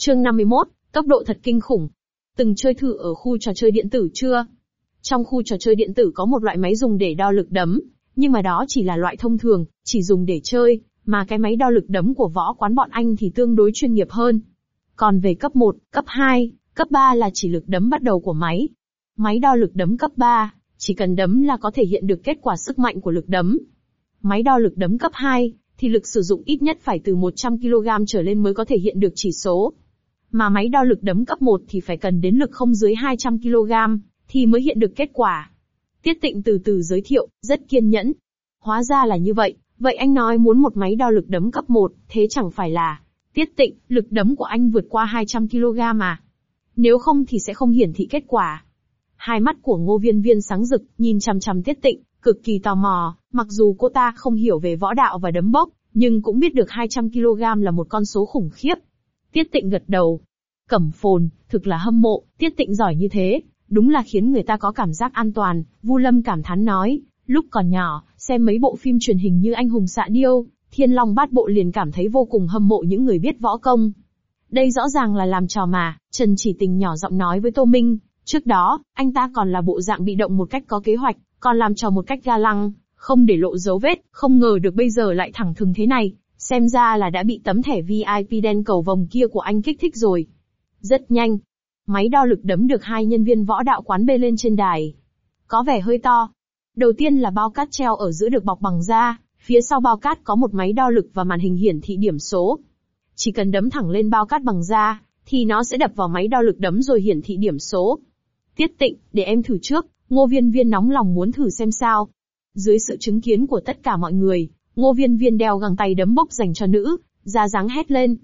Chương 51, tốc độ thật kinh khủng. Từng chơi thử ở khu trò chơi điện tử chưa? Trong khu trò chơi điện tử có một loại máy dùng để đo lực đấm, nhưng mà đó chỉ là loại thông thường, chỉ dùng để chơi, mà cái máy đo lực đấm của võ quán bọn anh thì tương đối chuyên nghiệp hơn. Còn về cấp 1, cấp 2, cấp 3 là chỉ lực đấm bắt đầu của máy. Máy đo lực đấm cấp 3, chỉ cần đấm là có thể hiện được kết quả sức mạnh của lực đấm. Máy đo lực đấm cấp 2, thì lực sử dụng ít nhất phải từ 100 kg trở lên mới có thể hiện được chỉ số. Mà máy đo lực đấm cấp 1 thì phải cần đến lực không dưới 200 kg, thì mới hiện được kết quả. Tiết Tịnh từ từ giới thiệu, rất kiên nhẫn. Hóa ra là như vậy, vậy anh nói muốn một máy đo lực đấm cấp 1, thế chẳng phải là, Tiết Tịnh, lực đấm của anh vượt qua 200 kg mà. Nếu không thì sẽ không hiển thị kết quả. Hai mắt của Ngô Viên Viên sáng rực, nhìn chằm chằm Tiết Tịnh, cực kỳ tò mò, mặc dù cô ta không hiểu về võ đạo và đấm bốc, nhưng cũng biết được 200 kg là một con số khủng khiếp. Tiết Tịnh gật đầu. Cẩm Phồn, thực là hâm mộ, Tiết Tịnh giỏi như thế, đúng là khiến người ta có cảm giác an toàn. Vu Lâm cảm thán nói, lúc còn nhỏ, xem mấy bộ phim truyền hình như Anh hùng xạ điêu, Thiên Long bát bộ liền cảm thấy vô cùng hâm mộ những người biết võ công. Đây rõ ràng là làm trò mà. Trần Chỉ Tình nhỏ giọng nói với Tô Minh, trước đó, anh ta còn là bộ dạng bị động một cách có kế hoạch, còn làm trò một cách ga lăng, không để lộ dấu vết, không ngờ được bây giờ lại thẳng thừng thế này, xem ra là đã bị tấm thẻ VIP đen cầu vồng kia của anh kích thích rồi. Rất nhanh, máy đo lực đấm được hai nhân viên võ đạo quán bê lên trên đài. Có vẻ hơi to. Đầu tiên là bao cát treo ở giữa được bọc bằng da, phía sau bao cát có một máy đo lực và màn hình hiển thị điểm số. Chỉ cần đấm thẳng lên bao cát bằng da, thì nó sẽ đập vào máy đo lực đấm rồi hiển thị điểm số. Tiết Tịnh, để em thử trước. Ngô Viên Viên nóng lòng muốn thử xem sao. Dưới sự chứng kiến của tất cả mọi người, Ngô Viên Viên đeo găng tay đấm bốc dành cho nữ, ra dáng hét lên,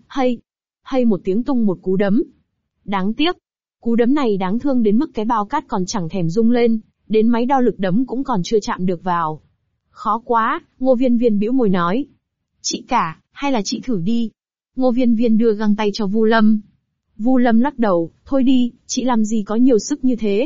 hay một tiếng tung một cú đấm. Đáng tiếc, cú đấm này đáng thương đến mức cái bao cát còn chẳng thèm rung lên, đến máy đo lực đấm cũng còn chưa chạm được vào. Khó quá, Ngô Viên Viên bĩu môi nói. Chị cả, hay là chị thử đi. Ngô Viên Viên đưa găng tay cho Vu Lâm. Vu Lâm lắc đầu, thôi đi, chị làm gì có nhiều sức như thế.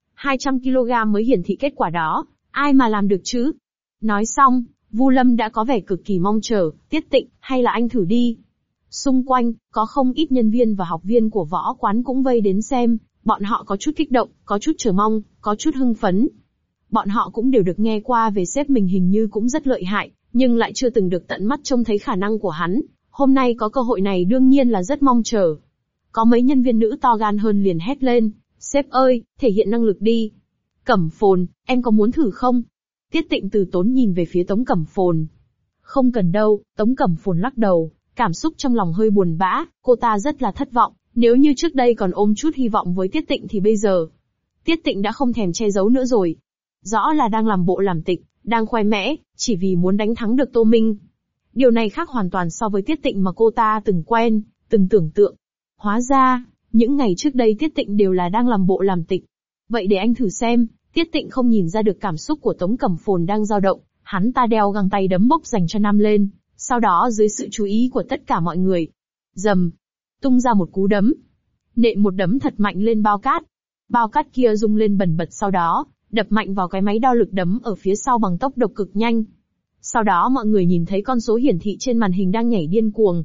200 kg mới hiển thị kết quả đó, ai mà làm được chứ? Nói xong, Vu Lâm đã có vẻ cực kỳ mong chờ, Tiết Tịnh, hay là anh thử đi. Xung quanh, có không ít nhân viên và học viên của võ quán cũng vây đến xem, bọn họ có chút kích động, có chút chờ mong, có chút hưng phấn. Bọn họ cũng đều được nghe qua về sếp mình hình như cũng rất lợi hại, nhưng lại chưa từng được tận mắt trông thấy khả năng của hắn. Hôm nay có cơ hội này đương nhiên là rất mong chờ. Có mấy nhân viên nữ to gan hơn liền hét lên, sếp ơi, thể hiện năng lực đi. Cẩm Phồn, em có muốn thử không? Tiết Tịnh từ tốn nhìn về phía Tống Cẩm Phồn. Không cần đâu, Tống Cẩm Phồn lắc đầu, cảm xúc trong lòng hơi buồn bã, cô ta rất là thất vọng, nếu như trước đây còn ôm chút hy vọng với Tiết Tịnh thì bây giờ, Tiết Tịnh đã không thèm che giấu nữa rồi. Rõ là đang làm bộ làm tịch, đang khoe mẽ, chỉ vì muốn đánh thắng được Tô Minh. Điều này khác hoàn toàn so với Tiết Tịnh mà cô ta từng quen, từng tưởng tượng. Hóa ra, những ngày trước đây Tiết Tịnh đều là đang làm bộ làm tịch. Vậy để anh thử xem. Tiết Tịnh không nhìn ra được cảm xúc của Tống Cẩm Phồn đang dao động, hắn ta đeo găng tay đấm bốc dành cho nam lên, sau đó dưới sự chú ý của tất cả mọi người, rầm, tung ra một cú đấm, nện một đấm thật mạnh lên bao cát kia rung lên bần bật, sau đó đập mạnh vào cái máy đo lực đấm ở phía sau bằng tốc độ cực nhanh. Sau đó mọi người nhìn thấy con số hiển thị trên màn hình đang nhảy điên cuồng,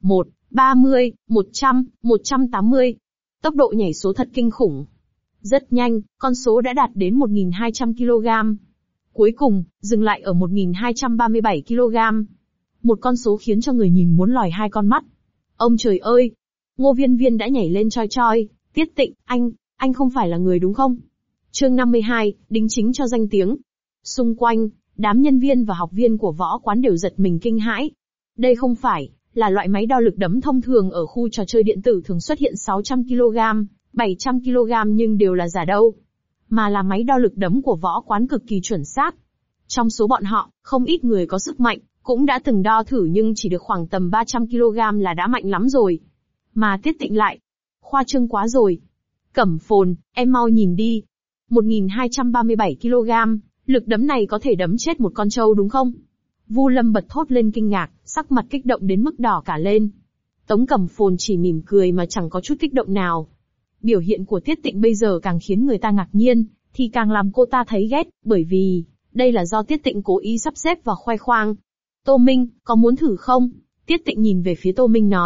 30, 100, 180, tốc độ nhảy số thật kinh khủng. Rất nhanh, con số đã đạt đến 1.200 kg. Cuối cùng, dừng lại ở 1.237 kg. Một con số khiến cho người nhìn muốn lòi hai con mắt. Ông trời ơi! Ngô Viên Viên đã nhảy lên choi choi. Tiết Tịnh, anh không phải là người đúng không? Chương 52, đính chính cho danh tiếng. Xung quanh, đám nhân viên và học viên của võ quán đều giật mình kinh hãi. Đây không phải là loại máy đo lực đấm thông thường ở khu trò chơi điện tử thường xuất hiện 600 kg. 700 kg nhưng đều là giả đâu. Mà là máy đo lực đấm của võ quán cực kỳ chuẩn xác. Trong số bọn họ, không ít người có sức mạnh, cũng đã từng đo thử nhưng chỉ được khoảng tầm 300 kg là đã mạnh lắm rồi. Mà Tiết Tịnh lại, khoa trương quá rồi. Cẩm Phồn, em mau nhìn đi. 1.237 kg, lực đấm này có thể đấm chết một con trâu đúng không? Vu Lâm bật thốt lên kinh ngạc, sắc mặt kích động đến mức đỏ cả lên. Tống Cẩm Phồn chỉ mỉm cười mà chẳng có chút kích động nào. Biểu hiện của Tiết Tịnh bây giờ càng khiến người ta ngạc nhiên, thì càng làm cô ta thấy ghét, bởi vì, đây là do Tiết Tịnh cố ý sắp xếp và khoe khoang. Tô Minh, có muốn thử không? Tiết Tịnh nhìn về phía Tô Minh nói,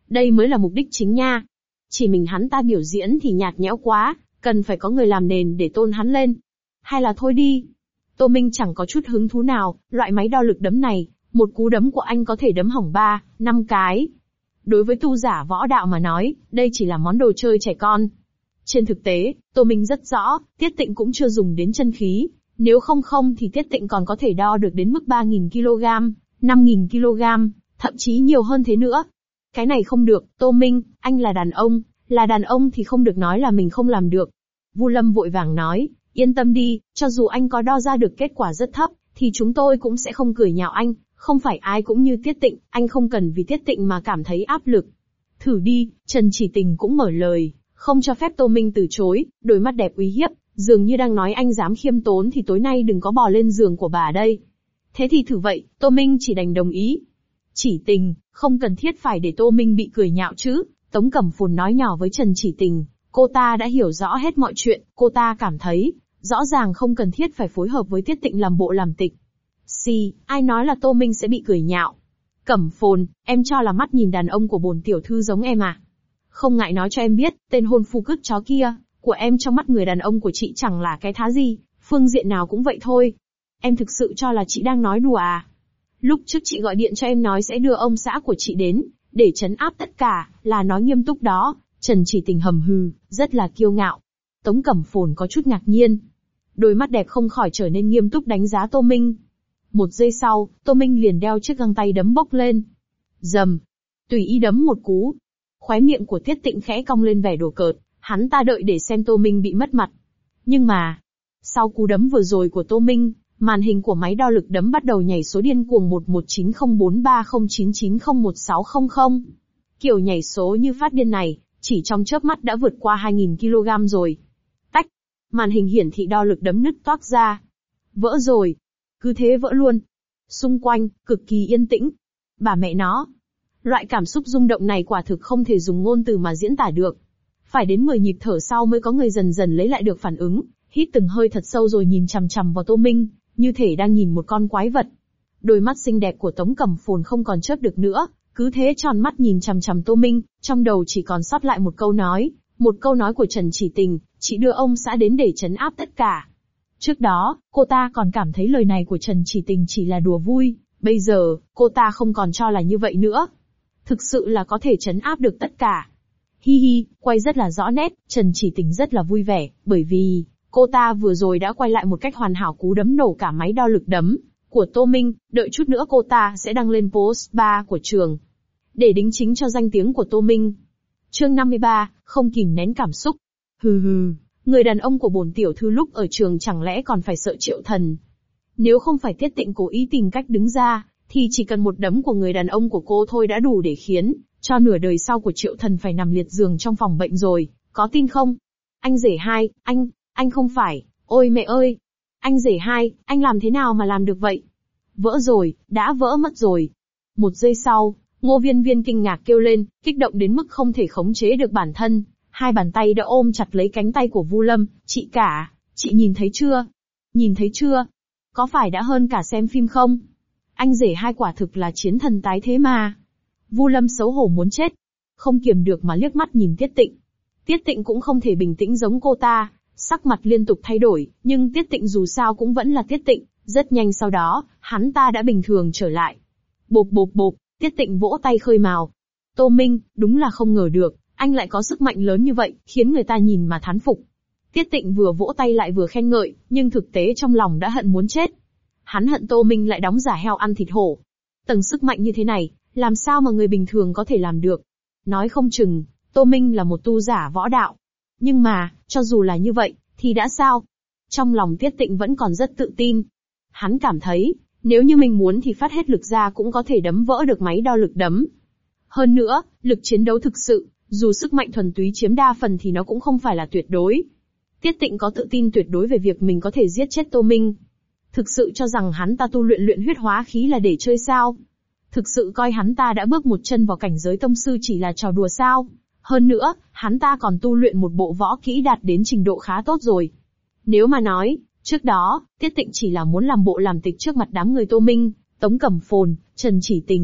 Đây mới là mục đích chính nha. Chỉ mình hắn ta biểu diễn thì nhạt nhẽo quá, cần phải có người làm nền để tôn hắn lên. Hay là thôi đi. Tô Minh chẳng có chút hứng thú nào, loại máy đo lực đấm này, một cú đấm của anh có thể đấm hỏng 3, 5 cái. Đối với tu giả võ đạo mà nói, đây chỉ là món đồ chơi trẻ con. Trên thực tế, Tô Minh rất rõ, Tiết Tịnh cũng chưa dùng đến chân khí, nếu không thì Tiết Tịnh còn có thể đo được đến mức 3.000 kg, 5.000 kg, thậm chí nhiều hơn thế nữa. Cái này không được, Tô Minh, anh là đàn ông thì không được nói là mình không làm được. Vu Lâm vội vàng nói, yên tâm đi, cho dù anh có đo ra được kết quả rất thấp, thì chúng tôi cũng sẽ không cười nhạo anh, không phải ai cũng như Tiết Tịnh, anh không cần vì Tiết Tịnh mà cảm thấy áp lực. Thử đi, Trần Chỉ Tình cũng mở lời, không cho phép Tô Minh từ chối, đôi mắt đẹp uy hiếp, dường như đang nói anh dám khiêm tốn thì tối nay đừng có bò lên giường của bà đây. Thế thì thử vậy, Tô Minh chỉ đành đồng ý. Chỉ Tình, không cần thiết phải để Tô Minh bị cười nhạo chứ, Tống Cẩm Phồn nói nhỏ với Trần Chỉ Tình, cô ta đã hiểu rõ hết mọi chuyện, cô ta cảm thấy, rõ ràng không cần thiết phải phối hợp với Tiết Tịnh làm bộ làm tịch. Ai nói là Tô Minh sẽ bị cười nhạo? Cẩm Phồn, em cho là mắt nhìn đàn ông của bổn tiểu thư giống em à? Không ngại nói cho em biết, tên hôn phu cứt chó kia, của em trong mắt người đàn ông của chị chẳng là cái thá gì, phương diện nào cũng vậy thôi. Em thực sự cho là chị đang nói đùa à? Lúc trước chị gọi điện cho em nói sẽ đưa ông xã của chị đến, để trấn áp tất cả, là nói nghiêm túc đó. Trần Chỉ Tình hầm hừ, rất là kiêu ngạo. Tống Cẩm Phồn có chút ngạc nhiên. Đôi mắt đẹp không khỏi trở nên nghiêm túc đánh giá Tô Minh. Một giây sau, Tô Minh liền đeo chiếc găng tay đấm bốc lên. Dầm. Tùy ý đấm một cú. Khóe miệng của Tiết Tịnh khẽ cong lên vẻ đùa cợt, hắn ta đợi để xem Tô Minh bị mất mặt. Nhưng mà, sau cú đấm vừa rồi của Tô Minh, màn hình của máy đo lực đấm bắt đầu nhảy số điên cuồng 11904309901600. Kiểu nhảy số như phát điên này, chỉ trong chớp mắt đã vượt qua 2.000 kg rồi. Tách. Màn hình hiển thị đo lực đấm nứt toác ra. Vỡ rồi. Cứ thế vỡ luôn. Xung quanh, cực kỳ yên tĩnh. Bà mẹ nó. Loại cảm xúc rung động này quả thực không thể dùng ngôn từ mà diễn tả được. Phải đến 10 nhịp thở sau mới có người dần dần lấy lại được phản ứng, hít từng hơi thật sâu rồi nhìn chằm chằm vào Tô Minh, như thể đang nhìn một con quái vật. Đôi mắt xinh đẹp của Tống Cẩm Phồn không còn chớp được nữa, cứ thế tròn mắt nhìn chằm chằm Tô Minh, trong đầu chỉ còn sót lại một câu nói của Trần Chỉ Tình, chị đưa ông xã đến để trấn áp tất cả. Trước đó, cô ta còn cảm thấy lời này của Trần Chỉ Tình chỉ là đùa vui, bây giờ, cô ta không còn cho là như vậy nữa. Thực sự là có thể trấn áp được tất cả. Hi hi, quay rất là rõ nét, Trần Chỉ Tình rất là vui vẻ, bởi vì, cô ta vừa rồi đã quay lại một cách hoàn hảo cú đấm nổ cả máy đo lực đấm của Tô Minh, đợi chút nữa cô ta sẽ đăng lên post 3 của trường. Để đính chính cho danh tiếng của Tô Minh. Chương 53, không kìm nén cảm xúc. Hừ hừ, người đàn ông của bổn tiểu thư lúc ở trường chẳng lẽ còn phải sợ Triệu Thần. Nếu không phải Tiết Tịnh cố ý tìm cách đứng ra, thì chỉ cần một đấm của người đàn ông của cô thôi đã đủ để khiến cho nửa đời sau của Triệu Thần phải nằm liệt giường trong phòng bệnh rồi, có tin không? Anh rể hai, anh không phải, ôi mẹ ơi! Anh rể hai, anh làm thế nào mà làm được vậy? Vỡ rồi, đã vỡ mất rồi. Một giây sau, Ngô Viên Viên kinh ngạc kêu lên, kích động đến mức không thể khống chế được bản thân, hai bàn tay đã ôm chặt lấy cánh tay của Vu Lâm, chị cả, chị nhìn thấy chưa? Nhìn thấy chưa? Có phải đã hơn cả xem phim không? Anh rể hai quả thực là chiến thần tái thế mà. Vu Lâm xấu hổ muốn chết, không kiềm được mà liếc mắt nhìn Tiết Tịnh. Tiết Tịnh cũng không thể bình tĩnh giống cô ta, sắc mặt liên tục thay đổi, nhưng Tiết Tịnh dù sao cũng vẫn là Tiết Tịnh, rất nhanh sau đó, hắn ta đã bình thường trở lại. Bộp bộp bộp, Tiết Tịnh vỗ tay khơi mào. Tô Minh, đúng là không ngờ được, anh lại có sức mạnh lớn như vậy, khiến người ta nhìn mà thán phục. Tiết Tịnh vừa vỗ tay lại vừa khen ngợi, nhưng thực tế trong lòng đã hận muốn chết. Hắn hận Tô Minh lại đóng giả heo ăn thịt hổ. Tầng sức mạnh như thế này, làm sao mà người bình thường có thể làm được? Nói không chừng, Tô Minh là một tu giả võ đạo. Nhưng mà, cho dù là như vậy, thì đã sao? Trong lòng Tiết Tịnh vẫn còn rất tự tin. Hắn cảm thấy, nếu như mình muốn thì phát hết lực ra cũng có thể đấm vỡ được máy đo lực đấm. Hơn nữa, lực chiến đấu thực sự, dù sức mạnh thuần túy chiếm đa phần thì nó cũng không phải là tuyệt đối. Tiết Tịnh có tự tin tuyệt đối về việc mình có thể giết chết Tô Minh. Thực sự cho rằng hắn ta tu luyện huyết hóa khí là để chơi sao? Thực sự coi hắn ta đã bước một chân vào cảnh giới tông sư chỉ là trò đùa sao? Hơn nữa, hắn ta còn tu luyện một bộ võ kỹ đạt đến trình độ khá tốt rồi. Nếu mà nói, trước đó, Tiết Tịnh chỉ là muốn làm bộ làm tịch trước mặt đám người Tô Minh, Tống Cẩm Phồn, Trần Chỉ Tình,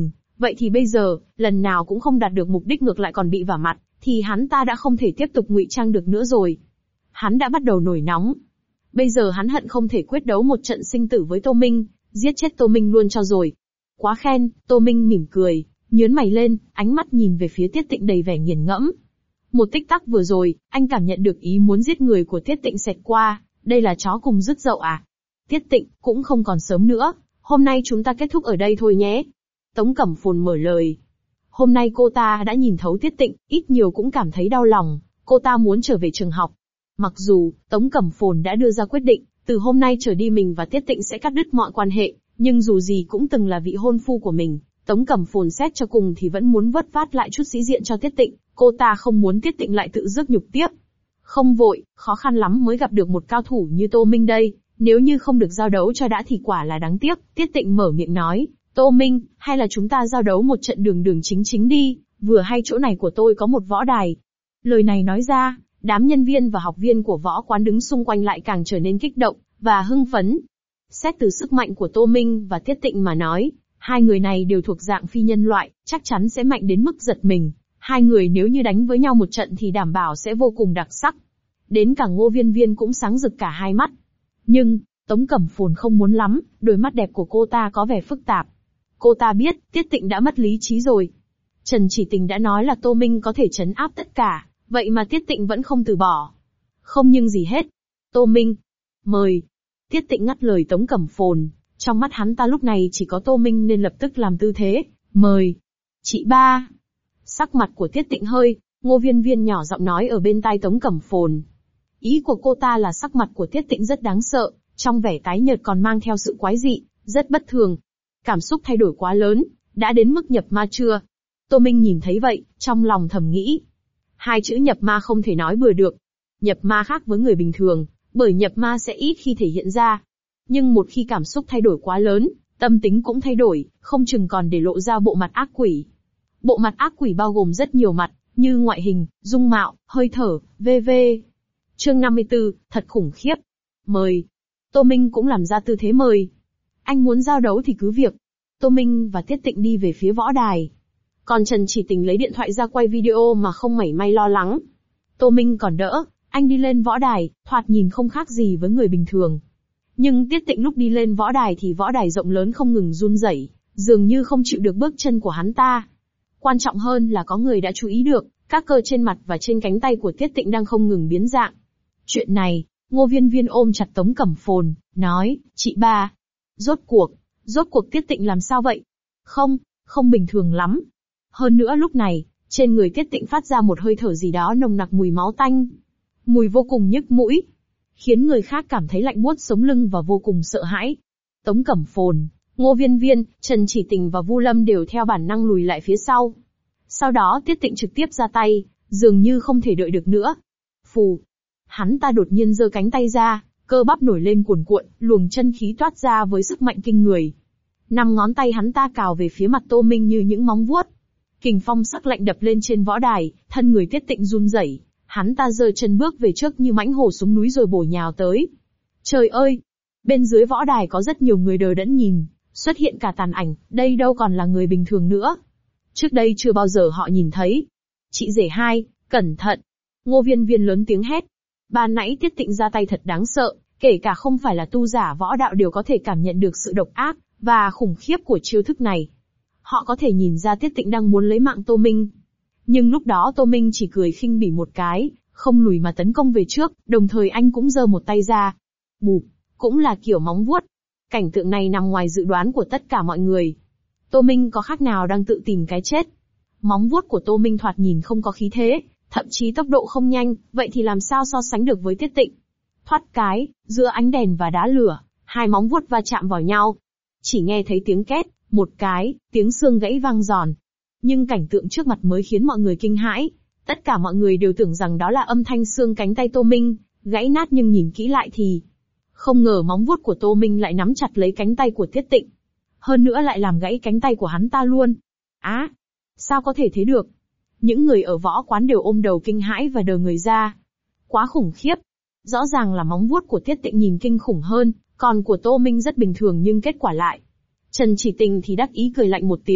Vậy thì bây giờ, lần nào cũng không đạt được mục đích ngược lại còn bị vả mặt, thì hắn ta đã không thể tiếp tục ngụy trang được nữa rồi. Hắn đã bắt đầu nổi nóng. Bây giờ hắn hận không thể quyết đấu một trận sinh tử với Tô Minh, giết chết Tô Minh luôn cho rồi. Quá khen, Tô Minh mỉm cười, nhướng mày lên, ánh mắt nhìn về phía Tiết Tịnh đầy vẻ nghiền ngẫm. Một tích tắc vừa rồi, anh cảm nhận được ý muốn giết người của Tiết Tịnh xẹt qua, đây là chó cùng rứt dậu à? Tiết Tịnh, cũng không còn sớm nữa, hôm nay chúng ta kết thúc ở đây thôi nhé. Tống Cẩm Phồn mở lời. Hôm nay cô ta đã nhìn thấu Tiết Tịnh, ít nhiều cũng cảm thấy đau lòng, cô ta muốn trở về trường học. Mặc dù, Tống Cẩm Phồn đã đưa ra quyết định, từ hôm nay trở đi mình và Tiết Tịnh sẽ cắt đứt mọi quan hệ, nhưng dù gì cũng từng là vị hôn phu của mình, Tống Cẩm Phồn xét cho cùng thì vẫn muốn vớt vát lại chút sĩ diện cho Tiết Tịnh, cô ta không muốn Tiết Tịnh lại tự rước nhục tiếp. Không vội, khó khăn lắm mới gặp được một cao thủ như Tô Minh đây, nếu như không được giao đấu cho đã thì quả là đáng tiếc. Tiết Tịnh mở miệng nói, Tô Minh, hay là chúng ta giao đấu một trận đường đường chính chính đi, vừa hay chỗ này của tôi có một võ đài. Lời này nói ra, đám nhân viên và học viên của võ quán đứng xung quanh lại càng trở nên kích động và hưng phấn. Xét từ sức mạnh của Tô Minh và Tiết Tịnh mà nói, hai người này đều thuộc dạng phi nhân loại, chắc chắn sẽ mạnh đến mức giật mình. Hai người nếu như đánh với nhau một trận thì đảm bảo sẽ vô cùng đặc sắc. Đến cả Ngô Viên Viên cũng sáng rực cả hai mắt. Nhưng, Tống Cẩm Phồn không muốn lắm, đôi mắt đẹp của cô ta có vẻ phức tạp. Cô ta biết, Tiết Tịnh đã mất lý trí rồi. Trần Chỉ Tình đã nói là Tô Minh có thể trấn áp tất cả, vậy mà Tiết Tịnh vẫn không từ bỏ. Không nhưng gì hết. Tô Minh, mời. Tiết Tịnh ngắt lời Tống Cẩm Phồn, trong mắt hắn ta lúc này chỉ có Tô Minh nên lập tức làm tư thế, mời. Chị ba. Sắc mặt của Tiết Tịnh hơi, Ngô Viên Viên nhỏ giọng nói ở bên tai Tống Cẩm Phồn. Ý của cô ta là sắc mặt của Tiết Tịnh rất đáng sợ, trong vẻ tái nhợt còn mang theo sự quái dị, rất bất thường. Cảm xúc thay đổi quá lớn, đã đến mức nhập ma chưa? Tô Minh nhìn thấy vậy, trong lòng thầm nghĩ. Hai chữ nhập ma không thể nói bừa được. Nhập ma khác với người bình thường, bởi nhập ma sẽ ít khi thể hiện ra. Nhưng một khi cảm xúc thay đổi quá lớn, tâm tính cũng thay đổi, không chừng còn để lộ ra bộ mặt ác quỷ. Bộ mặt ác quỷ bao gồm rất nhiều mặt, như ngoại hình, dung mạo, hơi thở, v.v. Chương 54, thật khủng khiếp. Mời. Tô Minh cũng làm ra tư thế mời. Anh muốn giao đấu thì cứ việc. Tô Minh và Tiết Tịnh đi về phía võ đài. Còn Trần Chỉ Tình lấy điện thoại ra quay video mà không mảy may lo lắng. Tô Minh còn đỡ, anh đi lên võ đài, thoạt nhìn không khác gì với người bình thường. Nhưng Tiết Tịnh lúc đi lên võ đài thì võ đài rộng lớn không ngừng run rẩy, dường như không chịu được bước chân của hắn ta. Quan trọng hơn là có người đã chú ý được, các cơ trên mặt và trên cánh tay của Tiết Tịnh đang không ngừng biến dạng. Chuyện này, Ngô Viên Viên ôm chặt Tống Cẩm Phồn, nói, chị ba. Rốt cuộc Tiết Tịnh làm sao vậy? Không bình thường lắm. Hơn nữa lúc này, trên người Tiết Tịnh phát ra một hơi thở gì đó nồng nặc mùi máu tanh. Mùi vô cùng nhức mũi, khiến người khác cảm thấy lạnh buốt sống lưng và vô cùng sợ hãi. Tống Cẩm Phồn, Ngô Viên Viên, Trần Chỉ Tình và Vu Lâm đều theo bản năng lùi lại phía sau. Sau đó Tiết Tịnh trực tiếp ra tay, dường như không thể đợi được nữa. Phù! Hắn ta đột nhiên giơ cánh tay ra, cơ bắp nổi lên cuồn cuộn, luồng chân khí toát ra với sức mạnh kinh người. 5 ngón tay hắn ta cào về phía mặt Tô Minh như những móng vuốt. Kình phong sắc lạnh đập lên trên võ đài, thân người Tiết Tịnh run rẩy, hắn ta giơ chân bước về trước như mãnh hổ xuống núi rồi bổ nhào tới. Trời ơi! Bên dưới võ đài có rất nhiều người đờ đẫn nhìn, xuất hiện cả tàn ảnh, đây đâu còn là người bình thường nữa. Trước đây chưa bao giờ họ nhìn thấy. Chị rể hai, cẩn thận! Ngô Viên Viên lớn tiếng hét. Ban nãy Tiết Tịnh ra tay thật đáng sợ, kể cả không phải là tu giả võ đạo đều có thể cảm nhận được sự độc ác và khủng khiếp của chiêu thức này. Họ có thể nhìn ra Tiết Tịnh đang muốn lấy mạng Tô Minh. Nhưng lúc đó Tô Minh chỉ cười khinh bỉ một cái, không lùi mà tấn công về trước, đồng thời anh cũng giơ một tay ra. Bụp, cũng là kiểu móng vuốt. Cảnh tượng này nằm ngoài dự đoán của tất cả mọi người. Tô Minh có khác nào đang tự tìm cái chết. Móng vuốt của Tô Minh thoạt nhìn không có khí thế, thậm chí tốc độ không nhanh, vậy thì làm sao so sánh được với Tiết Tịnh. Thoát cái, giữa ánh đèn và đá lửa, hai móng vuốt va chạm vào nhau. Chỉ nghe thấy tiếng két, một cái, tiếng xương gãy vang giòn. Nhưng cảnh tượng trước mặt mới khiến mọi người kinh hãi. Tất cả mọi người đều tưởng rằng đó là âm thanh xương cánh tay Tô Minh, gãy nát nhưng nhìn kỹ lại thì... Không ngờ móng vuốt của Tô Minh lại nắm chặt lấy cánh tay của Tiết Tịnh. Hơn nữa lại làm gãy cánh tay của hắn ta luôn. Á! Sao có thể thế được? Những người ở võ quán đều ôm đầu kinh hãi và đờ người ra. Quá khủng khiếp. Rõ ràng là móng vuốt của Tiết Tịnh nhìn kinh khủng hơn, còn của Tô Minh rất bình thường nhưng kết quả lại. Trần Chỉ Tình thì đắc ý cười lạnh một tiếng,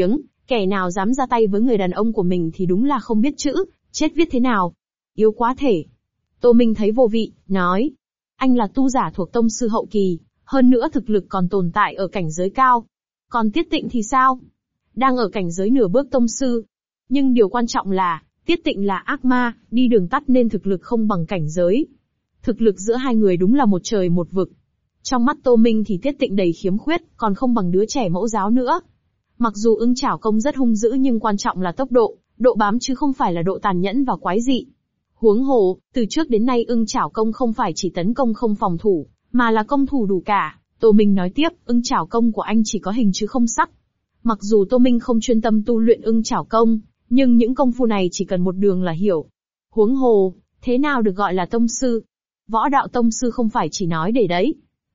Kẻ nào dám ra tay với người đàn ông của mình thì đúng là không biết chữ, chết viết thế nào. Yếu quá thể. Tô Minh thấy vô vị, nói. Anh là tu giả thuộc tông sư hậu kỳ, hơn nữa thực lực còn tồn tại ở cảnh giới cao. Còn Tiết Tịnh thì sao? Đang ở cảnh giới nửa bước tông sư. Nhưng điều quan trọng là, Tiết Tịnh là ác ma, đi đường tắt nên thực lực không bằng cảnh giới. Thực lực giữa hai người đúng là một trời một vực. Trong mắt Tô Minh thì Tiết Tịnh đầy khiếm khuyết, còn không bằng đứa trẻ mẫu giáo nữa. Mặc dù ưng chảo công rất hung dữ nhưng quan trọng là tốc độ, độ bám chứ không phải là độ tàn nhẫn và quái dị. Huống hồ, từ trước đến nay ưng chảo công không phải chỉ tấn công không phòng thủ, mà là công thủ đủ cả. Tô Minh nói tiếp, ưng chảo công của anh chỉ có hình chứ không sắc. Mặc dù Tô Minh không chuyên tâm tu luyện ưng chảo công, nhưng những công phu này chỉ cần một đường là hiểu. Huống hồ, thế nào được gọi là tông sư? Võ đạo tông sư không phải chỉ nói để đấy.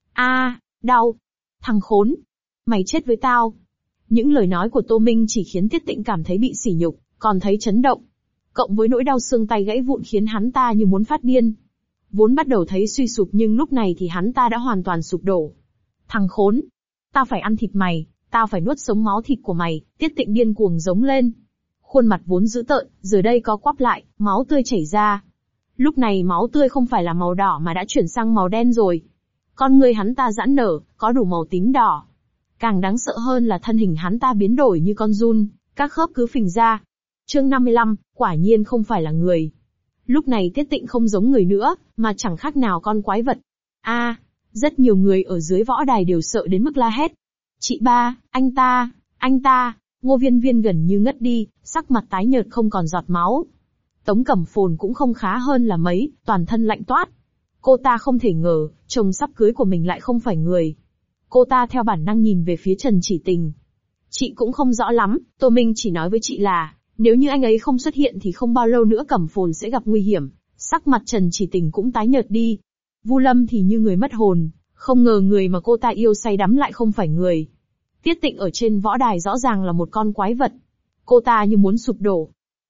Đau. Thằng khốn. Mày chết với tao. Những lời nói của Tô Minh chỉ khiến Tiết Tịnh cảm thấy bị sỉ nhục, còn thấy chấn động. Cộng với nỗi đau xương tay gãy vụn khiến hắn ta như muốn phát điên. Vốn bắt đầu thấy suy sụp nhưng lúc này thì hắn ta đã hoàn toàn sụp đổ. Thằng khốn. Tao phải ăn thịt mày, tao phải nuốt sống máu thịt của mày, Tiết Tịnh điên cuồng giống lên. Khuôn mặt vốn dữ tợn, giờ đây có quắp lại, máu tươi chảy ra. Lúc này máu tươi không phải là màu đỏ mà đã chuyển sang màu đen rồi. Con người hắn ta giãn nở, có đủ màu tím đỏ. Càng đáng sợ hơn là thân hình hắn ta biến đổi như con giun, các khớp cứ phình ra. Chương 55, quả nhiên không phải là người. Lúc này Tiết Tịnh không giống người nữa, mà chẳng khác nào con quái vật. Rất nhiều người ở dưới võ đài đều sợ đến mức la hét. Chị ba, anh ta, Ngô Viên Viên gần như ngất đi, sắc mặt tái nhợt không còn giọt máu. Tống Cẩm Phồn cũng không khá hơn là mấy, toàn thân lạnh toát. Cô ta không thể ngờ, chồng sắp cưới của mình lại không phải người. Cô ta theo bản năng nhìn về phía Trần Chỉ Tình. Chị cũng không rõ lắm, Tô Minh chỉ nói với chị là, nếu như anh ấy không xuất hiện thì không bao lâu nữa Cẩm Phồn sẽ gặp nguy hiểm. Sắc mặt Trần Chỉ Tình cũng tái nhợt đi. Vu Lâm thì như người mất hồn, không ngờ người mà cô ta yêu say đắm lại không phải người. Tiết Tịnh ở trên võ đài rõ ràng là một con quái vật. Cô ta như muốn sụp đổ.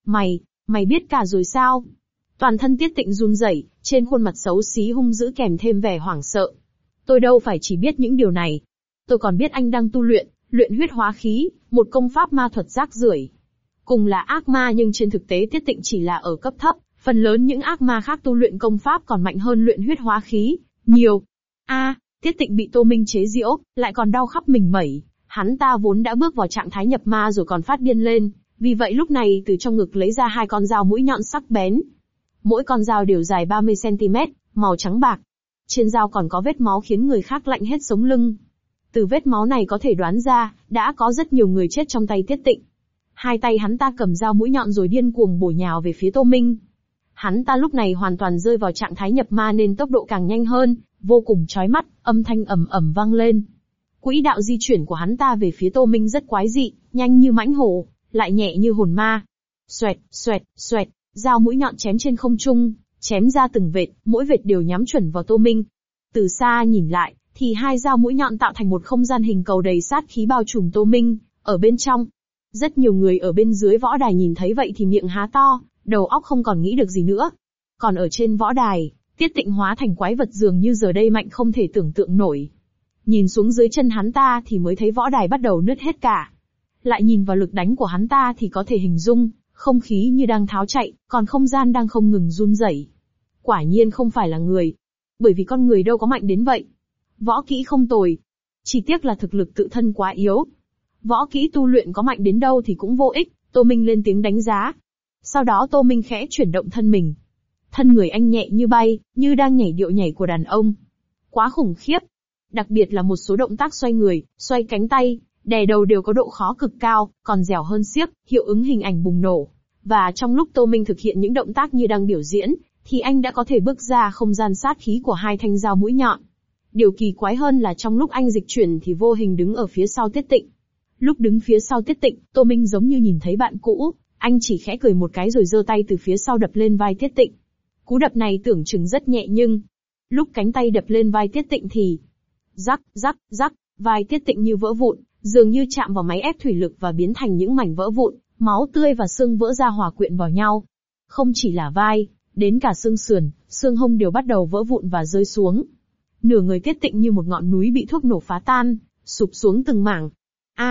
Mày biết cả rồi sao? Toàn thân Tiết Tịnh run rẩy, trên khuôn mặt xấu xí hung dữ kèm thêm vẻ hoảng sợ. Tôi đâu phải chỉ biết những điều này. Tôi còn biết anh đang tu luyện huyết hóa khí, một công pháp ma thuật rác rưởi. Cùng là ác ma nhưng trên thực tế Tiết Tịnh chỉ là ở cấp thấp, phần lớn những ác ma khác tu luyện công pháp còn mạnh hơn luyện huyết hóa khí, nhiều. Tiết Tịnh bị Tô Minh chế giễu, lại còn đau khắp mình mẩy. Hắn ta vốn đã bước vào trạng thái nhập ma rồi còn phát điên lên, vì vậy lúc này từ trong ngực lấy ra 2 con dao mũi nhọn sắc bén. Mỗi con dao đều dài 30 cm, màu trắng bạc. Trên dao còn có vết máu khiến người khác lạnh hết sống lưng. Từ vết máu này có thể đoán ra, đã có rất nhiều người chết trong tay Tiết Tịnh. Hai tay hắn ta cầm dao mũi nhọn rồi điên cuồng bổ nhào về phía Tô Minh. Hắn ta lúc này hoàn toàn rơi vào trạng thái nhập ma nên tốc độ càng nhanh hơn, vô cùng chói mắt, âm thanh ầm ầm vang lên. Quỹ đạo di chuyển của hắn ta về phía Tô Minh rất quái dị, nhanh như mãnh hổ, lại nhẹ như hồn ma. Xoẹt, xoẹt, xoẹt, dao mũi nhọn chém trên không trung, chém ra từng vệt, mỗi vệt đều nhắm chuẩn vào Tô Minh. Từ xa nhìn lại, thì 2 dao mũi nhọn tạo thành một không gian hình cầu đầy sát khí bao trùm Tô Minh, ở bên trong. Rất nhiều người ở bên dưới võ đài nhìn thấy vậy thì miệng há to, đầu óc không còn nghĩ được gì nữa. Còn ở trên võ đài, Tiết Tịnh hóa thành quái vật dường như giờ đây mạnh không thể tưởng tượng nổi. Nhìn xuống dưới chân hắn ta thì mới thấy võ đài bắt đầu nứt hết cả. Lại nhìn vào lực đánh của hắn ta thì có thể hình dung, không khí như đang tháo chạy, còn không gian đang không ngừng run rẩy. Quả nhiên không phải là người. Bởi vì con người đâu có mạnh đến vậy. Võ kỹ không tồi. Chỉ tiếc là thực lực tự thân quá yếu. Võ kỹ tu luyện có mạnh đến đâu thì cũng vô ích, Tô Minh lên tiếng đánh giá. Sau đó Tô Minh khẽ chuyển động thân mình. Thân người anh nhẹ như bay, như đang nhảy điệu nhảy của đàn ông. Quá khủng khiếp. Đặc biệt là một số động tác xoay người, xoay cánh tay, đè đầu đều có độ khó cực cao, còn dẻo hơn xiếc, hiệu ứng hình ảnh bùng nổ. Và trong lúc Tô Minh thực hiện những động tác như đang biểu diễn, thì anh đã có thể bước ra không gian sát khí của 2 thanh dao mũi nhọn. Điều kỳ quái hơn là trong lúc anh dịch chuyển thì vô hình đứng ở phía sau Tiết Tịnh. Lúc đứng phía sau Tiết Tịnh, Tô Minh giống như nhìn thấy bạn cũ, anh chỉ khẽ cười một cái rồi giơ tay từ phía sau đập lên vai Tiết Tịnh. Cú đập này tưởng chừng rất nhẹ nhưng, lúc cánh tay đập lên vai Tiết Tịnh thì, rắc, rắc, rắc, vai Tiết Tịnh như vỡ vụn, dường như chạm vào máy ép thủy lực và biến thành những mảnh vỡ vụn, máu tươi và xương vỡ ra hòa quyện vào nhau. Không chỉ là vai, đến cả xương sườn, xương hông đều bắt đầu vỡ vụn và rơi xuống. Nửa người Tiết Tịnh như một ngọn núi bị thuốc nổ phá tan, sụp xuống từng mảng.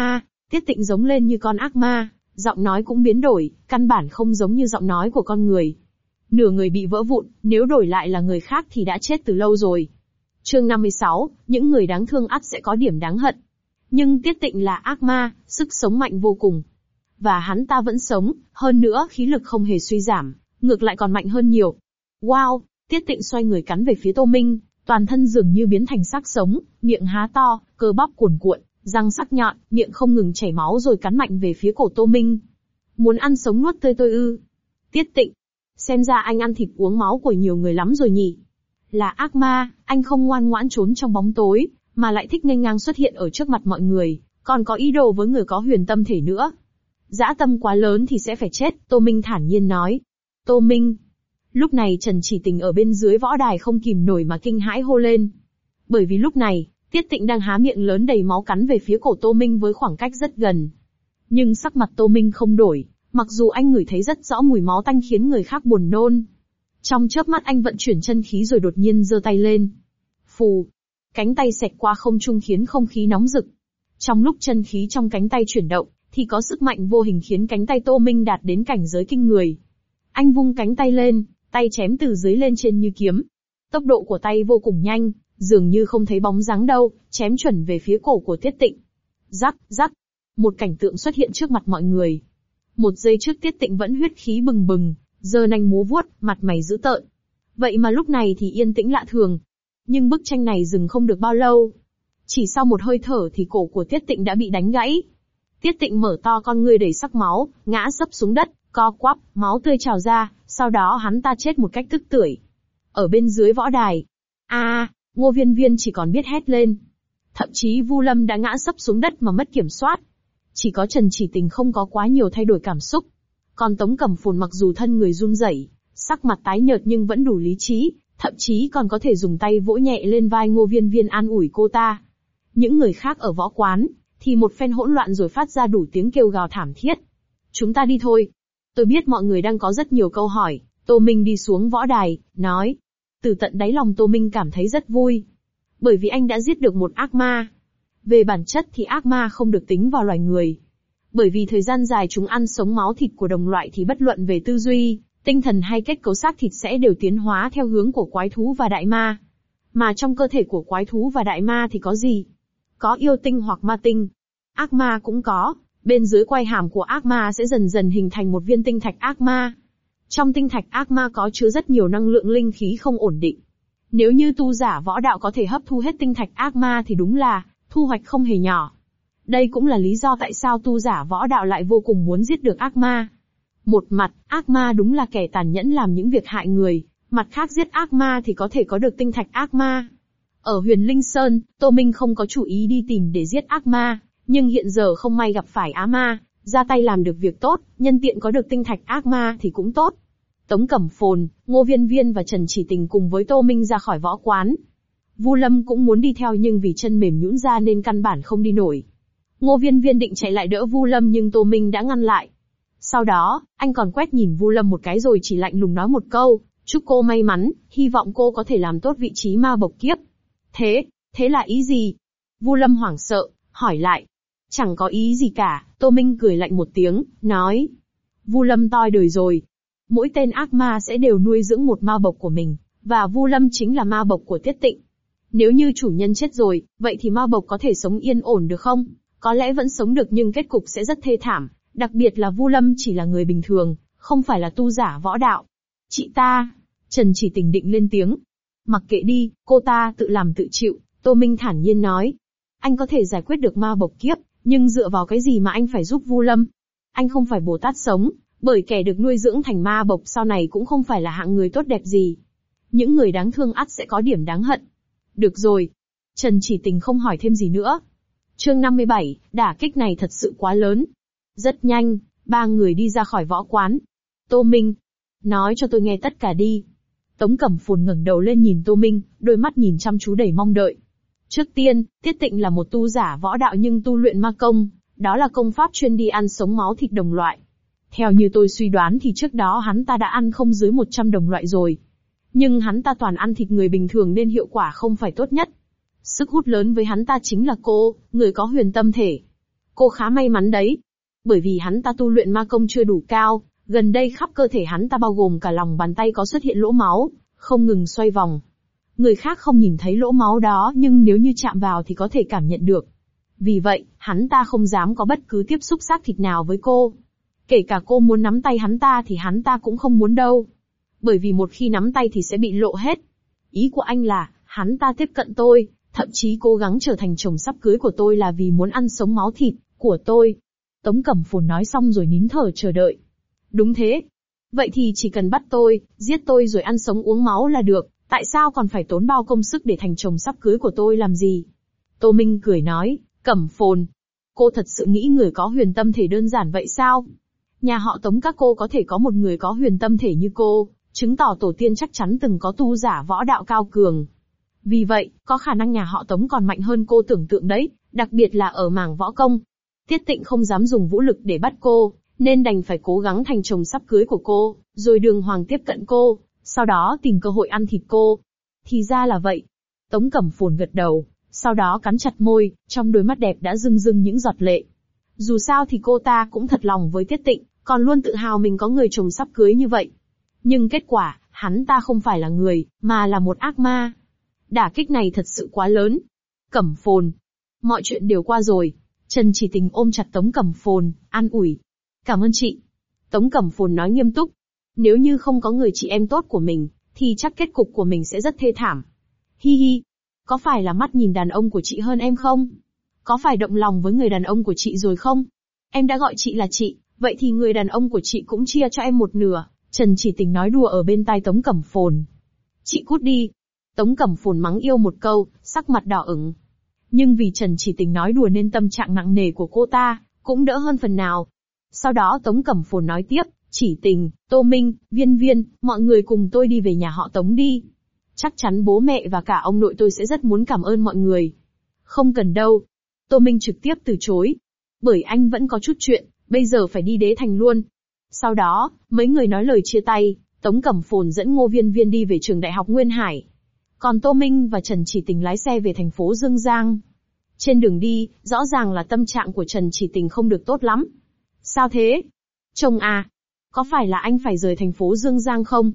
Tiết Tịnh giống lên như con ác ma, giọng nói cũng biến đổi, căn bản không giống như giọng nói của con người. Nửa người bị vỡ vụn, nếu đổi lại là người khác thì đã chết từ lâu rồi. Chương 56, những người đáng thương ắt sẽ có điểm đáng hận. Nhưng Tiết Tịnh là ác ma, sức sống mạnh vô cùng. Và hắn ta vẫn sống, hơn nữa khí lực không hề suy giảm, ngược lại còn mạnh hơn nhiều. Wow, Tiết Tịnh xoay người cắn về phía Tô Minh, toàn thân dường như biến thành xác sống, miệng há to, cơ bắp cuồn cuộn, răng sắc nhọn, miệng không ngừng chảy máu rồi cắn mạnh về phía cổ Tô Minh. Muốn ăn sống nuốt tươi tôi ư? Tiết Tịnh, xem ra anh ăn thịt uống máu của nhiều người lắm rồi nhỉ? Là ác ma, anh không ngoan ngoãn trốn trong bóng tối, mà lại thích nghênh ngang xuất hiện ở trước mặt mọi người, còn có ý đồ với người có huyền tâm thể nữa. Dã tâm quá lớn thì sẽ phải chết, Tô Minh thản nhiên nói. Tô Minh. Lúc này Trần Chỉ Tình ở bên dưới võ đài không kìm nổi mà kinh hãi hô lên. Bởi vì lúc này, Tiết Tịnh đang há miệng lớn đầy máu cắn về phía cổ Tô Minh với khoảng cách rất gần. Nhưng sắc mặt Tô Minh không đổi, mặc dù anh ngửi thấy rất rõ mùi máu tanh khiến người khác buồn nôn. Trong chớp mắt anh vận chuyển chân khí rồi đột nhiên giơ tay lên. Phù. Cánh tay xẹt qua không trung khiến không khí nóng rực. Trong lúc chân khí trong cánh tay chuyển động, thì có sức mạnh vô hình khiến cánh tay Tô Minh đạt đến cảnh giới kinh người. Anh vung cánh tay lên, tay chém từ dưới lên trên như kiếm. Tốc độ của tay vô cùng nhanh, dường như không thấy bóng dáng đâu, chém chuẩn về phía cổ của Tiết Tịnh. Rắc, rắc. Một cảnh tượng xuất hiện trước mặt mọi người. Một giây trước Tiết Tịnh vẫn huyết khí bừng bừng, giơ nanh múa vuốt, mặt mày dữ tợn. Vậy mà lúc này thì yên tĩnh lạ thường. Nhưng bức tranh này dừng không được bao lâu. Chỉ sau một hơi thở thì cổ của Tiết Tịnh đã bị đánh gãy. Tiết Tịnh mở to con ngươi đầy sắc máu, ngã sấp xuống đất, co quắp, máu tươi trào ra, sau đó hắn ta chết một cách tức tưởi. Ở bên dưới võ đài, Ngô Viên Viên chỉ còn biết hét lên. Thậm chí Vu Lâm đã ngã sấp xuống đất mà mất kiểm soát. Chỉ có Trần Chỉ Tình không có quá nhiều thay đổi cảm xúc. Còn Tống Cẩm Phồn mặc dù thân người run rẩy, sắc mặt tái nhợt nhưng vẫn đủ lý trí, thậm chí còn có thể dùng tay vỗ nhẹ lên vai Ngô Viên Viên an ủi cô ta. Những người khác ở võ quán, thì một phen hỗn loạn rồi phát ra đủ tiếng kêu gào thảm thiết. Chúng ta đi thôi. Tôi biết mọi người đang có rất nhiều câu hỏi, Tô Minh đi xuống võ đài, nói. Từ tận đáy lòng Tô Minh cảm thấy rất vui. Bởi vì anh đã giết được một ác ma. Về bản chất thì ác ma không được tính vào loài người. Bởi vì thời gian dài chúng ăn sống máu thịt của đồng loại thì bất luận về tư duy, tinh thần hay kết cấu xác thịt sẽ đều tiến hóa theo hướng của quái thú và đại ma. Mà trong cơ thể của quái thú và đại ma thì có gì? Có yêu tinh hoặc ma tinh. Ác ma cũng có, bên dưới quai hàm của ác ma sẽ dần dần hình thành một viên tinh thạch ác ma. Trong tinh thạch ác ma có chứa rất nhiều năng lượng linh khí không ổn định. Nếu như tu giả võ đạo có thể hấp thu hết tinh thạch ác ma thì đúng là thu hoạch không hề nhỏ. Đây cũng là lý do tại sao tu giả võ đạo lại vô cùng muốn giết được ác ma. Một mặt, ác ma đúng là kẻ tàn nhẫn làm những việc hại người, mặt khác giết ác ma thì có thể có được tinh thạch ác ma. Ở Huyền Linh Sơn, Tô Minh không có chủ ý đi tìm để giết ác ma, nhưng hiện giờ không may gặp phải á ma, ra tay làm được việc tốt, nhân tiện có được tinh thạch ác ma thì cũng tốt. Tống Cẩm Phồn, Ngô Viên Viên và Trần Chỉ Tình cùng với Tô Minh ra khỏi võ quán. Vu Lâm cũng muốn đi theo nhưng vì chân mềm nhũn ra nên căn bản không đi nổi. Ngô Viên Viên định chạy lại đỡ Vu Lâm nhưng Tô Minh đã ngăn lại. Sau đó, anh còn quét nhìn Vu Lâm một cái rồi chỉ lạnh lùng nói một câu, chúc cô may mắn, hy vọng cô có thể làm tốt vị trí ma bộc kiếp. Thế là ý gì? Vu Lâm hoảng sợ, hỏi lại. Chẳng có ý gì cả, Tô Minh cười lạnh một tiếng, nói. Vu Lâm toi đời rồi. Mỗi tên ác ma sẽ đều nuôi dưỡng một ma bộc của mình, và Vu Lâm chính là ma bộc của Tiết Tịnh. Nếu như chủ nhân chết rồi, vậy thì ma bộc có thể sống yên ổn được không? Có lẽ vẫn sống được nhưng kết cục sẽ rất thê thảm, đặc biệt là Vu Lâm chỉ là người bình thường, không phải là tu giả võ đạo. Chị ta, Trần Chỉ Tình định lên tiếng. Mặc kệ đi, cô ta tự làm tự chịu, Tô Minh thản nhiên nói. Anh có thể giải quyết được ma bộc kiếp, nhưng dựa vào cái gì mà anh phải giúp Vu Lâm? Anh không phải Bồ Tát sống, bởi kẻ được nuôi dưỡng thành ma bộc sau này cũng không phải là hạng người tốt đẹp gì. Những người đáng thương ắt sẽ có điểm đáng hận. Được rồi. Trần Chỉ Tình không hỏi thêm gì nữa. Chương 57, đả kích này thật sự quá lớn. Rất nhanh, ba người đi ra khỏi võ quán. Tô Minh, nói cho tôi nghe tất cả đi. Tống Cẩm Phồn ngẩng đầu lên nhìn Tô Minh, đôi mắt nhìn chăm chú đầy mong đợi. Trước tiên, Tiết Tịnh là một tu giả võ đạo nhưng tu luyện ma công, đó là công pháp chuyên đi ăn sống máu thịt đồng loại. Theo như tôi suy đoán thì trước đó hắn ta đã ăn không dưới 100 đồng loại rồi. Nhưng hắn ta toàn ăn thịt người bình thường nên hiệu quả không phải tốt nhất. Sức hút lớn với hắn ta chính là cô, người có huyền tâm thể. Cô khá may mắn đấy. Bởi vì hắn ta tu luyện ma công chưa đủ cao, gần đây khắp cơ thể hắn ta bao gồm cả lòng bàn tay có xuất hiện lỗ máu, không ngừng xoay vòng. Người khác không nhìn thấy lỗ máu đó nhưng nếu như chạm vào thì có thể cảm nhận được. Vì vậy, hắn ta không dám có bất cứ tiếp xúc xác thịt nào với cô. Kể cả cô muốn nắm tay hắn ta thì hắn ta cũng không muốn đâu. Bởi vì một khi nắm tay thì sẽ bị lộ hết. Ý của anh là, hắn ta tiếp cận tôi, thậm chí cố gắng trở thành chồng sắp cưới của tôi là vì muốn ăn sống máu thịt của tôi. Tống Cẩm Phồn nói xong rồi nín thở chờ đợi. Đúng thế. Vậy thì chỉ cần bắt tôi, giết tôi rồi ăn sống uống máu là được, tại sao còn phải tốn bao công sức để thành chồng sắp cưới của tôi làm gì? Tô Minh cười nói, Cẩm Phồn, cô thật sự nghĩ người có huyền tâm thể đơn giản vậy sao? Nhà họ Tống các cô có thể có một người có huyền tâm thể như cô, chứng tỏ tổ tiên chắc chắn từng có tu giả võ đạo cao cường. Vì vậy, có khả năng nhà họ Tống còn mạnh hơn cô tưởng tượng đấy, đặc biệt là ở mảng võ công. Tiết Tịnh không dám dùng vũ lực để bắt cô, nên đành phải cố gắng thành chồng sắp cưới của cô, rồi đường hoàng tiếp cận cô, sau đó tìm cơ hội ăn thịt cô. Thì ra là vậy. Tống Cẩm Phồn gật đầu, sau đó cắn chặt môi, trong đôi mắt đẹp đã rưng rưng những giọt lệ. Dù sao thì cô ta cũng thật lòng với Tiết Tịnh, còn luôn tự hào mình có người chồng sắp cưới như vậy. Nhưng kết quả, hắn ta không phải là người, mà là một ác ma. Đả kích này thật sự quá lớn. Cẩm Phồn, mọi chuyện đều qua rồi. Trần Chỉ Tình ôm chặt Tống Cẩm Phồn, an ủi. Cảm ơn chị. Tống Cẩm Phồn nói nghiêm túc. Nếu như không có người chị em tốt của mình, thì chắc kết cục của mình sẽ rất thê thảm. Hi hi. Có phải là mắt nhìn đàn ông của chị hơn em không? Có phải động lòng với người đàn ông của chị rồi không? Em đã gọi chị là chị, vậy thì người đàn ông của chị cũng chia cho em một nửa. Trần Chỉ Tình nói đùa ở bên tai Tống Cẩm Phồn. Chị cút đi. Tống Cẩm Phồn mắng yêu một câu, sắc mặt đỏ ửng. Nhưng vì Trần Chỉ Tình nói đùa nên tâm trạng nặng nề của cô ta cũng đỡ hơn phần nào. Sau đó Tống Cẩm Phồn nói tiếp, Chỉ Tình, Tô Minh, Viên Viên, mọi người cùng tôi đi về nhà họ Tống đi. Chắc chắn bố mẹ và cả ông nội tôi sẽ rất muốn cảm ơn mọi người. Không cần đâu. Tô Minh trực tiếp từ chối. Bởi anh vẫn có chút chuyện, bây giờ phải đi Đế Thành luôn. Sau đó, mấy người nói lời chia tay, Tống Cẩm Phồn dẫn Ngô Viên Viên đi về trường Đại học Nguyên Hải. Còn Tô Minh và Trần Chỉ Tình lái xe về thành phố Dương Giang. Trên đường đi, rõ ràng là tâm trạng của Trần Chỉ Tình không được tốt lắm. Sao thế? Chồng à? Có phải là anh phải rời thành phố Dương Giang không?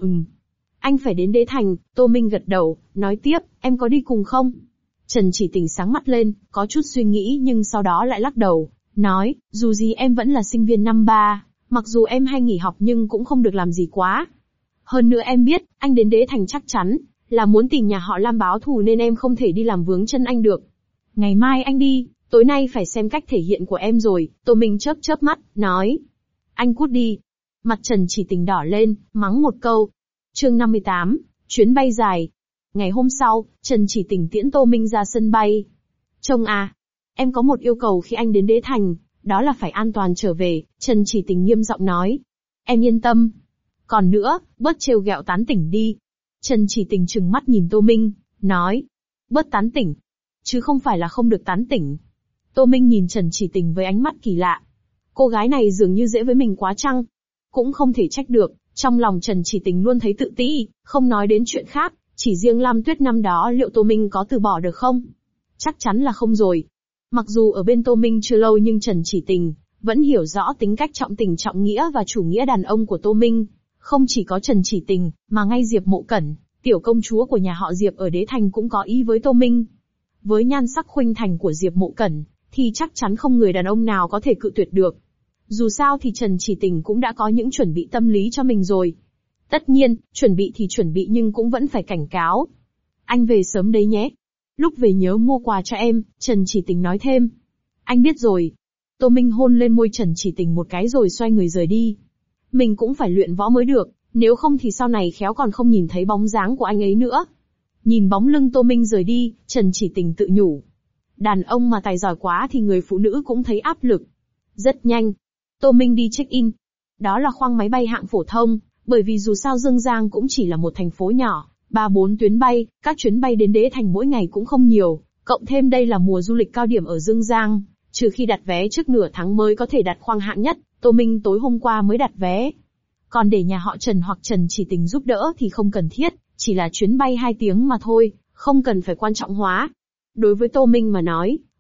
Anh phải đến Đế Thành, Tô Minh gật đầu, nói tiếp, em có đi cùng không? Trần Chỉ Tình sáng mắt lên, có chút suy nghĩ nhưng sau đó lại lắc đầu, nói, dù gì em vẫn là sinh viên năm 3, mặc dù em hay nghỉ học nhưng cũng không được làm gì quá. Hơn nữa em biết, anh đến Đế Thành chắc chắn là muốn tìm nhà họ Lam báo thù nên em không thể đi làm vướng chân anh được. Ngày mai anh đi, tối nay phải xem cách thể hiện của em rồi, Tô Minh chớp chớp mắt, nói. Anh cút đi. Mặt Trần Chỉ Tình đỏ lên, mắng một câu. Chương 58, chuyến bay dài. Ngày hôm sau, Trần Chỉ Tình tiễn Tô Minh ra sân bay. Chồng à, em có một yêu cầu khi anh đến Đế Thành, đó là phải an toàn trở về, Trần Chỉ Tình nghiêm giọng nói. Em yên tâm. Còn nữa, bớt trêu ghẹo tán tỉnh đi. Trần Chỉ Tình trừng mắt nhìn Tô Minh, nói. Bớt tán tỉnh. Chứ không phải là không được tán tỉnh. Tô Minh nhìn Trần Chỉ Tình với ánh mắt kỳ lạ. Cô gái này dường như dễ với mình quá chăng? Cũng không thể trách được, trong lòng Trần Chỉ Tình luôn thấy tự ti, không nói đến chuyện khác, chỉ riêng Lam Tuyết năm đó liệu Tô Minh có từ bỏ được không? Chắc chắn là không rồi. Mặc dù ở bên Tô Minh chưa lâu nhưng Trần Chỉ Tình vẫn hiểu rõ tính cách trọng tình trọng nghĩa và chủ nghĩa đàn ông của Tô Minh. Không chỉ có Trần Chỉ Tình, mà ngay Diệp Mộ Cẩn, tiểu công chúa của nhà họ Diệp ở Đế Thành cũng có ý với Tô Minh. Với nhan sắc khuynh thành của Diệp Mộ Cẩn, thì chắc chắn không người đàn ông nào có thể cự tuyệt được. Dù sao thì Trần Chỉ Tình cũng đã có những chuẩn bị tâm lý cho mình rồi. Tất nhiên, chuẩn bị thì chuẩn bị nhưng cũng vẫn phải cảnh cáo. Anh về sớm đấy nhé. Lúc về nhớ mua quà cho em, Trần Chỉ Tình nói thêm. Anh biết rồi. Tô Minh hôn lên môi Trần Chỉ Tình một cái rồi xoay người rời đi. Mình cũng phải luyện võ mới được, nếu không thì sau này khéo còn không nhìn thấy bóng dáng của anh ấy nữa. Nhìn bóng lưng Tô Minh rời đi, Trần Chỉ Tình tự nhủ. Đàn ông mà tài giỏi quá thì người phụ nữ cũng thấy áp lực. Rất nhanh. Tô Minh đi check-in. Đó là khoang máy bay hạng phổ thông, bởi vì dù sao Dương Giang cũng chỉ là một thành phố nhỏ, 3-4 tuyến bay, các chuyến bay đến Đế Thành mỗi ngày cũng không nhiều, cộng thêm đây là mùa du lịch cao điểm ở Dương Giang, trừ khi đặt vé trước nửa tháng mới có thể đặt khoang hạng nhất, Tô Minh tối hôm qua mới đặt vé. Còn để nhà họ Trần hoặc Trần Chỉ Tình giúp đỡ thì không cần thiết, chỉ là chuyến bay 2 tiếng mà thôi, không cần phải quan trọng hóa. Đối với Tô Minh mà nói,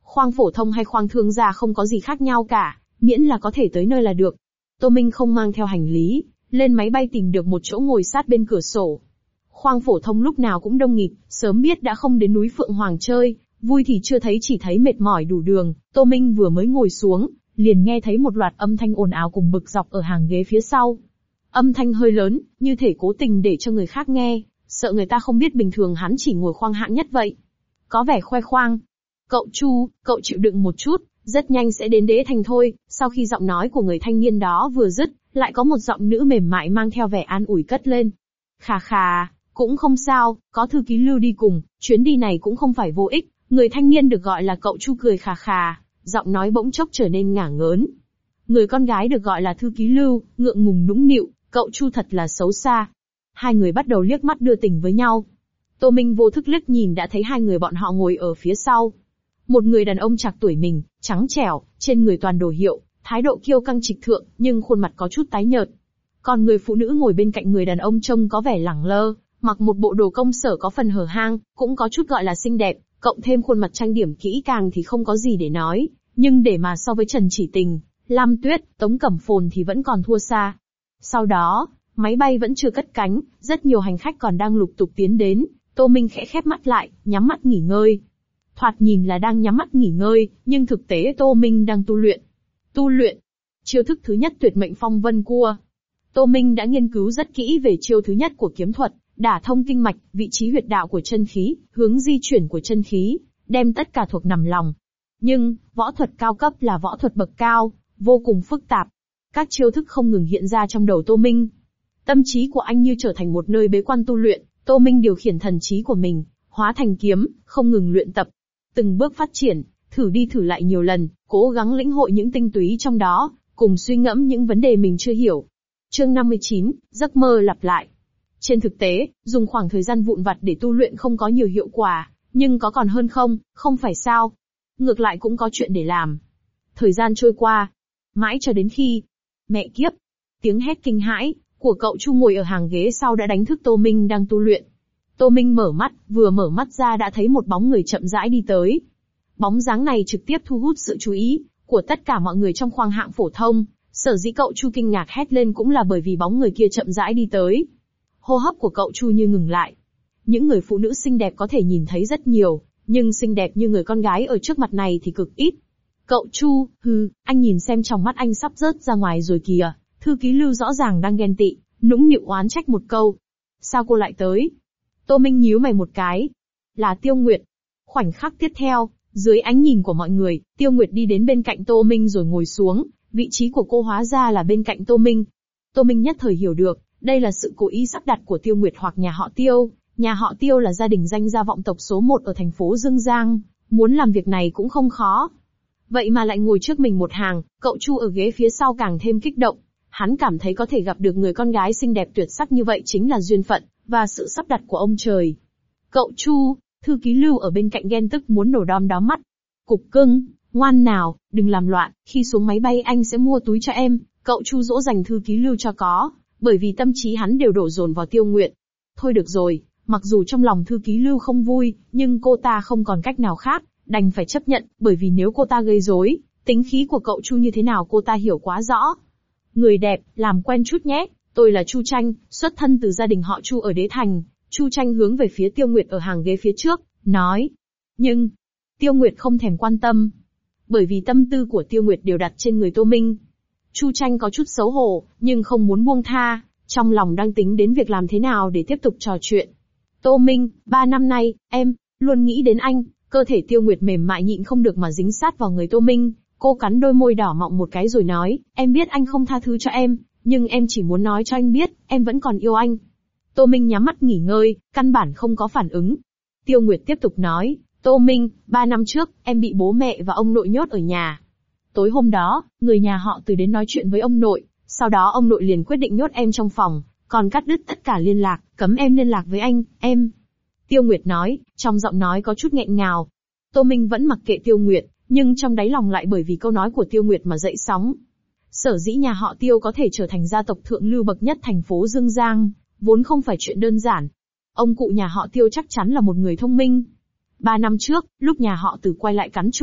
Khoang phổ thông hay khoang thương gia không có gì khác nhau cả, miễn là có thể tới nơi là được. Tô Minh không mang theo hành lý, lên máy bay tìm được một chỗ ngồi sát bên cửa sổ. Khoang phổ thông lúc nào cũng đông nghịt, sớm biết đã không đến núi Phượng Hoàng chơi, vui thì chưa thấy chỉ thấy mệt mỏi đủ đường. Tô Minh vừa mới ngồi xuống, liền nghe thấy một loạt âm thanh ồn ào cùng bực dọc ở hàng ghế phía sau. Âm thanh hơi lớn, như thể cố tình để cho người khác nghe, sợ người ta không biết bình thường hắn chỉ ngồi khoang hạng nhất vậy. Có vẻ khoe khoang. Cậu Chu, cậu chịu đựng một chút, rất nhanh sẽ đến đế thành thôi. Sau khi giọng nói của người thanh niên đó vừa dứt, lại có một giọng nữ mềm mại mang theo vẻ an ủi cất lên. Khà khà, cũng không sao, có thư ký Lưu đi cùng, chuyến đi này cũng không phải vô ích. Người thanh niên được gọi là cậu Chu cười khà khà, giọng nói bỗng chốc trở nên ngả ngớn. Người con gái được gọi là thư ký Lưu, ngượng ngùng nũng nịu, cậu Chu thật là xấu xa. Hai người bắt đầu liếc mắt đưa tình với nhau. Tô Minh vô thức liếc nhìn đã thấy hai người bọn họ ngồi ở phía sau. Một người đàn ông trạc tuổi mình, trắng trẻo, trên người toàn đồ hiệu, thái độ kiêu căng trịch thượng, nhưng khuôn mặt có chút tái nhợt. Còn người phụ nữ ngồi bên cạnh người đàn ông trông có vẻ lẳng lơ, mặc một bộ đồ công sở có phần hở hang, cũng có chút gọi là xinh đẹp, cộng thêm khuôn mặt trang điểm kỹ càng thì không có gì để nói, nhưng để mà so với Trần Chỉ Tình, Lam Tuyết, Tống Cẩm Phồn thì vẫn còn thua xa. Sau đó, máy bay vẫn chưa cất cánh, rất nhiều hành khách còn đang lục tục tiến đến, Tô Minh khẽ khép mắt lại, nhắm mắt nghỉ ngơi. Thoạt nhìn là đang nhắm mắt nghỉ ngơi, nhưng thực tế Tô Minh đang tu luyện. Tu luyện. Chiêu thức thứ nhất tuyệt mệnh phong vân cua. Tô Minh đã nghiên cứu rất kỹ về chiêu thứ nhất của kiếm thuật, đả thông kinh mạch, vị trí huyệt đạo của chân khí, hướng di chuyển của chân khí, đem tất cả thuộc nằm lòng. Nhưng, võ thuật cao cấp là võ thuật bậc cao, vô cùng phức tạp. Các chiêu thức không ngừng hiện ra trong đầu Tô Minh. Tâm trí của anh như trở thành một nơi bế quan tu luyện, Tô Minh điều khiển thần trí của mình, hóa thành kiếm, không ngừng luyện tập. Từng bước phát triển, thử đi thử lại nhiều lần, cố gắng lĩnh hội những tinh túy trong đó, cùng suy ngẫm những vấn đề mình chưa hiểu. Chương 59, giấc mơ lặp lại. Trên thực tế, dùng khoảng thời gian vụn vặt để tu luyện không có nhiều hiệu quả, nhưng có còn hơn không phải sao. Ngược lại cũng có chuyện để làm. Thời gian trôi qua, mãi cho đến khi... Mẹ kiếp! Tiếng hét kinh hãi của cậu Chu ngồi ở hàng ghế sau đã đánh thức Tô Minh đang tu luyện. Tô Minh mở mắt, vừa mở mắt ra đã thấy một bóng người chậm rãi đi tới. Bóng dáng này trực tiếp thu hút sự chú ý của tất cả mọi người trong khoang hạng phổ thông. Sở dĩ cậu Chu kinh ngạc hét lên cũng là bởi vì bóng người kia chậm rãi đi tới. Hô hấp của cậu Chu như ngừng lại. Những người phụ nữ xinh đẹp có thể nhìn thấy rất nhiều, nhưng xinh đẹp như người con gái ở trước mặt này thì cực ít. Cậu Chu, anh nhìn xem trong mắt anh sắp rớt ra ngoài rồi kìa. Thư ký Lưu rõ ràng đang ghen tị, nũng nịu oán trách một câu. Sao cô lại tới? Tô Minh nhíu mày một cái. Là Tiêu Nguyệt. Khoảnh khắc tiếp theo, dưới ánh nhìn của mọi người, Tiêu Nguyệt đi đến bên cạnh Tô Minh rồi ngồi xuống, vị trí của cô hóa ra là bên cạnh Tô Minh. Tô Minh nhất thời hiểu được, đây là sự cố ý sắp đặt của Tiêu Nguyệt hoặc nhà họ Tiêu. Nhà họ Tiêu là gia đình danh gia vọng tộc số 1 ở thành phố Dương Giang, muốn làm việc này cũng không khó. Vậy mà lại ngồi trước mình một hàng, cậu Chu ở ghế phía sau càng thêm kích động. Hắn cảm thấy có thể gặp được người con gái xinh đẹp tuyệt sắc như vậy chính là duyên phận, và sự sắp đặt của ông trời. Cậu Chu, thư ký Lưu ở bên cạnh ghen tức muốn nổ đom đóm mắt. Cục cưng, ngoan nào, đừng làm loạn, khi xuống máy bay anh sẽ mua túi cho em, cậu Chu dỗ dành thư ký Lưu cho có, bởi vì tâm trí hắn đều đổ dồn vào Tiêu Nguyệt. Thôi được rồi, mặc dù trong lòng thư ký Lưu không vui, nhưng cô ta không còn cách nào khác, đành phải chấp nhận, bởi vì nếu cô ta gây rối, tính khí của cậu Chu như thế nào cô ta hiểu quá rõ. Người đẹp, làm quen chút nhé, tôi là Chu Tranh, xuất thân từ gia đình họ Chu ở Đế Thành. Chu Tranh hướng về phía Tiêu Nguyệt ở hàng ghế phía trước, nói. Nhưng, Tiêu Nguyệt không thèm quan tâm. Bởi vì tâm tư của Tiêu Nguyệt đều đặt trên người Tô Minh. Chu Tranh có chút xấu hổ, nhưng không muốn buông tha, trong lòng đang tính đến việc làm thế nào để tiếp tục trò chuyện. Tô Minh, 3 năm nay, em, luôn nghĩ đến anh, cơ thể Tiêu Nguyệt mềm mại nhịn không được mà dính sát vào người Tô Minh. Cô cắn đôi môi đỏ mọng một cái rồi nói, em biết anh không tha thứ cho em, nhưng em chỉ muốn nói cho anh biết, em vẫn còn yêu anh. Tô Minh nhắm mắt nghỉ ngơi, căn bản không có phản ứng. Tiêu Nguyệt tiếp tục nói, Tô Minh, 3 năm trước, em bị bố mẹ và ông nội nhốt ở nhà. Tối hôm đó, người nhà họ Từ đến nói chuyện với ông nội, sau đó ông nội liền quyết định nhốt em trong phòng, còn cắt đứt tất cả liên lạc, cấm em liên lạc với anh, em. Tiêu Nguyệt nói, trong giọng nói có chút nghẹn ngào. Tô Minh vẫn mặc kệ Tiêu Nguyệt, nhưng trong đáy lòng lại bởi vì câu nói của Tiêu Nguyệt mà dậy sóng. Sở dĩ nhà họ Tiêu có thể trở thành gia tộc thượng lưu bậc nhất thành phố Dương Giang, vốn không phải chuyện đơn giản. Ông cụ nhà họ Tiêu chắc chắn là một người thông minh. 3 năm trước, lúc nhà họ Từ quay lại cắn chủ,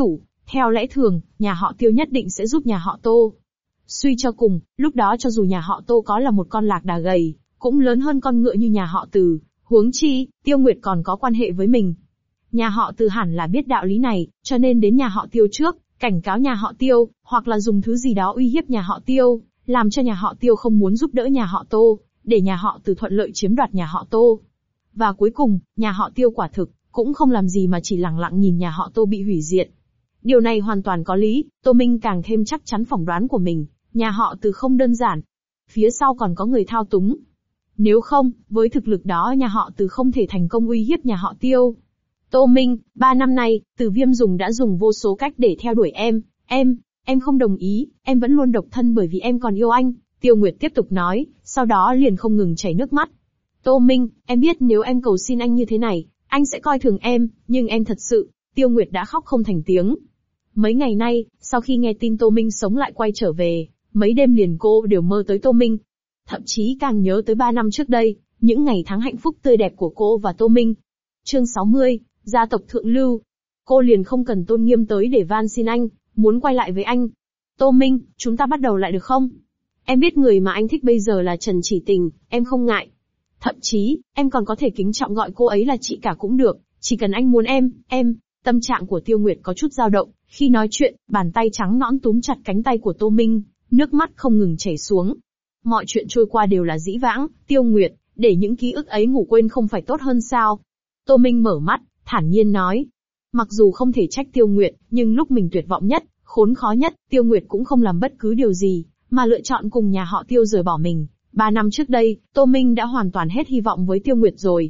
Theo lẽ thường, nhà họ Tiêu nhất định sẽ giúp nhà họ Tô. Suy cho cùng, lúc đó cho dù nhà họ Tô có là một con lạc đà gầy, cũng lớn hơn con ngựa như nhà họ Từ, huống chi, Tiêu Nguyệt còn có quan hệ với mình. Nhà họ Từ hẳn là biết đạo lý này, cho nên đến nhà họ Tiêu trước, cảnh cáo nhà họ Tiêu, hoặc là dùng thứ gì đó uy hiếp nhà họ Tiêu, làm cho nhà họ Tiêu không muốn giúp đỡ nhà họ Tô, để nhà họ Từ thuận lợi chiếm đoạt nhà họ Tô. Và cuối cùng, nhà họ Tiêu quả thực, cũng không làm gì mà chỉ lặng lặng nhìn nhà họ Tô bị hủy diệt. Điều này hoàn toàn có lý, Tô Minh càng thêm chắc chắn phỏng đoán của mình, nhà họ Từ không đơn giản. Phía sau còn có người thao túng. Nếu không, với thực lực đó nhà họ Từ không thể thành công uy hiếp nhà họ Tiêu. Tô Minh, 3 năm nay, Từ Viêm đã dùng vô số cách để theo đuổi em, em không đồng ý, em vẫn luôn độc thân bởi vì em còn yêu anh, Tiêu Nguyệt tiếp tục nói, sau đó liền không ngừng chảy nước mắt. Tô Minh, em biết nếu em cầu xin anh như thế này, anh sẽ coi thường em, nhưng em thật sự, Tiêu Nguyệt đã khóc không thành tiếng. Mấy ngày nay, sau khi nghe tin Tô Minh sống lại quay trở về, mấy đêm liền cô đều mơ tới Tô Minh. Thậm chí càng nhớ tới 3 năm trước đây, những ngày tháng hạnh phúc tươi đẹp của cô và Tô Minh. Chương 60, gia tộc thượng lưu. Cô liền không cần tôn nghiêm tới để van xin anh, muốn quay lại với anh. Tô Minh, chúng ta bắt đầu lại được không? Em biết người mà anh thích bây giờ là Trần Chỉ Tình, em không ngại. Thậm chí, em còn có thể kính trọng gọi cô ấy là chị cả cũng được, chỉ cần anh muốn em. Tâm trạng của Tiêu Nguyệt có chút dao động, khi nói chuyện, bàn tay trắng nõn túm chặt cánh tay của Tô Minh, nước mắt không ngừng chảy xuống. Mọi chuyện trôi qua đều là dĩ vãng, Tiêu Nguyệt, để những ký ức ấy ngủ quên không phải tốt hơn sao? Tô Minh mở mắt, thản nhiên nói. Mặc dù không thể trách Tiêu Nguyệt, nhưng lúc mình tuyệt vọng nhất, khốn khó nhất, Tiêu Nguyệt cũng không làm bất cứ điều gì, mà lựa chọn cùng nhà họ Tiêu rời bỏ mình. 3 năm trước đây, Tô Minh đã hoàn toàn hết hy vọng với Tiêu Nguyệt rồi.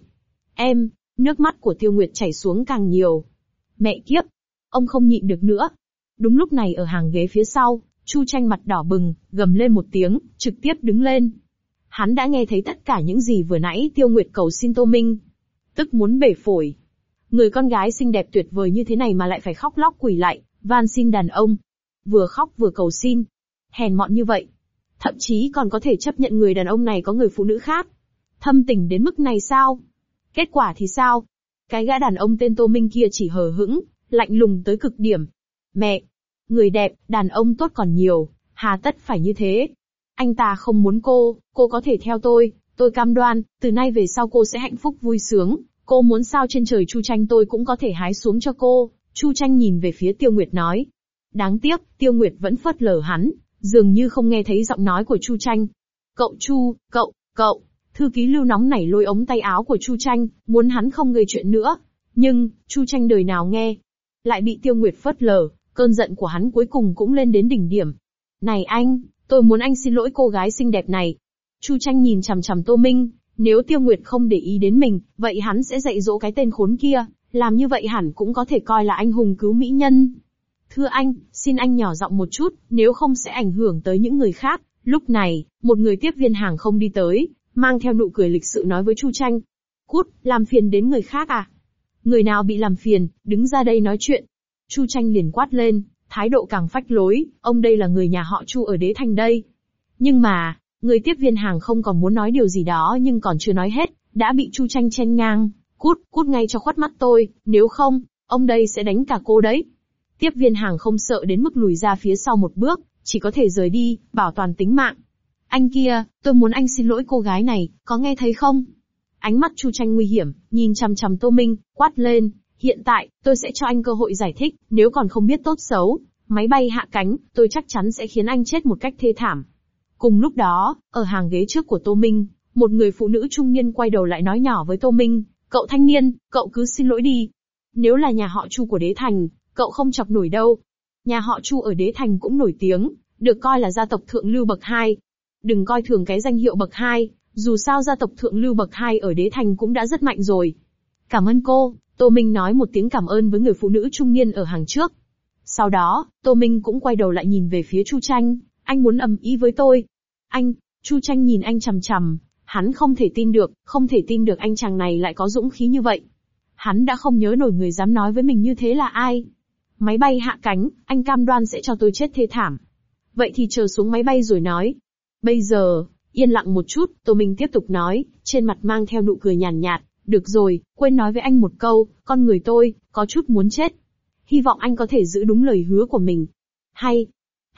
Nước mắt của Tiêu Nguyệt chảy xuống càng nhiều. Mẹ kiếp! Ông không nhịn được nữa. Đúng lúc này ở hàng ghế phía sau, Chu Tranh mặt đỏ bừng, gầm lên một tiếng, trực tiếp đứng lên. Hắn đã nghe thấy tất cả những gì vừa nãy Tiêu Nguyệt cầu xin Tô Minh. Tức muốn bể phổi. Người con gái xinh đẹp tuyệt vời như thế này mà lại phải khóc lóc quỳ lại, van xin đàn ông. Vừa khóc vừa cầu xin. Hèn mọn như vậy. Thậm chí còn có thể chấp nhận người đàn ông này có người phụ nữ khác. Thâm tình đến mức này sao? Kết quả thì sao? Cái gã đàn ông tên Tô Minh kia chỉ hờ hững, lạnh lùng tới cực điểm. Mẹ! Người đẹp, đàn ông tốt còn nhiều, hà tất phải như thế? Anh ta không muốn cô có thể theo tôi cam đoan, từ nay về sau cô sẽ hạnh phúc vui sướng, cô muốn sao trên trời Chu Tranh tôi cũng có thể hái xuống cho cô. Chu Tranh nhìn về phía Tiêu Nguyệt nói. Đáng tiếc, Tiêu Nguyệt vẫn phớt lờ hắn, dường như không nghe thấy giọng nói của Chu Tranh. Cậu Chu, cậu, thư ký Lưu nóng nảy lôi ống tay áo của Chu Tranh, muốn hắn không gây chuyện nữa. Nhưng, Chu Tranh đời nào nghe. Lại bị Tiêu Nguyệt phớt lờ, cơn giận của hắn cuối cùng cũng lên đến đỉnh điểm. Này anh, tôi muốn anh xin lỗi cô gái xinh đẹp này. Chu Tranh nhìn chằm chằm Tô Minh, nếu Tiêu Nguyệt không để ý đến mình, vậy hắn sẽ dạy dỗ cái tên khốn kia, làm như vậy hẳn cũng có thể coi là anh hùng cứu mỹ nhân. Thưa anh, xin anh nhỏ giọng một chút, nếu không sẽ ảnh hưởng tới những người khác. Lúc này, một người tiếp viên hàng không đi tới, mang theo nụ cười lịch sự nói với Chu Tranh. Cút, làm phiền đến người khác à? Người nào bị làm phiền, đứng ra đây nói chuyện. Chu Tranh liền quát lên, thái độ càng phách lối, ông đây là người nhà họ Chu ở Đế Thành đây. Nhưng mà, người tiếp viên hàng không còn muốn nói điều gì đó nhưng còn chưa nói hết, đã bị Chu Tranh chen ngang. Cút ngay cho khuất mắt tôi, nếu không, ông đây sẽ đánh cả cô đấy. Tiếp viên hàng không sợ đến mức lùi ra phía sau một bước, chỉ có thể rời đi, bảo toàn tính mạng. Anh kia, tôi muốn anh xin lỗi cô gái này, có nghe thấy không? Ánh mắt Chu Tranh nguy hiểm, nhìn chằm chằm Tô Minh, quát lên. Hiện tại, tôi sẽ cho anh cơ hội giải thích, nếu còn không biết tốt xấu, máy bay hạ cánh, tôi chắc chắn sẽ khiến anh chết một cách thê thảm. Cùng lúc đó, ở hàng ghế trước của Tô Minh, một người phụ nữ trung niên quay đầu lại nói nhỏ với Tô Minh, cậu thanh niên, cậu cứ xin lỗi đi. Nếu là nhà họ Chu của Đế Thành, cậu không chọc nổi đâu. Nhà họ Chu ở Đế Thành cũng nổi tiếng, được coi là gia tộc thượng lưu bậc 2. Đừng coi thường cái danh hiệu bậc 2, dù sao gia tộc thượng lưu bậc 2 ở Đế Thành cũng đã rất mạnh rồi. Cảm ơn cô. Tô Minh nói một tiếng cảm ơn với người phụ nữ trung niên ở hàng trước. Sau đó, Tô Minh cũng quay đầu lại nhìn về phía Chu Tranh, anh muốn ầm ĩ với tôi. Anh, Chu Tranh nhìn anh chằm chằm, hắn không thể tin được anh chàng này lại có dũng khí như vậy. Hắn đã không nhớ nổi người dám nói với mình như thế là ai. Máy bay hạ cánh, anh cam đoan sẽ cho tôi chết thê thảm. Vậy thì chờ xuống máy bay rồi nói. Bây giờ, yên lặng một chút, Tô Minh tiếp tục nói, trên mặt mang theo nụ cười nhàn nhạt. Được rồi, quên nói với anh một câu, con người tôi, có chút muốn chết. hy vọng anh có thể giữ đúng lời hứa của mình. Hay,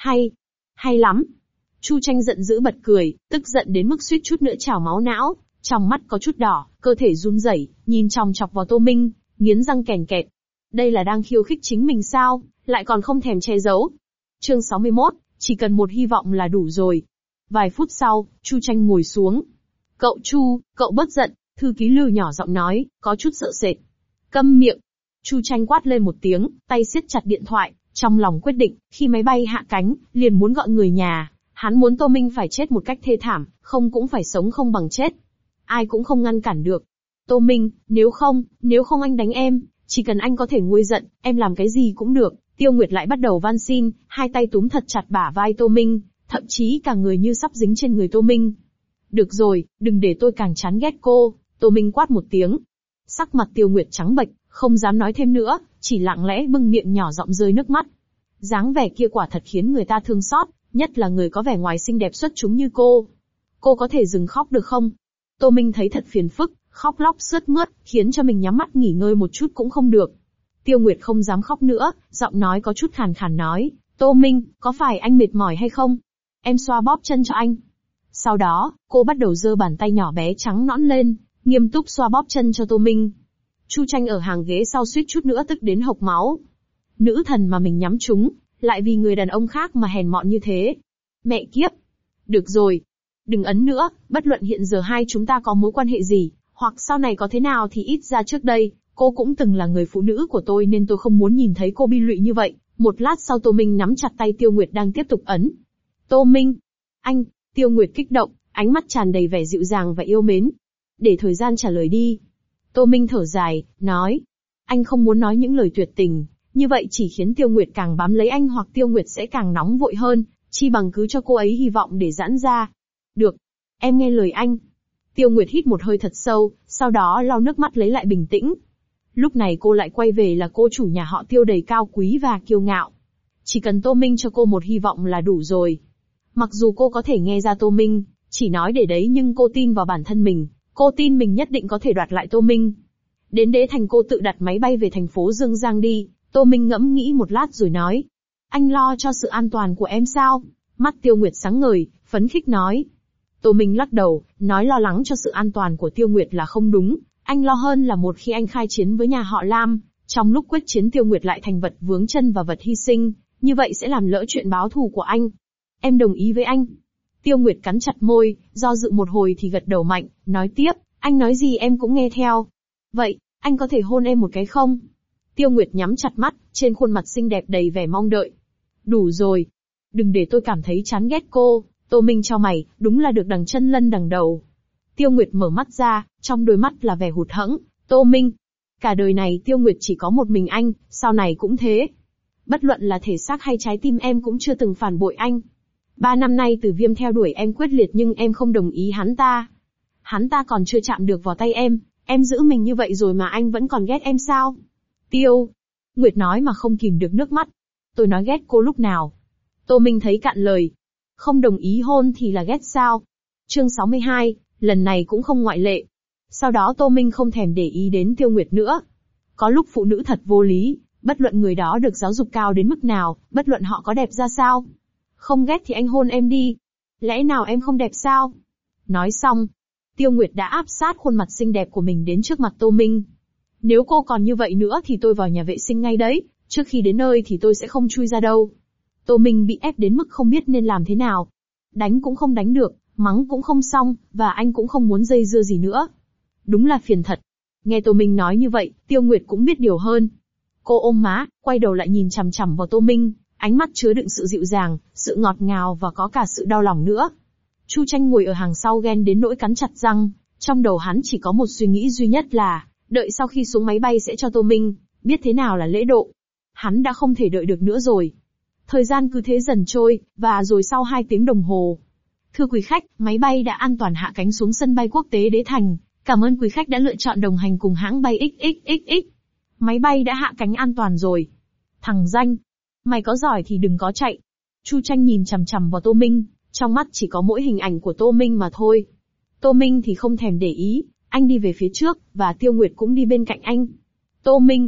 hay lắm. Chu Tranh giận dữ bật cười, tức giận đến mức suýt chút nữa trào máu não, trong mắt có chút đỏ, cơ thể run rẩy, nhìn chòng chọc vào Tô Minh, nghiến răng kèn kẹt. Đây là đang khiêu khích chính mình sao, lại còn không thèm che giấu. Chương 61, chỉ cần một hy vọng là đủ rồi. Vài phút sau, Chu Tranh ngồi xuống. Cậu Chu, cậu bớt giận, thư ký Lư nhỏ giọng nói, có chút sợ sệt. Câm miệng. Chu Tranh quát lên một tiếng, tay siết chặt điện thoại, trong lòng quyết định, khi máy bay hạ cánh, liền muốn gọi người nhà. Hắn muốn Tô Minh phải chết một cách thê thảm, không cũng phải sống không bằng chết. Ai cũng không ngăn cản được. Tô Minh, nếu không anh đánh em, chỉ cần anh có thể nguôi giận, em làm cái gì cũng được. Tiêu Nguyệt lại bắt đầu van xin, hai tay túm thật chặt bả vai Tô Minh, thậm chí cả người như sắp dính trên người Tô Minh. Được rồi, đừng để tôi càng chán ghét cô, Tô Minh quát một tiếng. Sắc mặt Tiêu Nguyệt trắng bệch, không dám nói thêm nữa, chỉ lặng lẽ bưng miệng nhỏ giọng rơi nước mắt. Dáng vẻ kia quả thật khiến người ta thương xót, nhất là người có vẻ ngoài xinh đẹp xuất chúng như cô. Cô có thể dừng khóc được không? Tô Minh thấy thật phiền phức, khóc lóc sướt mướt, khiến cho mình nhắm mắt nghỉ ngơi một chút cũng không được. Tiêu Nguyệt không dám khóc nữa, giọng nói có chút khàn khàn nói, Tô Minh, có phải anh mệt mỏi hay không? Em xoa bóp chân cho anh. Sau đó, cô bắt đầu giơ bàn tay nhỏ bé trắng nõn lên, nghiêm túc xoa bóp chân cho Tô Minh. Chu Tranh ở hàng ghế sau suýt chút nữa tức đến hộc máu. Nữ thần mà mình nhắm trúng, lại vì người đàn ông khác mà hèn mọn như thế. Mẹ kiếp. Được rồi. Đừng ấn nữa, bất luận hiện giờ hai chúng ta có mối quan hệ gì, hoặc sau này có thế nào thì ít ra trước đây, cô cũng từng là người phụ nữ của tôi nên tôi không muốn nhìn thấy cô bi lụy như vậy. Một lát sau Tô Minh nắm chặt tay Tiêu Nguyệt đang tiếp tục ấn. Tô Minh. Anh, Tiêu Nguyệt kích động, ánh mắt tràn đầy vẻ dịu dàng và yêu mến. Để thời gian trả lời đi. Tô Minh thở dài, nói. Anh không muốn nói những lời tuyệt tình, như vậy chỉ khiến Tiêu Nguyệt càng bám lấy anh hoặc Tiêu Nguyệt sẽ càng nóng vội hơn, chi bằng cứ cho cô ấy hy vọng để giãn ra. Được. Em nghe lời anh. Tiêu Nguyệt hít một hơi thật sâu, sau đó lau nước mắt lấy lại bình tĩnh. Lúc này cô lại quay về là cô chủ nhà họ Tiêu đầy cao quý và kiêu ngạo. Chỉ cần Tô Minh cho cô một hy vọng là đủ rồi. Mặc dù cô có thể nghe ra Tô Minh chỉ nói để đấy nhưng cô tin vào bản thân mình, cô tin mình nhất định có thể đoạt lại Tô Minh. Đến Đế Thành cô tự đặt máy bay về thành phố Dương Giang đi. Tô Minh ngẫm nghĩ một lát rồi nói. Anh lo cho sự an toàn của em sao? Mắt Tiêu Nguyệt sáng ngời, phấn khích nói. Tô Minh lắc đầu, nói lo lắng cho sự an toàn của Tiêu Nguyệt là không đúng. Anh lo hơn là một khi anh khai chiến với nhà họ Lam, trong lúc quyết chiến Tiêu Nguyệt lại thành vật vướng chân và vật hy sinh, như vậy sẽ làm lỡ chuyện báo thù của anh. Em đồng ý với anh. Tiêu Nguyệt cắn chặt môi, do dự một hồi thì gật đầu mạnh, nói tiếp, anh nói gì em cũng nghe theo. Vậy, anh có thể hôn em một cái không? Tiêu Nguyệt nhắm chặt mắt, trên khuôn mặt xinh đẹp đầy vẻ mong đợi. Đủ rồi. Đừng để tôi cảm thấy chán ghét cô. Tô Minh chau mày, đúng là được đằng chân lân đằng đầu. Tiêu Nguyệt mở mắt ra, trong đôi mắt là vẻ hụt hẫng. Tô Minh. Cả đời này Tiêu Nguyệt chỉ có một mình anh, sau này cũng thế. Bất luận là thể xác hay trái tim em cũng chưa từng phản bội anh. 3 năm nay Tử Viêm theo đuổi em quyết liệt nhưng em không đồng ý hắn ta. Hắn ta còn chưa chạm được vào tay em giữ mình như vậy rồi mà anh vẫn còn ghét em sao? Tiêu. Nguyệt nói mà không kìm được nước mắt. Tôi nói ghét cô lúc nào? Tô Minh thấy cạn lời. Không đồng ý hôn thì là ghét sao? Chương 62, lần này cũng không ngoại lệ. Sau đó Tô Minh không thèm để ý đến Tiêu Nguyệt nữa. Có lúc phụ nữ thật vô lý, bất luận người đó được giáo dục cao đến mức nào, bất luận họ có đẹp ra sao. Không ghét thì anh hôn em đi. Lẽ nào em không đẹp sao? Nói xong, Tiêu Nguyệt đã áp sát khuôn mặt xinh đẹp của mình đến trước mặt Tô Minh. Nếu cô còn như vậy nữa thì tôi vào nhà vệ sinh ngay đấy, trước khi đến nơi thì tôi sẽ không chui ra đâu. Tô Minh bị ép đến mức không biết nên làm thế nào. Đánh cũng không đánh được, mắng cũng không xong, và anh cũng không muốn dây dưa gì nữa. Đúng là phiền thật. Nghe Tô Minh nói như vậy, Tiêu Nguyệt cũng biết điều hơn. Cô ôm má, quay đầu lại nhìn chằm chằm vào Tô Minh, ánh mắt chứa đựng sự dịu dàng, sự ngọt ngào và có cả sự đau lòng nữa. Chu Tranh ngồi ở hàng sau ghen đến nỗi cắn chặt răng, trong đầu hắn chỉ có một suy nghĩ duy nhất là, đợi sau khi xuống máy bay sẽ cho Tô Minh biết thế nào là lễ độ. Hắn đã không thể đợi được nữa rồi. Thời gian cứ thế dần trôi, và rồi sau 2 tiếng đồng hồ. Thưa quý khách, máy bay đã an toàn hạ cánh xuống sân bay quốc tế Đế Thành. Cảm ơn quý khách đã lựa chọn đồng hành cùng hãng bay XXXX. Máy bay đã hạ cánh an toàn rồi. Thằng danh. Mày có giỏi thì đừng có chạy. Chu Tranh nhìn chằm chằm vào Tô Minh, trong mắt chỉ có mỗi hình ảnh của Tô Minh mà thôi. Tô Minh thì không thèm để ý, anh đi về phía trước, và Tiêu Nguyệt cũng đi bên cạnh anh. Tô Minh.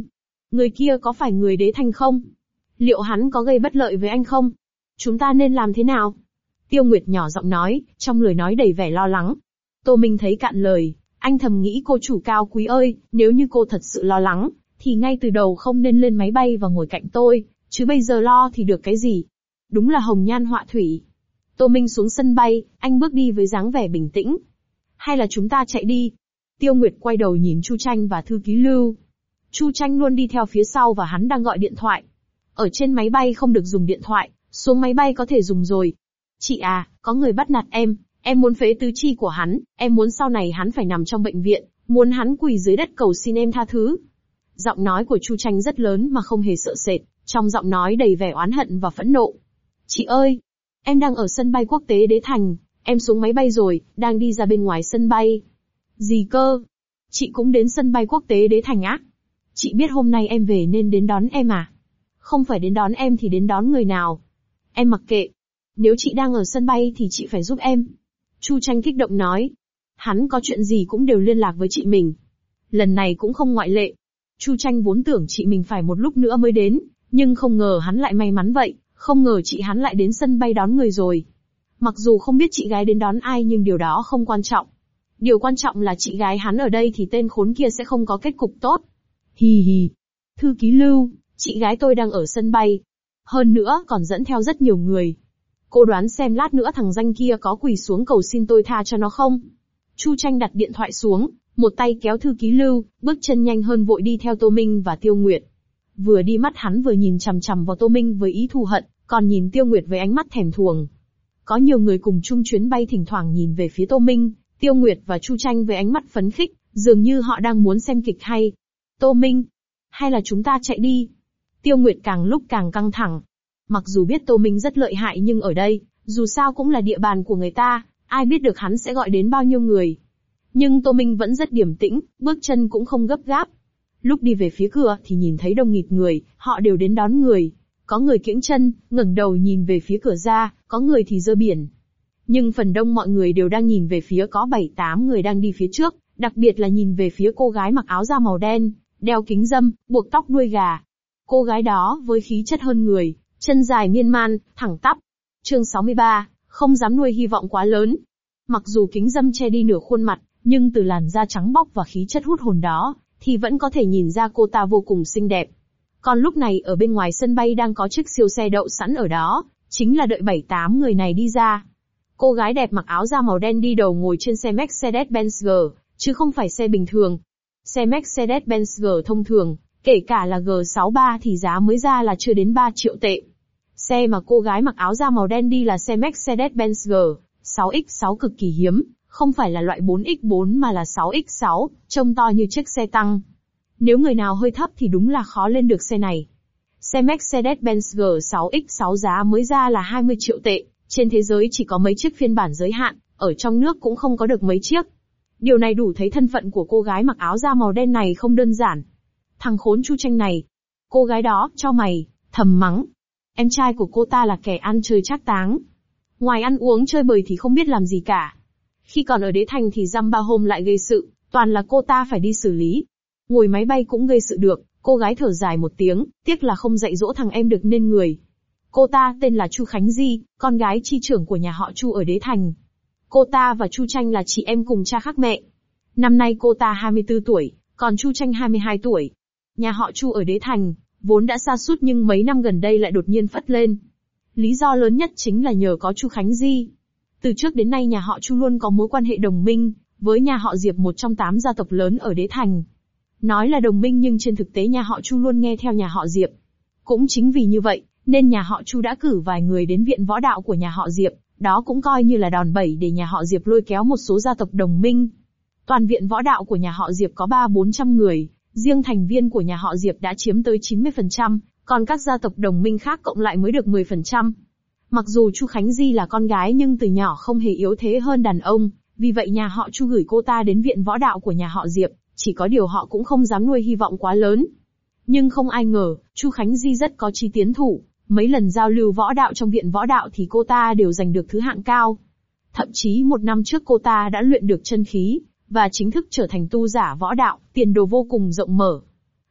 Người kia có phải người Đế Thành không? Liệu hắn có gây bất lợi với anh không? Chúng ta nên làm thế nào? Tiêu Nguyệt nhỏ giọng nói, trong lời nói đầy vẻ lo lắng. Tô Minh thấy cạn lời, anh thầm nghĩ cô chủ cao quý ơi, nếu như cô thật sự lo lắng, thì ngay từ đầu không nên lên máy bay và ngồi cạnh tôi, chứ bây giờ lo thì được cái gì? Đúng là hồng nhan họa thủy. Tô Minh xuống sân bay, anh bước đi với dáng vẻ bình tĩnh. Hay là chúng ta chạy đi? Tiêu Nguyệt quay đầu nhìn Chu Tranh và thư ký Lưu. Chu Tranh luôn đi theo phía sau và hắn đang gọi điện thoại. Ở trên máy bay không được dùng điện thoại, xuống máy bay có thể dùng rồi. Chị à, có người bắt nạt em muốn phế tứ chi của hắn, em muốn sau này hắn phải nằm trong bệnh viện, muốn hắn quỳ dưới đất cầu xin em tha thứ. Giọng nói của Chu Tranh rất lớn mà không hề sợ sệt, trong giọng nói đầy vẻ oán hận và phẫn nộ. Chị ơi, em đang ở sân bay quốc tế Đế Thành, em xuống máy bay rồi, đang đi ra bên ngoài sân bay. Gì cơ? Chị cũng đến sân bay quốc tế Đế Thành á? Chị biết hôm nay em về nên đến đón em à? Không phải đến đón em thì đến đón người nào? Em mặc kệ. Nếu chị đang ở sân bay thì chị phải giúp em. Chu Tranh kích động nói. Hắn có chuyện gì cũng đều liên lạc với chị mình. Lần này cũng không ngoại lệ. Chu Tranh vốn tưởng chị mình phải một lúc nữa mới đến, nhưng không ngờ hắn lại may mắn vậy, không ngờ chị hắn lại đến sân bay đón người rồi. Mặc dù không biết chị gái đến đón ai nhưng điều đó không quan trọng. Điều quan trọng là chị gái hắn ở đây thì tên khốn kia sẽ không có kết cục tốt. Hì hì. Thư ký Lưu, chị gái tôi đang ở sân bay. Hơn nữa còn dẫn theo rất nhiều người. Cô đoán xem lát nữa thằng danh kia có quỳ xuống cầu xin tôi tha cho nó không? Chu Tranh đặt điện thoại xuống, một tay kéo thư ký Lưu, bước chân nhanh hơn vội đi theo Tô Minh và Tiêu Nguyệt. Vừa đi mắt hắn vừa nhìn chằm chằm vào Tô Minh với ý thù hận, còn nhìn Tiêu Nguyệt với ánh mắt thèm thuồng. Có nhiều người cùng chung chuyến bay thỉnh thoảng nhìn về phía Tô Minh, Tiêu Nguyệt và Chu Tranh với ánh mắt phấn khích, dường như họ đang muốn xem kịch hay. Tô Minh, hay là chúng ta chạy đi? Tiêu Nguyệt càng lúc càng căng thẳng. Mặc dù biết Tô Minh rất lợi hại nhưng ở đây, dù sao cũng là địa bàn của người ta, ai biết được hắn sẽ gọi đến bao nhiêu người. Nhưng Tô Minh vẫn rất điềm tĩnh, bước chân cũng không gấp gáp. Lúc đi về phía cửa thì nhìn thấy đông nghịt người, họ đều đến đón người. Có người kiễng chân, ngẩng đầu nhìn về phía cửa ra, có người thì giơ biển. Nhưng phần đông mọi người đều đang nhìn về phía có 7-8 người đang đi phía trước, đặc biệt là nhìn về phía cô gái mặc áo da màu đen, đeo kính râm, buộc tóc đuôi gà. Cô gái đó với khí chất hơn người, chân dài miên man, thẳng tắp. Chương 63, không dám nuôi hy vọng quá lớn. Mặc dù kính râm che đi nửa khuôn mặt, nhưng từ làn da trắng bóc và khí chất hút hồn đó, thì vẫn có thể nhìn ra cô ta vô cùng xinh đẹp. Còn lúc này ở bên ngoài sân bay đang có chiếc siêu xe đậu sẵn ở đó, chính là đợi 7-8 người này đi ra. Cô gái đẹp mặc áo da màu đen đi đầu ngồi trên xe Mercedes-Benz G, chứ không phải xe bình thường. Xe Mercedes-Benz G thông thường, kể cả là G63 thì giá mới ra là chưa đến 3 triệu tệ. Xe mà cô gái mặc áo da màu đen đi là xe Mercedes-Benz G, 6X6 cực kỳ hiếm, không phải là loại 4X4 mà là 6X6, trông to như chiếc xe tăng. Nếu người nào hơi thấp thì đúng là khó lên được xe này. Xe Mercedes-Benz G6X6 giá mới ra là 20 triệu tệ, trên thế giới chỉ có mấy chiếc phiên bản giới hạn, ở trong nước cũng không có được mấy chiếc. Điều này đủ thấy thân phận của cô gái mặc áo da màu đen này không đơn giản. Thằng khốn Chu Tranh này. Cô gái đó, chau mày, thầm mắng. Em trai của cô ta là kẻ ăn chơi trác táng. Ngoài ăn uống chơi bời thì không biết làm gì cả. Khi còn ở Đế Thành thì dăm ba hôm lại gây sự, toàn là cô ta phải đi xử lý. Ngồi máy bay cũng gây sự được, cô gái thở dài một tiếng, tiếc là không dạy dỗ thằng em được nên người. Cô ta tên là Chu Khánh Di, con gái chi trưởng của nhà họ Chu ở Đế Thành. Cô ta và Chu Tranh là chị em cùng cha khác mẹ. Năm nay cô ta 24 tuổi, còn Chu Tranh 22 tuổi. Nhà họ Chu ở Đế Thành, vốn đã sa sút nhưng mấy năm gần đây lại đột nhiên phất lên. Lý do lớn nhất chính là nhờ có Chu Khánh Di. Từ trước đến nay nhà họ Chu luôn có mối quan hệ đồng minh với nhà họ Diệp, một trong 8 gia tộc lớn ở Đế Thành. Nói là đồng minh nhưng trên thực tế nhà họ Chu luôn nghe theo nhà họ Diệp. Cũng chính vì như vậy, nên nhà họ Chu đã cử vài người đến viện võ đạo của nhà họ Diệp, đó cũng coi như là đòn bẩy để nhà họ Diệp lôi kéo một số gia tộc đồng minh. Toàn viện võ đạo của nhà họ Diệp có 300-400 người, riêng thành viên của nhà họ Diệp đã chiếm tới 90%, còn các gia tộc đồng minh khác cộng lại mới được 10%. Mặc dù Chu Khánh Di là con gái nhưng từ nhỏ không hề yếu thế hơn đàn ông, vì vậy nhà họ Chu gửi cô ta đến viện võ đạo của nhà họ Diệp, chỉ có điều họ cũng không dám nuôi hy vọng quá lớn. Nhưng không ai ngờ, Chu Khánh Di rất có chí tiến thủ, mấy lần giao lưu võ đạo trong viện võ đạo thì cô ta đều giành được thứ hạng cao. Thậm chí một năm trước cô ta đã luyện được chân khí, và chính thức trở thành tu giả võ đạo, tiền đồ vô cùng rộng mở.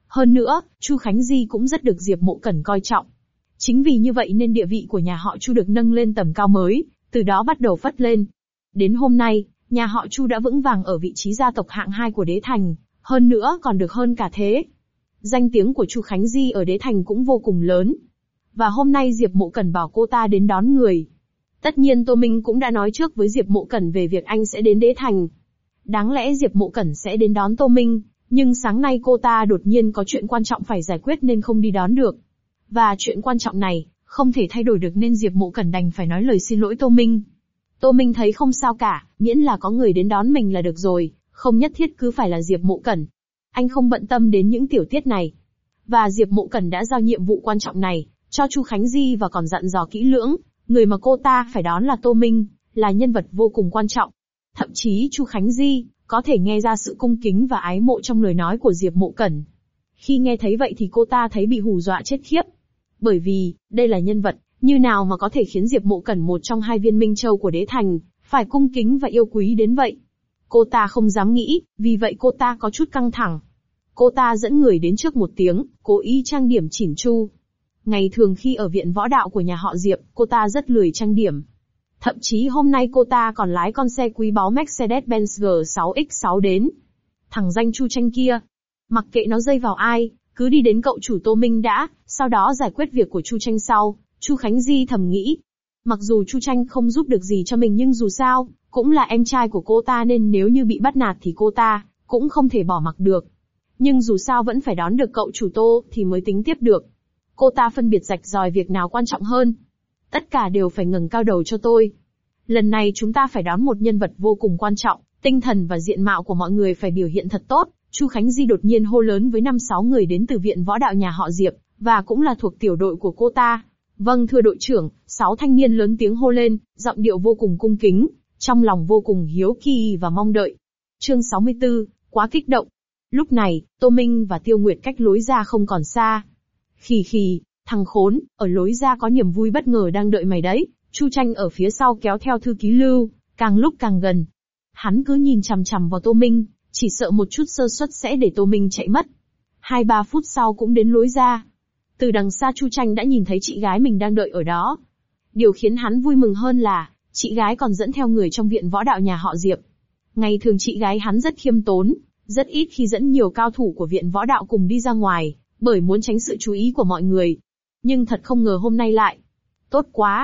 Hơn nữa, Chu Khánh Di cũng rất được Diệp Mộ Cẩn coi trọng. Chính vì như vậy nên địa vị của nhà họ Chu được nâng lên tầm cao mới, từ đó bắt đầu phất lên. Đến hôm nay, nhà họ Chu đã vững vàng ở vị trí gia tộc hạng 2 của Đế Thành, hơn nữa còn được hơn cả thế. Danh tiếng của Chu Khánh Di ở Đế Thành cũng vô cùng lớn. Và hôm nay Diệp Mộ Cẩn bảo cô ta đến đón người. Tất nhiên Tô Minh cũng đã nói trước với Diệp Mộ Cẩn về việc anh sẽ đến Đế Thành. Đáng lẽ Diệp Mộ Cẩn sẽ đến đón Tô Minh, nhưng sáng nay cô ta đột nhiên có chuyện quan trọng phải giải quyết nên không đi đón được. Và chuyện quan trọng này, không thể thay đổi được nên Diệp Mộ Cẩn đành phải nói lời xin lỗi Tô Minh. Tô Minh thấy không sao cả, miễn là có người đến đón mình là được rồi, không nhất thiết cứ phải là Diệp Mộ Cẩn. Anh không bận tâm đến những tiểu tiết này. Và Diệp Mộ Cẩn đã giao nhiệm vụ quan trọng này cho Chu Khánh Di và còn dặn dò kỹ lưỡng, người mà cô ta phải đón là Tô Minh, là nhân vật vô cùng quan trọng. Thậm chí Chu Khánh Di có thể nghe ra sự cung kính và ái mộ trong lời nói của Diệp Mộ Cẩn. Khi nghe thấy vậy thì cô ta thấy bị hù dọa chết khiếp. Bởi vì, đây là nhân vật, như nào mà có thể khiến Diệp Mộ Cẩn một trong hai viên minh châu của Đế Thành, phải cung kính và yêu quý đến vậy. Cô ta không dám nghĩ, vì vậy cô ta có chút căng thẳng. Cô ta dẫn người đến trước một tiếng, cố ý trang điểm chỉn chu. Ngày thường khi ở viện võ đạo của nhà họ Diệp, cô ta rất lười trang điểm. Thậm chí hôm nay cô ta còn lái con xe quý báu Mercedes-Benz G6X6 đến. Thằng danh Chu Tranh kia. Mặc kệ nó dây vào ai, cứ đi đến cậu chủ Tô Minh đã, sau đó giải quyết việc của Chu Tranh sau. Chu Khánh Di thầm nghĩ. Mặc dù Chu Tranh không giúp được gì cho mình nhưng dù sao, cũng là em trai của cô ta nên nếu như bị bắt nạt thì cô ta cũng không thể bỏ mặc được. Nhưng dù sao vẫn phải đón được cậu chủ Tô thì mới tính tiếp được. Cô ta phân biệt rạch ròi việc nào quan trọng hơn. Tất cả đều phải ngẩng cao đầu cho tôi. Lần này chúng ta phải đón một nhân vật vô cùng quan trọng, tinh thần và diện mạo của mọi người phải biểu hiện thật tốt. Chu Khánh Di đột nhiên hô lớn với 5-6 người đến từ viện võ đạo nhà họ Diệp, và cũng là thuộc tiểu đội của cô ta. Vâng thưa đội trưởng, 6 thanh niên lớn tiếng hô lên, giọng điệu vô cùng cung kính, trong lòng vô cùng hiếu kỳ và mong đợi. Chương 64, quá kích động. Lúc này, Tô Minh và Tiêu Nguyệt cách lối ra không còn xa. Khì khì, thằng khốn, ở lối ra có niềm vui bất ngờ đang đợi mày đấy. Chu Tranh ở phía sau kéo theo thư ký Lưu, càng lúc càng gần. Hắn cứ nhìn chằm chằm vào Tô Minh, chỉ sợ một chút sơ suất sẽ để Tô Minh chạy mất. 2-3 phút sau cũng đến lối ra. Từ đằng xa Chu Tranh đã nhìn thấy chị gái mình đang đợi ở đó. Điều khiến hắn vui mừng hơn là, chị gái còn dẫn theo người trong viện võ đạo nhà họ Diệp. Ngày thường chị gái hắn rất khiêm tốn, rất ít khi dẫn nhiều cao thủ của viện võ đạo cùng đi ra ngoài, bởi muốn tránh sự chú ý của mọi người. Nhưng thật không ngờ hôm nay lại. Tốt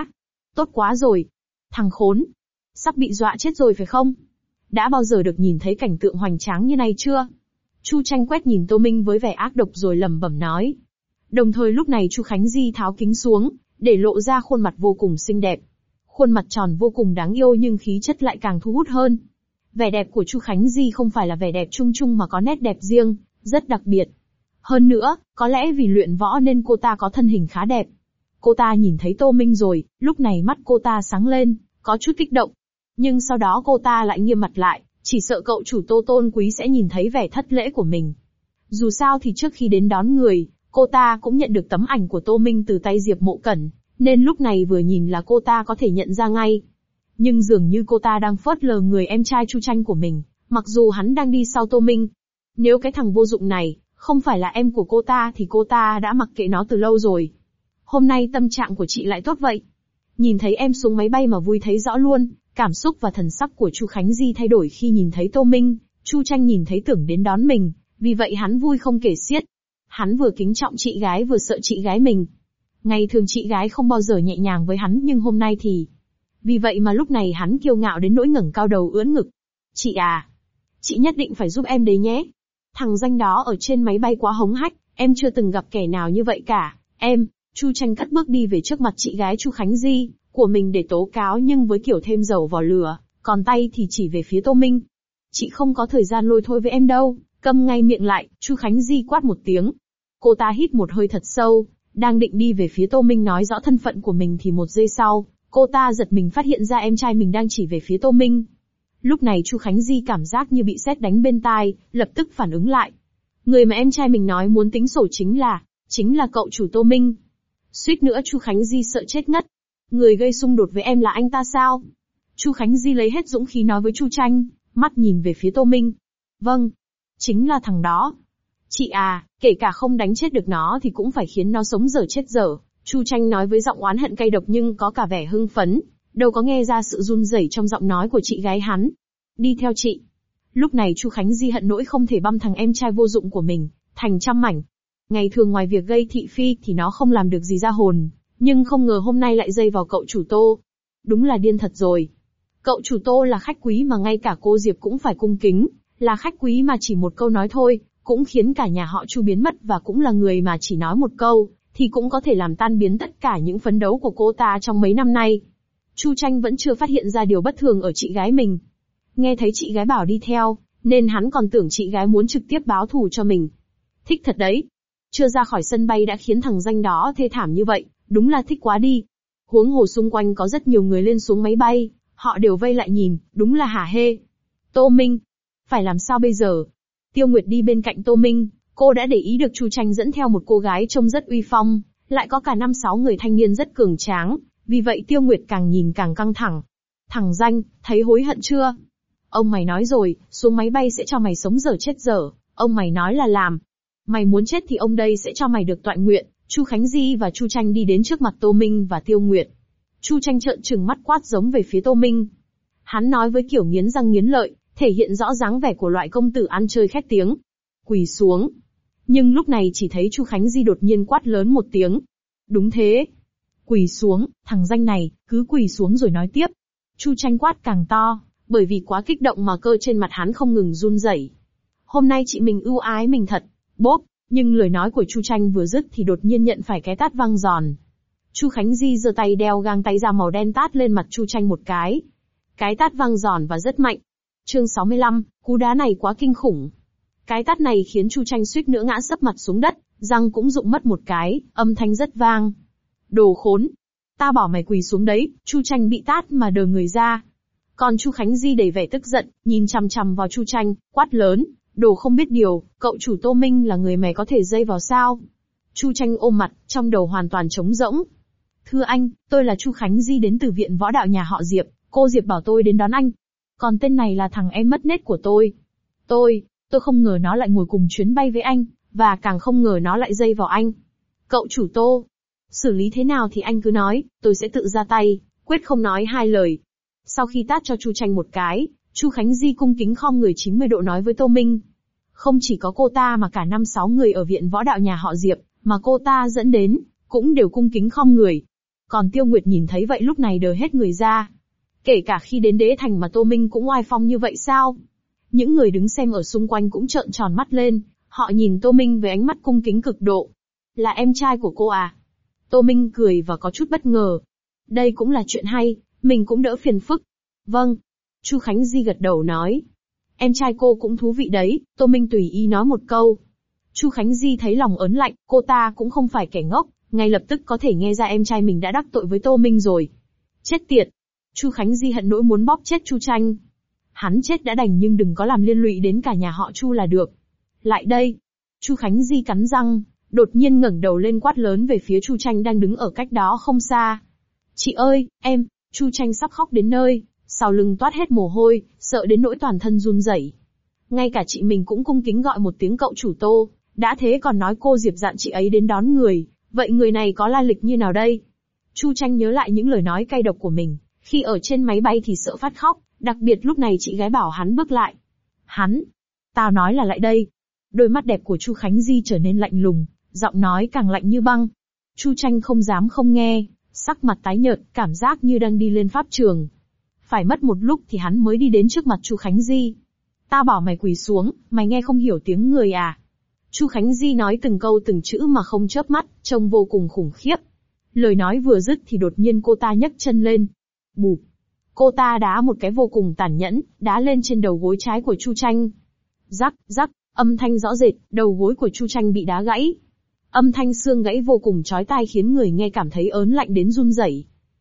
quá rồi. Thằng khốn. Sắp bị dọa chết rồi phải không? Đã bao giờ được nhìn thấy cảnh tượng hoành tráng như này chưa? Chu Tranh quét nhìn Tô Minh với vẻ ác độc rồi lẩm bẩm nói. Đồng thời lúc này Chu Khánh Di tháo kính xuống, để lộ ra khuôn mặt vô cùng xinh đẹp. Khuôn mặt tròn vô cùng đáng yêu nhưng khí chất lại càng thu hút hơn. Vẻ đẹp của Chu Khánh Di không phải là vẻ đẹp chung chung mà có nét đẹp riêng, rất đặc biệt. Hơn nữa, có lẽ vì luyện võ nên cô ta có thân hình khá đẹp. Cô ta nhìn thấy Tô Minh rồi, lúc này mắt cô ta sáng lên, có chút kích động. Nhưng sau đó cô ta lại nghiêm mặt lại, chỉ sợ cậu chủ Tô tôn quý sẽ nhìn thấy vẻ thất lễ của mình. Dù sao thì trước khi đến đón người, cô ta cũng nhận được tấm ảnh của Tô Minh từ tay Diệp Mộ Cẩn, nên lúc này vừa nhìn là cô ta có thể nhận ra ngay. Nhưng dường như cô ta đang phớt lờ người em trai Chu Tranh của mình, mặc dù hắn đang đi sau Tô Minh. Nếu cái thằng vô dụng này không phải là em của cô ta thì cô ta đã mặc kệ nó từ lâu rồi. Hôm nay tâm trạng của chị lại tốt vậy. Nhìn thấy em xuống máy bay mà vui thấy rõ luôn, cảm xúc và thần sắc của Chu Khánh Di thay đổi khi nhìn thấy Tô Minh. Chu Tranh nhìn thấy tưởng đến đón mình, vì vậy hắn vui không kể xiết. Hắn vừa kính trọng chị gái vừa sợ chị gái mình. Ngày thường chị gái không bao giờ nhẹ nhàng với hắn nhưng hôm nay thì... Vì vậy mà lúc này hắn kiêu ngạo đến nỗi ngẩng cao đầu ưỡn ngực. Chị à, chị nhất định phải giúp em đấy nhé. Thằng danh đó ở trên máy bay quá hống hách, em chưa từng gặp kẻ nào như vậy cả. Em, Chu Tranh cất bước đi về trước mặt chị gái Chu Khánh Di của mình để tố cáo nhưng với kiểu thêm dầu vào lửa, còn tay thì chỉ về phía Tô Minh. Chị không có thời gian lôi thôi với em đâu, câm ngay miệng lại, Chu Khánh Di quát một tiếng. Cô ta hít một hơi thật sâu, đang định đi về phía Tô Minh nói rõ thân phận của mình thì một giây sau, cô ta giật mình phát hiện ra em trai mình đang chỉ về phía Tô Minh. Lúc này Chu Khánh Di cảm giác như bị sét đánh bên tai, lập tức phản ứng lại. Người mà em trai mình nói muốn tính sổ chính là cậu chủ Tô Minh. Suýt nữa Chu Khánh Di sợ chết ngất. Người gây xung đột với em là anh ta sao? Chu Khánh Di lấy hết dũng khí nói với Chu Tranh, mắt nhìn về phía Tô Minh. Vâng, chính là thằng đó. Chị à, kể cả không đánh chết được nó thì cũng phải khiến nó sống dở chết dở. Chu Tranh nói với giọng oán hận cay độc nhưng có cả vẻ hưng phấn, đâu có nghe ra sự run rẩy trong giọng nói của chị gái hắn. Đi theo chị. Lúc này Chu Khánh Di hận nỗi không thể băm thằng em trai vô dụng của mình thành trăm mảnh. Ngày thường ngoài việc gây thị phi thì nó không làm được gì ra hồn, nhưng không ngờ hôm nay lại dây vào cậu chủ Tô. Đúng là điên thật rồi. Cậu chủ Tô là khách quý mà ngay cả cô Diệp cũng phải cung kính, là khách quý mà chỉ một câu nói thôi cũng khiến cả nhà họ Chu biến mất, và cũng là người mà chỉ nói một câu thì cũng có thể làm tan biến tất cả những phấn đấu của cô ta trong mấy năm nay. Chu Tranh vẫn chưa phát hiện ra điều bất thường ở chị gái mình. Nghe thấy chị gái bảo đi theo, nên hắn còn tưởng chị gái muốn trực tiếp báo thù cho mình. Thích thật đấy. Chưa ra khỏi sân bay đã khiến thằng danh đó thê thảm như vậy, đúng là thích quá đi. Huống hồ xung quanh có rất nhiều người lên xuống máy bay, họ đều vây lại nhìn, đúng là hả hê. Tô Minh, phải làm sao bây giờ? Tiêu Nguyệt đi bên cạnh Tô Minh, cô đã để ý được Chu Tranh dẫn theo một cô gái trông rất uy phong, lại có cả 5-6 người thanh niên rất cường tráng, vì vậy Tiêu Nguyệt càng nhìn càng căng thẳng. Thằng danh, thấy hối hận chưa? Ông mày nói rồi, xuống máy bay sẽ cho mày sống dở chết dở, ông mày nói là làm. Mày muốn chết thì ông đây sẽ cho mày được toại nguyện. Chu Khánh Di và Chu Tranh đi đến trước mặt Tô Minh và Tiêu Nguyệt. Chu Tranh trợn trừng mắt quát giống về phía Tô Minh. Hắn nói với kiểu nghiến răng nghiến lợi, thể hiện rõ dáng vẻ của loại công tử ăn chơi khét tiếng. Quỳ xuống. Nhưng lúc này chỉ thấy Chu Khánh Di đột nhiên quát lớn một tiếng. Đúng thế. Quỳ xuống, thằng danh này, cứ quỳ xuống rồi nói tiếp. Chu Tranh quát càng to, bởi vì quá kích động mà cơ trên mặt hắn không ngừng run rẩy. Hôm nay chị mình ưu ái mình thật. Bốp. Nhưng lời nói của Chu Tranh vừa dứt thì đột nhiên nhận phải cái tát vang giòn. Chu Khánh Di giơ tay đeo găng tay ra màu đen tát lên mặt Chu Tranh một cái. Cái tát vang giòn và rất mạnh. Chương 65, cú đá này quá kinh khủng. Cái tát này khiến Chu Tranh suýt nữa ngã sấp mặt xuống đất, răng cũng rụng mất một cái, âm thanh rất vang. Đồ khốn! Ta bảo mày quỳ xuống đấy. Chu Tranh bị tát mà đờ người ra. Còn Chu Khánh Di đầy vẻ tức giận, nhìn chằm chằm vào Chu Tranh, quát lớn. Đồ không biết điều, cậu chủ Tô Minh là người mày có thể dây vào sao? Chu Tranh ôm mặt, trong đầu hoàn toàn trống rỗng. Thưa anh, tôi là Chu Khánh Di đến từ viện võ đạo nhà họ Diệp, cô Diệp bảo tôi đến đón anh. Còn tên này là thằng em mất nết của tôi. Tôi không ngờ nó lại ngồi cùng chuyến bay với anh, và càng không ngờ nó lại dây vào anh. Cậu chủ Tô, xử lý thế nào thì anh cứ nói, tôi sẽ tự ra tay, quyết không nói hai lời. Sau khi tát cho Chu Tranh một cái, Chu Khánh Di cung kính khom người 90 độ nói với Tô Minh. Không chỉ có cô ta mà cả 5-6 người ở viện võ đạo nhà họ Diệp, mà cô ta dẫn đến, cũng đều cung kính khom người. Còn Tiêu Nguyệt nhìn thấy vậy lúc này đờ hết người ra. Kể cả khi đến Đế Thành mà Tô Minh cũng oai phong như vậy sao? Những người đứng xem ở xung quanh cũng trợn tròn mắt lên, họ nhìn Tô Minh với ánh mắt cung kính cực độ. Là em trai của cô à? Tô Minh cười và có chút bất ngờ. Đây cũng là chuyện hay, mình cũng đỡ phiền phức. Vâng. Chu Khánh Di gật đầu nói. Em trai cô cũng thú vị đấy, Tô Minh tùy ý nói một câu. Chu Khánh Di thấy lòng ớn lạnh, cô ta cũng không phải kẻ ngốc, ngay lập tức có thể nghe ra em trai mình đã đắc tội với Tô Minh rồi. Chết tiệt! Chu Khánh Di hận nỗi muốn bóp chết Chu Tranh. Hắn chết đã đành nhưng đừng có làm liên lụy đến cả nhà họ Chu là được. Lại đây! Chu Khánh Di cắn răng, đột nhiên ngẩng đầu lên quát lớn về phía Chu Tranh đang đứng ở cách đó không xa. Chị ơi, em! Chu Tranh sắp khóc đến nơi, sau lưng toát hết mồ hôi, sợ đến nỗi toàn thân run rẩy. Ngay cả chị mình cũng cung kính gọi một tiếng cậu chủ Tô, đã thế còn nói cô Diệp dặn chị ấy đến đón người, vậy người này có lai lịch như nào đây? Chu Tranh nhớ lại những lời nói cay độc của mình, khi ở trên máy bay thì sợ phát khóc, đặc biệt lúc này chị gái bảo hắn bước lại. Hắn! Tao nói là lại đây! Đôi mắt đẹp của Chu Khánh Di trở nên lạnh lùng, giọng nói càng lạnh như băng. Chu Tranh không dám không nghe, sắc mặt tái nhợt, cảm giác như đang đi lên pháp trường. Phải mất một lúc thì hắn mới đi đến trước mặt Chu Khánh Di. Ta bảo mày quỳ xuống, mày nghe không hiểu tiếng người à? Chu Khánh Di nói từng câu từng chữ mà không chớp mắt, trông vô cùng khủng khiếp. Lời nói vừa dứt thì đột nhiên cô ta nhấc chân lên. Bụp. Cô ta đá một cái vô cùng tàn nhẫn, đá lên trên đầu gối trái của Chu Tranh. Rắc, rắc, âm thanh rõ rệt, đầu gối của Chu Tranh bị đá gãy. Âm thanh xương gãy vô cùng chói tai khiến người nghe cảm thấy ớn lạnh đến run rẩy.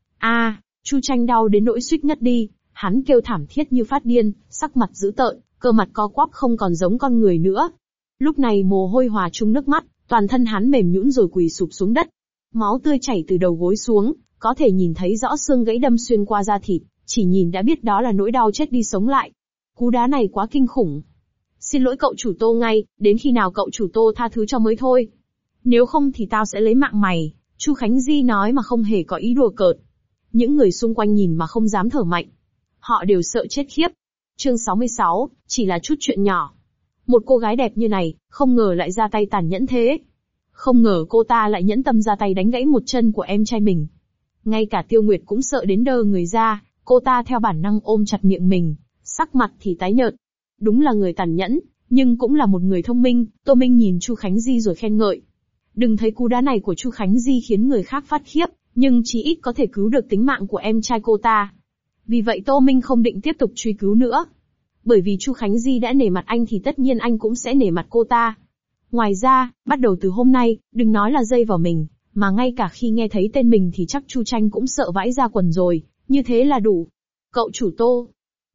Chu Tranh đau đến nỗi suýt ngất đi, hắn kêu thảm thiết như phát điên, sắc mặt dữ tợn, cơ mặt co quắp không còn giống con người nữa. Lúc này mồ hôi hòa chung nước mắt, toàn thân hắn mềm nhũn rồi quỳ sụp xuống đất. Máu tươi chảy từ đầu gối xuống, có thể nhìn thấy rõ xương gãy đâm xuyên qua da thịt, chỉ nhìn đã biết đó là nỗi đau chết đi sống lại. Cú đá này quá kinh khủng. Xin lỗi cậu chủ Tô ngay, đến khi nào cậu chủ Tô tha thứ cho mới thôi. Nếu không thì tao sẽ lấy mạng mày, Chu Khánh Di nói mà không hề có ý đùa cợt. Những người xung quanh nhìn mà không dám thở mạnh. Họ đều sợ chết khiếp. Chương 66, chỉ là chút chuyện nhỏ. Một cô gái đẹp như này, không ngờ lại ra tay tàn nhẫn thế. Không ngờ cô ta lại nhẫn tâm ra tay đánh gãy một chân của em trai mình. Ngay cả Tiêu Nguyệt cũng sợ đến đơ người ra, cô ta theo bản năng ôm chặt miệng mình, sắc mặt thì tái nhợt. Đúng là người tàn nhẫn, nhưng cũng là một người thông minh. Tô Minh nhìn Chu Khánh Di rồi khen ngợi. Đừng thấy cú đá này của Chu Khánh Di khiến người khác phát khiếp, nhưng chí ít có thể cứu được tính mạng của em trai cô ta. Vì vậy Tô Minh không định tiếp tục truy cứu nữa. Bởi vì Chu Khánh Di đã nể mặt anh thì tất nhiên anh cũng sẽ nể mặt cô ta. Ngoài ra, bắt đầu từ hôm nay, đừng nói là dây vào mình, mà ngay cả khi nghe thấy tên mình thì chắc Chu Tranh cũng sợ vãi ra quần rồi, như thế là đủ. Cậu chủ Tô.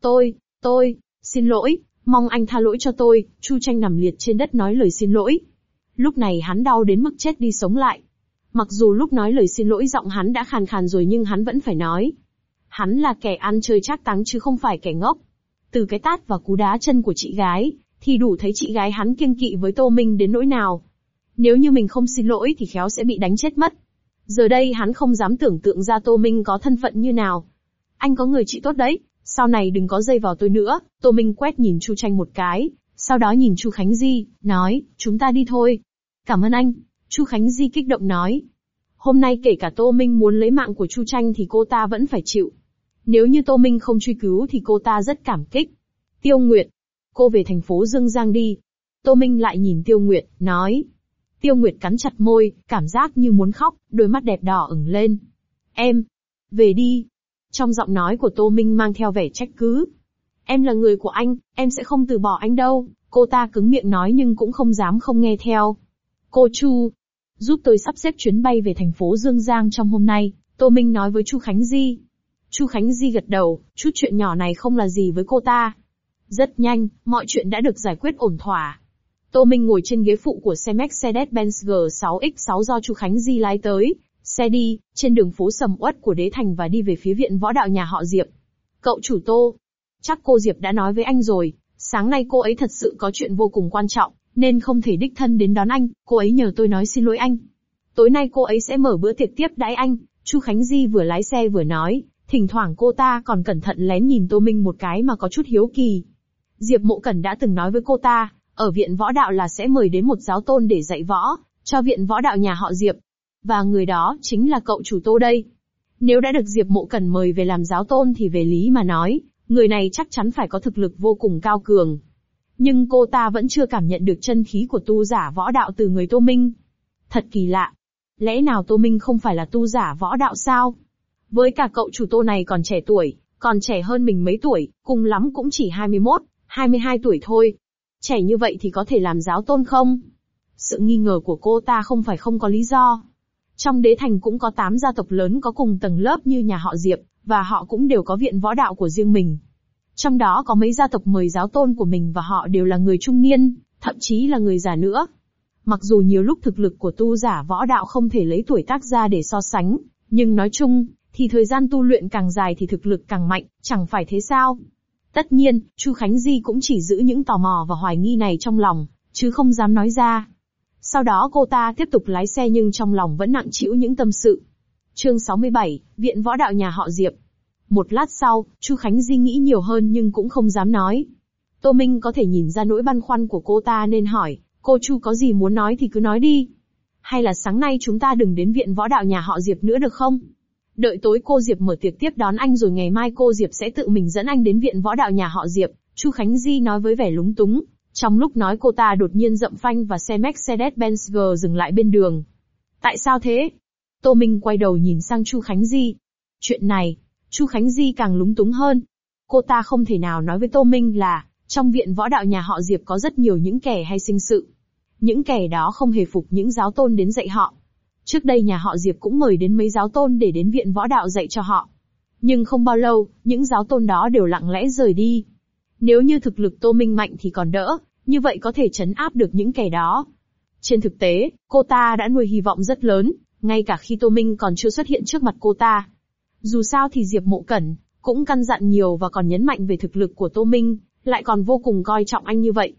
Tôi, xin lỗi, mong anh tha lỗi cho tôi. Chu Tranh nằm liệt trên đất nói lời xin lỗi. Lúc này hắn đau đến mức chết đi sống lại. Mặc dù lúc nói lời xin lỗi giọng hắn đã khàn khàn rồi nhưng hắn vẫn phải nói. Hắn là kẻ ăn chơi trác táng chứ không phải kẻ ngốc. Từ cái tát và cú đá chân của chị gái, thì đủ thấy chị gái hắn kiêng kỵ với Tô Minh đến nỗi nào. Nếu như mình không xin lỗi thì khéo sẽ bị đánh chết mất. Giờ đây hắn không dám tưởng tượng ra Tô Minh có thân phận như nào. Anh có người chị tốt đấy, sau này đừng có dây vào tôi nữa. Tô Minh quét nhìn Chu Tranh một cái, sau đó nhìn Chu Khánh Di, nói, chúng ta đi thôi. Cảm ơn anh, Chu Khánh Di kích động nói. Hôm nay kể cả Tô Minh muốn lấy mạng của Chu Tranh thì cô ta vẫn phải chịu. Nếu như Tô Minh không truy cứu thì cô ta rất cảm kích. Tiêu Nguyệt, cô về thành phố Dương Giang đi. Tô Minh lại nhìn Tiêu Nguyệt, nói. Tiêu Nguyệt cắn chặt môi, cảm giác như muốn khóc, đôi mắt đẹp đỏ ửng lên. Em, về đi. Trong giọng nói của Tô Minh mang theo vẻ trách cứ. Em là người của anh, em sẽ không từ bỏ anh đâu. Cô ta cứng miệng nói nhưng cũng không dám không nghe theo. Cô Chu, giúp tôi sắp xếp chuyến bay về thành phố Dương Giang trong hôm nay, Tô Minh nói với Chu Khánh Di. Chu Khánh Di gật đầu, chút chuyện nhỏ này không là gì với cô ta. Rất nhanh, mọi chuyện đã được giải quyết ổn thỏa. Tô Minh ngồi trên ghế phụ của xe Mercedes-Benz G6X6 do Chu Khánh Di lái tới. Xe đi, trên đường phố sầm uất của Đế Thành và đi về phía viện võ đạo nhà họ Diệp. Cậu chủ Tô, chắc cô Diệp đã nói với anh rồi, sáng nay cô ấy thật sự có chuyện vô cùng quan trọng, nên không thể đích thân đến đón anh, cô ấy nhờ tôi nói xin lỗi anh. Tối nay cô ấy sẽ mở bữa tiệc tiếp đãi anh, Chu Khánh Di vừa lái xe vừa nói, thỉnh thoảng cô ta còn cẩn thận lén nhìn Tô Minh một cái mà có chút hiếu kỳ. Diệp Mộ Cẩn đã từng nói với cô ta, ở viện võ đạo là sẽ mời đến một giáo tôn để dạy võ, cho viện võ đạo nhà họ Diệp. Và người đó chính là cậu chủ Tô đây. Nếu đã được Diệp Mộ Cẩn mời về làm giáo tôn thì về lý mà nói, người này chắc chắn phải có thực lực vô cùng cao cường. Nhưng cô ta vẫn chưa cảm nhận được chân khí của tu giả võ đạo từ người Tô Minh. Thật kỳ lạ. Lẽ nào Tô Minh không phải là tu giả võ đạo sao? Với cả cậu chủ Tô này còn trẻ tuổi, còn trẻ hơn mình mấy tuổi, cùng lắm cũng chỉ 21, 22 tuổi thôi. Trẻ như vậy thì có thể làm giáo tôn không? Sự nghi ngờ của cô ta không phải không có lý do. Trong Đế Thành cũng có 8 gia tộc lớn có cùng tầng lớp như nhà họ Diệp, và họ cũng đều có viện võ đạo của riêng mình. Trong đó có mấy gia tộc mời giáo tôn của mình và họ đều là người trung niên, thậm chí là người già nữa. Mặc dù nhiều lúc thực lực của tu giả võ đạo không thể lấy tuổi tác ra để so sánh, nhưng nói chung, thì thời gian tu luyện càng dài thì thực lực càng mạnh, chẳng phải thế sao? Tất nhiên, Chu Khánh Di cũng chỉ giữ những tò mò và hoài nghi này trong lòng, chứ không dám nói ra. Sau đó cô ta tiếp tục lái xe nhưng trong lòng vẫn nặng trĩu những tâm sự. Chương 67, Viện Võ Đạo nhà họ Diệp. Một lát sau, Chu Khánh Di nghĩ nhiều hơn nhưng cũng không dám nói. Tô Minh có thể nhìn ra nỗi băn khoăn của cô ta nên hỏi, cô Chu có gì muốn nói thì cứ nói đi. Hay là sáng nay chúng ta đừng đến Viện Võ Đạo nhà họ Diệp nữa được không? Đợi tối cô Diệp mở tiệc tiếp đón anh rồi ngày mai cô Diệp sẽ tự mình dẫn anh đến Viện Võ Đạo nhà họ Diệp, Chu Khánh Di nói với vẻ lúng túng. Trong lúc nói cô ta đột nhiên dậm phanh và xe Mercedes-Benz G dừng lại bên đường. Tại sao thế? Tô Minh quay đầu nhìn sang Chu Khánh Di. Chuyện này, Chu Khánh Di càng lúng túng hơn. Cô ta không thể nào nói với Tô Minh là, trong viện võ đạo nhà họ Diệp có rất nhiều những kẻ hay sinh sự. Những kẻ đó không hề phục những giáo tôn đến dạy họ. Trước đây nhà họ Diệp cũng mời đến mấy giáo tôn để đến viện võ đạo dạy cho họ. Nhưng không bao lâu, những giáo tôn đó đều lặng lẽ rời đi. Nếu như thực lực Tô Minh mạnh thì còn đỡ, như vậy có thể trấn áp được những kẻ đó. Trên thực tế, cô ta đã nuôi hy vọng rất lớn, ngay cả khi Tô Minh còn chưa xuất hiện trước mặt cô ta. Dù sao thì Diệp Mộ Cẩn cũng căn dặn nhiều và còn nhấn mạnh về thực lực của Tô Minh, lại còn vô cùng coi trọng anh như vậy.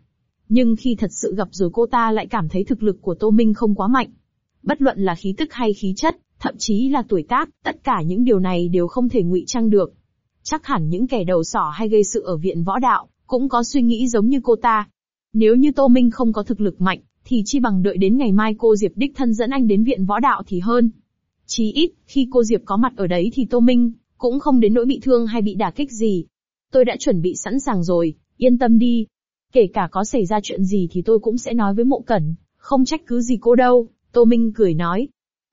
Nhưng khi thật sự gặp rồi cô ta lại cảm thấy thực lực của Tô Minh không quá mạnh. Bất luận là khí tức hay khí chất, thậm chí là tuổi tác, tất cả những điều này đều không thể ngụy trang được. Chắc hẳn những kẻ đầu sỏ hay gây sự ở viện võ đạo, cũng có suy nghĩ giống như cô ta. Nếu như Tô Minh không có thực lực mạnh, thì chi bằng đợi đến ngày mai cô Diệp đích thân dẫn anh đến viện võ đạo thì hơn. Chí ít, khi cô Diệp có mặt ở đấy thì Tô Minh cũng không đến nỗi bị thương hay bị đả kích gì. Tôi đã chuẩn bị sẵn sàng rồi, yên tâm đi. Kể cả có xảy ra chuyện gì thì tôi cũng sẽ nói với Mộ Cẩn, không trách cứ gì cô đâu, Tô Minh cười nói.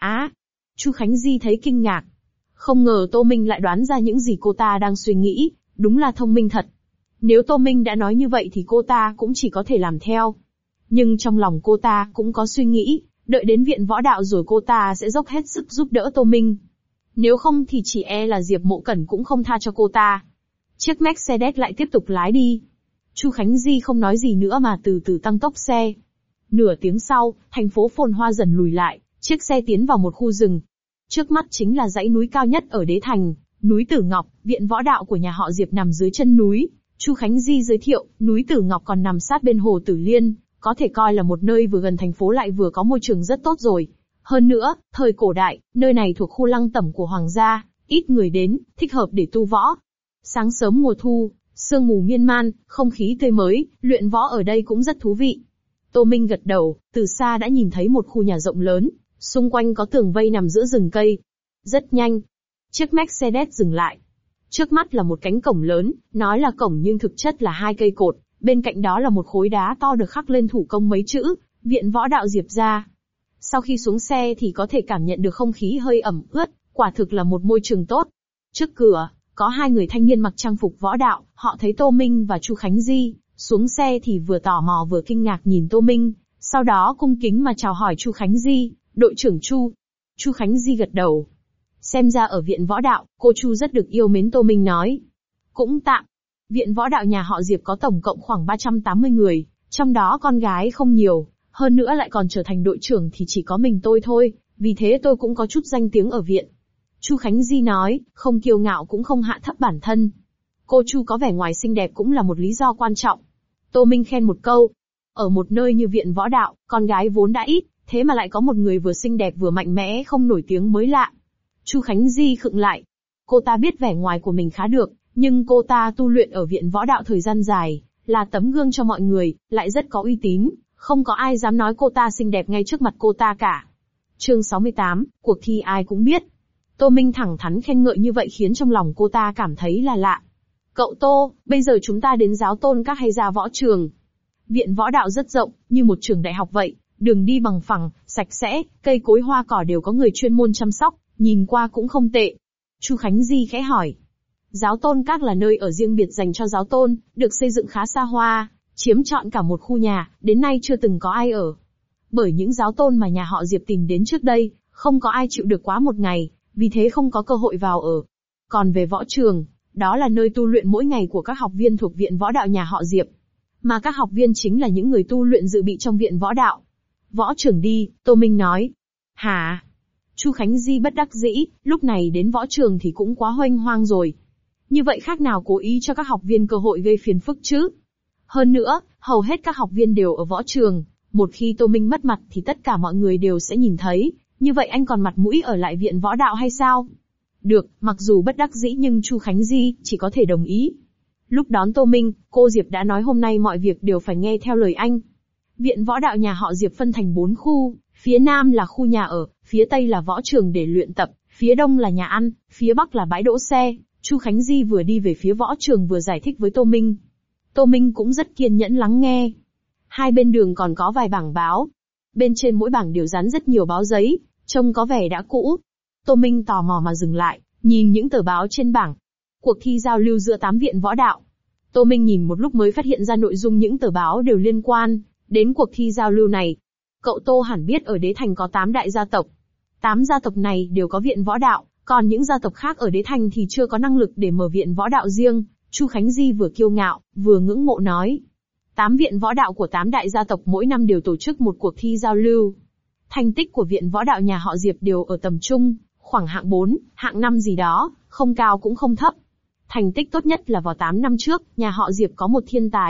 Chu Khánh Di thấy kinh ngạc. Không ngờ Tô Minh lại đoán ra những gì cô ta đang suy nghĩ, đúng là thông minh thật. Nếu Tô Minh đã nói như vậy thì cô ta cũng chỉ có thể làm theo. Nhưng trong lòng cô ta cũng có suy nghĩ, đợi đến viện võ đạo rồi cô ta sẽ dốc hết sức giúp đỡ Tô Minh. Nếu không thì chỉ e là Diệp Mộ Cẩn cũng không tha cho cô ta. Chiếc Mercedes lại tiếp tục lái đi. Chu Khánh Di không nói gì nữa mà từ từ tăng tốc xe. Nửa tiếng sau, thành phố phồn hoa dần lùi lại, chiếc xe tiến vào một khu rừng. Trước mắt chính là dãy núi cao nhất ở Đế Thành, núi Tử Ngọc, viện võ đạo của nhà họ Diệp nằm dưới chân núi. Chu Khánh Di giới thiệu, núi Tử Ngọc còn nằm sát bên hồ Tử Liên, có thể coi là một nơi vừa gần thành phố lại vừa có môi trường rất tốt rồi. Hơn nữa, thời cổ đại, nơi này thuộc khu lăng tẩm của hoàng gia, ít người đến, thích hợp để tu võ. Sáng sớm mùa thu, sương mù miên man, không khí tươi mới, luyện võ ở đây cũng rất thú vị. Tô Minh gật đầu, từ xa đã nhìn thấy một khu nhà rộng lớn, xung quanh có tường vây nằm giữa rừng cây. Rất nhanh, chiếc Mercedes dừng lại. Trước mắt là một cánh cổng lớn, nói là cổng nhưng thực chất là 2 cây cột, bên cạnh đó là một khối đá to được khắc lên thủ công mấy chữ, viện võ đạo Diệp gia. Sau khi xuống xe thì có thể cảm nhận được không khí hơi ẩm ướt, quả thực là một môi trường tốt. Trước cửa, có 2 người thanh niên mặc trang phục võ đạo, họ thấy Tô Minh và Chu Khánh Di, xuống xe thì vừa tò mò vừa kinh ngạc nhìn Tô Minh, sau đó cung kính mà chào hỏi Chu Khánh Di, đội trưởng Chu. Chu Khánh Di gật đầu. Xem ra ở viện võ đạo, cô Chu rất được yêu mến. Tô Minh nói. Cũng tạm. Viện võ đạo nhà họ Diệp có tổng cộng khoảng 380 người, trong đó con gái không nhiều, hơn nữa lại còn trở thành đội trưởng thì chỉ có mình tôi thôi, vì thế tôi cũng có chút danh tiếng ở viện. Chu Khánh Di nói, không kiêu ngạo cũng không hạ thấp bản thân. Cô Chu có vẻ ngoài xinh đẹp cũng là một lý do quan trọng. Tô Minh khen một câu. Ở một nơi như viện võ đạo, con gái vốn đã ít, thế mà lại có một người vừa xinh đẹp vừa mạnh mẽ không nổi tiếng mới lạ. Chu Khánh Di khựng lại. Cô ta biết vẻ ngoài của mình khá được, nhưng cô ta tu luyện ở viện võ đạo thời gian dài, là tấm gương cho mọi người, lại rất có uy tín, không có ai dám nói cô ta xinh đẹp ngay trước mặt cô ta cả. Chương 68, cuộc thi ai cũng biết. Tô Minh thẳng thắn khen ngợi như vậy khiến trong lòng cô ta cảm thấy là lạ. Cậu Tô, bây giờ chúng ta đến giáo tôn các hay ra võ trường? Viện võ đạo rất rộng, như một trường đại học vậy, đường đi bằng phẳng, sạch sẽ, cây cối hoa cỏ đều có người chuyên môn chăm sóc, nhìn qua cũng không tệ. Chu Khánh Di khẽ hỏi. Giáo tôn các là nơi ở riêng biệt dành cho giáo tôn, được xây dựng khá xa hoa, chiếm trọn cả một khu nhà, đến nay chưa từng có ai ở. Bởi những giáo tôn mà nhà họ Diệp tìm đến trước đây, không có ai chịu được quá một ngày, vì thế không có cơ hội vào ở. Còn về võ trường, đó là nơi tu luyện mỗi ngày của các học viên thuộc viện võ đạo nhà họ Diệp. Mà các học viên chính là những người tu luyện dự bị trong viện võ đạo. Võ trường đi, Tô Minh nói. Hả? Chu Khánh Di bất đắc dĩ, lúc này đến võ trường thì cũng quá hoanh hoang rồi. Như vậy khác nào cố ý cho các học viên cơ hội gây phiền phức chứ? Hơn nữa, hầu hết các học viên đều ở võ trường, một khi Tô Minh mất mặt thì tất cả mọi người đều sẽ nhìn thấy, như vậy anh còn mặt mũi ở lại viện võ đạo hay sao? Được, mặc dù bất đắc dĩ nhưng Chu Khánh Di chỉ có thể đồng ý. Lúc đón Tô Minh, cô Diệp đã nói hôm nay mọi việc đều phải nghe theo lời anh. Viện võ đạo nhà họ Diệp phân thành 4 khu, phía nam là khu nhà ở, phía tây là võ trường để luyện tập, phía đông là nhà ăn, phía bắc là bãi đỗ xe. Chu Khánh Di vừa đi về phía võ trường vừa giải thích với Tô Minh. Tô Minh cũng rất kiên nhẫn lắng nghe. Hai bên đường còn có vài bảng báo. Bên trên mỗi bảng đều dán rất nhiều báo giấy, trông có vẻ đã cũ. Tô Minh tò mò mà dừng lại, nhìn những tờ báo trên bảng. Cuộc thi giao lưu giữa 8 viện võ đạo. Tô Minh nhìn một lúc mới phát hiện ra nội dung những tờ báo đều liên quan đến cuộc thi giao lưu này. Cậu Tô hẳn biết ở Đế Thành có 8 đại gia tộc. 8 gia tộc này đều có viện võ đạo, còn những gia tộc khác ở Đế Thành thì chưa có năng lực để mở viện võ đạo riêng. Chu Khánh Di vừa kiêu ngạo, vừa ngưỡng mộ nói. 8 viện võ đạo của 8 đại gia tộc mỗi năm đều tổ chức một cuộc thi giao lưu. Thành tích của viện võ đạo nhà họ Diệp đều ở tầm trung, khoảng hạng 4, hạng 5 gì đó, không cao cũng không thấp. Thành tích tốt nhất là vào 8 năm trước, nhà họ Diệp có một thiên tài,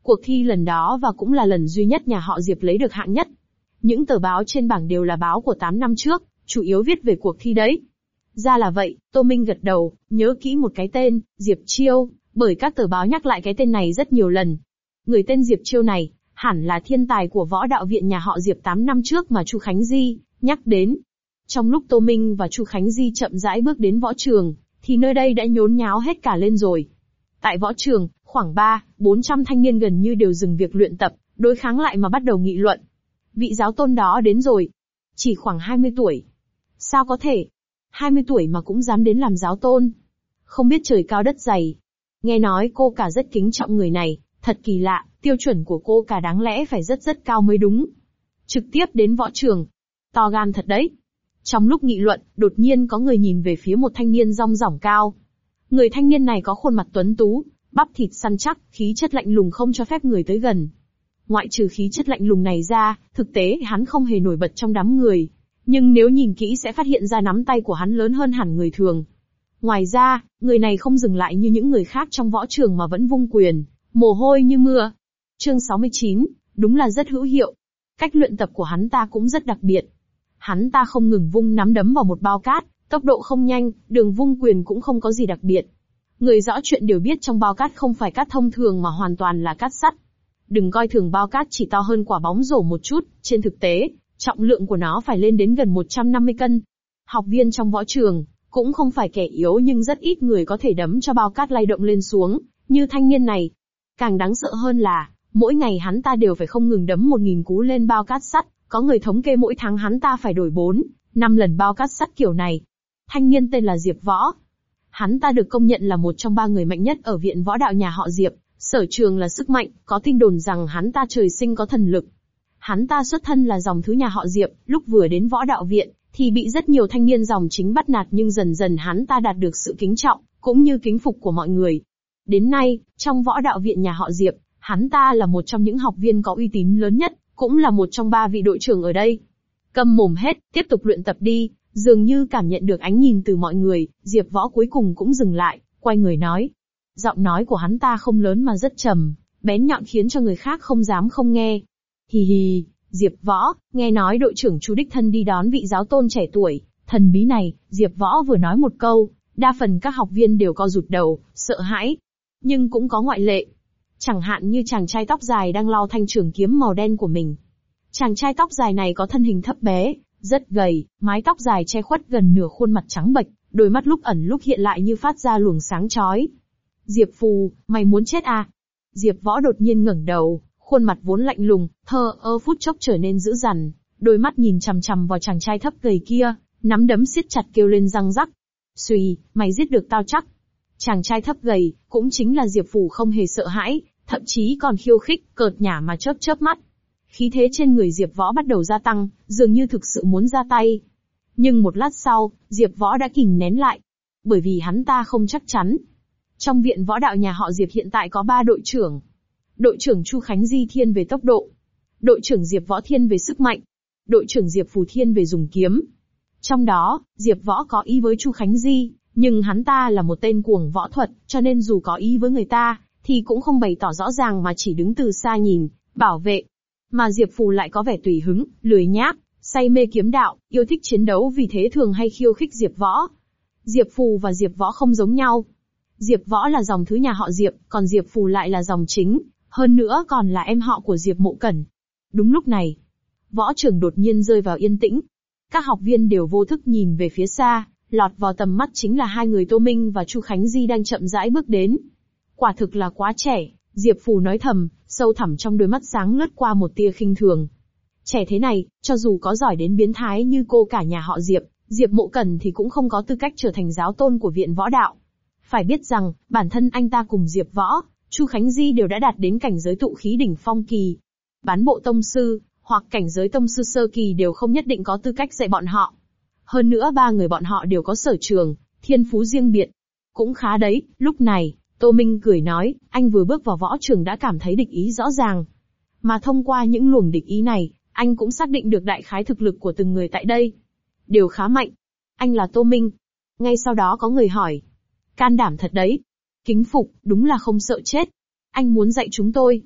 Cuộc thi lần đó và cũng là lần duy nhất nhà họ Diệp lấy được hạng nhất. Những tờ báo trên bảng đều là báo của 8 năm trước, chủ yếu viết về cuộc thi đấy. Ra là vậy, Tô Minh gật đầu, nhớ kỹ một cái tên, Diệp Chiêu, bởi các tờ báo nhắc lại cái tên này rất nhiều lần. Người tên Diệp Chiêu này, hẳn là thiên tài của võ đạo viện nhà họ Diệp 8 năm trước mà Chu Khánh Di nhắc đến. Trong lúc Tô Minh và Chu Khánh Di chậm rãi bước đến võ trường, thì nơi đây đã nhốn nháo hết cả lên rồi. Tại võ trường, khoảng 400 thanh niên gần như đều dừng việc luyện tập, đối kháng lại mà bắt đầu nghị luận. Vị giáo tôn đó đến rồi. Chỉ khoảng 20 tuổi. Sao có thể? 20 tuổi mà cũng dám đến làm giáo tôn. Không biết trời cao đất dày. Nghe nói cô cả rất kính trọng người này, thật kỳ lạ, tiêu chuẩn của cô cả đáng lẽ phải rất rất cao mới đúng. Trực tiếp đến võ trường. To gan thật đấy. Trong lúc nghị luận, đột nhiên có người nhìn về phía một thanh niên rong rỏng cao. Người thanh niên này có khuôn mặt tuấn tú, bắp thịt săn chắc, khí chất lạnh lùng không cho phép người tới gần. Ngoại trừ khí chất lạnh lùng này ra, thực tế hắn không hề nổi bật trong đám người. Nhưng nếu nhìn kỹ sẽ phát hiện ra nắm tay của hắn lớn hơn hẳn người thường. Ngoài ra, người này không dừng lại như những người khác trong võ trường mà vẫn vung quyền, mồ hôi như mưa. Chương 69, đúng là rất hữu hiệu. Cách luyện tập của hắn ta cũng rất đặc biệt. Hắn ta không ngừng vung nắm đấm vào một bao cát, tốc độ không nhanh, đường vung quyền cũng không có gì đặc biệt. Người rõ chuyện đều biết trong bao cát không phải cát thông thường mà hoàn toàn là cát sắt. Đừng coi thường bao cát chỉ to hơn quả bóng rổ một chút, trên thực tế, trọng lượng của nó phải lên đến gần 150 cân. Học viên trong võ trường, cũng không phải kẻ yếu nhưng rất ít người có thể đấm cho bao cát lay động lên xuống, như thanh niên này. Càng đáng sợ hơn là, mỗi ngày hắn ta đều phải không ngừng đấm 1000 cú lên bao cát sắt, có người thống kê mỗi tháng hắn ta phải đổi 5 lần bao cát sắt kiểu này. Thanh niên tên là Diệp Võ. Hắn ta được công nhận là một trong 3 người mạnh nhất ở viện võ đạo nhà họ Diệp, sở trường là sức mạnh, có tin đồn rằng hắn ta trời sinh có thần lực. Hắn ta xuất thân là dòng thứ nhà họ Diệp, lúc vừa đến võ đạo viện, thì bị rất nhiều thanh niên dòng chính bắt nạt nhưng dần dần hắn ta đạt được sự kính trọng, cũng như kính phục của mọi người. Đến nay, trong võ đạo viện nhà họ Diệp, hắn ta là một trong những học viên có uy tín lớn nhất, cũng là một trong 3 vị đội trưởng ở đây. Câm mồm hết, tiếp tục luyện tập đi. Dường như cảm nhận được ánh nhìn từ mọi người, Diệp Võ cuối cùng cũng dừng lại, quay người nói. Giọng nói của hắn ta không lớn mà rất trầm, bén nhọn khiến cho người khác không dám không nghe. Hì hì, Diệp Võ, nghe nói đội trưởng Chu đích thân đi đón vị giáo tôn trẻ tuổi, thần bí này, Diệp Võ vừa nói một câu, đa phần các học viên đều co rụt đầu, sợ hãi. Nhưng cũng có ngoại lệ. Chẳng hạn như chàng trai tóc dài đang lau thanh trường kiếm màu đen của mình. Chàng trai tóc dài này có thân hình thấp bé, rất gầy, mái tóc dài che khuất gần nửa khuôn mặt trắng bệch, đôi mắt lúc ẩn lúc hiện lại như phát ra luồng sáng chói. Diệp Phù, mày muốn chết à? Diệp Võ đột nhiên ngẩng đầu, khuôn mặt vốn lạnh lùng, thờ ơ phút chốc trở nên dữ dằn, đôi mắt nhìn chằm chằm vào chàng trai thấp gầy kia, nắm đấm siết chặt kêu lên răng rắc. Xùy, mày giết được tao chắc. Chàng trai thấp gầy, cũng chính là Diệp Phù không hề sợ hãi, thậm chí còn khiêu khích, cợt nhả mà chớp chớp mắt. Khí thế trên người Diệp Võ bắt đầu gia tăng, dường như thực sự muốn ra tay. Nhưng một lát sau, Diệp Võ đã kìm nén lại. Bởi vì hắn ta không chắc chắn. Trong viện võ đạo nhà họ Diệp hiện tại có 3 đội trưởng. Đội trưởng Chu Khánh Di thiên về tốc độ. Đội trưởng Diệp Võ thiên về sức mạnh. Đội trưởng Diệp Phù thiên về dùng kiếm. Trong đó, Diệp Võ có ý với Chu Khánh Di, nhưng hắn ta là một tên cuồng võ thuật, cho nên dù có ý với người ta, thì cũng không bày tỏ rõ ràng mà chỉ đứng từ xa nhìn, bảo vệ. Mà Diệp Phù lại có vẻ tùy hứng, lười nhác, say mê kiếm đạo, yêu thích chiến đấu vì thế thường hay khiêu khích Diệp Võ. Diệp Phù và Diệp Võ không giống nhau. Diệp Võ là dòng thứ nhà họ Diệp, còn Diệp Phù lại là dòng chính, hơn nữa còn là em họ của Diệp Mộ Cẩn. Đúng lúc này, võ trường đột nhiên rơi vào yên tĩnh. Các học viên đều vô thức nhìn về phía xa, lọt vào tầm mắt chính là 2 người Tô Minh và Chu Khánh Di đang chậm rãi bước đến. Quả thực là quá trẻ, Diệp Phù nói thầm, sâu thẳm trong đôi mắt sáng lướt qua một tia khinh thường. Trẻ thế này, cho dù có giỏi đến biến thái như cô cả nhà họ Diệp, Diệp Mộ Cẩn thì cũng không có tư cách trở thành giáo tôn của viện võ đạo. Phải biết rằng, bản thân anh ta cùng Diệp Võ, Chu Khánh Di đều đã đạt đến cảnh giới tụ khí đỉnh phong kỳ. Bán bộ tông sư, hoặc cảnh giới tông sư sơ kỳ đều không nhất định có tư cách dạy bọn họ. Hơn nữa 3 người bọn họ đều có sở trường, thiên phú riêng biệt. Cũng khá đấy, lúc này, Tô Minh cười nói, anh vừa bước vào võ trường đã cảm thấy địch ý rõ ràng. Mà thông qua những luồng địch ý này, anh cũng xác định được đại khái thực lực của từng người tại đây. Đều khá mạnh. Anh là Tô Minh. Ngay sau đó có người hỏi. Can đảm thật đấy. Kính phục, đúng là không sợ chết. Anh muốn dạy chúng tôi.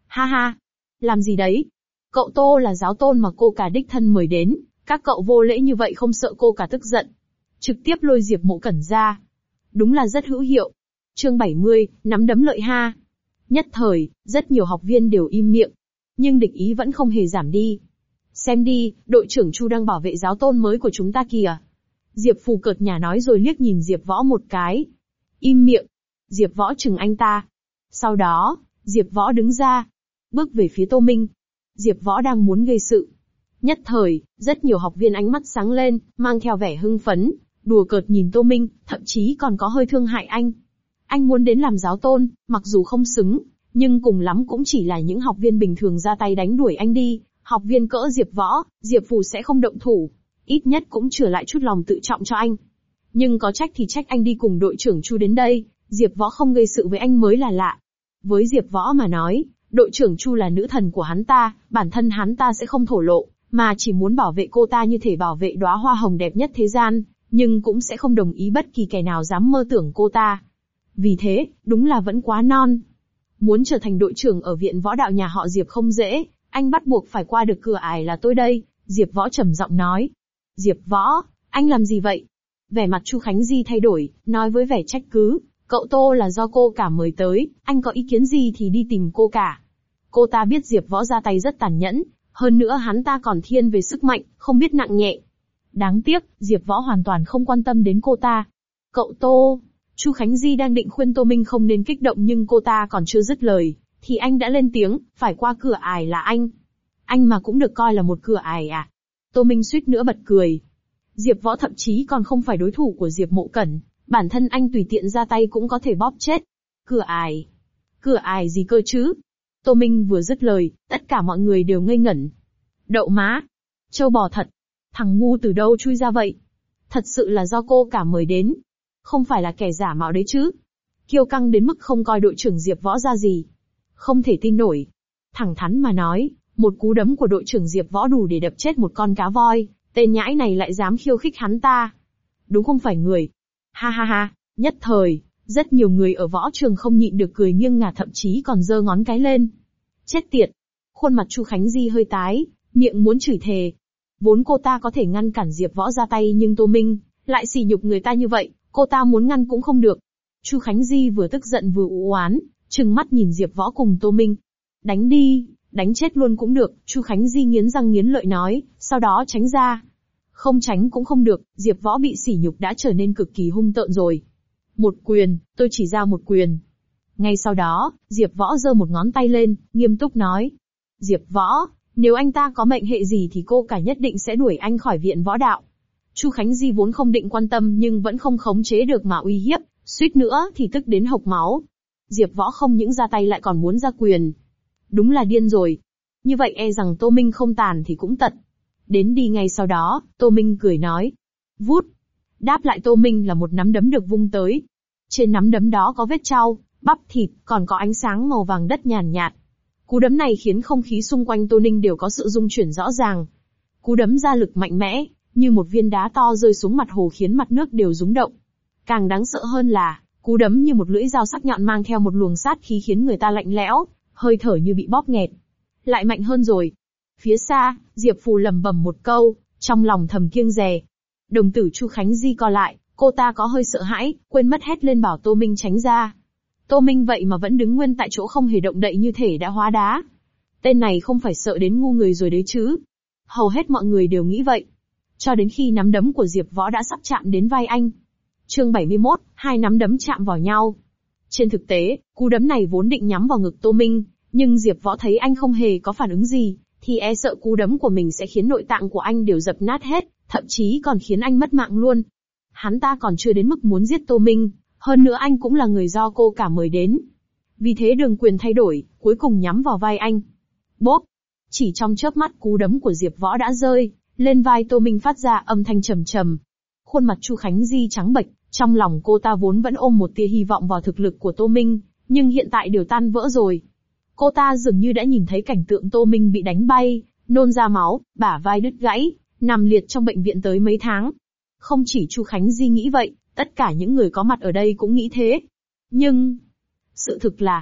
Ha ha! Làm gì đấy? Cậu Tô là giáo tôn mà cô cả đích thân mời đến, các cậu vô lễ như vậy không sợ cô cả tức giận. Trực tiếp lôi Diệp Mộ Cẩn ra. Đúng là rất hữu hiệu. Chương 70, nắm đấm lợi ha. Nhất thời, rất nhiều học viên đều im miệng. Nhưng địch ý vẫn không hề giảm đi. Xem đi, đội trưởng Chu đang bảo vệ giáo tôn mới của chúng ta kìa. Diệp Phù cợt nhả nói rồi liếc nhìn Diệp Võ một cái. Im miệng. Diệp Võ chừng anh ta. Sau đó, Diệp Võ đứng ra. Bước về phía Tô Minh. Diệp Võ đang muốn gây sự. Nhất thời, rất nhiều học viên ánh mắt sáng lên, mang theo vẻ hưng phấn, đùa cợt nhìn Tô Minh, thậm chí còn có hơi thương hại anh. Anh muốn đến làm giáo tôn, mặc dù không xứng, nhưng cùng lắm cũng chỉ là những học viên bình thường ra tay đánh đuổi anh đi. Học viên cỡ Diệp Võ, Diệp Phù sẽ không động thủ. Ít nhất cũng chừa lại chút lòng tự trọng cho anh. Nhưng có trách thì trách anh đi cùng đội trưởng Chu đến đây, Diệp Võ không gây sự với anh mới là lạ. Với Diệp Võ mà nói, đội trưởng Chu là nữ thần của hắn ta, bản thân hắn ta sẽ không thổ lộ, mà chỉ muốn bảo vệ cô ta như thể bảo vệ đóa hoa hồng đẹp nhất thế gian, nhưng cũng sẽ không đồng ý bất kỳ kẻ nào dám mơ tưởng cô ta. Vì thế, đúng là vẫn quá non. Muốn trở thành đội trưởng ở viện võ đạo nhà họ Diệp không dễ, anh bắt buộc phải qua được cửa ải là tôi đây, Diệp Võ trầm giọng nói. Diệp Võ, anh làm gì vậy? Vẻ mặt Chu Khánh Di thay đổi, nói với vẻ trách cứ, cậu Tô là do cô cả mời tới, anh có ý kiến gì thì đi tìm cô cả. Cô ta biết Diệp Võ ra tay rất tàn nhẫn, hơn nữa hắn ta còn thiên về sức mạnh, không biết nặng nhẹ. Đáng tiếc, Diệp Võ hoàn toàn không quan tâm đến cô ta. Cậu Tô, Chu Khánh Di đang định khuyên Tô Minh không nên kích động nhưng cô ta còn chưa dứt lời, thì anh đã lên tiếng, phải qua cửa ải là anh. Anh mà cũng được coi là một cửa ải à? Tô Minh suýt nữa bật cười. Diệp Võ thậm chí còn không phải đối thủ của Diệp Mộ Cẩn, bản thân anh tùy tiện ra tay cũng có thể bóp chết. Cửa ải? Cửa ải gì cơ chứ? Tô Minh vừa dứt lời, tất cả mọi người đều ngây ngẩn. Đậu má! Trâu bò thật! Thằng ngu từ đâu chui ra vậy? Thật sự là do cô cả mời đến. Không phải là kẻ giả mạo đấy chứ? Kiêu căng đến mức không coi đội trưởng Diệp Võ ra gì. Không thể tin nổi. Thẳng thắn mà nói, một cú đấm của đội trưởng Diệp Võ đủ để đập chết một con cá voi, tên nhãi này lại dám khiêu khích hắn ta. Đúng không phải người. Ha ha ha, nhất thời, rất nhiều người ở võ trường không nhịn được cười nghiêng ngả thậm chí còn giơ ngón cái lên. Chết tiệt. Khuôn mặt Chu Khánh Di hơi tái, miệng muốn chửi thề. Vốn cô ta có thể ngăn cản Diệp Võ ra tay nhưng Tô Minh lại sỉ nhục người ta như vậy, cô ta muốn ngăn cũng không được. Chu Khánh Di vừa tức giận vừa u oán, trừng mắt nhìn Diệp Võ cùng Tô Minh. Đánh đi, đánh chết luôn cũng được, Chu Khánh Di nghiến răng nghiến lợi nói, sau đó tránh ra. Không tránh cũng không được, Diệp Võ bị sỉ nhục đã trở nên cực kỳ hung tợn rồi. Một quyền, tôi chỉ ra một quyền. Ngay sau đó, Diệp Võ giơ một ngón tay lên, nghiêm túc nói. Diệp Võ, nếu anh ta có mệnh hệ gì thì cô cả nhất định sẽ đuổi anh khỏi viện võ đạo. Chu Khánh Di vốn không định quan tâm nhưng vẫn không khống chế được mà uy hiếp, suýt nữa thì tức đến hộc máu. Diệp Võ không những ra tay lại còn muốn ra quyền. Đúng là điên rồi. Như vậy e rằng Tô Minh không tàn thì cũng tật. Đến đi ngay sau đó, Tô Minh cười nói. Vút. Đáp lại Tô Minh là một nắm đấm được vung tới. Trên nắm đấm đó có vết trao, bắp thịt, còn có ánh sáng màu vàng đất nhàn nhạt. Cú đấm này khiến không khí xung quanh Tô Ninh đều có sự rung chuyển rõ ràng. Cú đấm ra lực mạnh mẽ, như một viên đá to rơi xuống mặt hồ khiến mặt nước đều rúng động. Càng đáng sợ hơn là, cú đấm như một lưỡi dao sắc nhọn mang theo một luồng sát khí khiến người ta lạnh lẽo, hơi thở như bị bóp nghẹt. Lại mạnh hơn rồi. Phía xa, Diệp Phù lẩm bẩm một câu, trong lòng thầm kiêng dè. Đồng tử Chu Khánh Di co lại, cô ta có hơi sợ hãi, quên mất hét lên bảo Tô Minh tránh ra. Tô Minh vậy mà vẫn đứng nguyên tại chỗ không hề động đậy như thể đã hóa đá. Tên này không phải sợ đến ngu người rồi đấy chứ. Hầu hết mọi người đều nghĩ vậy. Cho đến khi nắm đấm của Diệp Võ đã sắp chạm đến vai anh. Chương 71, hai nắm đấm chạm vào nhau. Trên thực tế, cú đấm này vốn định nhắm vào ngực Tô Minh, nhưng Diệp Võ thấy anh không hề có phản ứng gì, thì e sợ cú đấm của mình sẽ khiến nội tạng của anh đều dập nát hết, thậm chí còn khiến anh mất mạng luôn. Hắn ta còn chưa đến mức muốn giết Tô Minh, hơn nữa anh cũng là người do cô cả mời đến. Vì thế đường quyền thay đổi, cuối cùng nhắm vào vai anh. Bốp! Chỉ trong chớp mắt cú đấm của Diệp Võ đã rơi, lên vai Tô Minh phát ra âm thanh trầm trầm. Khuôn mặt Chu Khánh Di trắng bệch, trong lòng cô ta vốn vẫn ôm một tia hy vọng vào thực lực của Tô Minh, nhưng hiện tại đều tan vỡ rồi. Cô ta dường như đã nhìn thấy cảnh tượng Tô Minh bị đánh bay, nôn ra máu, bả vai đứt gãy, nằm liệt trong bệnh viện tới mấy tháng. Không chỉ Chu Khánh Di nghĩ vậy, tất cả những người có mặt ở đây cũng nghĩ thế. Nhưng, sự thực là,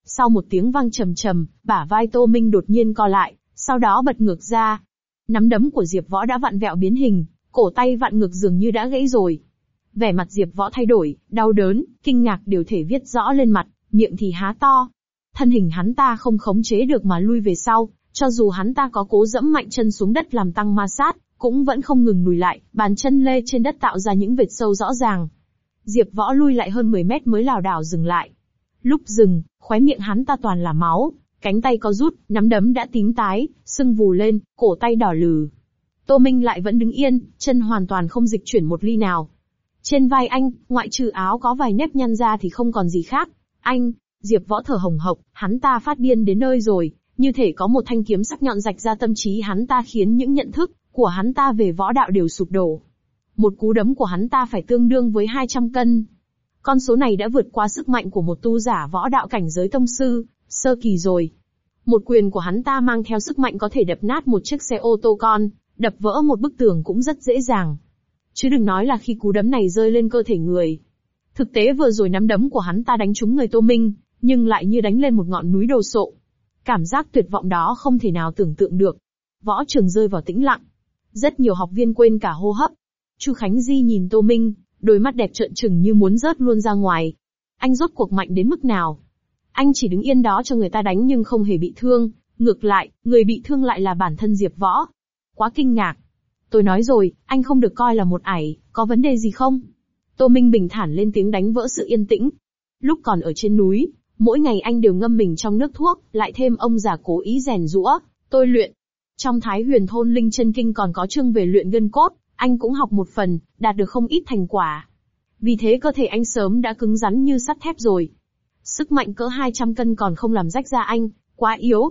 Sau một tiếng vang trầm trầm, bả vai Tô Minh đột nhiên co lại, sau đó bật ngược ra. Nắm đấm của Diệp Võ đã vặn vẹo biến hình, cổ tay vặn ngược dường như đã gãy rồi. Vẻ mặt Diệp Võ thay đổi, đau đớn, kinh ngạc đều thể viết rõ lên mặt, miệng thì há to. Thân hình hắn ta không khống chế được mà lui về sau, cho dù hắn ta có cố dẫm mạnh chân xuống đất làm tăng ma sát, cũng vẫn không ngừng lùi lại, bàn chân lê trên đất tạo ra những vệt sâu rõ ràng. Diệp Võ lui lại hơn 10 mét mới lảo đảo dừng lại. Lúc dừng, khóe miệng hắn ta toàn là máu, cánh tay có rút, nắm đấm đã tím tái, sưng vù lên, cổ tay đỏ lừ. Tô Minh lại vẫn đứng yên, chân hoàn toàn không dịch chuyển một ly nào. Trên vai anh, ngoại trừ áo có vài nếp nhăn ra thì không còn gì khác. Anh, Diệp Võ thở hồng hộc, hắn ta phát điên đến nơi rồi, như thể có một thanh kiếm sắc nhọn rạch ra tâm trí hắn ta khiến những nhận thức của hắn ta về võ đạo đều sụp đổ. Một cú đấm của hắn ta phải tương đương với 200 cân. Con số này đã vượt qua sức mạnh của một tu giả võ đạo cảnh giới tông sư, sơ kỳ rồi. Một quyền của hắn ta mang theo sức mạnh có thể đập nát một chiếc xe ô tô con, đập vỡ một bức tường cũng rất dễ dàng. Chứ đừng nói là khi cú đấm này rơi lên cơ thể người. Thực tế vừa rồi nắm đấm của hắn ta đánh trúng người Tô Minh, nhưng lại như đánh lên một ngọn núi đồ sộ. Cảm giác tuyệt vọng đó không thể nào tưởng tượng được. Võ trường rơi vào tĩnh lặng. Rất nhiều học viên quên cả hô hấp. Chu Khánh Di nhìn Tô Minh, đôi mắt đẹp trợn trừng như muốn rớt luôn ra ngoài. Anh rốt cuộc mạnh đến mức nào? Anh chỉ đứng yên đó cho người ta đánh nhưng không hề bị thương, ngược lại, người bị thương lại là bản thân Diệp Võ. Quá kinh ngạc. Tôi nói rồi, anh không được coi là một ải, có vấn đề gì không? Tô Minh bình thản lên tiếng đánh vỡ sự yên tĩnh. Lúc còn ở trên núi, mỗi ngày anh đều ngâm mình trong nước thuốc, lại thêm ông già cố ý rèn giũa, tôi luyện. Trong Thái Huyền Thôn Linh Chân Kinh còn có chương về luyện gân cốt, anh cũng học một phần, đạt được không ít thành quả. Vì thế cơ thể anh sớm đã cứng rắn như sắt thép rồi. Sức mạnh cỡ 200 cân còn không làm rách da anh, quá yếu.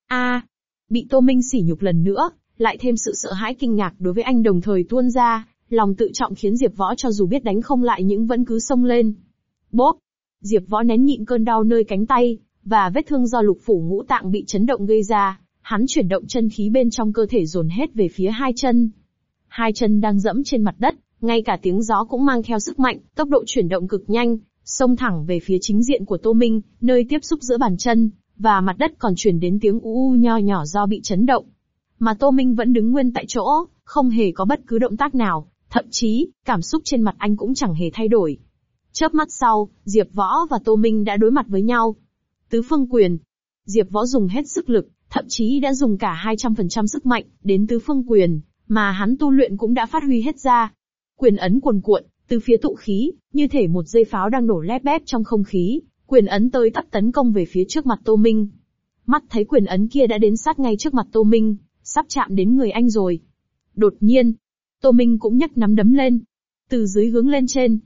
Bị Tô Minh sỉ nhục lần nữa, lại thêm sự sợ hãi kinh ngạc đối với anh đồng thời tuôn ra, lòng tự trọng khiến Diệp Võ cho dù biết đánh không lại nhưng vẫn cứ xông lên. Bốp! Diệp Võ nén nhịn cơn đau nơi cánh tay, và vết thương do lục phủ ngũ tạng bị chấn động gây ra, hắn chuyển động chân khí bên trong cơ thể dồn hết về phía hai chân. Hai chân đang dẫm trên mặt đất, ngay cả tiếng gió cũng mang theo sức mạnh, tốc độ chuyển động cực nhanh, xông thẳng về phía chính diện của Tô Minh, nơi tiếp xúc giữa bàn chân và mặt đất còn truyền đến tiếng nho nhỏ do bị chấn động. Mà Tô Minh vẫn đứng nguyên tại chỗ, không hề có bất cứ động tác nào, thậm chí, cảm xúc trên mặt anh cũng chẳng hề thay đổi. Chớp mắt sau, Diệp Võ và Tô Minh đã đối mặt với nhau. Tứ phương quyền. Diệp Võ dùng hết sức lực, thậm chí đã dùng cả 200% sức mạnh, đến tứ phương quyền, mà hắn tu luyện cũng đã phát huy hết ra. Quyền ấn cuồn cuộn, từ phía tụ khí, như thể một dây pháo đang nổ lép bép trong không khí, quyền ấn tới tấp tấn công về phía trước mặt Tô Minh. Mắt thấy quyền ấn kia đã đến sát ngay trước mặt Tô Minh, sắp chạm đến người anh rồi. Đột nhiên, Tô Minh cũng nhấc nắm đấm lên, từ dưới hướng lên trên.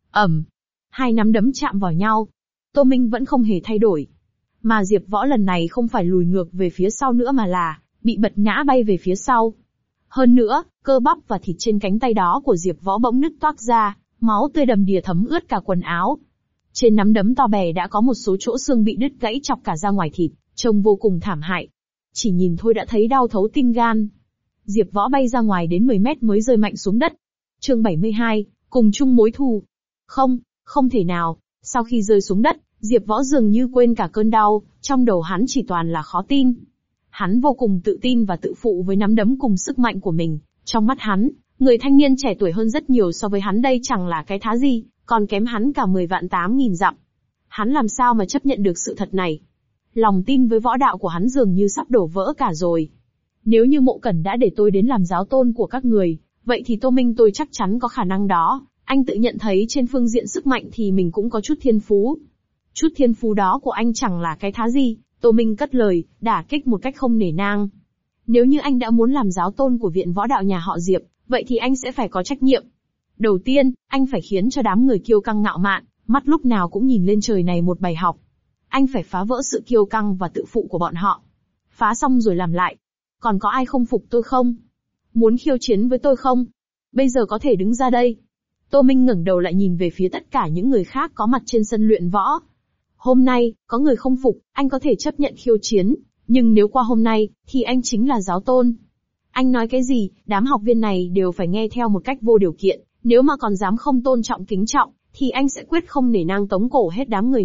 Hai nắm đấm chạm vào nhau. Tô Minh vẫn không hề thay đổi. Mà Diệp Võ lần này không phải lùi ngược về phía sau nữa mà là bị bật ngã bay về phía sau. Hơn nữa, cơ bắp và thịt trên cánh tay đó của Diệp Võ bỗng nứt toác ra, máu tươi đầm đìa thấm ướt cả quần áo. Trên nắm đấm to bè đã có một số chỗ xương bị đứt gãy chọc cả ra ngoài thịt, trông vô cùng thảm hại. Chỉ nhìn thôi đã thấy đau thấu tim gan. Diệp Võ bay ra ngoài đến 10 mét mới rơi mạnh xuống đất. Chương 72, cùng chung mối thù. Không thể nào. Sau khi rơi xuống đất, Diệp Võ dường như quên cả cơn đau, trong đầu hắn chỉ toàn là khó tin. Hắn vô cùng tự tin và tự phụ với nắm đấm cùng sức mạnh của mình. Trong mắt hắn, người thanh niên trẻ tuổi hơn rất nhiều so với hắn đây chẳng là cái thá gì, còn kém hắn cả 10 vạn 8.000 dặm. Hắn làm sao mà chấp nhận được sự thật này? Lòng tin với võ đạo của hắn dường như sắp đổ vỡ cả rồi. Nếu như Mộ Cẩn đã để tôi đến làm giáo tôn của các người, vậy thì Tô Minh tôi chắc chắn có khả năng đó. Anh tự nhận thấy trên phương diện sức mạnh thì mình cũng có chút thiên phú. Chút thiên phú đó của anh chẳng là cái thá gì, Tô Minh cất lời, đả kích một cách không nể nang. Nếu như anh đã muốn làm giáo tôn của viện võ đạo nhà họ Diệp, vậy thì anh sẽ phải có trách nhiệm. Đầu tiên, anh phải khiến cho đám người kiêu căng ngạo mạn, mắt lúc nào cũng nhìn lên trời này một bài học. Anh phải phá vỡ sự kiêu căng và tự phụ của bọn họ. Phá xong rồi làm lại. Còn có ai không phục tôi không? Muốn khiêu chiến với tôi không? Bây giờ có thể đứng ra đây. Tô Minh ngẩng đầu lại nhìn về phía tất cả những người khác có mặt trên sân luyện võ. Hôm nay, có người không phục, anh có thể chấp nhận khiêu chiến, nhưng nếu qua hôm nay, thì anh chính là giáo tôn. Anh nói cái gì, đám học viên này đều phải nghe theo một cách vô điều kiện, nếu mà còn dám không tôn trọng kính trọng, thì anh sẽ quyết không nể nang tống cổ hết đám người này,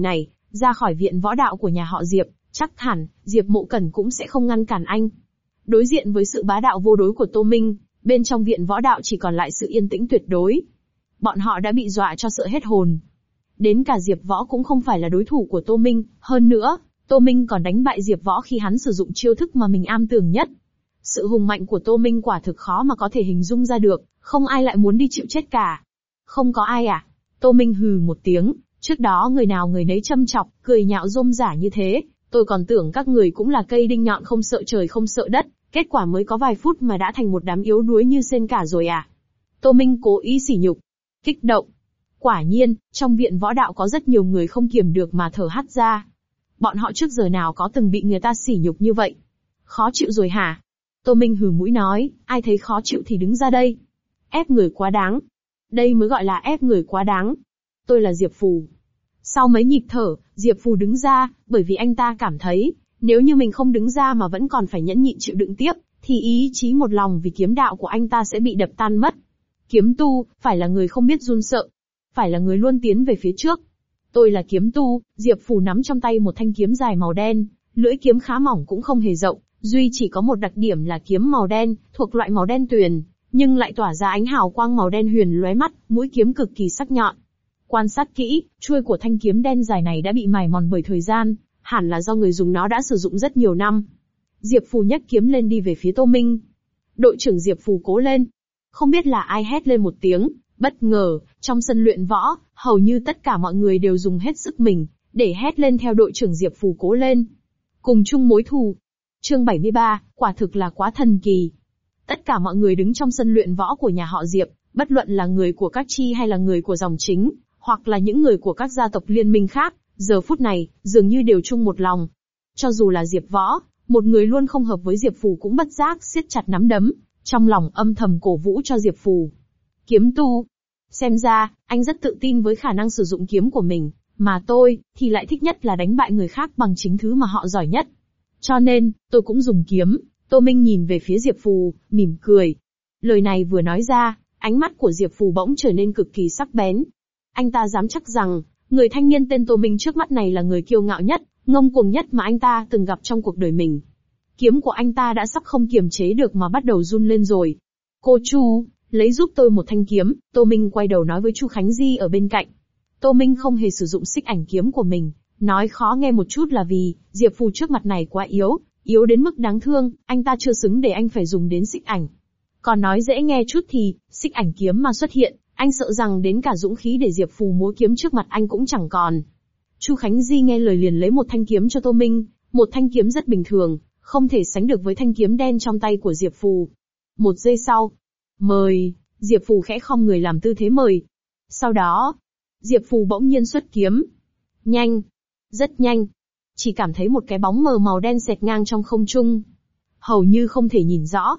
ra khỏi viện võ đạo của nhà họ Diệp, chắc hẳn, Diệp Mộ Cẩn cũng sẽ không ngăn cản anh. Đối diện với sự bá đạo vô đối của Tô Minh, bên trong viện võ đạo chỉ còn lại sự yên tĩnh tuyệt đối. Bọn họ đã bị dọa cho sợ hết hồn. Đến cả Diệp Võ cũng không phải là đối thủ của Tô Minh, hơn nữa, Tô Minh còn đánh bại Diệp Võ khi hắn sử dụng chiêu thức mà mình am tường nhất. Sự hùng mạnh của Tô Minh quả thực khó mà có thể hình dung ra được, không ai lại muốn đi chịu chết cả. Không có ai à? Tô Minh hừ một tiếng, trước đó người nào người nấy châm chọc, cười nhạo rôm rả như thế, tôi còn tưởng các người cũng là cây đinh nhọn không sợ trời không sợ đất, kết quả mới có vài phút mà đã thành một đám yếu đuối như sên cả rồi à? Tô Minh cố ý sỉ nhục, kích động. Quả nhiên, trong viện võ đạo có rất nhiều người không kiềm được mà thở hắt ra. Bọn họ trước giờ nào có từng bị người ta sỉ nhục như vậy? Khó chịu rồi hả? Tô Minh hừ mũi nói, ai thấy khó chịu thì đứng ra đây. Ép người quá đáng. Đây mới gọi là ép người quá đáng. Tôi là Diệp Phù. Sau mấy nhịp thở, Diệp Phù đứng ra, bởi vì anh ta cảm thấy, nếu như mình không đứng ra mà vẫn còn phải nhẫn nhịn chịu đựng tiếp, thì ý chí một lòng vì kiếm đạo của anh ta sẽ bị đập tan mất. Kiếm tu, phải là người không biết run sợ. Phải là người luôn tiến về phía trước. Tôi là kiếm tu, Diệp Phù nắm trong tay một thanh kiếm dài màu đen, lưỡi kiếm khá mỏng cũng không hề rộng, duy chỉ có một đặc điểm là kiếm màu đen, thuộc loại màu đen tuyền, nhưng lại tỏa ra ánh hào quang màu đen huyền lóe mắt, mũi kiếm cực kỳ sắc nhọn. Quan sát kỹ, chuôi của thanh kiếm đen dài này đã bị mài mòn bởi thời gian, hẳn là do người dùng nó đã sử dụng rất nhiều năm. Diệp Phù nhấc kiếm lên đi về phía Tô Minh. Đội trưởng Diệp Phù cố lên. Không biết là ai hét lên một tiếng, bất ngờ, trong sân luyện võ, hầu như tất cả mọi người đều dùng hết sức mình, để hét lên theo đội trưởng Diệp Phù cố lên. Cùng chung mối thù. Chương 73, quả thực là quá thần kỳ. Tất cả mọi người đứng trong sân luyện võ của nhà họ Diệp, bất luận là người của các chi hay là người của dòng chính, hoặc là những người của các gia tộc liên minh khác, giờ phút này, dường như đều chung một lòng. Cho dù là Diệp Võ, một người luôn không hợp với Diệp Phù cũng bất giác siết chặt nắm đấm, trong lòng âm thầm cổ vũ cho Diệp Phù. Kiếm tu. Xem ra, anh rất tự tin với khả năng sử dụng kiếm của mình, mà tôi, thì lại thích nhất là đánh bại người khác bằng chính thứ mà họ giỏi nhất. Cho nên, tôi cũng dùng kiếm. Tô Minh nhìn về phía Diệp Phù, mỉm cười. Lời này vừa nói ra, ánh mắt của Diệp Phù bỗng trở nên cực kỳ sắc bén. Anh ta dám chắc rằng, người thanh niên tên Tô Minh trước mắt này là người kiêu ngạo nhất, ngông cuồng nhất mà anh ta từng gặp trong cuộc đời mình. Kiếm của anh ta đã sắp không kiềm chế được mà bắt đầu run lên rồi. Cô Chu, lấy giúp tôi một thanh kiếm, Tô Minh quay đầu nói với Chu Khánh Di ở bên cạnh. Tô Minh không hề sử dụng xích ảnh kiếm của mình, nói khó nghe một chút là vì, Diệp Phù trước mặt này quá yếu, yếu đến mức đáng thương, anh ta chưa xứng để anh phải dùng đến xích ảnh. Còn nói dễ nghe chút thì, xích ảnh kiếm mà xuất hiện, anh sợ rằng đến cả dũng khí để Diệp Phù múa kiếm trước mặt anh cũng chẳng còn. Chu Khánh Di nghe lời liền lấy một thanh kiếm cho Tô Minh, một thanh kiếm rất bình thường, không thể sánh được với thanh kiếm đen trong tay của Diệp Phù. Một giây sau, mời, Diệp Phù khẽ khom người làm tư thế mời. Sau đó, Diệp Phù bỗng nhiên xuất kiếm. Nhanh, rất nhanh. Chỉ cảm thấy một cái bóng mờ màu đen xẹt ngang trong không trung. Hầu như không thể nhìn rõ.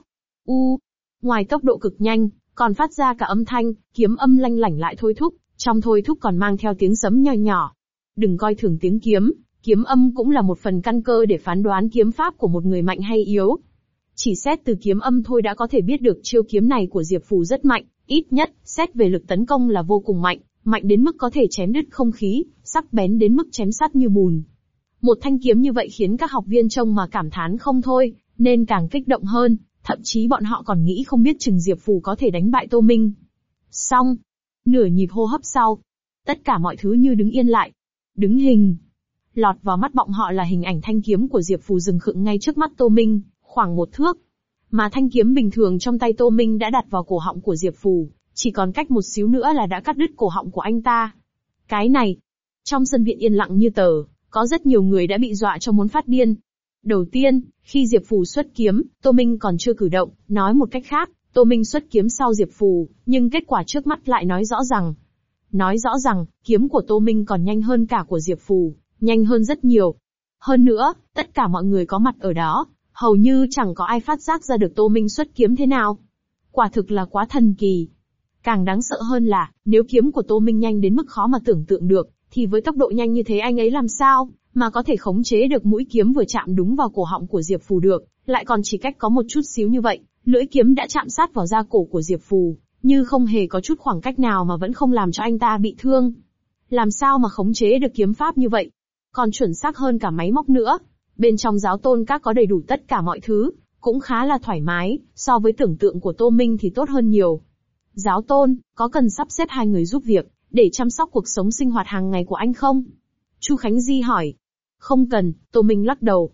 Ngoài tốc độ cực nhanh, còn phát ra cả âm thanh, kiếm âm lanh lảnh lại thôi thúc, trong thôi thúc còn mang theo tiếng sấm nho nhỏ. Đừng coi thường tiếng kiếm, kiếm âm cũng là một phần căn cơ để phán đoán kiếm pháp của một người mạnh hay yếu. Chỉ xét từ kiếm âm thôi đã có thể biết được chiêu kiếm này của Diệp Phù rất mạnh, ít nhất, xét về lực tấn công là vô cùng mạnh, mạnh đến mức có thể chém đứt không khí, sắc bén đến mức chém sắt như bùn. Một thanh kiếm như vậy khiến các học viên trông mà cảm thán không thôi, nên càng kích động hơn, thậm chí bọn họ còn nghĩ không biết chừng Diệp Phù có thể đánh bại Tô Minh. Xong, nửa nhịp hô hấp sau, tất cả mọi thứ như đứng yên lại. Đứng hình. Lọt vào mắt bọn họ là hình ảnh thanh kiếm của Diệp Phù dừng khựng ngay trước mắt Tô Minh, khoảng 1 thước. Mà thanh kiếm bình thường trong tay Tô Minh đã đặt vào cổ họng của Diệp Phù, chỉ còn cách một xíu nữa là đã cắt đứt cổ họng của anh ta. Cái này, trong sân viện yên lặng như tờ, có rất nhiều người đã bị dọa cho muốn phát điên. Đầu tiên, khi Diệp Phù xuất kiếm, Tô Minh còn chưa cử động, nói một cách khác, Tô Minh xuất kiếm sau Diệp Phù, nhưng kết quả trước mắt lại nói rõ rằng, kiếm của Tô Minh còn nhanh hơn cả của Diệp Phù, nhanh hơn rất nhiều. Hơn nữa, tất cả mọi người có mặt ở đó, hầu như chẳng có ai phát giác ra được Tô Minh xuất kiếm thế nào. Quả thực là quá thần kỳ. Càng đáng sợ hơn là, nếu kiếm của Tô Minh nhanh đến mức khó mà tưởng tượng được, thì với tốc độ nhanh như thế anh ấy làm sao mà có thể khống chế được mũi kiếm vừa chạm đúng vào cổ họng của Diệp Phù được, lại còn chỉ cách có một chút xíu như vậy, lưỡi kiếm đã chạm sát vào da cổ của Diệp Phù, như không hề có chút khoảng cách nào mà vẫn không làm cho anh ta bị thương. Làm sao mà khống chế được kiếm pháp như vậy? còn chuẩn xác hơn cả máy móc nữa. Bên trong giáo tôn các có đầy đủ tất cả mọi thứ, cũng khá là thoải mái, so với tưởng tượng của Tô Minh thì tốt hơn nhiều. Giáo tôn, có cần sắp xếp 2 người giúp việc, để chăm sóc cuộc sống sinh hoạt hàng ngày của anh không? Chu Khánh Di hỏi. Không cần, Tô Minh lắc đầu.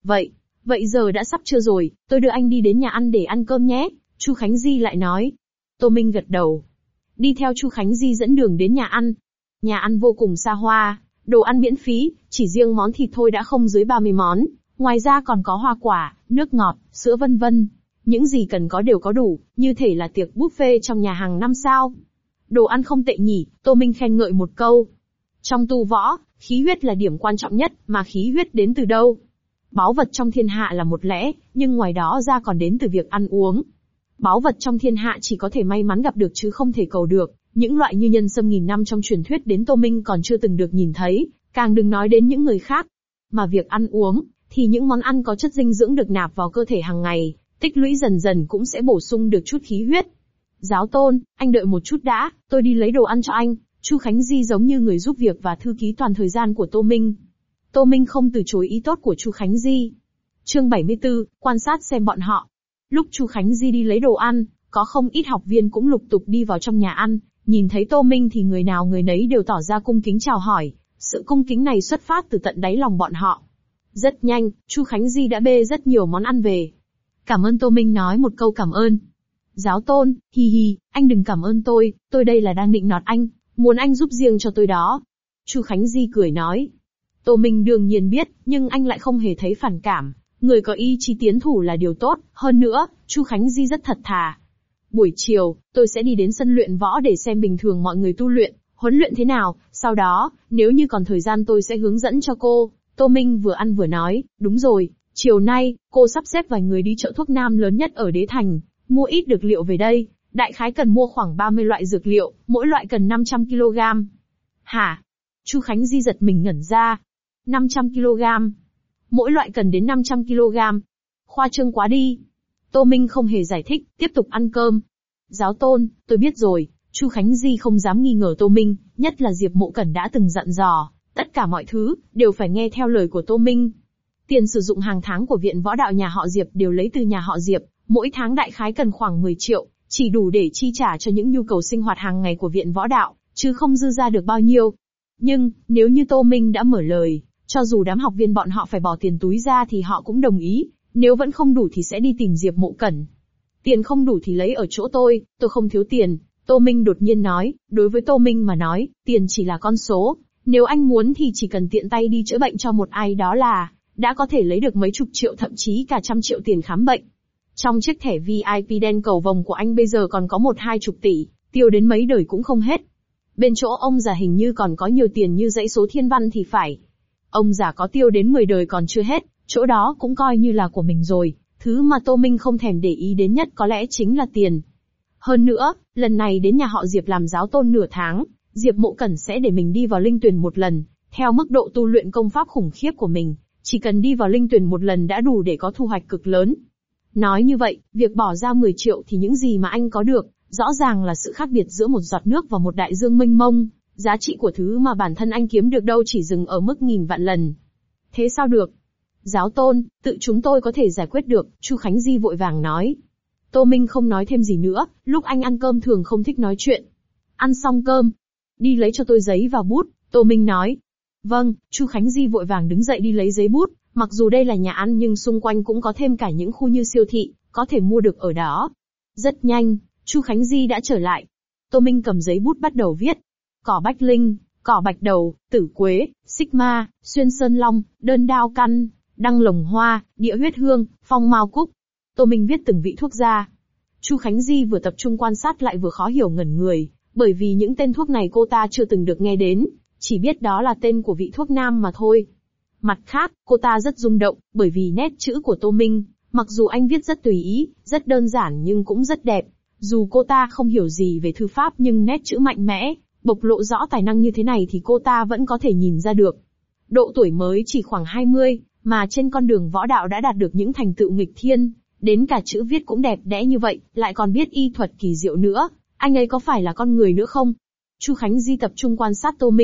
Vậy giờ đã sắp trưa rồi, tôi đưa anh đi đến nhà ăn để ăn cơm nhé, Chu Khánh Di lại nói. Tô Minh gật đầu. Đi theo Chu Khánh Di dẫn đường đến nhà ăn. Nhà ăn vô cùng xa hoa, đồ ăn miễn phí, chỉ riêng món thịt thôi đã không dưới 30 món, ngoài ra còn có hoa quả, nước ngọt, sữa vân vân. Những gì cần có đều có đủ, như thể là tiệc buffet trong nhà hàng 5 sao. Đồ ăn không tệ nhỉ, Tô Minh khen ngợi một câu. Trong tu võ, khí huyết là điểm quan trọng nhất, mà khí huyết đến từ đâu? Báu vật trong thiên hạ là một lẽ, nhưng ngoài đó ra còn đến từ việc ăn uống. Báu vật trong thiên hạ chỉ có thể may mắn gặp được chứ không thể cầu được, những loại như nhân sâm nghìn năm trong truyền thuyết đến Tô Minh còn chưa từng được nhìn thấy, càng đừng nói đến những người khác. Mà việc ăn uống, thì những món ăn có chất dinh dưỡng được nạp vào cơ thể hàng ngày, tích lũy dần dần cũng sẽ bổ sung được chút khí huyết. Giáo tôn, anh đợi một chút đã, tôi đi lấy đồ ăn cho anh. Chu Khánh Di giống như người giúp việc và thư ký toàn thời gian của Tô Minh. Tô Minh không từ chối ý tốt của Chu Khánh Di. Chương 74, quan sát xem bọn họ. Lúc Chu Khánh Di đi lấy đồ ăn, có không ít học viên cũng lục tục đi vào trong nhà ăn, nhìn thấy Tô Minh thì người nào người nấy đều tỏ ra cung kính chào hỏi, sự cung kính này xuất phát từ tận đáy lòng bọn họ. Rất nhanh, Chu Khánh Di đã bê rất nhiều món ăn về. Cảm ơn, Tô Minh nói một câu cảm ơn. Giáo tôn, hi hi, anh đừng cảm ơn tôi đây là đang nịnh nọt anh, muốn anh giúp riêng cho tôi đó. Chu Khánh Di cười nói. Tô Minh đương nhiên biết, nhưng anh lại không hề thấy phản cảm. Người có ý chí tiến thủ là điều tốt, hơn nữa, Chu Khánh Di rất thật thà. Buổi chiều, tôi sẽ đi đến sân luyện võ để xem bình thường mọi người tu luyện, huấn luyện thế nào, sau đó, nếu như còn thời gian tôi sẽ hướng dẫn cho cô. Tô Minh vừa ăn vừa nói, đúng rồi, chiều nay, cô sắp xếp vài người đi chợ thuốc nam lớn nhất ở Đế Thành, mua ít dược liệu về đây, đại khái cần mua khoảng 30 loại dược liệu, mỗi loại cần 500 kg. Hả? Chu Khánh Di giật mình ngẩn ra. 500 kg? Mỗi loại cần đến 500 kg. Khoa trương quá đi. Tô Minh không hề giải thích, tiếp tục ăn cơm. Giáo tôn, tôi biết rồi. Chu Khánh Di không dám nghi ngờ Tô Minh, nhất là Diệp Mộ Cẩn đã từng dặn dò, tất cả mọi thứ đều phải nghe theo lời của Tô Minh. Tiền sử dụng hàng tháng của viện võ đạo nhà họ Diệp đều lấy từ nhà họ Diệp, mỗi tháng đại khái cần khoảng 10 triệu, chỉ đủ để chi trả cho những nhu cầu sinh hoạt hàng ngày của viện võ đạo, chứ không dư ra được bao nhiêu. Nhưng, nếu như Tô Minh đã mở lời, cho dù đám học viên bọn họ phải bỏ tiền túi ra thì họ cũng đồng ý, nếu vẫn không đủ thì sẽ đi tìm Diệp Mộ Cẩn. Tiền không đủ thì lấy ở chỗ tôi không thiếu tiền, Tô Minh đột nhiên nói. Đối với Tô Minh mà nói, tiền chỉ là con số, nếu anh muốn thì chỉ cần tiện tay đi chữa bệnh cho một ai đó là đã có thể lấy được mấy chục triệu thậm chí cả 100 triệu tiền khám bệnh. Trong chiếc thẻ VIP đen cầu vồng của anh bây giờ còn có 1-20 tỷ, tiêu đến mấy đời cũng không hết. Bên chỗ ông già hình như còn có nhiều tiền như dãy số thiên văn thì phải. Ông già có tiêu đến 10 đời còn chưa hết, chỗ đó cũng coi như là của mình rồi. Thứ mà Tô Minh không thèm để ý đến nhất có lẽ chính là tiền. Hơn nữa, lần này đến nhà họ Diệp làm giáo tôn nửa tháng, Diệp Mộ Cẩn sẽ để mình đi vào linh tuyển một lần, theo mức độ tu luyện công pháp khủng khiếp của mình, chỉ cần đi vào linh tuyển một lần đã đủ để có thu hoạch cực lớn. Nói như vậy, việc bỏ ra 10 triệu thì những gì mà anh có được, rõ ràng là sự khác biệt giữa một giọt nước và một đại dương mênh mông, giá trị của thứ mà bản thân anh kiếm được đâu chỉ dừng ở mức nghìn vạn lần. Thế sao được? Giáo tôn, tự chúng tôi có thể giải quyết được, Chu Khánh Di vội vàng nói. Tô Minh không nói thêm gì nữa, lúc anh ăn cơm thường không thích nói chuyện. Ăn xong cơm, đi lấy cho tôi giấy và bút, Tô Minh nói. Vâng, Chu Khánh Di vội vàng đứng dậy đi lấy giấy bút, mặc dù đây là nhà ăn nhưng xung quanh cũng có thêm cả những khu như siêu thị, có thể mua được ở đó. Rất nhanh, Chu Khánh Di đã trở lại. Tô Minh cầm giấy bút bắt đầu viết. Cỏ bách linh, cỏ bạch đầu, tử quế, xích ma, xuyên sơn long, đơn đao căn, đăng lồng hoa, địa huyết hương, phong mao cúc. Tô Minh viết từng vị thuốc ra. Chu Khánh Di vừa tập trung quan sát lại vừa khó hiểu ngẩn người, bởi vì những tên thuốc này cô ta chưa từng được nghe đến, chỉ biết đó là tên của vị thuốc nam mà thôi. Mặt khác, cô ta rất rung động, bởi vì nét chữ của Tô Minh, mặc dù anh viết rất tùy ý, rất đơn giản nhưng cũng rất đẹp. Dù cô ta không hiểu gì về thư pháp nhưng nét chữ mạnh mẽ, bộc lộ rõ tài năng như thế này thì cô ta vẫn có thể nhìn ra được. Độ tuổi mới chỉ khoảng 20, mà trên con đường võ đạo đã đạt được những thành tựu nghịch thiên, đến cả chữ viết cũng đẹp đẽ như vậy, lại còn biết y thuật kỳ diệu nữa, anh ấy có phải là con người nữa không? Chu Khánh Di tập trung quan sát Tô Minh,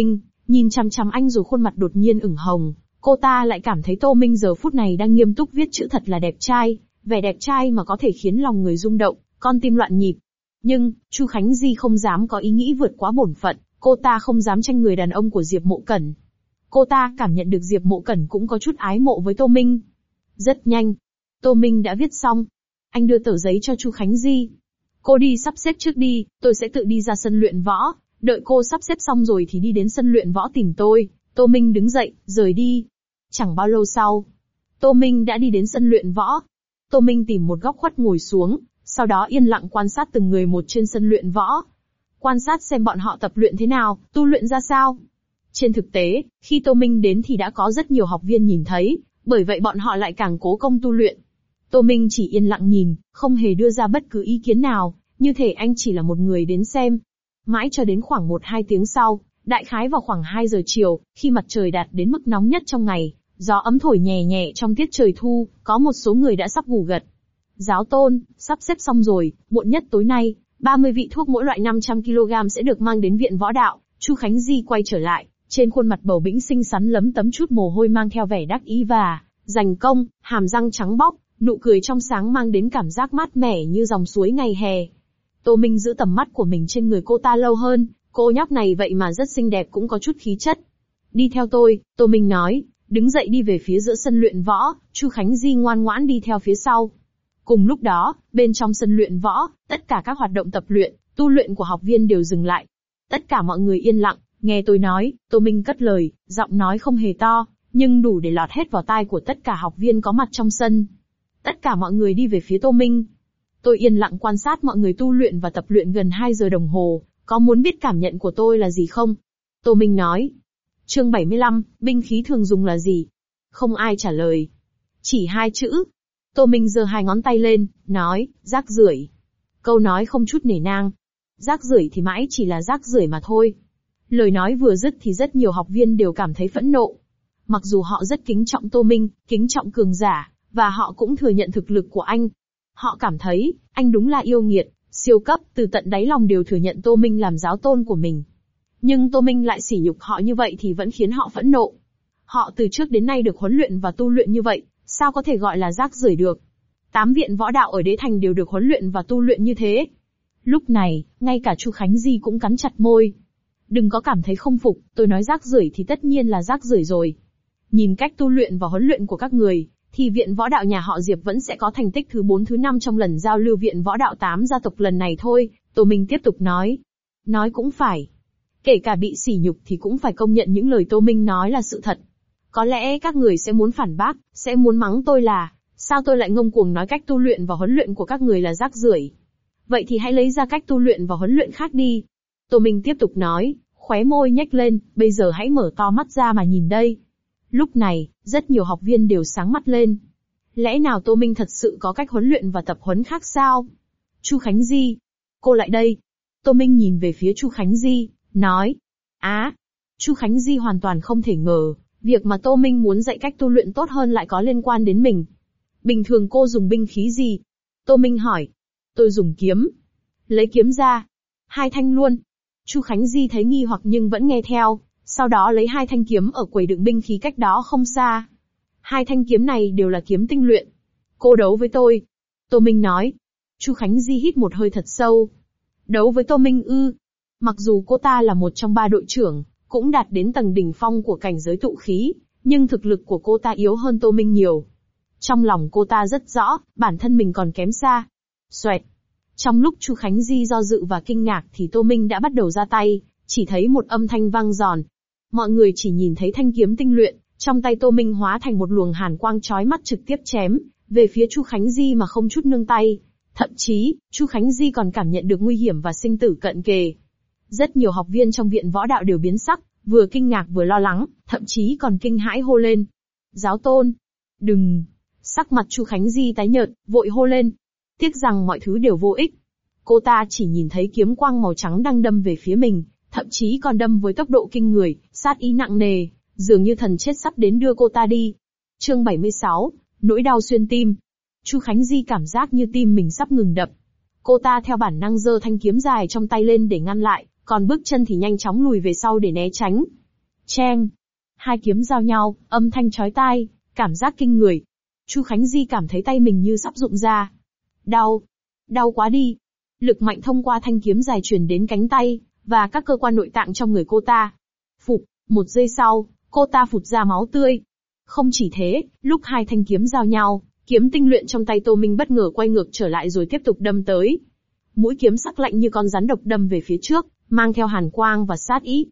Nhìn chằm chằm anh rồi khuôn mặt đột nhiên ửng hồng, cô ta lại cảm thấy Tô Minh giờ phút này đang nghiêm túc viết chữ thật là đẹp trai, vẻ đẹp trai mà có thể khiến lòng người rung động, con tim loạn nhịp. Nhưng, Chu Khánh Di không dám có ý nghĩ vượt quá bổn phận, cô ta không dám tranh người đàn ông của Diệp Mộ Cẩn. Cô ta cảm nhận được Diệp Mộ Cẩn cũng có chút ái mộ với Tô Minh. Rất nhanh, Tô Minh đã viết xong. Anh đưa tờ giấy cho Chu Khánh Di. Cô đi sắp xếp trước đi, tôi sẽ tự đi ra sân luyện võ. Đợi cô sắp xếp xong rồi thì đi đến sân luyện võ tìm tôi. Tô Minh đứng dậy, rời đi. Chẳng bao lâu sau, Tô Minh đã đi đến sân luyện võ. Tô Minh tìm một góc khuất ngồi xuống, sau đó yên lặng quan sát từng người một trên sân luyện võ. Quan sát xem bọn họ tập luyện thế nào, tu luyện ra sao. Trên thực tế, khi Tô Minh đến thì đã có rất nhiều học viên nhìn thấy, bởi vậy bọn họ lại càng cố công tu luyện. Tô Minh chỉ yên lặng nhìn, không hề đưa ra bất cứ ý kiến nào, như thể anh chỉ là một người đến xem. Mãi cho đến khoảng 1-2 tiếng sau, đại khái vào khoảng 2 giờ chiều, khi mặt trời đạt đến mức nóng nhất trong ngày, gió ấm thổi nhẹ nhẹ trong tiết trời thu, có một số người đã sắp ngủ gật. Giáo tôn, sắp xếp xong rồi, muộn nhất tối nay, 30 vị thuốc mỗi loại 500 kg sẽ được mang đến viện võ đạo. Chu Khánh Di quay trở lại, trên khuôn mặt bầu bĩnh xinh xắn lấm tấm chút mồ hôi mang theo vẻ đắc ý và giành công, hàm răng trắng bóc, nụ cười trong sáng mang đến cảm giác mát mẻ như dòng suối ngày hè. Tô Minh giữ tầm mắt của mình trên người cô ta lâu hơn, cô nhóc này vậy mà rất xinh đẹp cũng có chút khí chất. Đi theo tôi, Tô Minh nói, đứng dậy đi về phía giữa sân luyện võ, Chu Khánh Di ngoan ngoãn đi theo phía sau. Cùng lúc đó, bên trong sân luyện võ, tất cả các hoạt động tập luyện, tu luyện của học viên đều dừng lại. Tất cả mọi người yên lặng, nghe tôi nói, Tô Minh cất lời, giọng nói không hề to, nhưng đủ để lọt hết vào tai của tất cả học viên có mặt trong sân. Tất cả mọi người đi về phía Tô Minh. Tôi yên lặng quan sát mọi người tu luyện và tập luyện gần 2 giờ đồng hồ, có muốn biết cảm nhận của tôi là gì không? Tô Minh nói. Chương 75, binh khí thường dùng là gì? Không ai trả lời. Chỉ 2 chữ. Tô Minh giơ 2 ngón tay lên, nói, rác rưởi. Câu nói không chút nể nang. Rác rưởi thì mãi chỉ là rác rưởi mà thôi. Lời nói vừa dứt thì rất nhiều học viên đều cảm thấy phẫn nộ. Mặc dù họ rất kính trọng Tô Minh, kính trọng cường giả, và họ cũng thừa nhận thực lực của anh. Họ cảm thấy, anh đúng là yêu nghiệt, siêu cấp, từ tận đáy lòng đều thừa nhận Tô Minh làm giáo tôn của mình. Nhưng Tô Minh lại sỉ nhục họ như vậy thì vẫn khiến họ phẫn nộ. Họ từ trước đến nay được huấn luyện và tu luyện như vậy, sao có thể gọi là rác rưởi được? 8 viện võ đạo ở Đế Thành đều được huấn luyện và tu luyện như thế. Lúc này, ngay cả Chu Khánh Di cũng cắn chặt môi. Đừng có cảm thấy không phục, tôi nói rác rưởi thì tất nhiên là rác rưởi rồi. Nhìn cách tu luyện và huấn luyện của các người, thì viện võ đạo nhà họ Diệp vẫn sẽ có thành tích thứ 4 thứ 5 trong lần giao lưu viện võ đạo 8 gia tộc lần này thôi, Tô Minh tiếp tục nói. Nói cũng phải. Kể cả bị sỉ nhục thì cũng phải công nhận những lời Tô Minh nói là sự thật. Có lẽ các người sẽ muốn phản bác, sẽ muốn mắng tôi là, sao tôi lại ngông cuồng nói cách tu luyện và huấn luyện của các người là rác rưởi. Vậy thì hãy lấy ra cách tu luyện và huấn luyện khác đi. Tô Minh tiếp tục nói, khóe môi nhếch lên, bây giờ hãy mở to mắt ra mà nhìn đây. Lúc này, rất nhiều học viên đều sáng mắt lên. Lẽ nào Tô Minh thật sự có cách huấn luyện và tập huấn khác sao? Chu Khánh Di, cô lại đây. Tô Minh nhìn về phía Chu Khánh Di, nói. Chu Khánh Di hoàn toàn không thể ngờ, việc mà Tô Minh muốn dạy cách tu luyện tốt hơn lại có liên quan đến mình. Bình thường cô dùng binh khí gì? Tô Minh hỏi. Tôi dùng kiếm. Lấy kiếm ra. 2 thanh luôn. Chu Khánh Di thấy nghi hoặc nhưng vẫn nghe theo, sau đó lấy 2 thanh kiếm ở quầy đựng binh khí cách đó không xa. 2 thanh kiếm này đều là kiếm tinh luyện. Cô đấu với tôi. Tô Minh nói. Chu Khánh Di hít một hơi thật sâu. Đấu với Tô Minh ư? Mặc dù cô ta là một trong 3 đội trưởng, cũng đạt đến tầng đỉnh phong của cảnh giới tụ khí, nhưng thực lực của cô ta yếu hơn Tô Minh nhiều. Trong lòng cô ta rất rõ, bản thân mình còn kém xa. Xoẹt. Trong lúc Chu Khánh Di do dự và kinh ngạc thì Tô Minh đã bắt đầu ra tay, chỉ thấy một âm thanh vang giòn. Mọi người chỉ nhìn thấy thanh kiếm tinh luyện, trong tay Tô Minh hóa thành một luồng hàn quang chói mắt trực tiếp chém về phía Chu Khánh Di mà không chút nương tay. Thậm chí, Chu Khánh Di còn cảm nhận được nguy hiểm và sinh tử cận kề. Rất nhiều học viên trong viện võ đạo đều biến sắc, vừa kinh ngạc vừa lo lắng, thậm chí còn kinh hãi hô lên. Giáo tôn! Đừng! Sắc mặt Chu Khánh Di tái nhợt, vội hô lên. Tiếc rằng mọi thứ đều vô ích. Cô ta chỉ nhìn thấy kiếm quang màu trắng đang đâm về phía mình, thậm chí còn đâm với tốc độ kinh người, sát ý nặng nề, dường như thần chết sắp đến đưa cô ta đi. Chương 76, nỗi đau xuyên tim. Chu Khánh Di cảm giác như tim mình sắp ngừng đập. Cô ta theo bản năng giơ thanh kiếm dài trong tay lên để ngăn lại, còn bước chân thì nhanh chóng lùi về sau để né tránh. Cheng. Hai kiếm giao nhau, âm thanh chói tai, cảm giác kinh người. Chu Khánh Di cảm thấy tay mình như sắp rụng ra. Đau. Đau quá đi. Lực mạnh thông qua thanh kiếm dài truyền đến cánh tay, và các cơ quan nội tạng trong người cô ta. Phụp, một giây sau, cô ta phụt ra máu tươi. Không chỉ thế, lúc hai thanh kiếm giao nhau, kiếm tinh luyện trong tay Tô Minh bất ngờ quay ngược trở lại rồi tiếp tục đâm tới. Mũi kiếm sắc lạnh như con rắn độc đâm về phía trước, mang theo hàn quang và sát ý.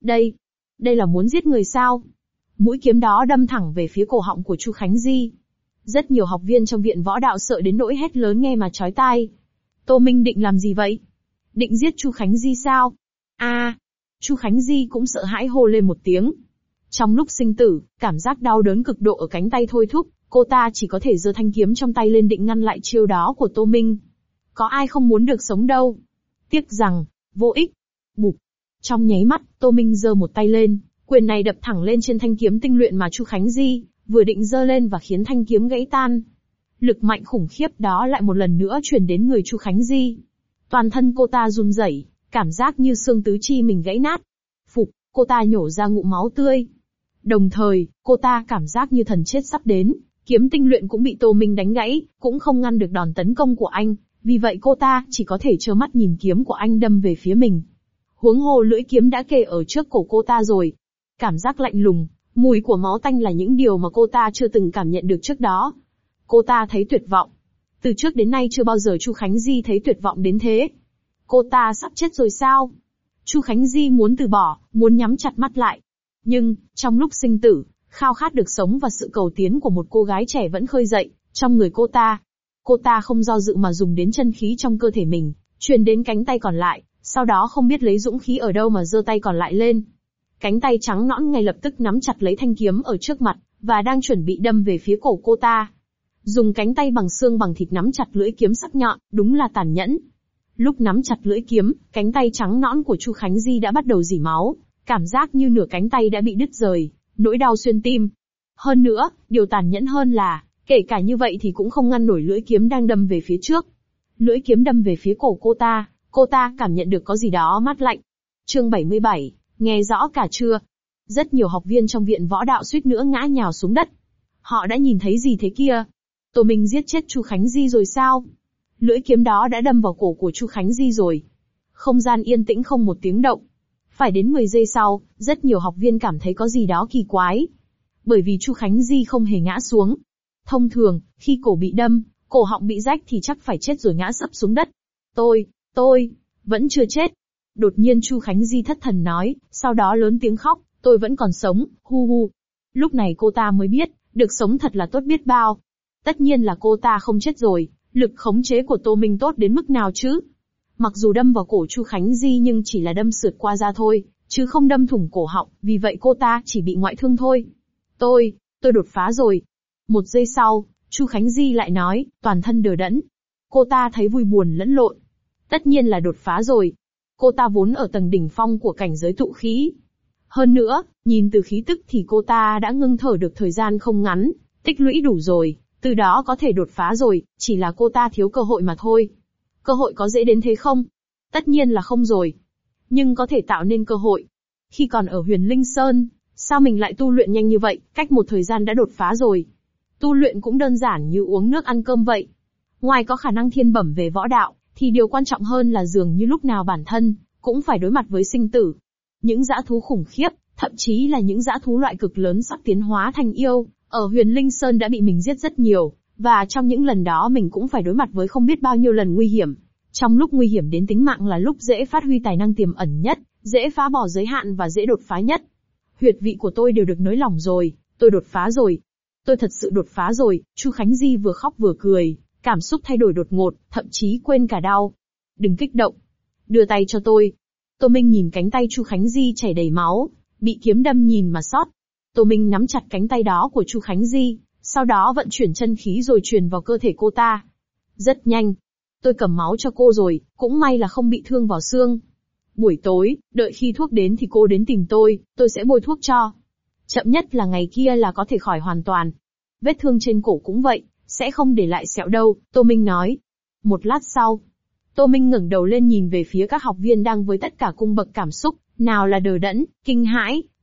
Đây là muốn giết người sao? Mũi kiếm đó đâm thẳng về phía cổ họng của Chu Khánh Di. Rất nhiều học viên trong viện võ đạo sợ đến nỗi hét lớn nghe mà chói tai. Tô Minh định làm gì vậy? Định giết Chu Khánh Di sao? Chu Khánh Di cũng sợ hãi hô lên một tiếng. Trong lúc sinh tử, cảm giác đau đớn cực độ ở cánh tay thôi thúc, cô ta chỉ có thể giơ thanh kiếm trong tay lên định ngăn lại chiêu đó của Tô Minh. Có ai không muốn được sống đâu. Tiếc rằng, vô ích. Bụp. Trong nháy mắt, Tô Minh giơ một tay lên, quyền này đập thẳng lên trên thanh kiếm tinh luyện mà Chu Khánh Di vừa định giơ lên và khiến thanh kiếm gãy tan. Lực mạnh khủng khiếp đó lại một lần nữa truyền đến người Chu Khánh Di. Toàn thân cô ta run rẩy, cảm giác như xương tứ chi mình gãy nát. Phụp, cô ta nhổ ra ngụm máu tươi. Đồng thời, cô ta cảm giác như thần chết sắp đến, kiếm tinh luyện cũng bị Tô Minh đánh gãy, cũng không ngăn được đòn tấn công của anh, vì vậy cô ta chỉ có thể trơ mắt nhìn kiếm của anh đâm về phía mình. Huống hồ lưỡi kiếm đã kề ở trước cổ cô ta rồi. Cảm giác lạnh lùng, mùi của máu tanh là những điều mà cô ta chưa từng cảm nhận được trước đó. Cô ta thấy tuyệt vọng. Từ trước đến nay chưa bao giờ Chu Khánh Di thấy tuyệt vọng đến thế. Cô ta sắp chết rồi sao? Chu Khánh Di muốn từ bỏ, muốn nhắm chặt mắt lại. Nhưng, trong lúc sinh tử, khao khát được sống và sự cầu tiến của một cô gái trẻ vẫn khơi dậy, trong người cô ta. Cô ta không do dự mà dùng đến chân khí trong cơ thể mình, truyền đến cánh tay còn lại, sau đó không biết lấy dũng khí ở đâu mà giơ tay còn lại lên. Cánh tay trắng nõn ngay lập tức nắm chặt lấy thanh kiếm ở trước mặt, và đang chuẩn bị đâm về phía cổ cô ta. Dùng cánh tay bằng xương bằng thịt nắm chặt lưỡi kiếm sắc nhọn, đúng là tàn nhẫn. Lúc nắm chặt lưỡi kiếm, cánh tay trắng nõn của Chu Khánh Di đã bắt đầu rỉ máu, cảm giác như nửa cánh tay đã bị đứt rời, nỗi đau xuyên tim. Hơn nữa, điều tàn nhẫn hơn là, kể cả như vậy thì cũng không ngăn nổi lưỡi kiếm đang đâm về phía trước. Lưỡi kiếm đâm về phía cổ cô ta cảm nhận được có gì đó mát lạnh. Chương 77, nghe rõ cả chưa? Rất nhiều học viên trong viện võ đạo suýt nữa ngã nhào xuống đất. Họ đã nhìn thấy gì thế kia? Tô Minh giết chết Chu Khánh Di rồi sao? Lưỡi kiếm đó đã đâm vào cổ của Chu Khánh Di rồi. Không gian yên tĩnh không một tiếng động. Phải đến 10 giây sau, rất nhiều học viên cảm thấy có gì đó kỳ quái. Bởi vì Chu Khánh Di không hề ngã xuống. Thông thường, khi cổ bị đâm, cổ họng bị rách thì chắc phải chết rồi ngã sấp xuống đất. Tôi, vẫn chưa chết. Đột nhiên Chu Khánh Di thất thần nói, sau đó lớn tiếng khóc, tôi vẫn còn sống, hu hu. Lúc này cô ta mới biết, được sống thật là tốt biết bao. Tất nhiên là cô ta không chết rồi, lực khống chế của Tô Minh tốt đến mức nào chứ? Mặc dù đâm vào cổ Chu Khánh Di nhưng chỉ là đâm sượt qua da thôi, chứ không đâm thủng cổ họng, vì vậy cô ta chỉ bị ngoại thương thôi. Tôi đột phá rồi. Một giây sau, Chu Khánh Di lại nói, toàn thân đờ đẫn. Cô ta thấy vui buồn lẫn lộn. Tất nhiên là đột phá rồi. Cô ta vốn ở tầng đỉnh phong của cảnh giới tụ khí. Hơn nữa, nhìn từ khí tức thì cô ta đã ngưng thở được thời gian không ngắn, tích lũy đủ rồi, từ đó có thể đột phá rồi, chỉ là cô ta thiếu cơ hội mà thôi. Cơ hội có dễ đến thế không? Tất nhiên là không rồi. Nhưng có thể tạo nên cơ hội. Khi còn ở Huyền Linh Sơn, sao mình lại tu luyện nhanh như vậy, cách một thời gian đã đột phá rồi. Tu luyện cũng đơn giản như uống nước ăn cơm vậy. Ngoài có khả năng thiên bẩm về võ đạo, thì điều quan trọng hơn là dường như lúc nào bản thân cũng phải đối mặt với sinh tử. Những dã thú khủng khiếp, thậm chí là những dã thú loại cực lớn sắp tiến hóa thành yêu, ở Huyền Linh Sơn đã bị mình giết rất nhiều, và trong những lần đó mình cũng phải đối mặt với không biết bao nhiêu lần nguy hiểm. Trong lúc nguy hiểm đến tính mạng là lúc dễ phát huy tài năng tiềm ẩn nhất, dễ phá bỏ giới hạn và dễ đột phá nhất. Huyệt vị của tôi đều được nới lỏng rồi, tôi đột phá rồi. Tôi thật sự đột phá rồi. Chu Khánh Di vừa khóc vừa cười, cảm xúc thay đổi đột ngột, thậm chí quên cả đau. Đừng kích động. Đưa tay cho tôi. Tô Minh nhìn cánh tay Chu Khánh Di chảy đầy máu, bị kiếm đâm nhìn mà xót. Tô Minh nắm chặt cánh tay đó của Chu Khánh Di, sau đó vận chuyển chân khí rồi truyền vào cơ thể cô ta. Rất nhanh. Tôi cầm máu cho cô rồi, cũng may là không bị thương vào xương. Buổi tối, đợi khi thuốc đến thì cô đến tìm tôi sẽ bôi thuốc cho. Chậm nhất là ngày kia là có thể khỏi hoàn toàn. Vết thương trên cổ cũng vậy, sẽ không để lại sẹo đâu, Tô Minh nói. Một lát sau, Tô Minh ngẩng đầu lên nhìn về phía các học viên đang với tất cả cung bậc cảm xúc, nào là đờ đẫn, kinh hãi,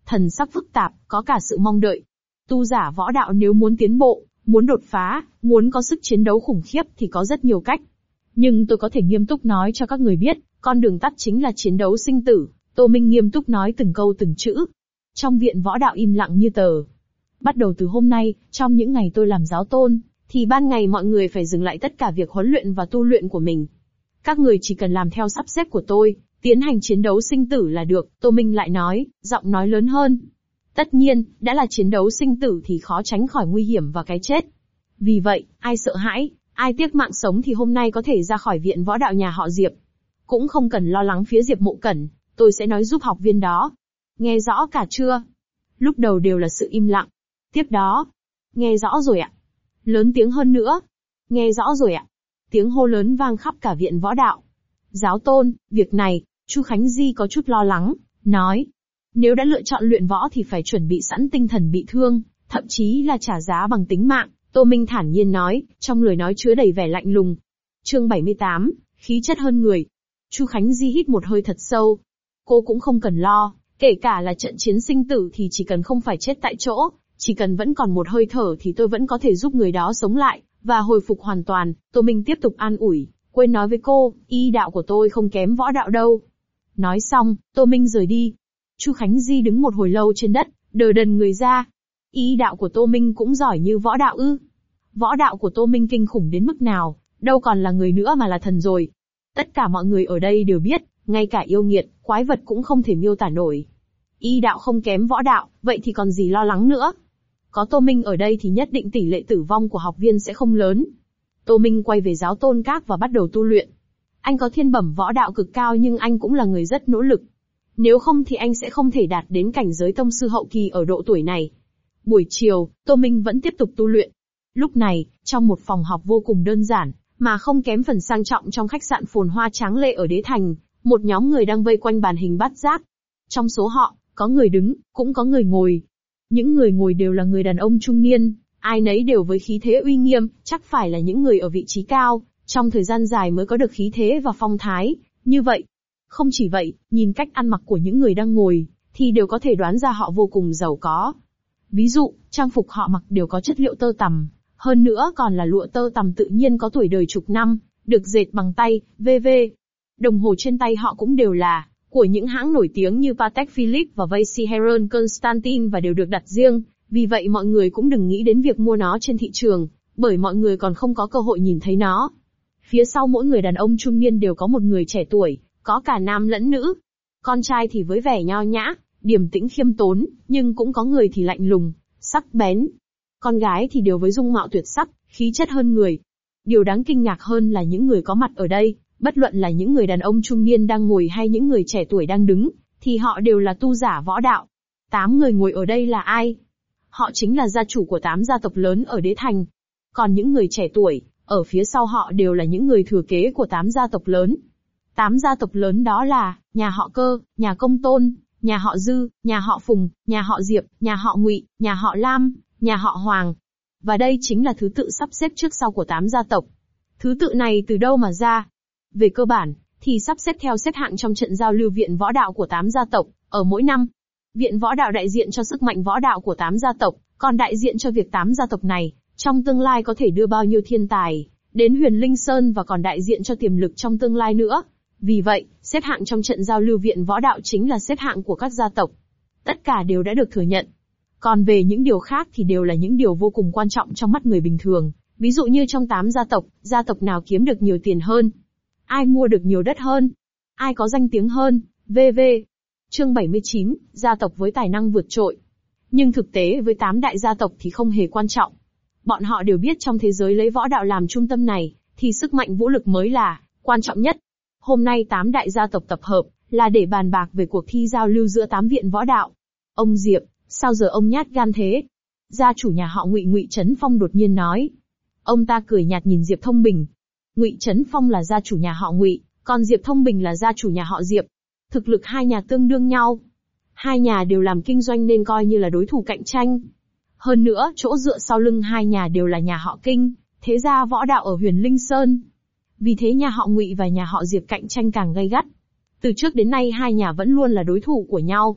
thần sắc phức tạp, có cả sự mong đợi. Tu giả võ đạo nếu muốn tiến bộ, muốn đột phá, muốn có sức chiến đấu khủng khiếp thì có rất nhiều cách. Nhưng tôi có thể nghiêm túc nói cho các người biết, con đường tắt chính là chiến đấu sinh tử. Tô Minh nghiêm túc nói từng câu từng chữ. Trong viện võ đạo im lặng như tờ. Bắt đầu từ hôm nay, trong những ngày tôi làm giáo tôn, thì ban ngày mọi người phải dừng lại tất cả việc huấn luyện và tu luyện của mình. Các người chỉ cần làm theo sắp xếp của tôi, tiến hành chiến đấu sinh tử là được, Tô Minh lại nói, giọng nói lớn hơn. Tất nhiên, đã là chiến đấu sinh tử thì khó tránh khỏi nguy hiểm và cái chết. Vì vậy, ai sợ hãi, ai tiếc mạng sống thì hôm nay có thể ra khỏi viện võ đạo nhà họ Diệp. Cũng không cần lo lắng phía Diệp Mộ Cẩn, tôi sẽ nói giúp học viên đó. Nghe rõ cả chưa? Lúc đầu đều là sự im lặng. Tiếp đó, nghe rõ rồi ạ. Lớn tiếng hơn nữa. Nghe rõ rồi ạ. Tiếng hô lớn vang khắp cả viện võ đạo. Giáo tôn, việc này, Chu Khánh Di có chút lo lắng, nói. Nếu đã lựa chọn luyện võ thì phải chuẩn bị sẵn tinh thần bị thương, thậm chí là trả giá bằng tính mạng, Tô Minh thản nhiên nói, trong lời nói chứa đầy vẻ lạnh lùng. Chương 78, khí chất hơn người. Chu Khánh Di hít một hơi thật sâu. Cô cũng không cần lo, kể cả là trận chiến sinh tử thì chỉ cần không phải chết tại chỗ, chỉ cần vẫn còn một hơi thở thì tôi vẫn có thể giúp người đó sống lại, và hồi phục hoàn toàn. Tô Minh tiếp tục an ủi, quên nói với cô, y đạo của tôi không kém võ đạo đâu. Nói xong, Tô Minh rời đi. Chu Khánh Di đứng một hồi lâu trên đất, đờ đần người ra. Y đạo của Tô Minh cũng giỏi như võ đạo ư? Võ đạo của Tô Minh kinh khủng đến mức nào, đâu còn là người nữa mà là thần rồi. Tất cả mọi người ở đây đều biết, ngay cả yêu nghiệt, quái vật cũng không thể miêu tả nổi. Y đạo không kém võ đạo, vậy thì còn gì lo lắng nữa. Có Tô Minh ở đây thì nhất định tỷ lệ tử vong của học viên sẽ không lớn. Tô Minh quay về giáo tôn các và bắt đầu tu luyện. Anh có thiên bẩm võ đạo cực cao nhưng anh cũng là người rất nỗ lực. Nếu không thì anh sẽ không thể đạt đến cảnh giới tông sư hậu kỳ ở độ tuổi này. Buổi chiều, Tô Minh vẫn tiếp tục tu luyện. Lúc này, trong một phòng học vô cùng đơn giản, mà không kém phần sang trọng trong khách sạn phồn hoa tráng lệ ở Đế Thành, một nhóm người đang vây quanh bàn hình bát giác. Trong số họ, có người đứng, cũng có người ngồi. Những người ngồi đều là người đàn ông trung niên, ai nấy đều với khí thế uy nghiêm, chắc phải là những người ở vị trí cao, trong thời gian dài mới có được khí thế và phong thái, như vậy. Không chỉ vậy, nhìn cách ăn mặc của những người đang ngồi, thì đều có thể đoán ra họ vô cùng giàu có. Ví dụ, trang phục họ mặc đều có chất liệu tơ tằm, hơn nữa còn là lụa tơ tằm tự nhiên có tuổi đời chục năm, được dệt bằng tay, v.v. Đồng hồ trên tay họ cũng đều là của những hãng nổi tiếng như Patek Philippe và Vacheron Constantin và đều được đặt riêng, vì vậy mọi người cũng đừng nghĩ đến việc mua nó trên thị trường, bởi mọi người còn không có cơ hội nhìn thấy nó. Phía sau mỗi người đàn ông trung niên đều có một người trẻ tuổi, có cả nam lẫn nữ. Con trai thì với vẻ nho nhã, điềm tĩnh khiêm tốn, nhưng cũng có người thì lạnh lùng, sắc bén. Con gái thì đều với dung mạo tuyệt sắc, khí chất hơn người. Điều đáng kinh ngạc hơn là những người có mặt ở đây, bất luận là những người đàn ông trung niên đang ngồi hay những người trẻ tuổi đang đứng, thì họ đều là tu giả võ đạo. 8 người ngồi ở đây là ai? Họ chính là gia chủ của 8 gia tộc lớn ở Đế Thành. Còn những người trẻ tuổi, ở phía sau họ đều là những người thừa kế của 8 gia tộc lớn. 8 gia tộc lớn đó là, nhà họ Cơ, nhà Công Tôn, nhà họ Dư, nhà họ Phùng, nhà họ Diệp, nhà họ Ngụy, nhà họ Lam, nhà họ Hoàng. Và đây chính là thứ tự sắp xếp trước sau của 8 gia tộc. Thứ tự này từ đâu mà ra? Về cơ bản, thì sắp xếp theo xếp hạng trong trận giao lưu viện võ đạo của 8 gia tộc, ở mỗi năm. Viện võ đạo đại diện cho sức mạnh võ đạo của 8 gia tộc, còn đại diện cho việc 8 gia tộc này, trong tương lai có thể đưa bao nhiêu thiên tài đến Huyền Linh Sơn và còn đại diện cho tiềm lực trong tương lai nữa. Vì vậy, xếp hạng trong trận giao lưu viện võ đạo chính là xếp hạng của các gia tộc. Tất cả đều đã được thừa nhận. Còn về những điều khác thì đều là những điều vô cùng quan trọng trong mắt người bình thường. Ví dụ như trong 8 gia tộc nào kiếm được nhiều tiền hơn? Ai mua được nhiều đất hơn? Ai có danh tiếng hơn? v.v. Chương 79, gia tộc với tài năng vượt trội. Nhưng thực tế với 8 đại gia tộc thì không hề quan trọng. Bọn họ đều biết trong thế giới lấy võ đạo làm trung tâm này, thì sức mạnh vũ lực mới là quan trọng nhất. Hôm nay 8 đại gia tộc tập hợp, là để bàn bạc về cuộc thi giao lưu giữa 8 viện võ đạo. Ông Diệp, sao giờ ông nhát gan thế? Gia chủ nhà họ Ngụy Ngụy Trấn Phong đột nhiên nói. Ông ta cười nhạt nhìn Diệp Thông Bình. Ngụy Trấn Phong là gia chủ nhà họ Ngụy, còn Diệp Thông Bình là gia chủ nhà họ Diệp. Thực lực hai nhà tương đương nhau. Hai nhà đều làm kinh doanh nên coi như là đối thủ cạnh tranh. Hơn nữa, chỗ dựa sau lưng hai nhà đều là nhà họ Kinh, thế gia võ đạo ở Huyền Linh Sơn. Vì thế nhà họ Ngụy và nhà họ Diệp cạnh tranh càng gay gắt. Từ trước đến nay hai nhà vẫn luôn là đối thủ của nhau.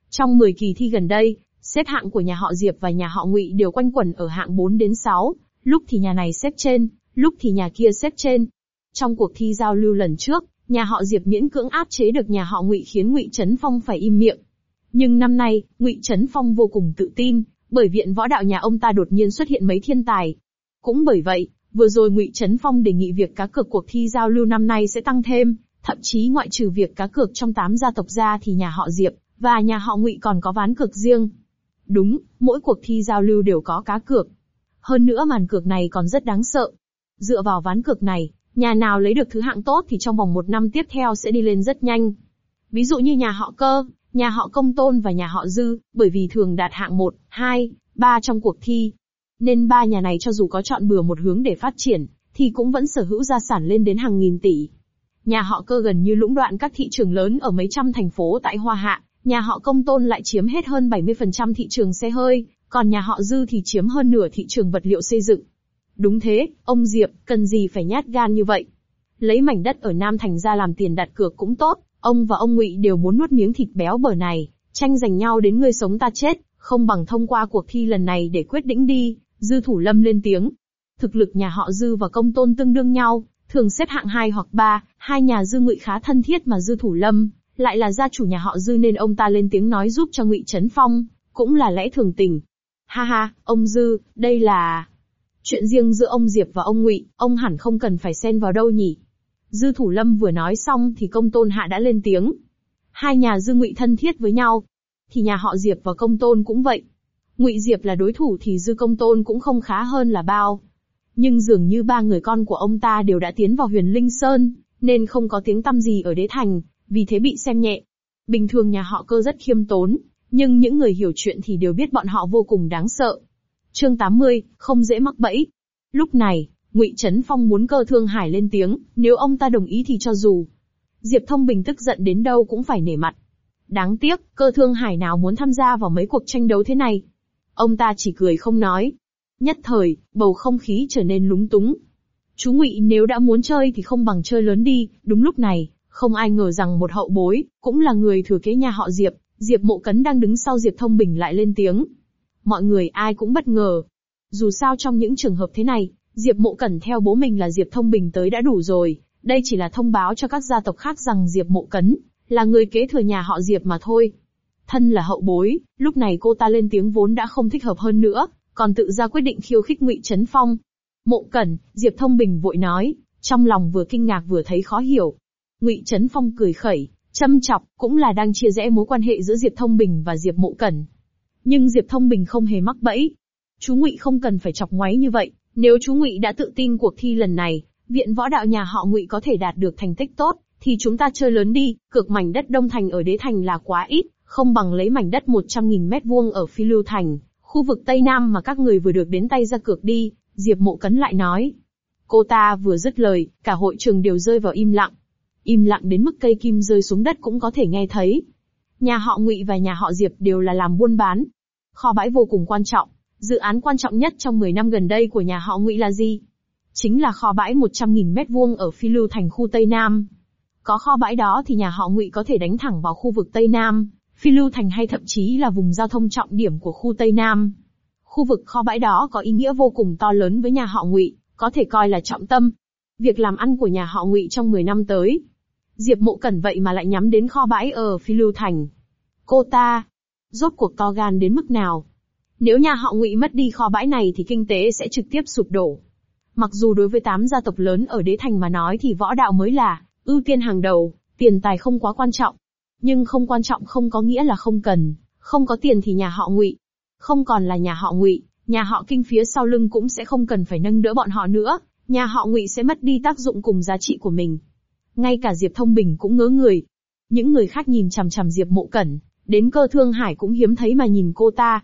Trong 10 kỳ thi gần đây, xếp hạng của nhà họ Diệp và nhà họ Ngụy đều quanh quẩn ở hạng 4 đến 6, lúc thì nhà này xếp trên, lúc thì nhà kia xếp trên. Trong cuộc thi giao lưu lần trước, nhà họ Diệp miễn cưỡng áp chế được nhà họ Ngụy khiến Ngụy Trấn Phong phải im miệng. Nhưng năm nay, Ngụy Trấn Phong vô cùng tự tin, bởi viện võ đạo nhà ông ta đột nhiên xuất hiện mấy thiên tài. Cũng bởi vậy, vừa rồi Ngụy Trấn Phong đề nghị việc cá cược cuộc thi giao lưu năm nay sẽ tăng thêm, thậm chí ngoại trừ việc cá cược trong 8 gia tộc ra thì nhà họ Diệp và nhà họ Ngụy còn có ván cược riêng. Đúng, mỗi cuộc thi giao lưu đều có cá cược. Hơn nữa màn cược này còn rất đáng sợ. Dựa vào ván cược này, nhà nào lấy được thứ hạng tốt thì trong vòng 1 năm tiếp theo sẽ đi lên rất nhanh. Ví dụ như nhà họ Cơ, nhà họ Công Tôn và nhà họ Dư, bởi vì thường đạt hạng 1, 2, 3 trong cuộc thi. Nên ba nhà này cho dù có chọn bừa một hướng để phát triển, thì cũng vẫn sở hữu gia sản lên đến hàng nghìn tỷ. Nhà họ Cơ gần như lũng đoạn các thị trường lớn ở mấy trăm thành phố tại Hoa Hạ, nhà họ Công Tôn lại chiếm hết hơn 70% thị trường xe hơi, còn nhà họ Dư thì chiếm hơn nửa thị trường vật liệu xây dựng. Đúng thế, ông Diệp, cần gì phải nhát gan như vậy? Lấy mảnh đất ở Nam Thành ra làm tiền đặt cược cũng tốt, ông và ông Ngụy đều muốn nuốt miếng thịt béo bở này, tranh giành nhau đến ngươi sống ta chết, không bằng thông qua cuộc thi lần này để quyết định đi. Dư Thủ Lâm lên tiếng. Thực lực nhà họ Dư và Công Tôn tương đương nhau, thường xếp hạng 2 hoặc 3, hai nhà Dư Ngụy khá thân thiết mà Dư Thủ Lâm lại là gia chủ nhà họ Dư nên ông ta lên tiếng nói giúp cho Ngụy Trấn Phong, cũng là lẽ thường tình. Ha ha, ông Dư, đây là chuyện riêng giữa ông Diệp và ông Ngụy, ông hẳn không cần phải xen vào đâu nhỉ. Dư Thủ Lâm vừa nói xong thì Công Tôn Hạ đã lên tiếng. Hai nhà Dư Ngụy thân thiết với nhau, thì nhà họ Diệp và Công Tôn cũng vậy. Ngụy Diệp là đối thủ thì Dư Công Tôn cũng không khá hơn là bao. Nhưng dường như ba người con của ông ta đều đã tiến vào Huyền Linh Sơn, nên không có tiếng tăm gì ở Đế Thành, vì thế bị xem nhẹ. Bình thường nhà họ Cơ rất khiêm tốn, nhưng những người hiểu chuyện thì đều biết bọn họ vô cùng đáng sợ. Chương 80, không dễ mắc bẫy. Lúc này, Ngụy Trấn Phong muốn Cơ Thương Hải lên tiếng, nếu ông ta đồng ý thì cho dù Diệp Thông Bình tức giận đến đâu cũng phải nể mặt. Đáng tiếc, Cơ Thương Hải nào muốn tham gia vào mấy cuộc tranh đấu thế này. Ông ta chỉ cười không nói. Nhất thời, bầu không khí trở nên lúng túng. Chú Ngụy nếu đã muốn chơi thì không bằng chơi lớn đi. Đúng lúc này, không ai ngờ rằng một hậu bối, cũng là người thừa kế nhà họ Diệp, Diệp Mộ Cấn đang đứng sau Diệp Thông Bình lại lên tiếng. Mọi người ai cũng bất ngờ. Dù sao trong những trường hợp thế này, Diệp Mộ Cẩn theo bố mình là Diệp Thông Bình tới đã đủ rồi. Đây chỉ là thông báo cho các gia tộc khác rằng Diệp Mộ Cấn là người kế thừa nhà họ Diệp mà thôi. Thân là hậu bối, lúc này cô ta lên tiếng vốn đã không thích hợp hơn nữa, còn tự ra quyết định khiêu khích Ngụy Trấn Phong. Mộ Cẩn, Diệp Thông Bình vội nói, trong lòng vừa kinh ngạc vừa thấy khó hiểu. Ngụy Trấn Phong cười khẩy, châm chọc, cũng là đang chia rẽ mối quan hệ giữa Diệp Thông Bình và Diệp Mộ Cẩn. Nhưng Diệp Thông Bình không hề mắc bẫy. Chú Ngụy không cần phải chọc ngoáy như vậy, nếu chú Ngụy đã tự tin cuộc thi lần này, viện võ đạo nhà họ Ngụy có thể đạt được thành tích tốt, thì chúng ta chơi lớn đi, cược mảnh đất Đông Thành ở Đế Thành là quá ít, không bằng lấy mảnh đất 100.000 mét vuông ở Phi Lưu Thành, khu vực Tây Nam mà các người vừa được đến tay ra cược đi, Diệp Mộ Cấn lại nói. Cô ta vừa dứt lời, cả hội trường đều rơi vào im lặng. Im lặng đến mức cây kim rơi xuống đất cũng có thể nghe thấy. Nhà họ Ngụy và nhà họ Diệp đều là làm buôn bán. Kho bãi vô cùng quan trọng. Dự án quan trọng nhất trong 10 năm gần đây của nhà họ Ngụy là gì? Chính là kho bãi 100.000 mét vuông ở Phi Lưu Thành khu Tây Nam. Có kho bãi đó thì nhà họ Ngụy có thể đánh thẳng vào khu vực Tây Nam, Phi Lưu Thành hay thậm chí là vùng giao thông trọng điểm của khu Tây Nam. Khu vực kho bãi đó có ý nghĩa vô cùng to lớn với nhà họ Ngụy, có thể coi là trọng tâm. Việc làm ăn của nhà họ Ngụy trong 10 năm tới. Diệp Mộ Cẩn vậy mà lại nhắm đến kho bãi ở Phi Lưu Thành. Cô ta, rốt cuộc to gan đến mức nào? Nếu nhà họ Ngụy mất đi kho bãi này thì kinh tế sẽ trực tiếp sụp đổ. Mặc dù đối với 8 gia tộc lớn ở Đế Thành mà nói thì võ đạo mới là ưu tiên hàng đầu, tiền tài không quá quan trọng. Nhưng không quan trọng không có nghĩa là không cần, không có tiền thì nhà họ Ngụy không còn là nhà họ Ngụy, nhà họ Kinh phía sau lưng cũng sẽ không cần phải nâng đỡ bọn họ nữa, nhà họ Ngụy sẽ mất đi tác dụng cùng giá trị của mình. Ngay cả Diệp Thông Bình cũng ngớ người. Những người khác nhìn chằm chằm Diệp Mộ Cẩn, đến Cơ Thương Hải cũng hiếm thấy mà nhìn cô ta.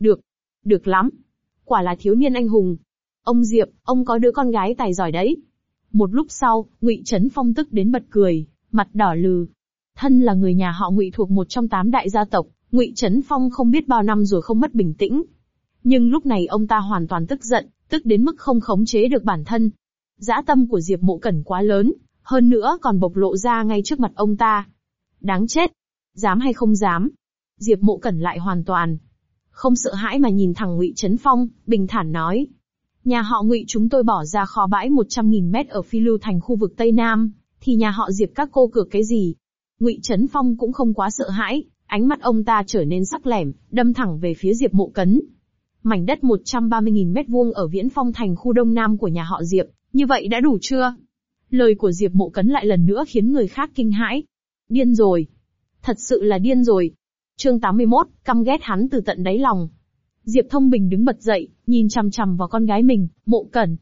Được lắm. Quả là thiếu niên anh hùng. Ông Diệp, ông có đứa con gái tài giỏi đấy. Một lúc sau, Ngụy Trấn Phong tức đến bật cười, mặt đỏ lừ. Thân là người nhà họ Ngụy thuộc một trong 8 đại gia tộc, Ngụy Trấn Phong không biết bao năm rồi không mất bình tĩnh. Nhưng lúc này ông ta hoàn toàn tức giận, tức đến mức không khống chế được bản thân. Dã tâm của Diệp Mộ Cẩn quá lớn, hơn nữa còn bộc lộ ra ngay trước mặt ông ta. Đáng chết! Dám hay không dám? Diệp Mộ Cẩn lại hoàn toàn không sợ hãi mà nhìn thẳng Ngụy Chấn Phong, bình thản nói. Nhà họ Ngụy chúng tôi bỏ ra kho bãi 100.000 mét ở Phi Lưu Thành khu vực Tây Nam, thì nhà họ Diệp các cô cược cái gì? Ngụy Chấn Phong cũng không quá sợ hãi, ánh mắt ông ta trở nên sắc lẻm, đâm thẳng về phía Diệp Mộ Cấn. Mảnh đất 130.000 mét vuông ở Viễn Phong Thành khu Đông Nam của nhà họ Diệp, như vậy đã đủ chưa? Lời của Diệp Mộ Cấn lại lần nữa khiến người khác kinh hãi. Điên rồi. Thật sự là điên rồi. Chương 81, căm ghét hắn từ tận đáy lòng. Diệp Thông Bình đứng bật dậy, nhìn chằm chằm vào con gái mình, Mộ Cẩn,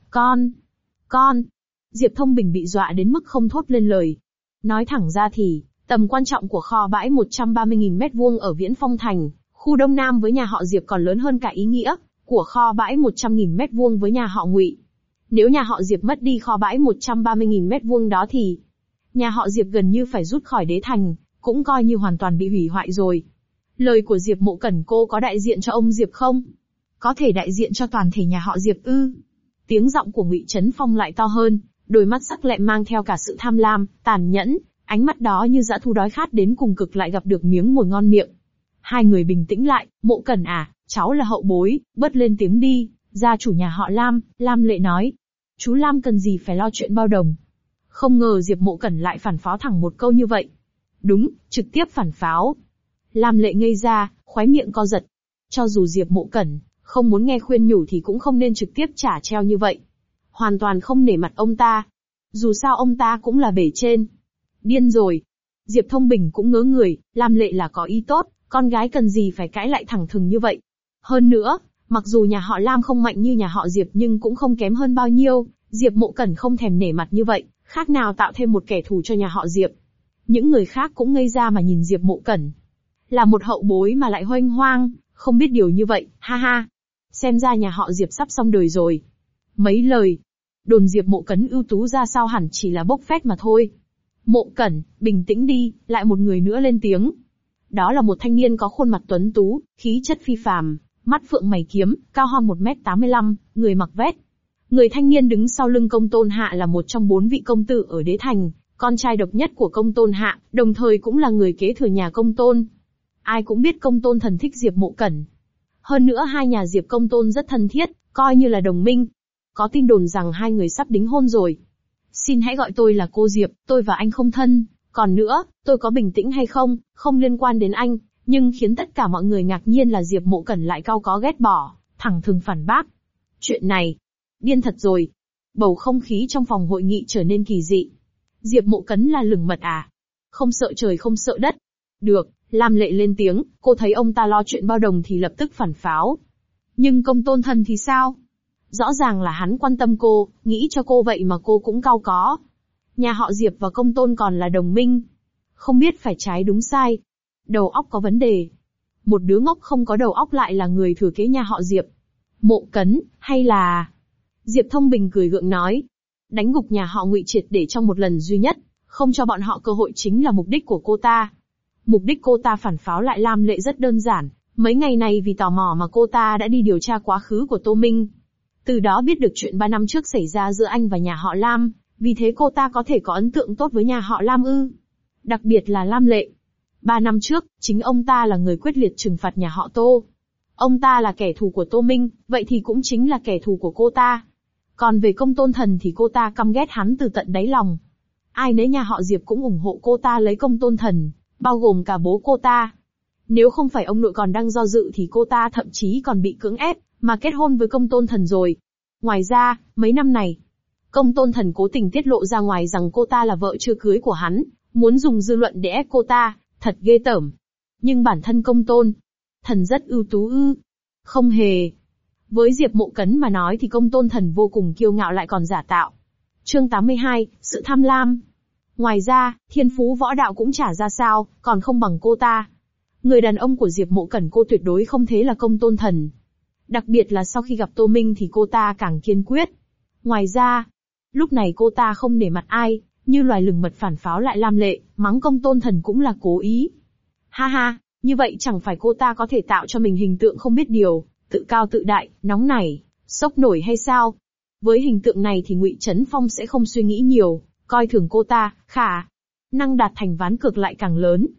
con. Diệp Thông Bình bị dọa đến mức không thốt lên lời. Nói thẳng ra thì, tầm quan trọng của kho bãi 130.000 mét vuông ở Viễn Phong Thành, khu Đông Nam với nhà họ Diệp còn lớn hơn cả ý nghĩa của kho bãi 100.000 mét vuông với nhà họ Ngụy. Nếu nhà họ Diệp mất đi kho bãi 130.000 mét vuông đó thì nhà họ Diệp gần như phải rút khỏi đế thành, cũng coi như hoàn toàn bị hủy hoại rồi. Lời của Diệp Mộ Cẩn cô có đại diện cho ông Diệp không? Có thể đại diện cho toàn thể nhà họ Diệp ư? Tiếng giọng của Ngụy Chấn Phong lại to hơn, đôi mắt sắc lẹm mang theo cả sự tham lam, tàn nhẫn, ánh mắt đó như dã thú đói khát đến cùng cực lại gặp được miếng mồi ngon miệng. Hai người bình tĩnh lại, Mộ Cẩn à, cháu là hậu bối, bớt lên tiếng đi, gia chủ nhà họ Lam, Lam Lệ nói. Chú Lam cần gì phải lo chuyện bao đồng. Không ngờ Diệp Mộ Cẩn lại phản pháo thẳng một câu như vậy. Đúng, trực tiếp phản pháo. Lam Lệ ngây ra, khóe miệng co giật. Cho dù Diệp Mộ Cẩn không muốn nghe khuyên nhủ thì cũng không nên trực tiếp trả treo như vậy. Hoàn toàn không nể mặt ông ta. Dù sao ông ta cũng là bề trên. Điên rồi. Diệp Thông Bình cũng ngớ người, Lam Lệ là có ý tốt, con gái cần gì phải cãi lại thẳng thừng như vậy. Hơn nữa, mặc dù nhà họ Lam không mạnh như nhà họ Diệp nhưng cũng không kém hơn bao nhiêu, Diệp Mộ Cẩn không thèm nể mặt như vậy, khác nào tạo thêm một kẻ thù cho nhà họ Diệp. Những người khác cũng ngây ra mà nhìn Diệp Mộ Cẩn. Là một hậu bối mà lại huênh hoang, không biết điều như vậy, ha ha. Xem ra nhà họ Diệp sắp xong đời rồi. Mấy lời đồn Diệp Mộ Cẩn ưu tú ra sao hẳn chỉ là bốc phét mà thôi. Mộ Cẩn, bình tĩnh đi, lại một người nữa lên tiếng. Đó là một thanh niên có khuôn mặt tuấn tú, khí chất phi phàm, mắt phượng mày kiếm, cao hơn 1m85, người mặc vest. Người thanh niên đứng sau lưng Công Tôn Hạ là một trong 4 vị công tử ở đế thành, con trai độc nhất của Công Tôn Hạ, đồng thời cũng là người kế thừa nhà Công Tôn. Ai cũng biết Công Tôn Thần thích Diệp Mộ Cẩn. Hơn nữa hai nhà Diệp Công Tôn rất thân thiết, coi như là đồng minh. Có tin đồn rằng hai người sắp đính hôn rồi. Xin hãy gọi tôi là cô Diệp, tôi và anh không thân. Còn nữa, tôi có bình tĩnh hay không, không liên quan đến anh, nhưng khiến tất cả mọi người ngạc nhiên là Diệp Mộ Cẩn lại cau có ghét bỏ, thẳng thừng phản bác. Chuyện này, điên thật rồi. Bầu không khí trong phòng hội nghị trở nên kỳ dị. Diệp Mộ Cẩn là lửng mật à? Không sợ trời không sợ đất. Được, Lam Lệ lên tiếng, cô thấy ông ta lo chuyện bao đồng thì lập tức phản pháo. Nhưng Công Tôn Thần thì sao? Rõ ràng là hắn quan tâm cô, nghĩ cho cô vậy mà cô cũng cau có. Nhà họ Diệp và Công Tôn còn là đồng minh. Không biết phải trái đúng sai. Đầu óc có vấn đề. Một đứa ngốc không có đầu óc lại là người thừa kế nhà họ Diệp. Mộ Cấn, hay là... Diệp Thông Bình cười gượng nói. Đánh gục nhà họ Ngụy triệt để trong một lần duy nhất, không cho bọn họ cơ hội chính là mục đích của cô ta. Mục đích cô ta phản pháo lại Lam Lệ rất đơn giản. Mấy ngày này vì tò mò mà cô ta đã đi điều tra quá khứ của Tô Minh. Từ đó biết được chuyện 3 năm trước xảy ra giữa anh và nhà họ Lam. Vì thế cô ta có thể có ấn tượng tốt với nhà họ Lam ư. Đặc biệt là Lam Lệ. 3 năm trước, chính ông ta là người quyết liệt trừng phạt nhà họ Tô. Ông ta là kẻ thù của Tô Minh, vậy thì cũng chính là kẻ thù của cô ta. Còn về Công Tôn Thần thì cô ta căm ghét hắn từ tận đáy lòng. Ai nấy nhà họ Diệp cũng ủng hộ cô ta lấy Công Tôn Thần, bao gồm cả bố cô ta. Nếu không phải ông nội còn đang do dự thì cô ta thậm chí còn bị cưỡng ép, mà kết hôn với Công Tôn Thần rồi. Ngoài ra, mấy năm này, Công Tôn Thần cố tình tiết lộ ra ngoài rằng cô ta là vợ chưa cưới của hắn, muốn dùng dư luận để ép cô ta, thật ghê tởm. Nhưng bản thân Công Tôn Thần rất ưu tú ư? Không hề. Với Diệp Mộ Cấn mà nói thì Công Tôn Thần vô cùng kiêu ngạo lại còn giả tạo. Chương 82, sự tham lam. Ngoài ra, thiên phú võ đạo cũng chả ra sao, còn không bằng cô ta. Người đàn ông của Diệp Mộ Cẩn cô tuyệt đối không thế là Công Tôn Thần. Đặc biệt là sau khi gặp Tô Minh thì cô ta càng kiên quyết. Ngoài ra, lúc này cô ta không nể mặt ai, như loài lửng mật phản pháo lại Lam Lệ, mắng Công Tôn Thần cũng là cố ý. Ha ha, như vậy chẳng phải cô ta có thể tạo cho mình hình tượng không biết điều, tự cao tự đại, nóng nảy, sốc nổi hay sao? Với hình tượng này thì Ngụy Chấn Phong sẽ không suy nghĩ nhiều, coi thường cô ta, khả năng đạt thành ván cược lại càng lớn.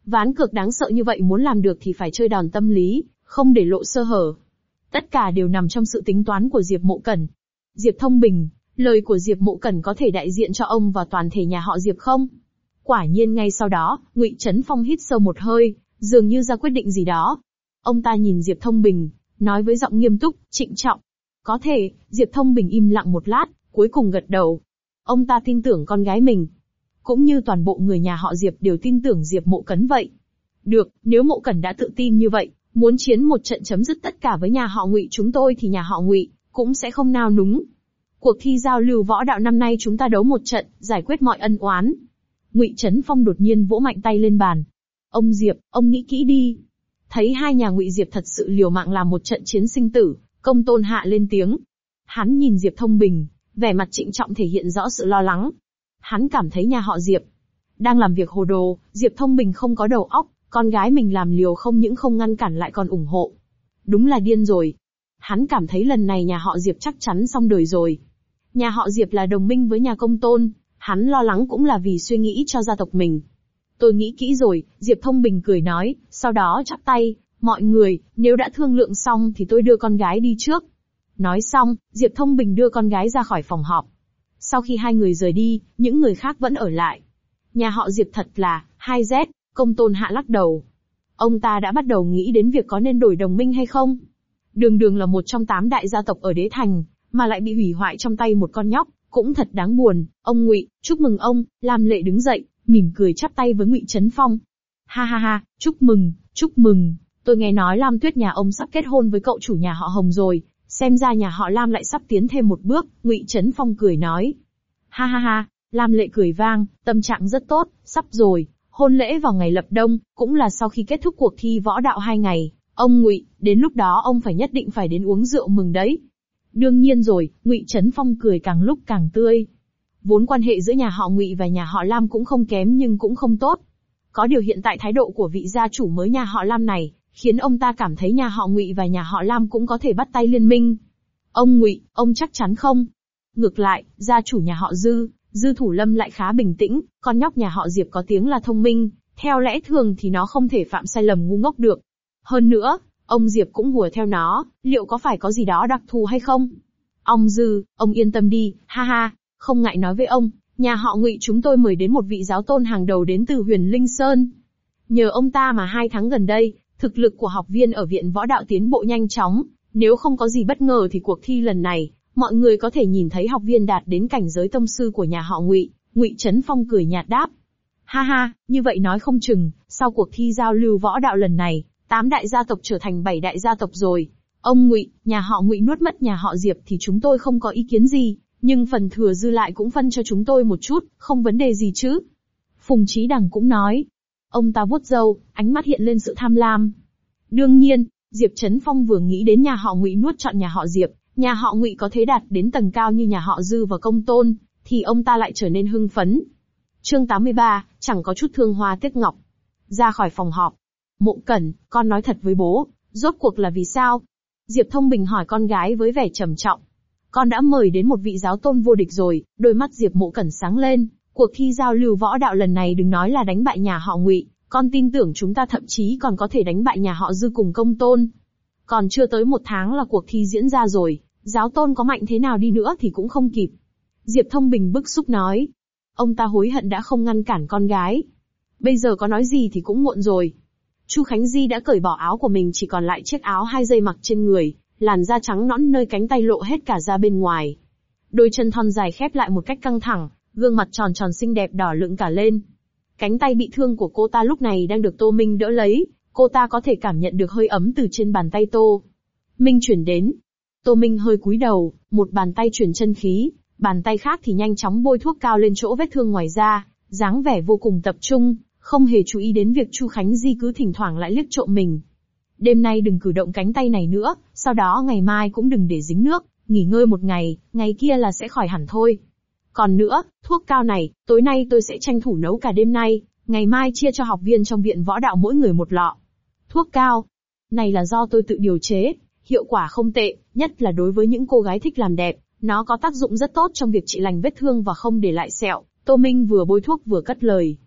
Ván cược đáng sợ như vậy muốn làm được thì phải chơi đòn tâm lý, không để lộ sơ hở. Tất cả đều nằm trong sự tính toán của Diệp Mộ Cẩn. Diệp Thông Bình, lời của Diệp Mộ Cẩn có thể đại diện cho ông và toàn thể nhà họ Diệp không? Quả nhiên ngay sau đó, Ngụy Trấn Phong hít sâu một hơi, dường như ra quyết định gì đó. Ông ta nhìn Diệp Thông Bình, nói với giọng nghiêm túc, trịnh trọng. Có thể. Diệp Thông Bình im lặng một lát, cuối cùng gật đầu. Ông ta tin tưởng con gái mình. Cũng như toàn bộ người nhà họ Diệp đều tin tưởng Diệp Mộ Cẩn vậy. Được, nếu Mộ Cẩn đã tự tin như vậy, muốn chiến một trận chấm dứt tất cả với nhà họ Ngụy chúng tôi thì nhà họ Ngụy cũng sẽ không nao núng. Cuộc thi giao lưu võ đạo năm nay chúng ta đấu một trận, giải quyết mọi ân oán. Ngụy Trấn Phong đột nhiên vỗ mạnh tay lên bàn. Ông Diệp, ông nghĩ kỹ đi. Thấy hai nhà Ngụy Diệp thật sự liều mạng làm một trận chiến sinh tử, Công Tôn Hạ lên tiếng. Hắn nhìn Diệp Thông Bình, vẻ mặt trịnh trọng thể hiện rõ sự lo lắng. Hắn cảm thấy nhà họ Diệp đang làm việc hồ đồ, Diệp Thông Bình không có đầu óc, con gái mình làm liều không những không ngăn cản lại còn ủng hộ. Đúng là điên rồi. Hắn cảm thấy lần này nhà họ Diệp chắc chắn xong đời rồi. Nhà họ Diệp là đồng minh với nhà Công Tôn, hắn lo lắng cũng là vì suy nghĩ cho gia tộc mình. Tôi nghĩ kỹ rồi, Diệp Thông Bình cười nói, sau đó chắp tay, mọi người, nếu đã thương lượng xong thì tôi đưa con gái đi trước. Nói xong, Diệp Thông Bình đưa con gái ra khỏi phòng họp. Sau khi hai người rời đi, những người khác vẫn ở lại. Nhà họ Diệp thật là, 2Z, Công Tôn Hạ lắc đầu. Ông ta đã bắt đầu nghĩ đến việc có nên đổi đồng minh hay không. Đường Đường là một trong 8 đại gia tộc ở Đế Thành, mà lại bị hủy hoại trong tay một con nhóc, cũng thật đáng buồn. Ông Ngụy, chúc mừng ông. Lam Lệ đứng dậy, mỉm cười chắp tay với Ngụy Trấn Phong. Ha ha ha, chúc mừng, chúc mừng. Tôi nghe nói Lam Tuyết nhà ông sắp kết hôn với cậu chủ nhà họ Hồng rồi, xem ra nhà họ Lam lại sắp tiến thêm một bước. Ngụy Trấn Phong cười nói. Ha ha ha, Lam Lệ cười vang, tâm trạng rất tốt, sắp rồi. Hôn lễ vào ngày lập đông, cũng là sau khi kết thúc cuộc thi võ đạo 2 ngày. Ông Ngụy, đến lúc đó ông phải nhất định phải đến uống rượu mừng đấy. Đương nhiên rồi, Ngụy Trấn Phong cười càng lúc càng tươi. Vốn quan hệ giữa nhà họ Ngụy và nhà họ Lam cũng không kém nhưng cũng không tốt. Có điều hiện tại thái độ của vị gia chủ mới nhà họ Lam này, khiến ông ta cảm thấy nhà họ Ngụy và nhà họ Lam cũng có thể bắt tay liên minh. Ông Ngụy, ông chắc chắn không? Ngược lại, gia chủ nhà họ Dư Thủ Lâm lại khá bình tĩnh, con nhóc nhà họ Diệp có tiếng là thông minh, theo lẽ thường thì nó không thể phạm sai lầm ngu ngốc được. Hơn nữa, ông Diệp cũng hùa theo nó, liệu có phải có gì đó đặc thù hay không? Ông Dư, ông yên tâm đi, ha ha, không ngại nói với ông, nhà họ Ngụy chúng tôi mời đến một vị giáo tôn hàng đầu đến từ Huyền Linh Sơn. Nhờ ông ta mà 2 tháng gần đây, thực lực của học viên ở viện võ đạo tiến bộ nhanh chóng, nếu không có gì bất ngờ thì cuộc thi lần này, mọi người có thể nhìn thấy học viên đạt đến cảnh giới tông sư của nhà họ Ngụy. Ngụy Trấn Phong cười nhạt đáp. Ha ha, như vậy nói không chừng, sau cuộc thi giao lưu võ đạo lần này, 8 đại gia tộc trở thành 7 đại gia tộc rồi. Ông Ngụy, nhà họ Ngụy nuốt mất nhà họ Diệp thì chúng tôi không có ý kiến gì, nhưng phần thừa dư lại cũng phân cho chúng tôi một chút, không vấn đề gì chứ. Phùng Chí Đằng cũng nói. Ông ta vuốt râu, ánh mắt hiện lên sự tham lam. Đương nhiên, Diệp Trấn Phong vừa nghĩ đến nhà họ Ngụy nuốt trọn nhà họ Diệp, nhà họ Ngụy có thế đạt đến tầng cao như nhà họ Dư và Công Tôn, thì ông ta lại trở nên hưng phấn. Chương 83, chẳng có chút thương hoa tiếc ngọc. Ra khỏi phòng họp. Mộ Cẩn, con nói thật với bố, rốt cuộc là vì sao? Diệp Thông Bình hỏi con gái với vẻ trầm trọng. Con đã mời đến một vị giáo tôn vô địch rồi, đôi mắt Diệp Mộ Cẩn sáng lên. Cuộc thi giao lưu võ đạo lần này đừng nói là đánh bại nhà họ Ngụy, con tin tưởng chúng ta thậm chí còn có thể đánh bại nhà họ Dư cùng Công Tôn. Còn chưa tới 1 tháng là cuộc thi diễn ra rồi, giáo tôn có mạnh thế nào đi nữa thì cũng không kịp. Diệp Thông Bình bức xúc nói. Ông ta hối hận đã không ngăn cản con gái. Bây giờ có nói gì thì cũng muộn rồi. Chu Khánh Di đã cởi bỏ áo của mình, chỉ còn lại chiếc áo 2 dây mặc trên người, làn da trắng nõn nơi cánh tay lộ hết cả ra bên ngoài. Đôi chân thon dài khép lại một cách căng thẳng, gương mặt tròn tròn xinh đẹp đỏ lựng cả lên. Cánh tay bị thương của cô ta lúc này đang được Tô Minh đỡ lấy, cô ta có thể cảm nhận được hơi ấm từ trên bàn tay Tô Minh chuyển đến. Tô Minh hơi cúi đầu, một bàn tay chuyển chân khí, bàn tay khác thì nhanh chóng bôi thuốc cao lên chỗ vết thương ngoài da, dáng vẻ vô cùng tập trung, không hề chú ý đến việc Chu Khánh Di cứ thỉnh thoảng lại liếc trộm mình. Đêm nay đừng cử động cánh tay này nữa, sau đó ngày mai cũng đừng để dính nước, nghỉ ngơi một ngày, ngày kia là sẽ khỏi hẳn thôi. Còn nữa, thuốc cao này, tối nay tôi sẽ tranh thủ nấu cả đêm nay, ngày mai chia cho học viên trong viện võ đạo mỗi người một lọ. Thuốc cao này là do tôi tự điều chế, hiệu quả không tệ, nhất là đối với những cô gái thích làm đẹp, nó có tác dụng rất tốt trong việc trị lành vết thương và không để lại sẹo. Tô Minh vừa bôi thuốc vừa cất lời.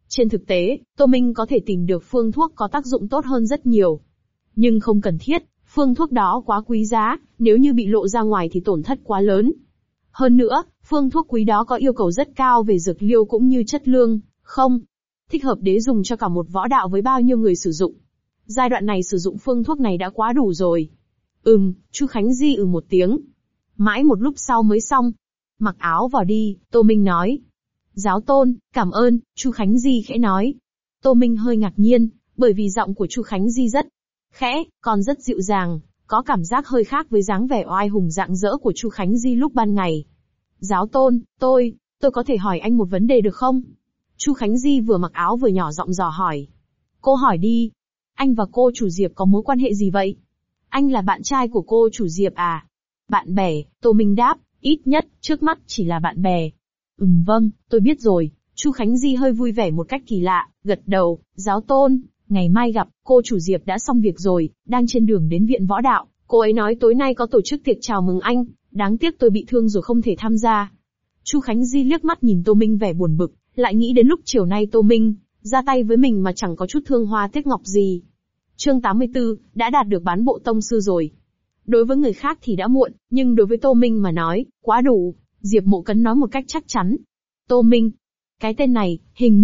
Trên thực tế, Tô Minh có thể tìm được phương thuốc có tác dụng tốt hơn rất nhiều. Nhưng không cần thiết, phương thuốc đó quá quý giá, nếu như bị lộ ra ngoài thì tổn thất quá lớn. Hơn nữa, phương thuốc quý đó có yêu cầu rất cao về dược liêu cũng như chất lượng, không thích hợp để dùng cho cả một võ đạo với bao nhiêu người sử dụng. Giai đoạn này sử dụng phương thuốc này đã quá đủ rồi. Chu Khánh Di một tiếng. Mãi một lúc sau mới xong. Mặc áo vào đi, Tô Minh nói. Giáo tôn, cảm ơn, Chu Khánh Di khẽ nói. Tô Minh hơi ngạc nhiên, bởi vì giọng của Chu Khánh Di rất khẽ, còn rất dịu dàng, có cảm giác hơi khác với dáng vẻ oai hùng rạng rỡ của Chu Khánh Di lúc ban ngày. Giáo tôn, tôi có thể hỏi anh một vấn đề được không? Chu Khánh Di vừa mặc áo vừa nhỏ giọng dò hỏi. Cô hỏi đi. Anh và cô chủ Diệp có mối quan hệ gì vậy? Anh là bạn trai của cô chủ Diệp à? Bạn bè, Tô Minh đáp, ít nhất, trước mắt chỉ là bạn bè. Vâng, tôi biết rồi. Chu Khánh Di hơi vui vẻ một cách kỳ lạ, gật đầu, giáo tôn, ngày mai gặp, cô chủ Diệp đã xong việc rồi, đang trên đường đến viện võ đạo, cô ấy nói tối nay có tổ chức tiệc chào mừng anh, đáng tiếc tôi bị thương rồi không thể tham gia. Chu Khánh Di liếc mắt nhìn Tô Minh vẻ buồn bực, lại nghĩ đến lúc chiều nay Tô Minh ra tay với mình mà chẳng có chút thương hoa tiếc ngọc gì. Chương 84, đã đạt được bán bộ tông sư rồi. Đối với người khác thì đã muộn, nhưng đối với Tô Minh mà nói, quá đủ. Diệp Mộ Cấn nói một cách chắc chắn. Tô Minh. Cái tên này, hình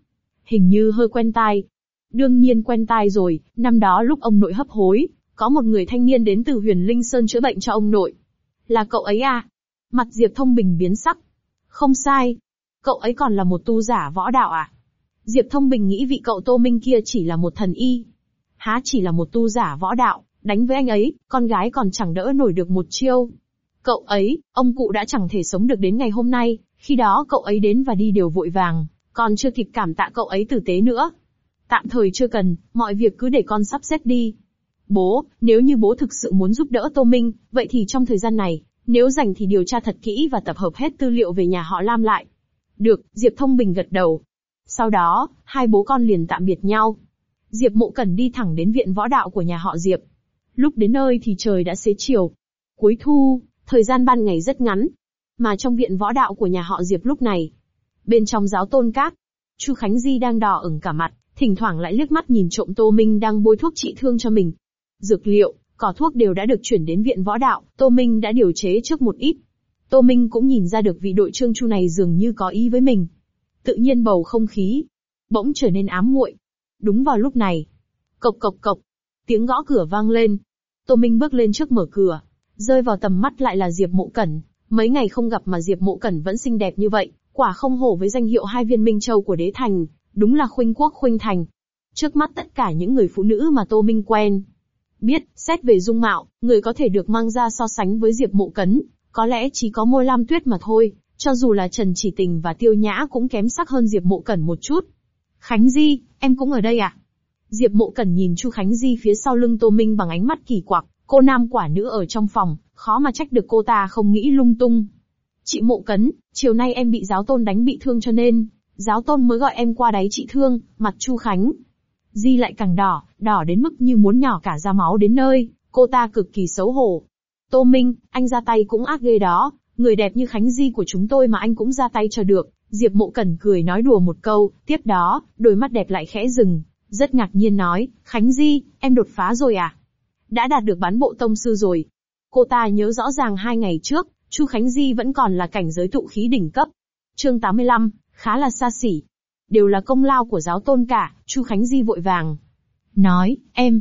như hơi quen tai. Đương nhiên quen tai rồi, năm đó lúc ông nội hấp hối, có một người thanh niên đến từ Huyền Linh Sơn chữa bệnh cho ông nội. Là cậu ấy à? Mặt Diệp Thông Bình biến sắc. Không sai. Cậu ấy còn là một tu giả võ đạo à? Diệp Thông Bình nghĩ vị cậu Tô Minh kia chỉ là một thần y. Há chỉ là một tu giả võ đạo, đánh với anh ấy, con gái còn chẳng đỡ nổi được một chiêu. Cậu ấy, ông cụ đã chẳng thể sống được đến ngày hôm nay, khi đó cậu ấy đến và đi đều vội vàng, còn chưa kịp cảm tạ cậu ấy tử tế nữa. Tạm thời chưa cần, mọi việc cứ để con sắp xếp đi. Bố, nếu như bố thực sự muốn giúp đỡ Tô Minh, vậy thì trong thời gian này, nếu rảnh thì điều tra thật kỹ và tập hợp hết tư liệu về nhà họ Lam lại. Được, Diệp Thông Bình gật đầu. Sau đó, hai bố con liền tạm biệt nhau. Diệp Mộ Cẩn đi thẳng đến viện võ đạo của nhà họ Diệp. Lúc đến nơi thì trời đã xế chiều. Cuối thu, thời gian ban ngày rất ngắn. Mà trong viện võ đạo của nhà họ Diệp lúc này, bên trong giáo tôn các, Chu Khánh Di đang đỏ ửng cả mặt, thỉnh thoảng lại liếc mắt nhìn trộm Tô Minh đang bôi thuốc trị thương cho mình. Dược liệu, cỏ thuốc đều đã được chuyển đến viện võ đạo, Tô Minh đã điều chế trước một ít. Tô Minh cũng nhìn ra được vị đội trưởng Chu này dường như có ý với mình. Tự nhiên bầu không khí bỗng trở nên ám muội. Đúng vào lúc này, cộc cộc cộc, tiếng gõ cửa vang lên. Tô Minh bước lên trước mở cửa, rơi vào tầm mắt lại là Diệp Mộ Cẩn. Mấy ngày không gặp mà Diệp Mộ Cẩn vẫn xinh đẹp như vậy, quả không hổ với danh hiệu hai viên minh châu của đế thành, đúng là khuynh quốc khuynh thành. Trước mắt tất cả những người phụ nữ mà Tô Minh quen biết, xét về dung mạo, người có thể được mang ra so sánh với Diệp Mộ Cẩn, có lẽ chỉ có Môi Lam Tuyết mà thôi, cho dù là Trần Chỉ Tình và Tiêu Nhã cũng kém sắc hơn Diệp Mộ Cẩn một chút. Khánh Di, em cũng ở đây à? Diệp Mộ Cẩn nhìn Chu Khánh Di phía sau lưng Tô Minh bằng ánh mắt kỳ quặc, cô nam quả nữ ở trong phòng, khó mà trách được cô ta không nghĩ lung tung. Chị Mộ Cấn, chiều nay em bị giáo tôn đánh bị thương cho nên, giáo tôn mới gọi em qua đáy trị thương. Mặt Chu Khánh Di lại càng đỏ, đỏ đến mức như muốn nhỏ cả ra máu đến nơi, cô ta cực kỳ xấu hổ. Tô Minh, anh ra tay cũng ác ghê đó, người đẹp như Khánh Di của chúng tôi mà anh cũng ra tay cho được. Diệp Mộ Cẩn cười nói đùa một câu, tiếp đó, đôi mắt đẹp lại khẽ dừng, rất ngạc nhiên nói, Khánh Di, em đột phá rồi à? Đã đạt được bán bộ tông sư rồi. Cô ta nhớ rõ ràng 2 ngày trước, Chu Khánh Di vẫn còn là cảnh giới tụ khí đỉnh cấp. Chương 85, khá là xa xỉ. Đều là công lao của giáo tôn cả, Chu Khánh Di vội vàng nói,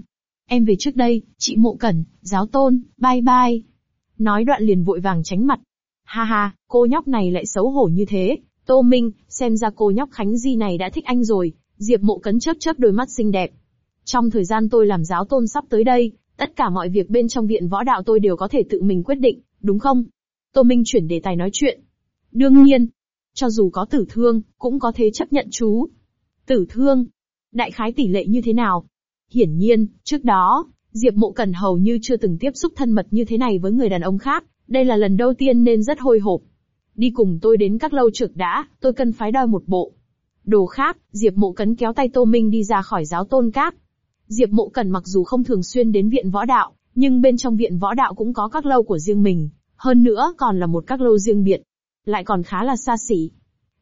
em về trước đây, chị Mộ Cẩn, giáo tôn, bye bye. Nói đoạn liền vội vàng tránh mặt. Ha ha, cô nhóc này lại xấu hổ như thế. Tô Minh, xem ra cô nhóc Khánh Di này đã thích anh rồi. Diệp Mộ Cấn chớp chớp đôi mắt xinh đẹp. Trong thời gian tôi làm giáo tôn sắp tới đây, tất cả mọi việc bên trong viện võ đạo tôi đều có thể tự mình quyết định, đúng không? Tô Minh chuyển đề tài nói chuyện. Đương nhiên, cho dù có tử thương, cũng có thể chấp nhận chú. Tử thương? Đại khái tỷ lệ như thế nào? Hiển nhiên, trước đó, Diệp Mộ Cẩn hầu như chưa từng tiếp xúc thân mật như thế này với người đàn ông khác, đây là lần đầu tiên nên rất hồi hộp. Đi cùng tôi đến các lâu trực đã, tôi cần phái đòi một bộ đồ khác. Diệp Mộ Cấn kéo tay Tô Minh đi ra khỏi giáo tôn các. Diệp Mộ Cẩn mặc dù không thường xuyên đến viện võ đạo, nhưng bên trong viện võ đạo cũng có các lâu của riêng mình, hơn nữa còn là một các lâu riêng biệt, lại còn khá là xa xỉ.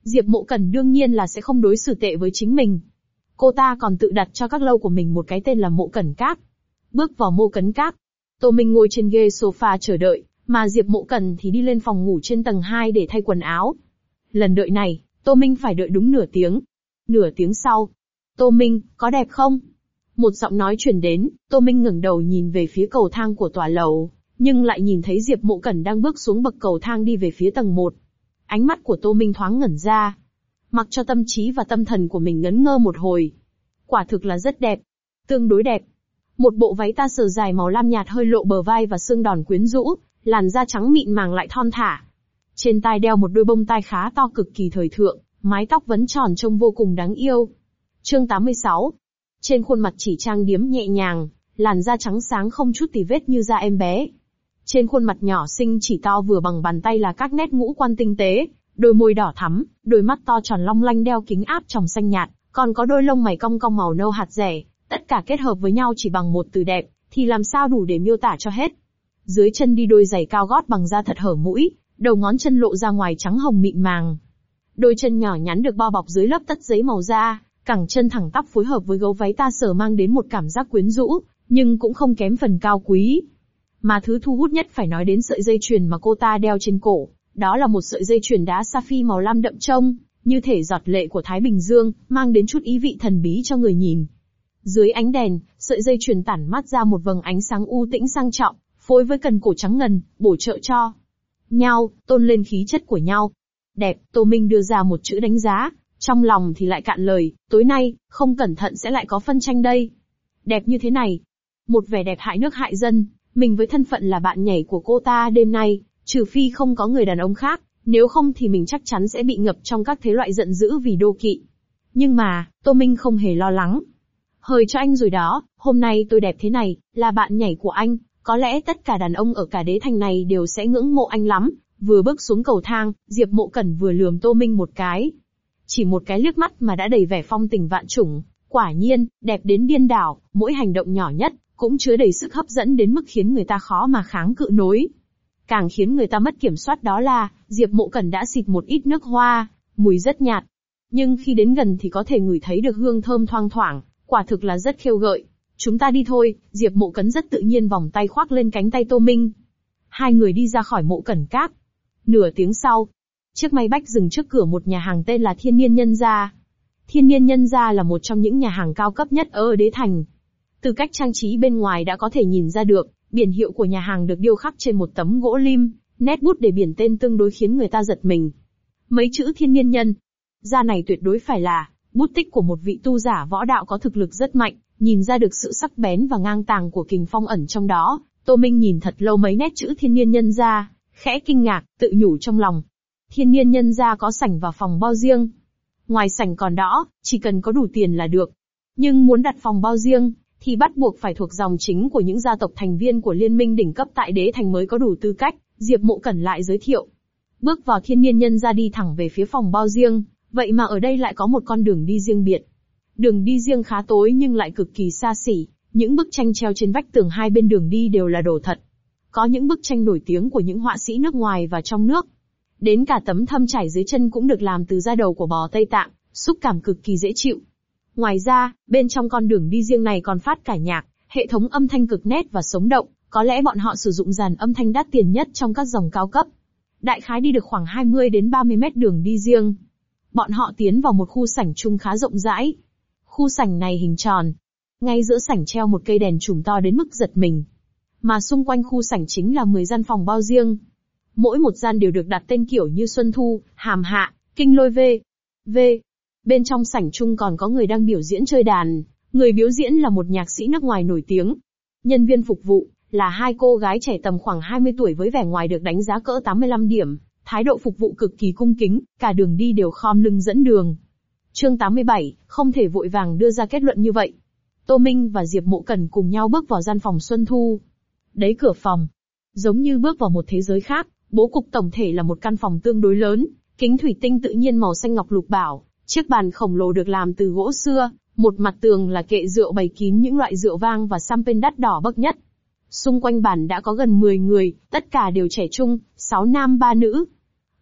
Diệp Mộ Cẩn đương nhiên là sẽ không đối xử tệ với chính mình. Cô ta còn tự đặt cho các lâu của mình một cái tên là Mộ Cẩn Các. Bước vào Mộ Cẩn Các, Tô Minh ngồi trên ghế sofa chờ đợi, mà Diệp Mộ Cẩn thì đi lên phòng ngủ trên tầng 2 để thay quần áo. Lần đợi này, Tô Minh phải đợi đúng nửa tiếng. Nửa tiếng sau, Tô Minh, có đẹp không? Một giọng nói truyền đến, Tô Minh ngẩng đầu nhìn về phía cầu thang của tòa lầu, nhưng lại nhìn thấy Diệp Mộ Cẩn đang bước xuống bậc cầu thang đi về phía tầng 1. Ánh mắt của Tô Minh thoáng ngẩn ra. Mặc cho tâm trí và tâm thần của mình ngấn ngơ một hồi. Quả thực là rất đẹp. Tương đối đẹp. Một bộ váy ta sờ dài màu lam nhạt hơi lộ bờ vai và xương đòn quyến rũ, làn da trắng mịn màng lại thon thả. Trên tai đeo một đôi bông tai khá to cực kỳ thời thượng, mái tóc vấn tròn trông vô cùng đáng yêu. Chương 86. Trên khuôn mặt chỉ trang điểm nhẹ nhàng, làn da trắng sáng không chút tì vết như da em bé. Trên khuôn mặt nhỏ xinh chỉ to vừa bằng bàn tay là các nét ngũ quan tinh tế, đôi môi đỏ thắm, đôi mắt to tròn long lanh đeo kính áp tròng xanh nhạt, còn có đôi lông mày cong cong màu nâu hạt dẻ, tất cả kết hợp với nhau chỉ bằng một từ đẹp, thì làm sao đủ để miêu tả cho hết. Dưới chân đi đôi giày cao gót bằng da thật hở mũi, đầu ngón chân lộ ra ngoài trắng hồng mịn màng. Đôi chân nhỏ nhắn được bao bọc dưới lớp tất giấy màu da, cẳng chân thẳng tắp phối hợp với gấu váy ta sờ mang đến một cảm giác quyến rũ, nhưng cũng không kém phần cao quý. Mà thứ thu hút nhất phải nói đến sợi dây chuyền mà cô ta đeo trên cổ, đó là một sợi dây chuyền đá sapphire màu lam đậm trông, như thể giọt lệ của Thái Bình Dương, mang đến chút ý vị thần bí cho người nhìn. Dưới ánh đèn, sợi dây chuyền tản mát ra một vầng ánh sáng u tĩnh sang trọng, phối với cần cổ trắng ngần, bổ trợ cho nhau, tôn lên khí chất của nhau. Đẹp, Tô Minh đưa ra một chữ đánh giá, trong lòng thì lại cạn lời, tối nay, không cẩn thận sẽ lại có phân tranh đây. Đẹp như thế này, một vẻ đẹp hại nước hại dân, mình với thân phận là bạn nhảy của cô ta đêm nay, trừ phi không có người đàn ông khác, nếu không thì mình chắc chắn sẽ bị ngập trong các thế loại giận dữ vì đô kỵ. Nhưng mà, Tô Minh không hề lo lắng. Hời cho anh rồi đó, hôm nay tôi đẹp thế này, là bạn nhảy của anh, có lẽ tất cả đàn ông ở cả đế thành này đều sẽ ngưỡng mộ anh lắm. Vừa bước xuống cầu thang, Diệp Mộ Cẩn vừa lườm Tô Minh một cái. Chỉ một cái liếc mắt mà đã đầy vẻ phong tình vạn trùng, quả nhiên, đẹp đến điên đảo, mỗi hành động nhỏ nhất, cũng chứa đầy sức hấp dẫn đến mức khiến người ta khó mà kháng cự nổi. Càng khiến người ta mất kiểm soát đó là, Diệp Mộ Cẩn đã xịt một ít nước hoa, mùi rất nhạt. Nhưng khi đến gần thì có thể ngửi thấy được hương thơm thoang thoảng, quả thực là rất khêu gợi. Chúng ta đi thôi, Diệp Mộ Cẩn rất tự nhiên vòng tay khoác lên cánh tay Tô Minh. Hai người đi ra khỏi Mộ Cẩn Các. Nửa tiếng sau, chiếc máy bách dừng trước cửa một nhà hàng tên là Thiên Niên Nhân Gia. Thiên Niên Nhân Gia là một trong những nhà hàng cao cấp nhất ở đế thành. Từ cách trang trí bên ngoài đã có thể nhìn ra được, biển hiệu của nhà hàng được điêu khắc trên một tấm gỗ lim, nét bút để biển tên tương đối khiến người ta giật mình. Mấy chữ Thiên Niên Nhân Gia này tuyệt đối phải là bút tích của một vị tu giả võ đạo có thực lực rất mạnh, nhìn ra được sự sắc bén và ngang tàng của kình phong ẩn trong đó. Tô Minh nhìn thật lâu mấy nét chữ Thiên Niên Nhân Gia, khẽ kinh ngạc, tự nhủ trong lòng. Thiên Niên Nhân Gia có sảnh và phòng bao riêng. Ngoài sảnh còn đó, chỉ cần có đủ tiền là được. Nhưng muốn đặt phòng bao riêng, thì bắt buộc phải thuộc dòng chính của những gia tộc thành viên của liên minh đỉnh cấp tại đế thành mới có đủ tư cách, Diệp Mộ Cẩn lại giới thiệu. Bước vào Thiên Niên Nhân Gia đi thẳng về phía phòng bao riêng, vậy mà ở đây lại có một con đường đi riêng biệt. Đường đi riêng khá tối nhưng lại cực kỳ xa xỉ, những bức tranh treo trên vách tường hai bên đường đi đều là đồ thật. Có những bức tranh nổi tiếng của những họa sĩ nước ngoài và trong nước. Đến cả tấm thâm trải dưới chân cũng được làm từ da đầu của bò Tây Tạng, xúc cảm cực kỳ dễ chịu. Ngoài ra, bên trong con đường đi riêng này còn phát cả nhạc, hệ thống âm thanh cực nét và sống động, có lẽ bọn họ sử dụng dàn âm thanh đắt tiền nhất trong các dòng cao cấp. Đại khái đi được khoảng 20 đến 30 mét đường đi riêng. Bọn họ tiến vào một khu sảnh chung khá rộng rãi. Khu sảnh này hình tròn. Ngay giữa sảnh treo một cây đèn trùm to đến mức giật mình. Mà xung quanh khu sảnh chính là 10 gian phòng bao riêng. Mỗi một gian đều được đặt tên kiểu như Xuân Thu, Hàm Hạ, Kinh Lôi V. Bên trong sảnh chung còn có người đang biểu diễn chơi đàn. Người biểu diễn là một nhạc sĩ nước ngoài nổi tiếng. Nhân viên phục vụ là hai cô gái trẻ tầm khoảng 20 tuổi với vẻ ngoài được đánh giá cỡ 85 điểm. Thái độ phục vụ cực kỳ cung kính, cả đường đi đều khom lưng dẫn đường. Chương 87, không thể vội vàng đưa ra kết luận như vậy. Tô Minh và Diệp Mộ Cẩn cùng nhau bước vào gian phòng Xuân Thu. Đấy cửa phòng. Giống như bước vào một thế giới khác, bố cục tổng thể là một căn phòng tương đối lớn, kính thủy tinh tự nhiên màu xanh ngọc lục bảo, chiếc bàn khổng lồ được làm từ gỗ xưa, một mặt tường là kệ rượu bày kín những loại rượu vang và champagne đắt đỏ bậc nhất. Xung quanh bàn đã có gần 10 người, tất cả đều trẻ trung, 6 nam 3 nữ.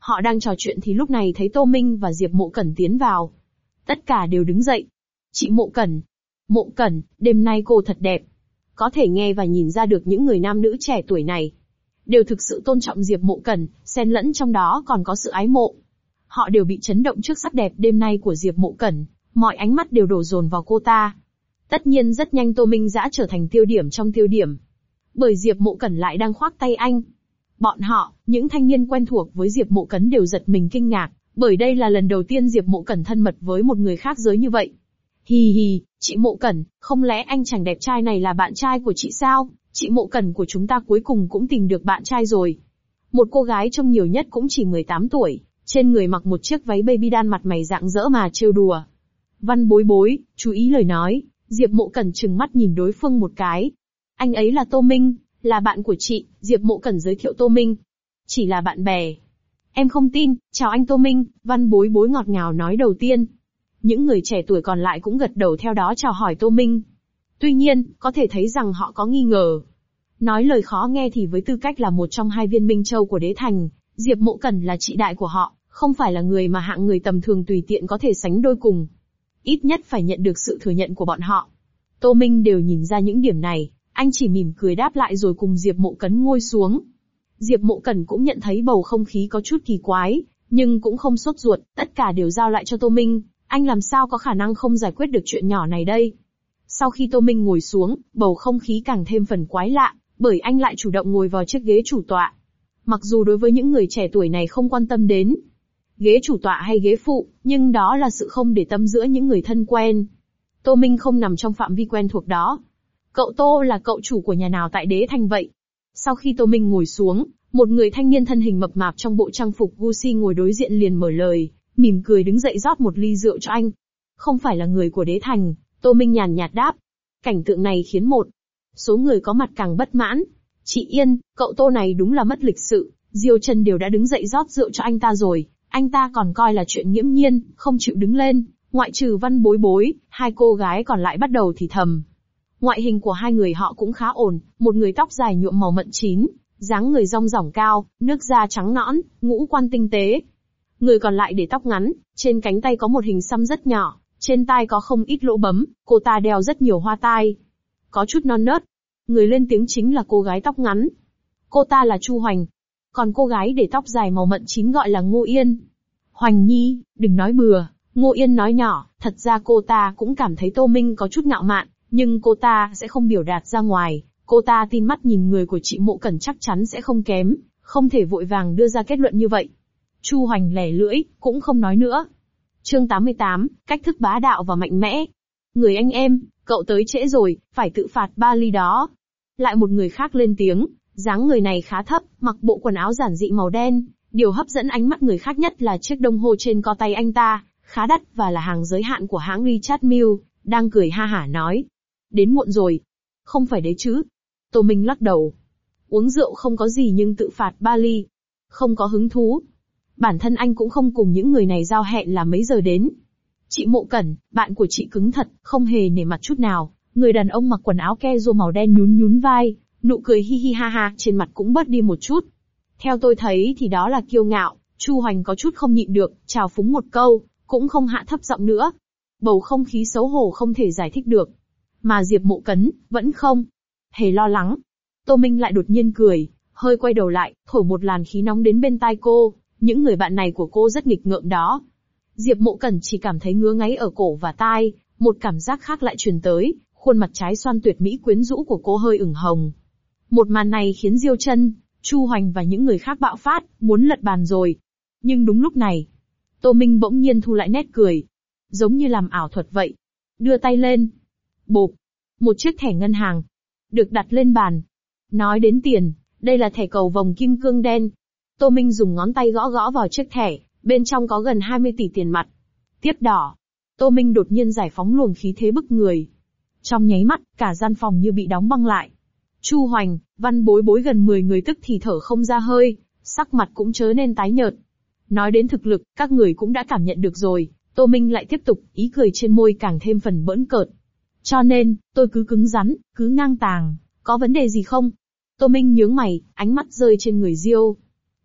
Họ đang trò chuyện thì lúc này thấy Tô Minh và Diệp Mộ Cẩn tiến vào. Tất cả đều đứng dậy. Chị Mộ Cẩn. Mộ Cẩn, đêm nay cô thật đẹp. Có thể nghe và nhìn ra được những người nam nữ trẻ tuổi này đều thực sự tôn trọng Diệp Mộ Cẩn, xen lẫn trong đó còn có sự ái mộ. Họ đều bị chấn động trước sắc đẹp đêm nay của Diệp Mộ Cẩn, mọi ánh mắt đều đổ dồn vào cô ta. Tất nhiên rất nhanh Tô Minh đã trở thành tiêu điểm trong tiêu điểm. Bởi Diệp Mộ Cẩn lại đang khoác tay anh. Bọn họ, những thanh niên quen thuộc với Diệp Mộ Cẩn đều giật mình kinh ngạc, bởi đây là lần đầu tiên Diệp Mộ Cẩn thân mật với một người khác giới như vậy. Hì hì, chị Mộ Cẩn, không lẽ anh chàng đẹp trai này là bạn trai của chị sao? Chị Mộ Cẩn của chúng ta cuối cùng cũng tìm được bạn trai rồi. Một cô gái trông nhiều nhất cũng chỉ 18 tuổi, trên người mặc một chiếc váy baby doll, mặt mày rạng rỡ mà trêu đùa. Văn Bối Bối, chú ý lời nói. Diệp Mộ Cẩn trừng mắt nhìn đối phương một cái. Anh ấy là Tô Minh, là bạn của chị. Diệp Mộ Cẩn giới thiệu Tô Minh. Chỉ là bạn bè. Em không tin, chào anh Tô Minh, Văn Bối Bối ngọt ngào nói đầu tiên. Những người trẻ tuổi còn lại cũng gật đầu theo đó chào hỏi Tô Minh. Tuy nhiên, có thể thấy rằng họ có nghi ngờ. Nói lời khó nghe thì với tư cách là một trong hai viên minh châu của đế thành, Diệp Mộ Cẩn là chị đại của họ, không phải là người mà hạng người tầm thường tùy tiện có thể sánh đôi cùng. Ít nhất phải nhận được sự thừa nhận của bọn họ. Tô Minh đều nhìn ra những điểm này, anh chỉ mỉm cười đáp lại rồi cùng Diệp Mộ Cẩn ngồi xuống. Diệp Mộ Cẩn cũng nhận thấy bầu không khí có chút kỳ quái, nhưng cũng không sốt ruột, tất cả đều giao lại cho Tô Minh, anh làm sao có khả năng không giải quyết được chuyện nhỏ này đây. Sau khi Tô Minh ngồi xuống, bầu không khí càng thêm phần quái lạ, bởi anh lại chủ động ngồi vào chiếc ghế chủ tọa. Mặc dù đối với những người trẻ tuổi này không quan tâm đến ghế chủ tọa hay ghế phụ, nhưng đó là sự không để tâm giữa những người thân quen. Tô Minh không nằm trong phạm vi quen thuộc đó. Cậu Tô là cậu chủ của nhà nào tại đế thành vậy? Sau khi Tô Minh ngồi xuống, một người thanh niên thân hình mập mạp trong bộ trang phục Gucci ngồi đối diện liền mở lời, mỉm cười đứng dậy rót một ly rượu cho anh. Không phải là người của đế thành, Tô Minh nhàn nhạt đáp. Cảnh tượng này khiến một số người có mặt càng bất mãn. Chị Yên, cậu Tô này đúng là mất lịch sự, Diêu Chân đều đã đứng dậy rót rượu cho anh ta rồi, anh ta còn coi là chuyện nghiễm nhiên, không chịu đứng lên, ngoại trừ Văn Bối Bối, hai cô gái còn lại bắt đầu thì thầm. Ngoại hình của hai người họ cũng khá ổn, một người tóc dài nhuộm màu mận chín, dáng người rong ròng cao, nước da trắng nõn, ngũ quan tinh tế. Người còn lại để tóc ngắn, trên cánh tay có một hình xăm rất nhỏ, trên tai có không ít lỗ bấm, cô ta đeo rất nhiều hoa tai. Có chút non nớt. Người lên tiếng chính là cô gái tóc ngắn. Cô ta là Chu Hoành. Còn cô gái để tóc dài màu mận chín gọi là Ngô Yên. Hoành Nhi, đừng nói bừa, Ngô Yên nói nhỏ, thật ra cô ta cũng cảm thấy Tô Minh có chút ngạo mạn, nhưng cô ta sẽ không biểu đạt ra ngoài. Cô ta tin mắt nhìn người của chị Mộ Cẩn chắc chắn sẽ không kém, không thể vội vàng đưa ra kết luận như vậy. Chu Hoành lẻ lưỡi, cũng không nói nữa. Chương 88, cách thức bá đạo và mạnh mẽ. Người anh em, cậu tới trễ rồi, phải tự phạt 3 ly đó. Lại một người khác lên tiếng, dáng người này khá thấp, mặc bộ quần áo giản dị màu đen. Điều hấp dẫn ánh mắt người khác nhất là chiếc đồng hồ trên co tay anh ta, khá đắt và là hàng giới hạn của hãng Richard Mille, đang cười ha hả nói. Đến muộn rồi. Không phải đấy chứ. Tô Minh lắc đầu. Uống rượu không có gì nhưng tự phạt 3 ly. Không có hứng thú. Bản thân anh cũng không cùng những người này giao hẹn là mấy giờ đến. Chị Mộ Cẩn, bạn của chị cứng thật, không hề nể mặt chút nào. Người đàn ông mặc quần áo kezo màu đen nhún nhún vai, nụ cười hi hi ha ha trên mặt cũng bớt đi một chút. Theo tôi thấy thì đó là kiêu ngạo. Chu Hoành có chút không nhịn được, chào phúng một câu, cũng không hạ thấp giọng nữa. Bầu không khí xấu hổ không thể giải thích được. Mà Diệp Mộ Cẩn vẫn không hề lo lắng. Tô Minh lại đột nhiên cười, hơi quay đầu lại, thổi một làn khí nóng đến bên tai cô. Những người bạn này của cô rất nghịch ngợm đó. Diệp Mộ Cẩn chỉ cảm thấy ngứa ngáy ở cổ và tai, một cảm giác khác lại truyền tới, khuôn mặt trái xoan tuyệt mỹ quyến rũ của cô hơi ửng hồng. Một màn này khiến Diêu Chân, Chu Hoành và những người khác bạo phát, muốn lật bàn rồi. Nhưng đúng lúc này, Tô Minh bỗng nhiên thu lại nét cười, giống như làm ảo thuật vậy. Đưa tay lên. Bộp. Một chiếc thẻ ngân hàng được đặt lên bàn. Nói đến tiền, đây là thẻ cầu vồng kim cương đen. Tô Minh dùng ngón tay gõ gõ vào chiếc thẻ, bên trong có gần 20 tỷ tiền mặt. Tiếp đỏ. Tô Minh đột nhiên giải phóng luồng khí thế bức người. Trong nháy mắt, cả gian phòng như bị đóng băng lại. Chu Hoành, Văn Bối Bối gần 10 người tức thì thở không ra hơi, sắc mặt cũng chớ nên tái nhợt. Nói đến thực lực, các người cũng đã cảm nhận được rồi. Tô Minh lại tiếp tục, ý cười trên môi càng thêm phần bỡn cợt. Cho nên, tôi cứ cứng rắn, cứ ngang tàng, có vấn đề gì không? Tô Minh nhướng mày, ánh mắt rơi trên người Diêu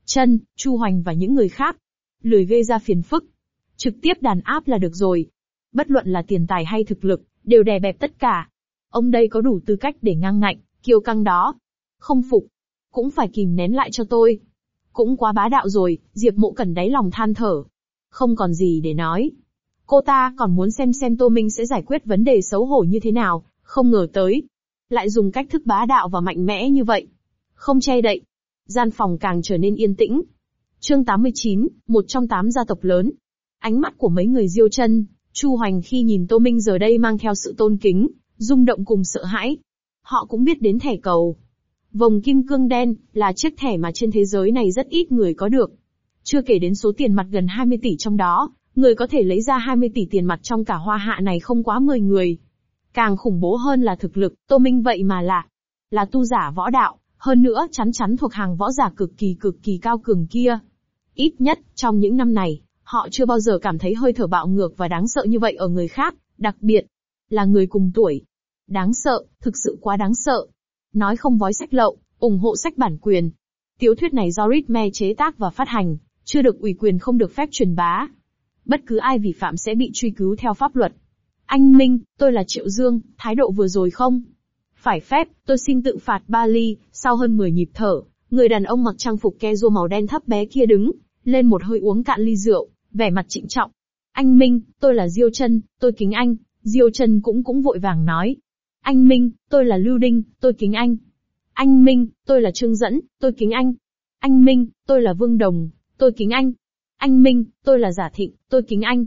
Chân, Chu Hoành và những người khác. Lười gây ra phiền phức. Trực tiếp đàn áp là được rồi. Bất luận là tiền tài hay thực lực, đều đè bẹp tất cả. Ông đây có đủ tư cách để ngang ngạnh, kiêu căng đó. Không phục. Cũng phải kìm nén lại cho tôi. Cũng quá bá đạo rồi, Diệp Mộ Cẩn đáy lòng than thở. Không còn gì để nói. Cô ta còn muốn xem Tô Minh sẽ giải quyết vấn đề xấu hổ như thế nào, không ngờ tới. Lại dùng cách thức bá đạo và mạnh mẽ như vậy. Không che đậy. Gian phòng càng trở nên yên tĩnh. Chương 89, một trong 8 gia tộc lớn. Ánh mắt của mấy người Diêu Chân, Chu Hoành khi nhìn Tô Minh giờ đây mang theo sự tôn kính, rung động cùng sợ hãi. Họ cũng biết đến thẻ cầu. Vòng kim cương đen, là chiếc thẻ mà trên thế giới này rất ít người có được. Chưa kể đến số tiền mặt gần 20 tỷ trong đó, người có thể lấy ra 20 tỷ tiền mặt trong cả Hoa Hạ này không quá 10 người. Càng khủng bố hơn là thực lực, Tô Minh vậy mà là tu giả võ đạo, hơn nữa chắn thuộc hàng võ giả cực kỳ cao cường kia. Ít nhất, trong những năm này, họ chưa bao giờ cảm thấy hơi thở bạo ngược và đáng sợ như vậy ở người khác, đặc biệt là người cùng tuổi. Đáng sợ, thực sự quá đáng sợ. Nói không vói sách lậu, ủng hộ sách bản quyền. Tiểu thuyết này do Ritme chế tác và phát hành, chưa được ủy quyền không được phép truyền bá. Bất cứ ai vi phạm sẽ bị truy cứu theo pháp luật. Anh Minh, tôi là Triệu Dương, thái độ vừa rồi không phải phép, tôi xin tự phạt 3 ly. Sau hơn 10 nhịp thở, người đàn ông mặc trang phục kezo màu đen thấp bé kia đứng lên một hơi uống cạn ly rượu, vẻ mặt trịnh trọng. Anh Minh, tôi là Diêu Chân, tôi kính anh. Diêu Chân cũng vội vàng nói. Anh Minh, tôi là Lưu Đinh, tôi kính anh. Anh Minh, tôi là Trương Dẫn, tôi kính anh. Anh Minh, tôi là Vương Đồng, tôi kính anh. Anh Minh, tôi là Giả Thịnh, tôi kính anh.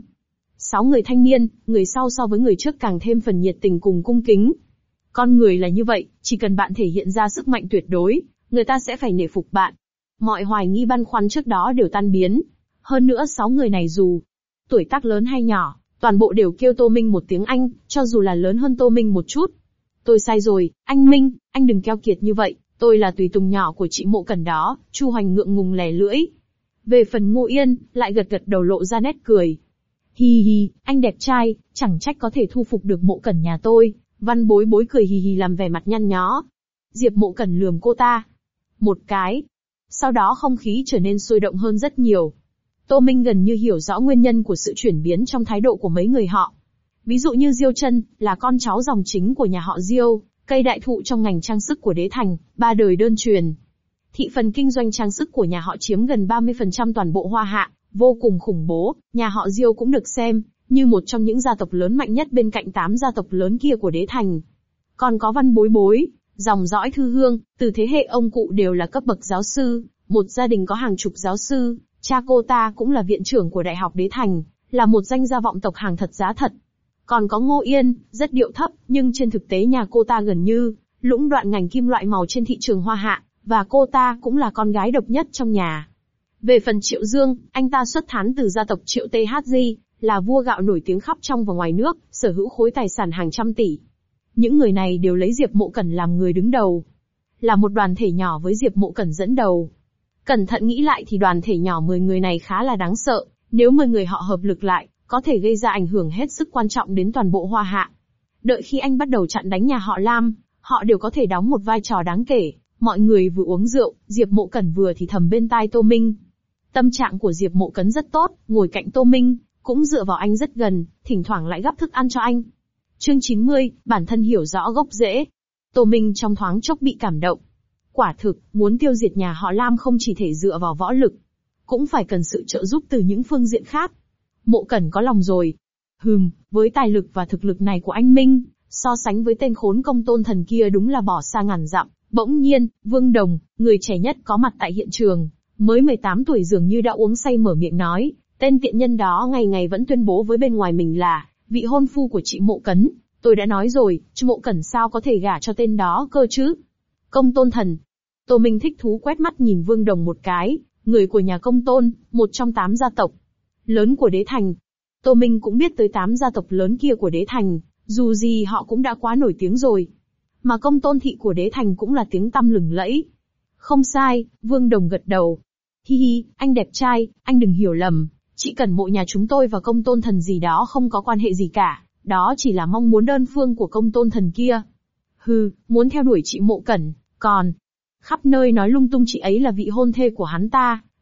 6 người thanh niên, người sau so với người trước càng thêm phần nhiệt tình cùng cung kính. Con người là như vậy, chỉ cần bạn thể hiện ra sức mạnh tuyệt đối, người ta sẽ phải nể phục bạn. Mọi hoài nghi băn khoăn trước đó đều tan biến. Hơn nữa 6 người này dù tuổi tác lớn hay nhỏ, toàn bộ đều kêu Tô Minh một tiếng anh, cho dù là lớn hơn Tô Minh một chút. Tôi sai rồi, anh Minh, anh đừng keo kiệt như vậy, tôi là tùy tùng nhỏ của chị Mộ Cẩn đó. Chu Hoành ngượng ngùng lè lưỡi. Về phần Ngô Yên, lại gật đầu lộ ra nét cười. Hi hi, anh đẹp trai, chẳng trách có thể thu phục được Mộ Cẩn nhà tôi. Văn Bối Bối cười hì hì làm vẻ mặt nhăn nhó. Diệp Mộ Cẩn lườm cô ta một cái. Sau đó không khí trở nên sôi động hơn rất nhiều. Tô Minh gần như hiểu rõ nguyên nhân của sự chuyển biến trong thái độ của mấy người họ. Ví dụ như Diêu Chân, là con cháu dòng chính của nhà họ Diêu, cây đại thụ trong ngành trang sức của đế thành, 3 đời đơn truyền. Thị phần kinh doanh trang sức của nhà họ chiếm gần 30% toàn bộ Hoa Hạ, vô cùng khủng bố. Nhà họ Diêu cũng được xem như một trong những gia tộc lớn mạnh nhất bên cạnh 8 gia tộc lớn kia của đế thành. Còn có Văn Bối Bối, dòng dõi thư hương, từ thế hệ ông cụ đều là cấp bậc giáo sư, một gia đình có hàng chục giáo sư. Cha cô ta cũng là viện trưởng của Đại học Đế Thành, là một danh gia vọng tộc hàng thật giá thật. Còn có Ngô Yên, rất điệu thấp, nhưng trên thực tế nhà cô ta gần như lũng đoạn ngành kim loại màu trên thị trường Hoa Hạ, và cô ta cũng là con gái độc nhất trong nhà. Về phần Triệu Dương, anh ta xuất thán từ gia tộc Triệu THG, là vua gạo nổi tiếng khắp trong và ngoài nước, sở hữu khối tài sản hàng trăm tỷ. Những người này đều lấy Diệp Mộ Cẩn làm người đứng đầu. Là một đoàn thể nhỏ với Diệp Mộ Cẩn dẫn đầu. Cẩn thận nghĩ lại thì đoàn thể nhỏ 10 người này khá là đáng sợ, nếu 10 người họ hợp lực lại, có thể gây ra ảnh hưởng hết sức quan trọng đến toàn bộ Hoa Hạ. Đợi khi anh bắt đầu chặn đánh nhà họ Lam, họ đều có thể đóng một vai trò đáng kể. Mọi người vừa uống rượu, Diệp Mộ Cẩn vừa thì thầm bên tai Tô Minh. Tâm trạng của Diệp Mộ Cẩn rất tốt, ngồi cạnh Tô Minh, cũng dựa vào anh rất gần, thỉnh thoảng lại gắp thức ăn cho anh. Chương 90, bản thân hiểu rõ gốc rễ. Tô Minh trong thoáng chốc bị cảm động. Quả thực, muốn tiêu diệt nhà họ Lam không chỉ thể dựa vào võ lực, cũng phải cần sự trợ giúp từ những phương diện khác. Mộ Cẩn có lòng rồi. Với tài lực và thực lực này của anh Minh, so sánh với tên khốn Công Tôn Thần kia đúng là bỏ xa ngàn dặm. Bỗng nhiên, Vương Đồng, người trẻ nhất có mặt tại hiện trường, mới 18 tuổi dường như đã uống say mở miệng nói, tên tiện nhân đó ngày ngày vẫn tuyên bố với bên ngoài mình là vị hôn phu của chị Mộ Cẩn. Tôi đã nói rồi, chị Mộ Cẩn sao có thể gả cho tên đó cơ chứ? Công Tôn Thần. Tô Minh thích thú quét mắt nhìn Vương Đồng một cái, người của nhà Công Tôn, một trong 8 gia tộc lớn của đế thành. Tô Minh cũng biết tới 8 gia tộc lớn kia của đế thành, dù gì họ cũng đã quá nổi tiếng rồi. Mà Công Tôn thị của đế thành cũng là tiếng tăm lừng lẫy. Không sai, Vương Đồng gật đầu. Hi hi, anh đẹp trai, anh đừng hiểu lầm, chị Cẩn Mộ nhà chúng tôi và Công Tôn Thần gì đó không có quan hệ gì cả, đó chỉ là mong muốn đơn phương của Công Tôn Thần kia. Muốn theo đuổi chị Mộ Cẩn, còn khắp nơi nói lung tung chị ấy là vị hôn thê của hắn ta,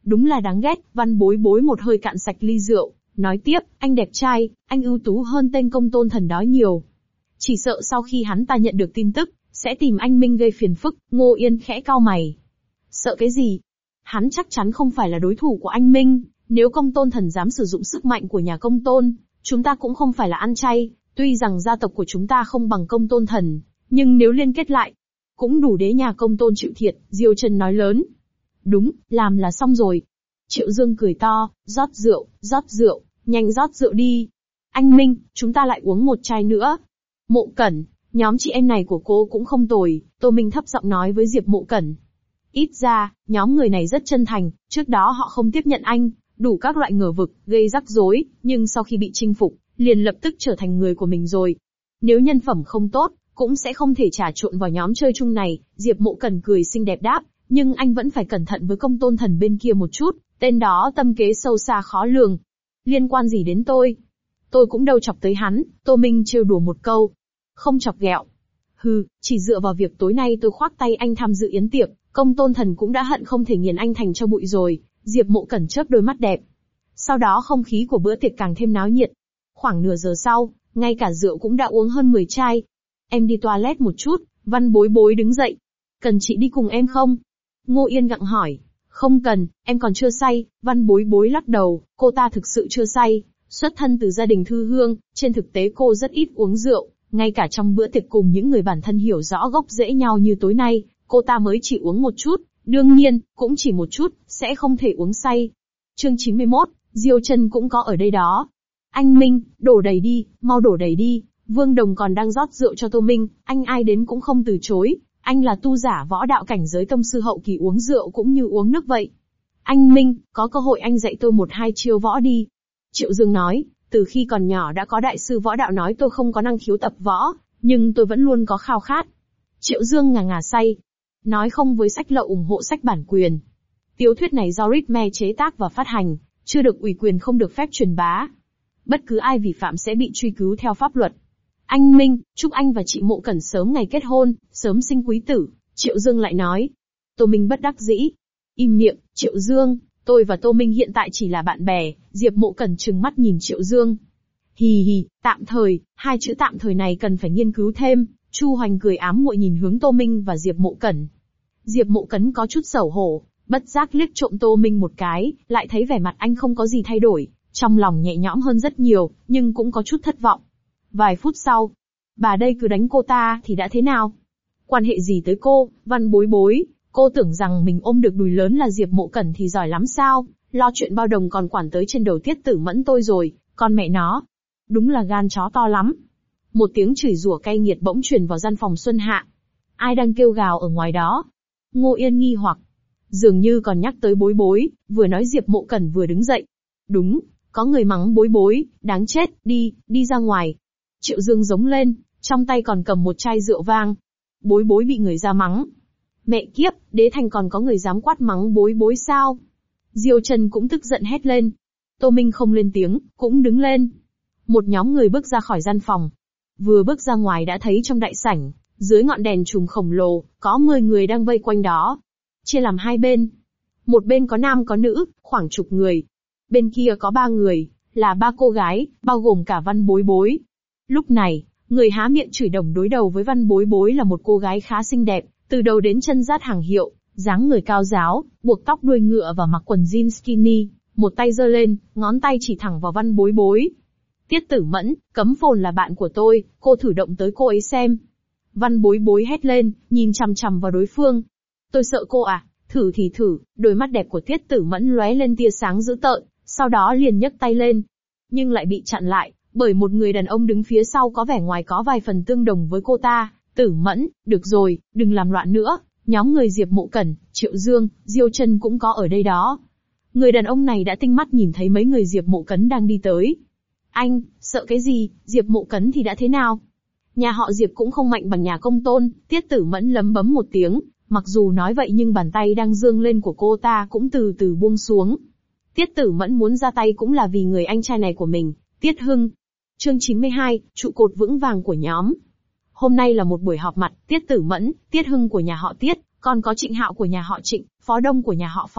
Đúng là đáng ghét, Văn Bối Bối một hơi cạn sạch ly rượu, nói tiếp, anh đẹp trai, anh ưu tú hơn tên công tôn thần đó nhiều. Chỉ sợ sau khi hắn ta nhận được tin tức, sẽ tìm anh Minh gây phiền phức. Ngô Yên khẽ cau mày. Sợ cái gì? Hắn chắc chắn không phải là đối thủ của anh Minh, nếu công tôn thần dám sử dụng sức mạnh của nhà công tôn, chúng ta cũng không phải là ăn chay, tuy rằng gia tộc của chúng ta không bằng công tôn thần, nhưng nếu liên kết lại, cũng đủ để nhà công tôn chịu thiệt. Diêu Trần nói lớn. Đúng, làm là xong rồi. Triệu Dương cười to, rót rượu, nhanh rót rượu đi. Anh Minh, chúng ta lại uống một chai nữa. Mộ Cẩn, nhóm chị em này của cô cũng không tồi, Tô Minh thấp giọng nói với Diệp Mộ Cẩn. Ít ra, nhóm người này rất chân thành, trước đó họ không tiếp nhận anh, đủ các loại ngờ vực, gây rắc rối, nhưng sau khi bị chinh phục, liền lập tức trở thành người của mình rồi. Nếu nhân phẩm không tốt, cũng sẽ không thể trà trộn vào nhóm chơi chung này. Diệp Mộ Cẩn cười xinh đẹp đáp, nhưng anh vẫn phải cẩn thận với công tôn thần bên kia một chút, tên đó tâm kế sâu xa khó lường. Liên quan gì đến tôi? Tôi cũng đâu chọc tới hắn, Tô Minh trêu đùa một câu. Không chọc ghẹo. Hừ, chỉ dựa vào việc tối nay tôi khoác tay anh tham dự yến tiệc, công tôn thần cũng đã hận không thể nghiền anh thành cho bụi rồi. Diệp Mộ Cẩn chớp đôi mắt đẹp. Sau đó không khí của bữa tiệc càng thêm náo nhiệt. Khoảng nửa giờ sau, ngay cả rượu cũng đã uống hơn 10 chai. Em đi toilet một chút, Văn Bối Bối đứng dậy. Cần chị đi cùng em không? Ngô Yên gặng hỏi. Không cần, em còn chưa say. Văn Bối Bối lắc đầu, cô ta thực sự chưa say. Xuất thân từ gia đình thư hương, trên thực tế cô rất ít uống rượu. Ngay cả trong bữa tiệc cùng những người bản thân hiểu rõ gốc rễ nhau như tối nay, cô ta mới chỉ uống một chút. Đương nhiên, cũng chỉ một chút, sẽ không thể uống say. Chương 91, Diêu Trần cũng có ở đây đó. Anh Minh, đổ đầy đi, mau đổ đầy đi. Vương Đồng còn đang rót rượu cho Tô Minh, anh ai đến cũng không từ chối. Anh là tu giả võ đạo cảnh giới tông sư hậu kỳ, uống rượu cũng như uống nước vậy. Anh Minh, có cơ hội anh dạy tôi 1-2 chiêu võ đi. Triệu Dương nói, từ khi còn nhỏ đã có đại sư võ đạo nói tôi không có năng khiếu tập võ, nhưng tôi vẫn luôn có khao khát. Triệu Dương ngà say. Nói không với sách lậu ủng hộ sách bản quyền. Tiểu thuyết này do Ritme chế tác và phát hành, chưa được ủy quyền không được phép truyền bá. Bất cứ ai vi phạm sẽ bị truy cứu theo pháp luật. Anh Minh, chúc anh và chị Mộ Cẩn sớm ngày kết hôn, sớm sinh quý tử. Triệu Dương lại nói. Tô Minh bất đắc dĩ. Im miệng, Triệu Dương, tôi và Tô Minh hiện tại chỉ là bạn bè. Diệp Mộ Cẩn trừng mắt nhìn Triệu Dương. Hì hì, tạm thời, 2 chữ tạm thời này cần phải nghiên cứu thêm. Chu Hoành cười ám muội nhìn hướng Tô Minh và Diệp Mộ Cẩn. Diệp Mộ Cẩn có chút xấu hổ, bất giác liếc trộm Tô Minh một cái, lại thấy vẻ mặt anh không có gì thay đổi, trong lòng nhẹ nhõm hơn rất nhiều, nhưng cũng có chút thất vọng. Vài phút sau, bà đây cứ đánh cô ta thì đã thế nào? Quan hệ gì tới cô, Văn Bối Bối, cô tưởng rằng mình ôm được đùi lớn là Diệp Mộ Cẩn thì giỏi lắm sao? Lo chuyện bao đồng còn quản tới trên đầu Tiết Tử Mẫn tôi rồi, con mẹ nó. Đúng là gan chó to lắm. Một tiếng chửi rủa cay nghiệt bỗng truyền vào gian phòng Xuân Hạ. Ai đang kêu gào ở ngoài đó? Ngô Yên nghi hoặc. Dường như còn nhắc tới Bối Bối, vừa nói Diệp Mộ Cẩn vừa đứng dậy. Đúng, có người mắng Bối Bối, đáng chết, đi ra ngoài. Triệu Dương giống lên, trong tay còn cầm một chai rượu vang. Bối Bối bị người ra mắng. Mẹ kiếp, Đế Thành còn có người dám quát mắng Bối Bối sao? Diêu Trần cũng tức giận hét lên. Tô Minh không lên tiếng, cũng đứng lên. Một nhóm người bước ra khỏi gian phòng. Vừa bước ra ngoài đã thấy trong đại sảnh, dưới ngọn đèn chùm khổng lồ, có 10 người đang vây quanh đó. Chia làm 2 bên. Một bên có nam có nữ, khoảng chục người. Bên kia có 3 người, là 3 cô gái, bao gồm cả Văn Bối Bối. Lúc này, người há miệng chửi đồng đối đầu với Văn Bối Bối là một cô gái khá xinh đẹp, từ đầu đến chân rát hàng hiệu, dáng người cao ráo, buộc tóc đuôi ngựa và mặc quần jean skinny, một tay giơ lên, ngón tay chỉ thẳng vào Văn Bối Bối. Tiết Tử Mẫn, Cấm Phồn là bạn của tôi, cô thử động tới cô ấy xem. Văn Bối Bối hét lên, nhìn chằm chằm vào đối phương. Tôi sợ cô à, thử thì thử, đôi mắt đẹp của Tiết Tử Mẫn lóe lên tia sáng dữ tợn, sau đó liền nhấc tay lên. Nhưng lại bị chặn lại, bởi một người đàn ông đứng phía sau có vẻ ngoài có vài phần tương đồng với cô ta. Tử Mẫn, được rồi, đừng làm loạn nữa, nhóm người Diệp Mộ Cẩn, Triệu Dương, Diêu Trần cũng có ở đây đó. Người đàn ông này đã tinh mắt nhìn thấy mấy người Diệp Mộ Cẩn đang đi tới. Anh, sợ cái gì, Diệp Mộ Cẩn thì đã thế nào? Nhà họ Diệp cũng không mạnh bằng nhà Công Tôn, Tiết Tử Mẫn lấm bấm một tiếng, mặc dù nói vậy nhưng bàn tay đang giương lên của cô ta cũng từ từ buông xuống. Tiết Tử Mẫn muốn ra tay cũng là vì người anh trai này của mình, Tiết Hưng. Chương 92, trụ cột vững vàng của nhóm. Hôm nay là một buổi họp mặt, Tiết Tử Mẫn, Tiết Hưng của nhà họ Tiết, còn có Trịnh Hạo của nhà họ Trịnh, Phó Đông của nhà họ Phó,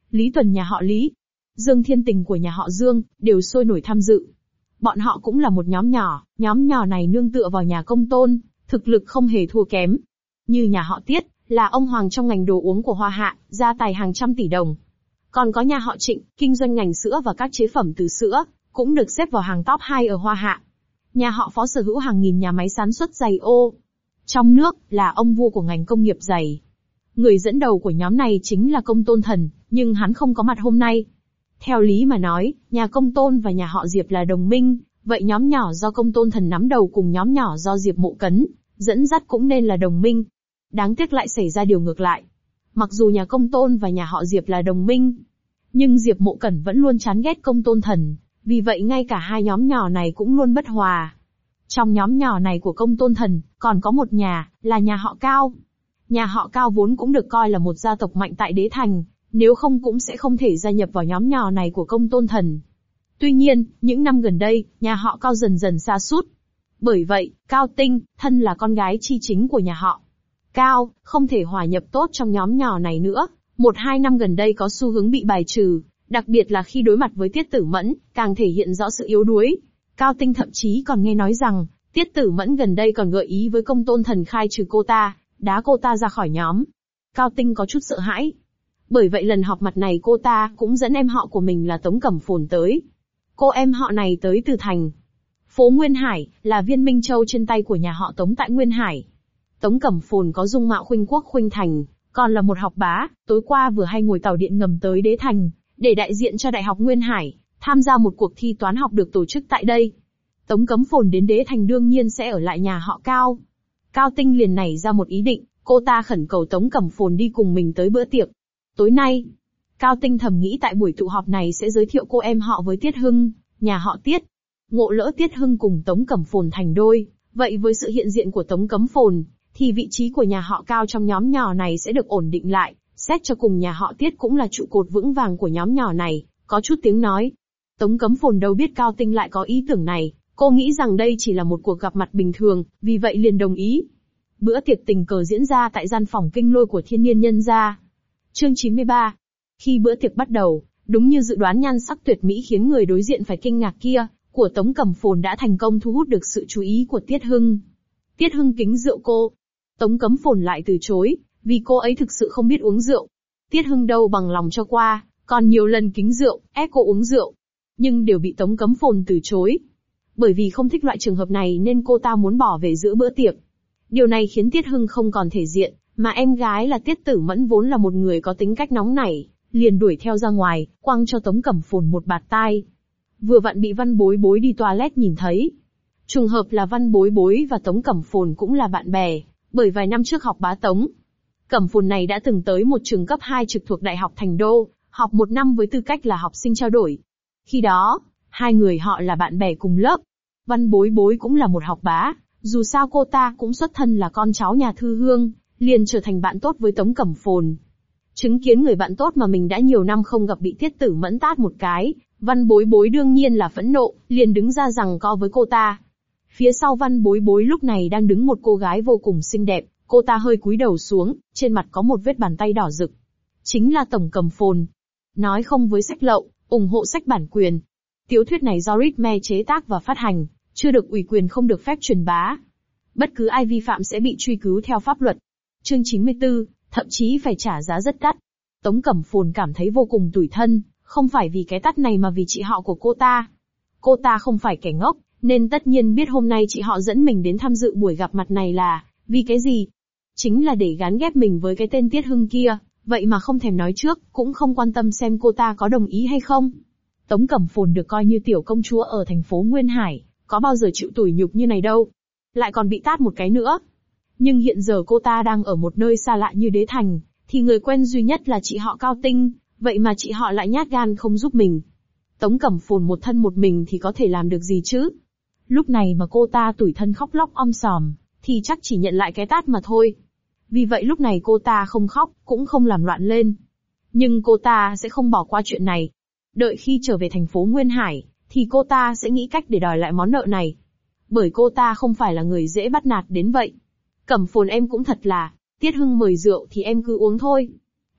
Lý Tuần nhà họ Lý, Dương Thiên Tình của nhà họ Dương, đều sôi nổi tham dự. Bọn họ cũng là một nhóm nhỏ này nương tựa vào nhà Công Tôn, thực lực không hề thua kém. Như nhà họ Tiết, là ông hoàng trong ngành đồ uống của Hoa Hạ, gia tài hàng trăm tỷ đồng. Còn có nhà họ Trịnh, kinh doanh ngành sữa và các chế phẩm từ sữa, cũng được xếp vào hàng top 2 ở Hoa Hạ. Nhà họ Phó sở hữu hàng nghìn nhà máy sản xuất giày ô. Trong nước, là ông vua của ngành công nghiệp giày. Người dẫn đầu của nhóm này chính là Công Tôn Thần, nhưng hắn không có mặt hôm nay. Theo lý mà nói, nhà Công Tôn và nhà họ Diệp là đồng minh, vậy nhóm nhỏ do Công Tôn Thần nắm đầu cùng nhóm nhỏ do Diệp Mộ Cấn dẫn dắt cũng nên là đồng minh. Đáng tiếc lại xảy ra điều ngược lại. Mặc dù nhà Công Tôn và nhà họ Diệp là đồng minh, nhưng Diệp Mộ Cẩn vẫn luôn chán ghét Công Tôn Thần, vì vậy ngay cả hai nhóm nhỏ này cũng luôn bất hòa. Trong nhóm nhỏ này của Công Tôn Thần, còn có một nhà, là nhà họ Cao. Nhà họ Cao vốn cũng được coi là một gia tộc mạnh tại Đế Thành, nếu không cũng sẽ không thể gia nhập vào nhóm nhỏ này của Công Tôn Thần. Tuy nhiên, những năm gần đây, nhà họ Cao dần dần sa sút. Bởi vậy, Cao Tinh, thân là con gái chi chính của nhà họ Cao, không thể hòa nhập tốt trong nhóm nhỏ này nữa. 1-2 năm gần đây có xu hướng bị bài trừ, đặc biệt là khi đối mặt với Tiết Tử Mẫn, càng thể hiện rõ sự yếu đuối. Cao Tinh thậm chí còn nghe nói rằng, Tiết Tử Mẫn gần đây còn gợi ý với Công Tôn Thần khai trừ cô ta, đá cô ta ra khỏi nhóm. Cao Tinh có chút sợ hãi. Bởi vậy lần họp mặt này cô ta cũng dẫn em họ của mình là Tống Cẩm Phồn tới. Cô em họ này tới từ thành phố Nguyên Hải, là viên minh châu trên tay của nhà họ Tống tại Nguyên Hải. Tống Cẩm Phồn có dung mạo khuynh quốc khuynh thành, còn là một học bá, tối qua vừa hay ngồi tàu điện ngầm tới Đế Thành, để đại diện cho Đại học Nguyên Hải, tham gia một cuộc thi toán học được tổ chức tại đây. Tống Cẩm Phồn đến Đế Thành đương nhiên sẽ ở lại nhà họ Cao. Cao Tinh liền nảy ra một ý định, cô ta khẩn cầu Tống Cẩm Phồn đi cùng mình tới bữa tiệc. Tối nay, Cao Tinh thầm nghĩ tại buổi tụ họp này sẽ giới thiệu cô em họ với Tiết Hưng, nhà họ Tiết. Ngộ lỡ Tiết Hưng cùng Tống Cẩm Phồn thành đôi, vậy với sự hiện diện của Tống Cẩm Phồn, thì vị trí của nhà họ Cao trong nhóm nhỏ này sẽ được ổn định lại, xét cho cùng nhà họ Tiết cũng là trụ cột vững vàng của nhóm nhỏ này, có chút tiếng nói. Tống Cẩm Phồn đâu biết Cao Tinh lại có ý tưởng này, cô nghĩ rằng đây chỉ là một cuộc gặp mặt bình thường, vì vậy liền đồng ý. Bữa tiệc tình cờ diễn ra tại gian phòng kinh lôi của Thiên Niên Nhân gia. Chương 93. Khi bữa tiệc bắt đầu, đúng như dự đoán nhan sắc tuyệt mỹ khiến người đối diện phải kinh ngạc kia, của Tống Cẩm Phồn đã thành công thu hút được sự chú ý của Tiết Hưng. Tiết Hưng kính rượu cô. Tống Cẩm Phồn lại từ chối, vì cô ấy thực sự không biết uống rượu. Tiết Hưng đâu bằng lòng cho qua, còn nhiều lần kính rượu, ép cô uống rượu. Nhưng đều bị Tống Cẩm Phồn từ chối. Bởi vì không thích loại trường hợp này nên cô ta muốn bỏ về giữa bữa tiệc. Điều này khiến Tiết Hưng không còn thể diện, mà em gái là Tiết Tử Mẫn vốn là một người có tính cách nóng nảy, liền đuổi theo ra ngoài, quăng cho Tống Cẩm Phồn một bạt tai. Vừa vặn bị Văn Bối Bối đi toilet nhìn thấy. Trùng hợp là Văn Bối Bối và Tống Cẩm Phồn cũng là bạn bè, bởi vài năm trước học bá Tống Cẩm Phồn này đã từng tới một trường cấp 2 trực thuộc Đại học Thành Đô, học 1 năm với tư cách là học sinh trao đổi. Khi đó, hai người họ là bạn bè cùng lớp. Văn Bối Bối cũng là một học bá, dù sao cô ta cũng xuất thân là con cháu nhà Thư Hương, liền trở thành bạn tốt với Tống Cẩm Phồn. Chứng kiến người bạn tốt mà mình đã nhiều năm không gặp bị Tiết Tử Mẫn tát một cái, Văn Bối Bối đương nhiên là phẫn nộ, liền đứng ra giằng co với cô ta. Phía sau Văn Bối Bối lúc này đang đứng một cô gái vô cùng xinh đẹp, cô ta hơi cúi đầu xuống, trên mặt có một vết bàn tay đỏ rực. Chính là Tống Cẩm Phồn. Nói không với sách lậu, ủng hộ sách bản quyền. Tiểu thuyết này do Ritme chế tác và phát hành, chưa được ủy quyền không được phép truyền bá. Bất cứ ai vi phạm sẽ bị truy cứu theo pháp luật. Chương 94, thậm chí phải trả giá rất đắt. Tống Cẩm Phồn cảm thấy vô cùng tủi thân, không phải vì cái tát này mà vì chị họ của cô ta. Cô ta không phải kẻ ngốc, nên tất nhiên biết hôm nay chị họ dẫn mình đến tham dự buổi gặp mặt này là vì cái gì? Chính là để gán ghép mình với cái tên Tiết Hưng kia, vậy mà không thèm nói trước, cũng không quan tâm xem cô ta có đồng ý hay không. Tống Cẩm Phồn được coi như tiểu công chúa ở thành phố Nguyên Hải, có bao giờ chịu tủi nhục như này đâu. Lại còn bị tát một cái nữa. Nhưng hiện giờ cô ta đang ở một nơi xa lạ như Đế Thành, thì người quen duy nhất là chị họ Cao Tinh, vậy mà chị họ lại nhát gan không giúp mình. Tống Cẩm Phồn một thân một mình thì có thể làm được gì chứ? Lúc này mà cô ta tủi thân khóc lóc om sòm, thì chắc chỉ nhận lại cái tát mà thôi. Vì vậy lúc này cô ta không khóc, cũng không làm loạn lên. Nhưng cô ta sẽ không bỏ qua chuyện này. Đợi khi trở về thành phố Nguyên Hải, thì cô ta sẽ nghĩ cách để đòi lại món nợ này. Bởi cô ta không phải là người dễ bắt nạt đến vậy. Cẩm Phồn em cũng thật là, Tiết Hưng mời rượu thì em cứ uống thôi.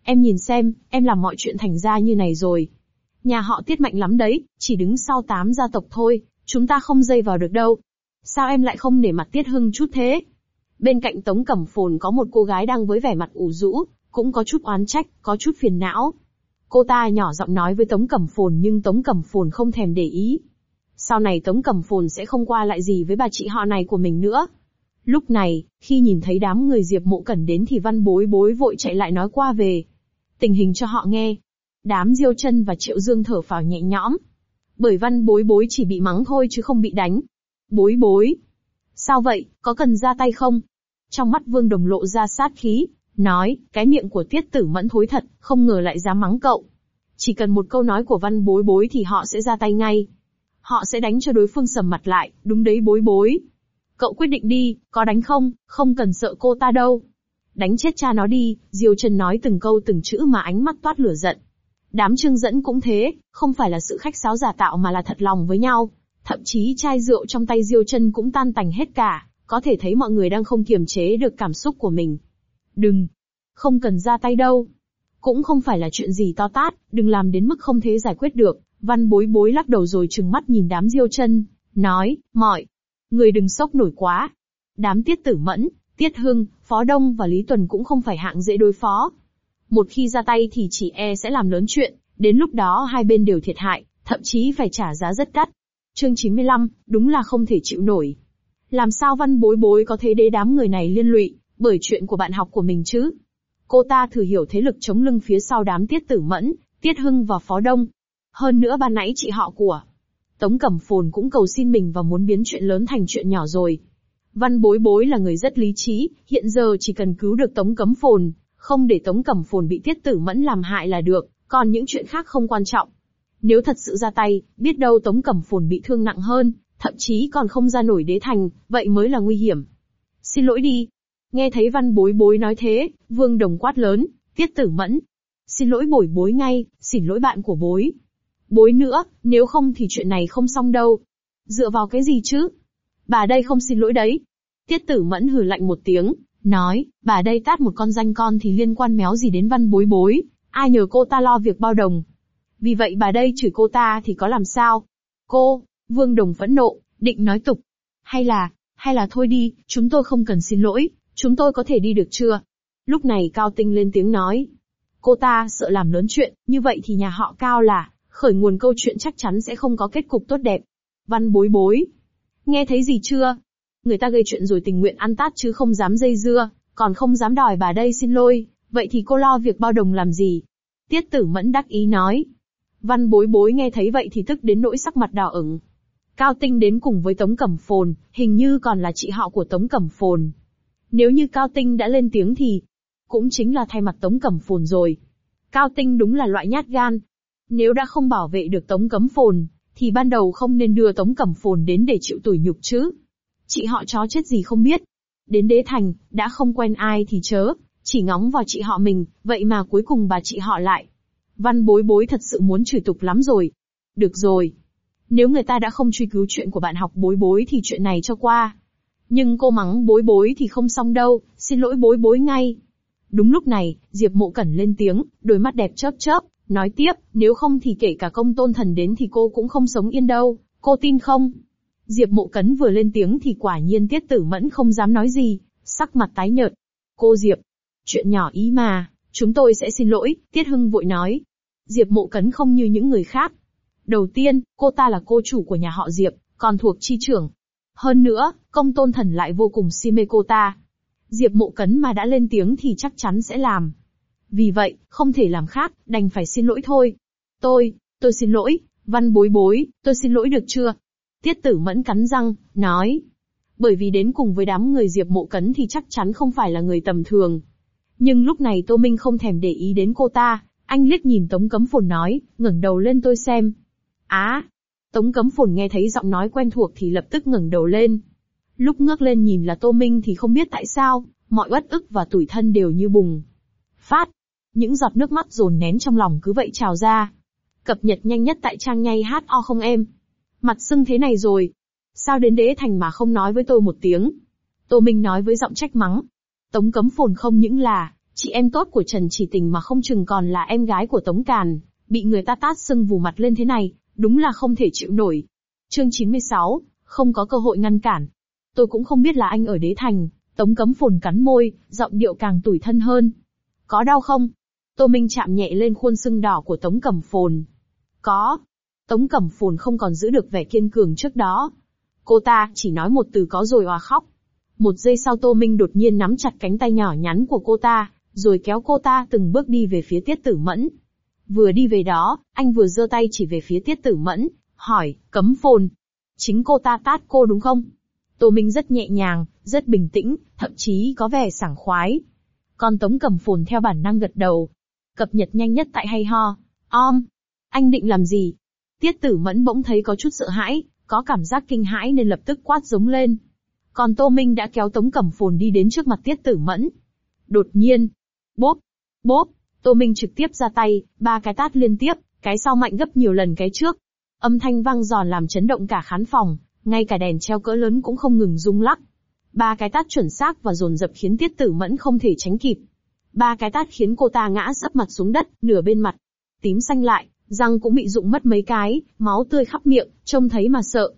Em nhìn xem, em làm mọi chuyện thành ra như này rồi. Nhà họ Tiết mạnh lắm đấy, chỉ đứng sau 8 gia tộc thôi, chúng ta không dây vào được đâu. Sao em lại không nể mặt Tiết Hưng chút thế? Bên cạnh Tống Cẩm Phồn có một cô gái đang với vẻ mặt ủ rũ, cũng có chút oán trách, có chút phiền não. Cô ta nhỏ giọng nói với Tống Cẩm Phồn nhưng Tống Cẩm Phồn không thèm để ý. Sau này Tống Cẩm Phồn sẽ không qua lại gì với bà chị họ này của mình nữa. Lúc này, khi nhìn thấy đám người Diệp Mộ Cẩn đến thì Văn Bối Bối vội chạy lại nói qua về tình hình cho họ nghe. Đám Diêu Chân và Triệu Dương thở phào nhẹ nhõm. Bởi Văn Bối Bối chỉ bị mắng thôi chứ không bị đánh. Bối Bối. Sao vậy, có cần ra tay không? Trong mắt Vương Đồng lộ ra sát khí, nói, cái miệng của Tiết Tử Mẫn thối thật, không ngờ lại dám mắng cậu. Chỉ cần một câu nói của Văn Bối Bối thì họ sẽ ra tay ngay. Họ sẽ đánh cho đối phương sầm mặt lại, đúng đấy Bối Bối. Cậu quyết định đi, có đánh không, không cần sợ cô ta đâu. Đánh chết cha nó đi, Diêu Chân nói từng câu từng chữ mà ánh mắt toát lửa giận. Đám Trương Dẫn cũng thế, không phải là sự khách sáo giả tạo mà là thật lòng với nhau. Thậm chí chai rượu trong tay Diêu Chân cũng tan tành hết cả, có thể thấy mọi người đang không kiềm chế được cảm xúc của mình. Đừng, không cần ra tay đâu. Cũng không phải là chuyện gì to tát, đừng làm đến mức không thể giải quyết được. Văn Bối Bối lắc đầu rồi trừng mắt nhìn đám Diêu Chân, nói, mọi người đừng sốc nổi quá. Đám Tiết Tử Mẫn, Tiết Hưng, Phó Đông và Lý Tuần cũng không phải hạng dễ đối phó. Một khi ra tay thì chỉ sẽ làm lớn chuyện, đến lúc đó hai bên đều thiệt hại, thậm chí phải trả giá rất đắt. Chương 95, đúng là không thể chịu nổi. Làm sao Văn Bối Bối có thể để đám người này liên lụy bởi chuyện của bạn học của mình chứ? Cô ta thử hiểu thế lực chống lưng phía sau đám Tiết Tử Mẫn, Tiết Hưng và Phó Đông. Hơn nữa ban nãy chị họ của Tống Cẩm Phồn cũng cầu xin mình và muốn biến chuyện lớn thành chuyện nhỏ rồi. Văn Bối Bối là người rất lý trí, hiện giờ chỉ cần cứu được Tống Cẩm Phồn, không để Tống Cẩm Phồn bị Tiết Tử Mẫn làm hại là được, còn những chuyện khác không quan trọng. Nếu thật sự ra tay, biết đâu Tống Cẩm Phồn bị thương nặng hơn, thậm chí còn không ra nổi đế thành, vậy mới là nguy hiểm. Xin lỗi đi. Nghe thấy Văn Bối Bối nói thế, Vương Đồng quát lớn, Tiết Tử Mẫn. Xin lỗi Bối Bối ngay, xin lỗi bạn của Bối. Bối nữa, nếu không thì chuyện này không xong đâu. Dựa vào cái gì chứ? Bà đây không xin lỗi đấy. Tiết Tử Mẫn hừ lạnh một tiếng, nói, bà đây tát một con danh con thì liên quan méo gì đến Văn Bối Bối, ai nhờ cô ta lo việc bao đồng. Vì vậy bà đây chửi cô ta thì có làm sao? Cô, Vương Đồng phẫn nộ, định nói tục. Hay là thôi đi, chúng tôi không cần xin lỗi, chúng tôi có thể đi được chưa? Lúc này Cao Tinh lên tiếng nói. Cô ta sợ làm lớn chuyện, như vậy thì nhà họ Cao là khởi nguồn câu chuyện chắc chắn sẽ không có kết cục tốt đẹp. Văn Bối Bối. Nghe thấy gì chưa? Người ta gây chuyện rồi tình nguyện ăn tát chứ không dám dây dưa, còn không dám đòi bà đây xin lỗi, vậy thì cô lo việc bao đồng làm gì? Tiết Tử Mẫn đắc ý nói. Văn Bối Bối nghe thấy vậy thì tức đến nỗi sắc mặt đỏ ửng. Cao Tinh đến cùng với Tống Cẩm Phồn, hình như còn là chị họ của Tống Cẩm Phồn. Nếu như Cao Tinh đã lên tiếng thì cũng chính là thay mặt Tống Cẩm Phồn rồi. Cao Tinh đúng là loại nhát gan. Nếu đã không bảo vệ được Tống Cẩm Phồn, thì ban đầu không nên đưa Tống Cẩm Phồn đến để chịu tủi nhục chứ. Chị họ chó chết gì không biết. Đến đế thành, đã không quen ai thì chớ, chỉ ngóng vào chị họ mình, vậy mà cuối cùng bà chị họ lại. Văn Bối Bối thật sự muốn chửi tục lắm rồi. Được rồi. Nếu người ta đã không truy cứu chuyện của bạn học Bối Bối thì chuyện này cho qua. Nhưng cô mắng Bối Bối thì không xong đâu, xin lỗi Bối Bối ngay. Đúng lúc này, Diệp Mộ Cẩn lên tiếng, đôi mắt đẹp chớp chớp, nói tiếp, nếu không thì kể cả Công Tôn Thần đến thì cô cũng không sống yên đâu, cô tin không? Diệp Mộ Cẩn vừa lên tiếng thì quả nhiên Tiết Tử Mẫn không dám nói gì, sắc mặt tái nhợt. Cô Diệp, chuyện nhỏ ý mà, chúng tôi sẽ xin lỗi, Tiết Hưng vội nói. Diệp Mộ Cẩn không như những người khác. Đầu tiên, cô ta là cô chủ của nhà họ Diệp, còn thuộc chi trưởng. Hơn nữa, Công Tôn Thần lại vô cùng si mê cô ta. Diệp Mộ Cẩn mà đã lên tiếng thì chắc chắn sẽ làm. Vì vậy, không thể làm khác, đành phải xin lỗi thôi. Tôi xin lỗi, Văn Bối Bối, tôi xin lỗi được chưa? Tiết Tử Mẫn cắn răng, nói. Bởi vì đến cùng với đám người Diệp Mộ Cẩn thì chắc chắn không phải là người tầm thường. Nhưng lúc này Tô Minh không thèm để ý đến cô ta, anh liếc nhìn Tống Cẩm Phồn nói, ngẩng đầu lên tôi xem. Tống Cẩm Phồn nghe thấy giọng nói quen thuộc thì lập tức ngẩng đầu lên. Lúc ngước lên nhìn là Tô Minh thì không biết tại sao, mọi uất ức và tủi thân đều như bùng phát. Những giọt nước mắt dồn nén trong lòng cứ vậy trào ra. Cập nhật nhanh nhất tại trang nhay HO không em. Mặt sưng thế này rồi. Sao đến đế thành mà không nói với tôi một tiếng? Tô Minh nói với giọng trách mắng. Tống Cẩm Phồn không những là Chị em tốt của Trần Chỉ Tình mà không chừng còn là em gái của Tống Càn, bị người ta tát sưng vù mặt lên thế này, đúng là không thể chịu nổi. Chương 96, không có cơ hội ngăn cản. Tôi cũng không biết là anh ở Đế Thành. Tống Cấm Phồn cắn môi, giọng điệu càng tủi thân hơn. Có đau không? Tô Minh chạm nhẹ lên khuôn sưng đỏ của Tống Cẩm Phồn. Có. Tống Cẩm Phồn không còn giữ được vẻ kiên cường trước đó. Cô ta chỉ nói một từ có rồi òa khóc. Một giây sau Tô Minh đột nhiên nắm chặt cánh tay nhỏ nhắn của cô ta, rồi kéo cô ta từng bước đi về phía Tiết Tử Mẫn. Vừa đi về đó, anh vừa giơ tay chỉ về phía Tiết Tử Mẫn, hỏi, Cấm Phồn. Chính cô ta tát cô đúng không? Tô Minh rất nhẹ nhàng, rất bình tĩnh, thậm chí có vẻ sảng khoái. Còn Tống Cẩm Phồn theo bản năng gật đầu. Cập nhật nhanh nhất tại hay ho. Anh định làm gì? Tiết Tử Mẫn bỗng thấy có chút sợ hãi, có cảm giác kinh hãi nên lập tức quát giống lên. Còn Tô Minh đã kéo Tống Cẩm Phồn đi đến trước mặt Tiết Tử Mẫn. Đột nhiên, bốp, bốp, Tô Minh trực tiếp ra tay, 3 cái tát liên tiếp, cái sau mạnh gấp nhiều lần cái trước. Âm thanh vang giòn làm chấn động cả khán phòng, ngay cả đèn treo cỡ lớn cũng không ngừng rung lắc. 3 cái tát chuẩn xác và dồn dập khiến Tiết Tử Mẫn không thể tránh kịp. 3 cái tát khiến cô ta ngã sấp mặt xuống đất, nửa bên mặt tím xanh lại, răng cũng bị rụng mất mấy cái, máu tươi khắp miệng, trông thấy mà sợ.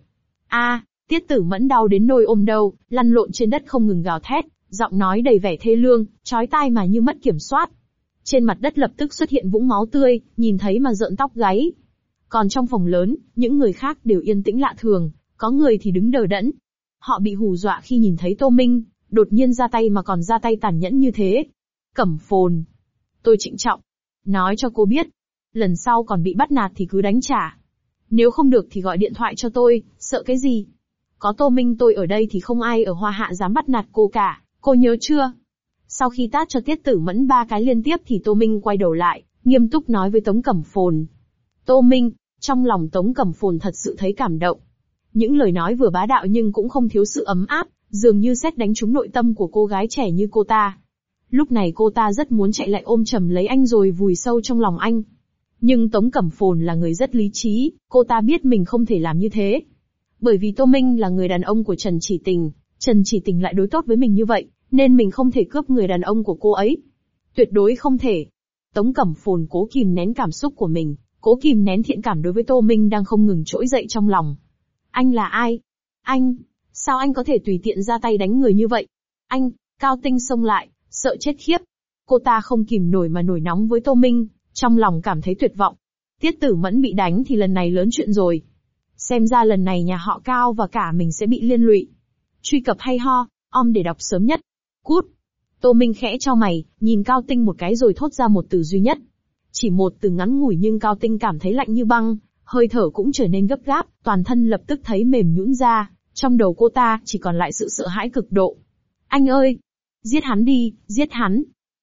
Tiết Tử Mẫn đau đến nôi ôm đầu, lăn lộn trên đất không ngừng gào thét, giọng nói đầy vẻ thê lương, chói tai mà như mất kiểm soát. Trên mặt đất lập tức xuất hiện vũng máu tươi, nhìn thấy mà rợn tóc gáy. Còn trong phòng lớn, những người khác đều yên tĩnh lạ thường, có người thì đứng đờ đẫn. Họ bị hù dọa khi nhìn thấy Tô Minh, đột nhiên ra tay mà còn ra tay tàn nhẫn như thế. Cẩm Phồn. Tôi trịnh trọng. Nói cho cô biết. Lần sau còn bị bắt nạt thì cứ đánh trả. Nếu không được thì gọi điện thoại cho tôi, sợ cái gì? Có Tô Minh tôi ở đây thì không ai ở Hoa Hạ dám bắt nạt cô cả, cô nhớ chưa? Sau khi tát cho Tiết Tử Mẫn 3 cái liên tiếp thì Tô Minh quay đầu lại, nghiêm túc nói với Tống Cẩm Phồn. Tô Minh, trong lòng Tống Cẩm Phồn thật sự thấy cảm động. Những lời nói vừa bá đạo nhưng cũng không thiếu sự ấm áp, dường như sét đánh trúng nội tâm của cô gái trẻ như cô ta. Lúc này cô ta rất muốn chạy lại ôm chầm lấy anh rồi vùi sâu trong lòng anh. Nhưng Tống Cẩm Phồn là người rất lý trí, cô ta biết mình không thể làm như thế. Bởi vì Tô Minh là người đàn ông của Trần Chỉ Tình, Trần Chỉ Tình lại đối tốt với mình như vậy, nên mình không thể cướp người đàn ông của cô ấy. Tuyệt đối không thể. Tống Cẩm Phồn cố kìm nén cảm xúc của mình, cố kìm nén thiện cảm đối với Tô Minh đang không ngừng trỗi dậy trong lòng. Anh là ai? Sao anh có thể tùy tiện ra tay đánh người như vậy? Cao Tinh xông lại, sợ chết khiếp. Cô ta không kìm nổi mà nổi nóng với Tô Minh, trong lòng cảm thấy tuyệt vọng. Tiết Tử Mẫn bị đánh thì lần này lớn chuyện rồi. Xem ra lần này nhà họ Cao và cả mình sẽ bị liên lụy. Truy cập hay ho, để đọc sớm nhất. Cút. Tô Minh khẽ chau mày, nhìn Cao Tinh một cái rồi thốt ra một từ duy nhất. Chỉ một từ ngắn ngủi nhưng Cao Tinh cảm thấy lạnh như băng, hơi thở cũng trở nên gấp gáp, toàn thân lập tức thấy mềm nhũn ra, trong đầu cô ta chỉ còn lại sự sợ hãi cực độ. Anh ơi! Giết hắn đi, giết hắn!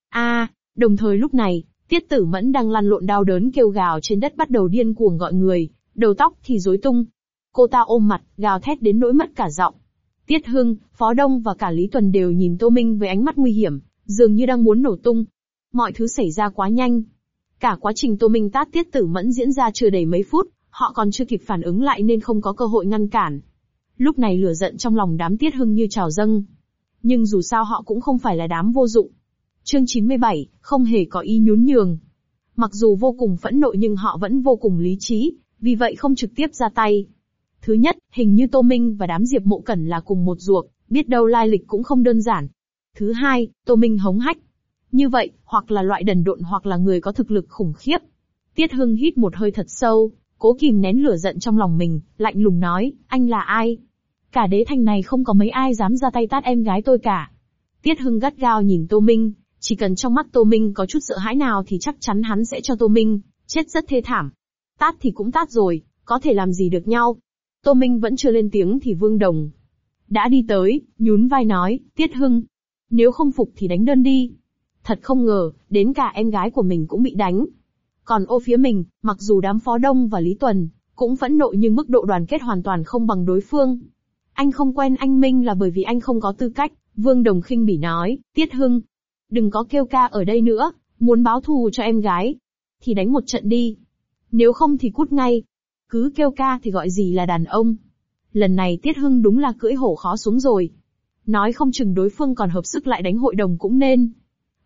Đồng thời lúc này, Tiết Tử Mẫn đang lăn lộn đau đớn kêu gào trên đất bắt đầu điên cuồng gọi người, đầu tóc thì rối tung. Cô ta ôm mặt, gào thét đến nỗi mất cả giọng. Tiết Hưng, Phó Đông và cả Lý Tuần đều nhìn Tô Minh với ánh mắt nguy hiểm, dường như đang muốn nổ tung. Mọi thứ xảy ra quá nhanh. Cả quá trình Tô Minh tát Tiết Tử Mẫn diễn ra chưa đầy mấy phút, họ còn chưa kịp phản ứng lại nên không có cơ hội ngăn cản. Lúc này lửa giận trong lòng đám Tiết Hưng như trào dâng. Nhưng dù sao họ cũng không phải là đám vô dụng. Chương 97, không hề có ý nhún nhường. Mặc dù vô cùng phẫn nộ nhưng họ vẫn vô cùng lý trí, vì vậy không trực tiếp ra tay. Thứ nhất, hình như Tô Minh và đám Diệp Mộ Cẩn là cùng một ruột, biết đâu lai lịch cũng không đơn giản. Thứ hai, Tô Minh hống hách. Như vậy, hoặc là loại đần độn hoặc là người có thực lực khủng khiếp. Tiết Hưng hít một hơi thật sâu, cố kìm nén lửa giận trong lòng mình, lạnh lùng nói, anh là ai? Cả Đế Thành này không có mấy ai dám ra tay tát em gái tôi cả. Tiết Hưng gắt gao nhìn Tô Minh, chỉ cần trong mắt Tô Minh có chút sợ hãi nào thì chắc chắn hắn sẽ cho Tô Minh chết rất thê thảm. Tát thì cũng tát rồi, có thể làm gì được nhau. Tô Minh vẫn chưa lên tiếng thì Vương Đồng đã đi tới, nhún vai nói, Tiết Hưng, nếu không phục thì đánh đơn đi. Thật không ngờ, đến cả em gái của mình cũng bị đánh. Còn ô phía mình, mặc dù đám Phó Đông và Lý Tuần cũng phẫn nộ nhưng mức độ đoàn kết hoàn toàn không bằng đối phương. Anh không quen anh Minh là bởi vì anh không có tư cách, Vương Đồng khinh bỉ nói, Tiết Hưng, đừng có kêu ca ở đây nữa, muốn báo thù cho em gái thì đánh một trận đi. Nếu không thì cút ngay. Cứ kêu ca thì gọi gì là đàn ông. Lần này Tiết Hưng đúng là cưỡi hổ khó xuống rồi. Nói không chừng đối phương còn hợp sức lại đánh hội đồng cũng nên.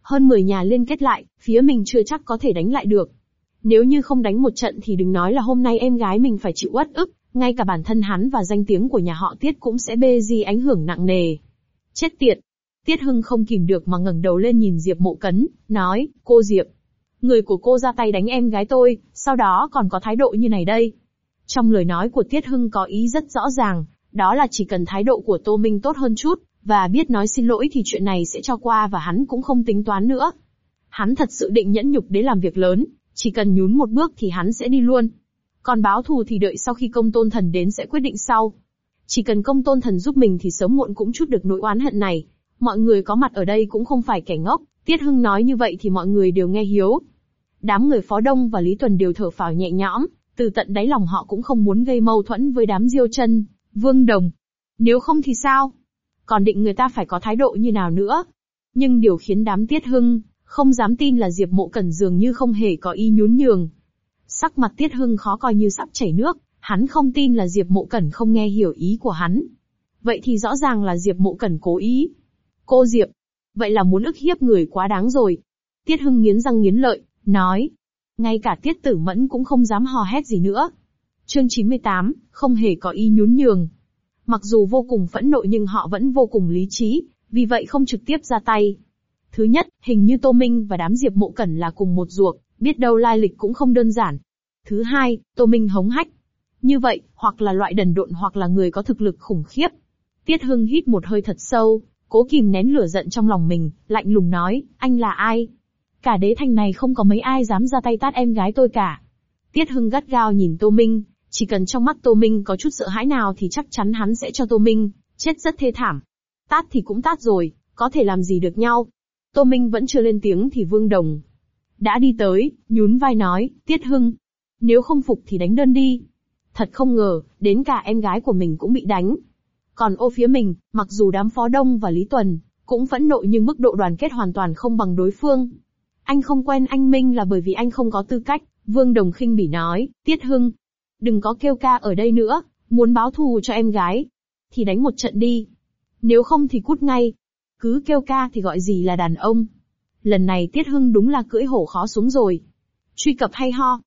Hơn 10 nhà liên kết lại, phía mình chưa chắc có thể đánh lại được. Nếu như không đánh một trận thì đừng nói là hôm nay em gái mình phải chịu uất ức, ngay cả bản thân hắn và danh tiếng của nhà họ Tiết cũng sẽ bị ảnh hưởng nặng nề. Chết tiệt! Tiết Hưng không kìm được mà ngẩng đầu lên nhìn Diệp Mộ Cấn, nói, cô Diệp, người của cô ra tay đánh em gái tôi, sau đó còn có thái độ như này đây. Trong lời nói của Tiết Hưng có ý rất rõ ràng, đó là chỉ cần thái độ của Tô Minh tốt hơn chút, và biết nói xin lỗi thì chuyện này sẽ cho qua và hắn cũng không tính toán nữa. Hắn thật sự định nhẫn nhục để làm việc lớn, chỉ cần nhún một bước thì hắn sẽ đi luôn. Còn báo thù thì đợi sau khi Công Tôn Thần đến sẽ quyết định sau. Chỉ cần Công Tôn Thần giúp mình thì sớm muộn cũng trút được nỗi oán hận này. Mọi người có mặt ở đây cũng không phải kẻ ngốc, Tiết Hưng nói như vậy thì mọi người đều nghe hiếu. Đám người Phó Đông và Lý Tuần đều thở phào nhẹ nhõm, từ tận đáy lòng họ cũng không muốn gây mâu thuẫn với đám Diêu Chân, Vương Đồng. Nếu không thì sao? Còn định người ta phải có thái độ như nào nữa? Nhưng điều khiến đám Tiết Hưng không dám tin là Diệp Mộ Cẩn dường như không hề có ý nhún nhường. Sắc mặt Tiết Hưng khó coi như sắp chảy nước, hắn không tin là Diệp Mộ Cẩn không nghe hiểu ý của hắn. Vậy thì rõ ràng là Diệp Mộ Cẩn cố ý. Cô Diệp, vậy là muốn ức hiếp người quá đáng rồi. Tiết Hưng nghiến răng nghiến lợi, nói. Ngay cả Tiết Tử Mẫn cũng không dám hò hét gì nữa. Chương 98, không hề có ý nhún nhường. Mặc dù vô cùng phẫn nộ nhưng họ vẫn vô cùng lý trí, vì vậy không trực tiếp ra tay. Thứ nhất, hình như Tô Minh và đám Diệp Mộ Cẩn là cùng một ruột, biết đâu lai lịch cũng không đơn giản. Thứ hai, Tô Minh hống hách. Như vậy, hoặc là loại đần độn hoặc là người có thực lực khủng khiếp. Tiết Hưng hít một hơi thật sâu, cố kìm nén lửa giận trong lòng mình, lạnh lùng nói, anh là ai? Cả đế thành này không có mấy ai dám ra tay tát em gái tôi cả. Tiết Hưng gắt gao nhìn Tô Minh, chỉ cần trong mắt Tô Minh có chút sợ hãi nào thì chắc chắn hắn sẽ cho Tô Minh chết rất thê thảm. Tát thì cũng tát rồi, có thể làm gì được nhau. Tô Minh vẫn chưa lên tiếng thì Vương Đồng đã đi tới, nhún vai nói, Tiết Hưng, nếu không phục thì đánh đơn đi. Thật không ngờ, đến cả em gái của mình cũng bị đánh. Còn ô phía mình, mặc dù đám Phó Đông và Lý Tuần cũng phẫn nộ nhưng mức độ đoàn kết hoàn toàn không bằng đối phương. Anh không quen anh Minh là bởi vì anh không có tư cách, Vương Đồng khinh bỉ nói, Tiết Hưng, đừng có kêu ca ở đây nữa, muốn báo thù cho em gái thì đánh một trận đi. Nếu không thì cút ngay. Cứ kêu ca thì gọi gì là đàn ông. Lần này Tiết Hưng đúng là cưỡi hổ khó xuống rồi. Truy cập hay ho.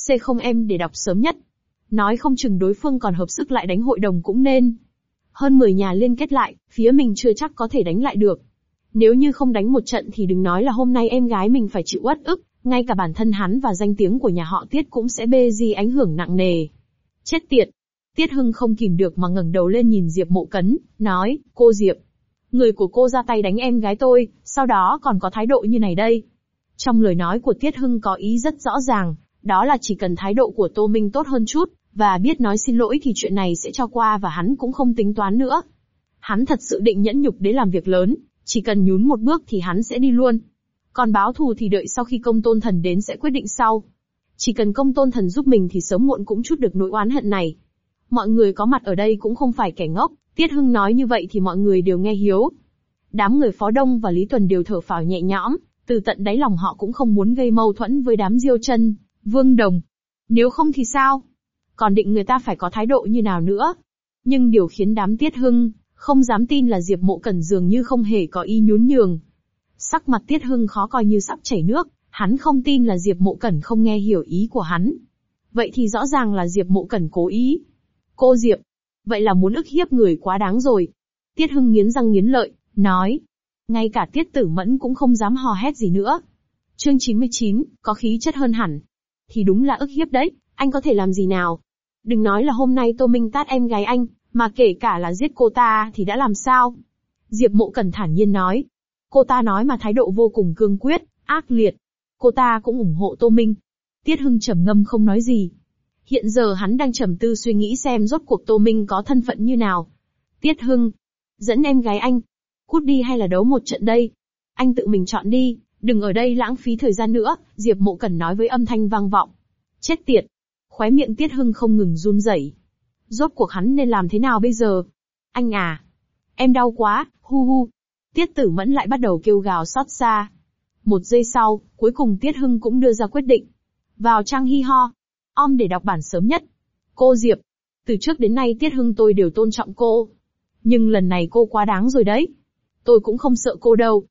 C0M để đọc sớm nhất. Nói không chừng đối phương còn hợp sức lại đánh hội đồng cũng nên. Hơn 10 nhà liên kết lại, phía mình chưa chắc có thể đánh lại được. Nếu như không đánh một trận thì đừng nói là hôm nay em gái mình phải chịu uất ức, ngay cả bản thân hắn và danh tiếng của nhà họ Tiết cũng sẽ bị ảnh hưởng nặng nề. Chết tiệt! Tiết Hưng không kìm được mà ngẩng đầu lên nhìn Diệp Mộ Cấn, nói, cô Diệp, người của cô ra tay đánh em gái tôi, sau đó còn có thái độ như này đây. Trong lời nói của Tiết Hưng có ý rất rõ ràng, đó là chỉ cần thái độ của Tô Minh tốt hơn chút, và biết nói xin lỗi thì chuyện này sẽ cho qua và hắn cũng không tính toán nữa. Hắn thật sự định nhẫn nhục để làm việc lớn, chỉ cần nhún một bước thì hắn sẽ đi luôn. Còn báo thù thì đợi sau khi Công Tôn Thần đến sẽ quyết định sau. Chỉ cần Công Tôn Thần giúp mình thì sớm muộn cũng trút được nỗi oán hận này. Mọi người có mặt ở đây cũng không phải kẻ ngốc, Tiết Hưng nói như vậy thì mọi người đều nghe hiếu. Đám người Phó Đông và Lý Tuần đều thở phào nhẹ nhõm, từ tận đáy lòng họ cũng không muốn gây mâu thuẫn với đám Diêu Chân, Vương Đồng. Nếu không thì sao? Còn định người ta phải có thái độ như nào nữa? Nhưng điều khiến đám Tiết Hưng không dám tin là Diệp Mộ Cẩn dường như không hề có ý nhún nhường. Sắc mặt Tiết Hưng khó coi như sắp chảy nước, hắn không tin là Diệp Mộ Cẩn không nghe hiểu ý của hắn. Vậy thì rõ ràng là Diệp Mộ Cẩn cố ý. Cô Diệp, vậy là muốn ức hiếp người quá đáng rồi. Tiết Hưng nghiến răng nghiến lợi, nói. Ngay cả Tiết Tử Mẫn cũng không dám hò hét gì nữa. Chương 99, có khí chất hơn hẳn. Thì đúng là ức hiếp đấy, anh có thể làm gì nào? Đừng nói là hôm nay Tô Minh tát em gái anh, mà kể cả là giết cô ta thì đã làm sao? Diệp Mộ Cẩn thản nhiên nói. Cô ta nói mà thái độ vô cùng cương quyết, ác liệt. Cô ta cũng ủng hộ Tô Minh. Tiết Hưng trầm ngâm không nói gì. Hiện giờ hắn đang trầm tư suy nghĩ xem rốt cuộc Tô Minh có thân phận như nào. Tiết Hưng, dẫn em gái anh, cút đi hay là đấu một trận đây? Anh tự mình chọn đi, đừng ở đây lãng phí thời gian nữa, Diệp Mộ Cẩn nói với âm thanh vang vọng. Chết tiệt! Khóe miệng Tiết Hưng không ngừng run rẩy. Rốt cuộc hắn nên làm thế nào bây giờ? Anh à! Em đau quá, hu hu! Tiết Tử Mẫn lại bắt đầu kêu gào xót xa. Một giây sau, cuối cùng Tiết Hưng cũng đưa ra quyết định. Vào trang hi ho. Để đọc bản sớm nhất. Cô Diệp! Từ trước đến nay Tiết Hưng tôi đều tôn trọng cô. Nhưng lần này cô quá đáng rồi đấy. Tôi cũng không sợ cô đâu.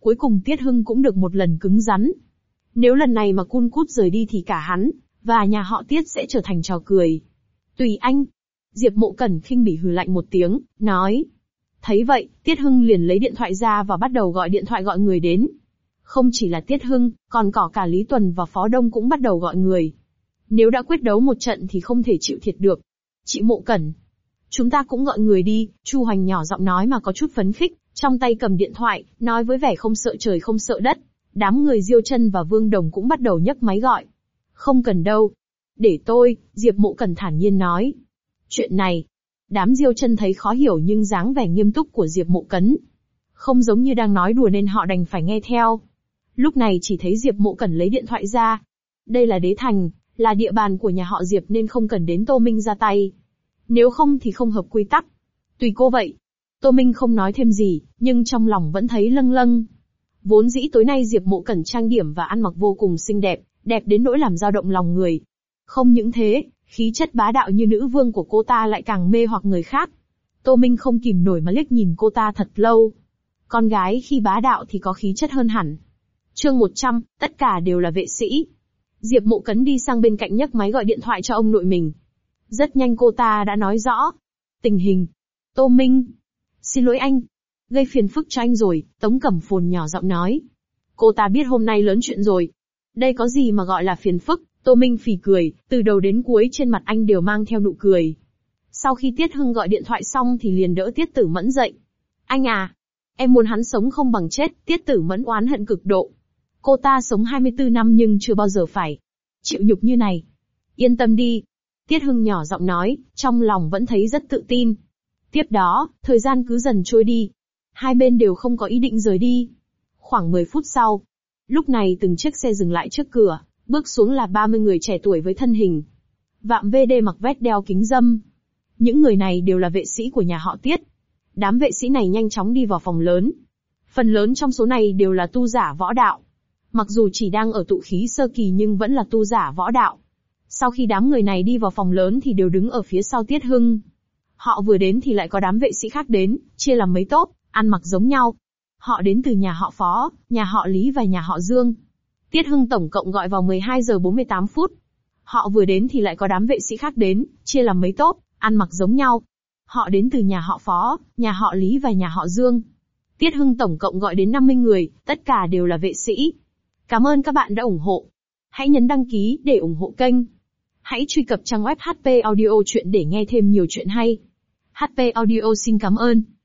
cuối cùng Tiết Hưng cũng được một lần cứng rắn. Nếu lần này mà Cun Cút rời đi thì cả hắn, và nhà họ Tiết sẽ trở thành trò cười. Tùy anh. Diệp Mộ Cẩn khinh bỉ hừ lạnh một tiếng, nói. Thấy vậy, Tiết Hưng liền lấy điện thoại ra và bắt đầu gọi điện thoại gọi người đến. Không chỉ là Tiết Hưng, còn có cả Lý Tuần và Phó Đông cũng bắt đầu gọi người. Nếu đã quyết đấu một trận thì không thể chịu thiệt được. Chị Mộ Cẩn, chúng ta cũng gọi người đi, Chu Hoành nhỏ giọng nói mà có chút phấn khích, trong tay cầm điện thoại, nói với vẻ không sợ trời không sợ đất. Đám người Diêu Chân và Vương Đồng cũng bắt đầu nhấc máy gọi. Không cần đâu. Để tôi, Diệp Mộ Cẩn thản nhiên nói. Chuyện này, đám Diêu Chân thấy khó hiểu nhưng dáng vẻ nghiêm túc của Diệp Mộ Cẩn không giống như đang nói đùa nên họ đành phải nghe theo. Lúc này chỉ thấy Diệp Mộ Cẩn lấy điện thoại ra. Đây là Đế Thành, là địa bàn của nhà họ Diệp nên không cần đến Tô Minh ra tay. Nếu không thì không hợp quy tắc. Tùy cô vậy. Tô Minh không nói thêm gì, nhưng trong lòng vẫn thấy lâng lâng. Vốn dĩ tối nay Diệp Mộ Cẩn trang điểm và ăn mặc vô cùng xinh đẹp, đẹp đến nỗi làm dao động lòng người. Không những thế, khí chất bá đạo như nữ vương của cô ta lại càng mê hoặc người khác. Tô Minh không kìm nổi mà liếc nhìn cô ta thật lâu. Con gái khi bá đạo thì có khí chất hơn hẳn. Chương 100, tất cả đều là vệ sĩ. Diệp Mộ Cẩn đi sang bên cạnh nhấc máy gọi điện thoại cho ông nội mình. Rất nhanh cô ta đã nói rõ tình hình. Tô Minh, xin lỗi anh, gây phiền phức cho anh rồi, Tống Cẩm Phồn nhỏ giọng nói. Cô ta biết hôm nay lớn chuyện rồi. Đây có gì mà gọi là phiền phức, Tô Minh phì cười, từ đầu đến cuối trên mặt anh đều mang theo nụ cười. Sau khi Tiết Hưng gọi điện thoại xong thì liền đỡ Tiết Tử Mẫn dậy. Anh à, em muốn hắn sống không bằng chết, Tiết Tử Mẫn oán hận cực độ. Cô ta sống 24 năm nhưng chưa bao giờ phải chịu nhục như này. Yên tâm đi. Tiết Hưng nhỏ giọng nói, trong lòng vẫn thấy rất tự tin. Tiếp đó, thời gian cứ dần trôi đi. Hai bên đều không có ý định rời đi. Khoảng 10 phút sau, lúc này từng chiếc xe dừng lại trước cửa, bước xuống là 30 người trẻ tuổi với thân hình Vạm VD mặc vest đeo kính râm. Những người này đều là vệ sĩ của nhà họ Tiết. Đám vệ sĩ này nhanh chóng đi vào phòng lớn. Phần lớn trong số này đều là tu giả võ đạo. Mặc dù chỉ đang ở tụ khí sơ kỳ nhưng vẫn là tu giả võ đạo. Sau khi đám người này đi vào phòng lớn thì đều đứng ở phía sau Tiết Hưng. Họ vừa đến thì lại có đám vệ sĩ khác đến, chia làm mấy tốp, ăn mặc giống nhau. Họ đến từ nhà họ Phó, nhà họ Lý và nhà họ Dương. Tiết Hưng tổng cộng gọi vào 12 giờ 48 phút. Họ vừa đến thì lại có đám vệ sĩ khác đến, chia làm mấy tốp, ăn mặc giống nhau. Họ đến từ nhà họ Phó, nhà họ Lý và nhà họ Dương. Tiết Hưng tổng cộng gọi đến 50 người, tất cả đều là vệ sĩ. Cảm ơn các bạn đã ủng hộ. Hãy nhấn đăng ký để ủng hộ kênh. Hãy truy cập trang web HP Audio Chuyện để nghe thêm nhiều chuyện hay. HP Audio xin cảm ơn.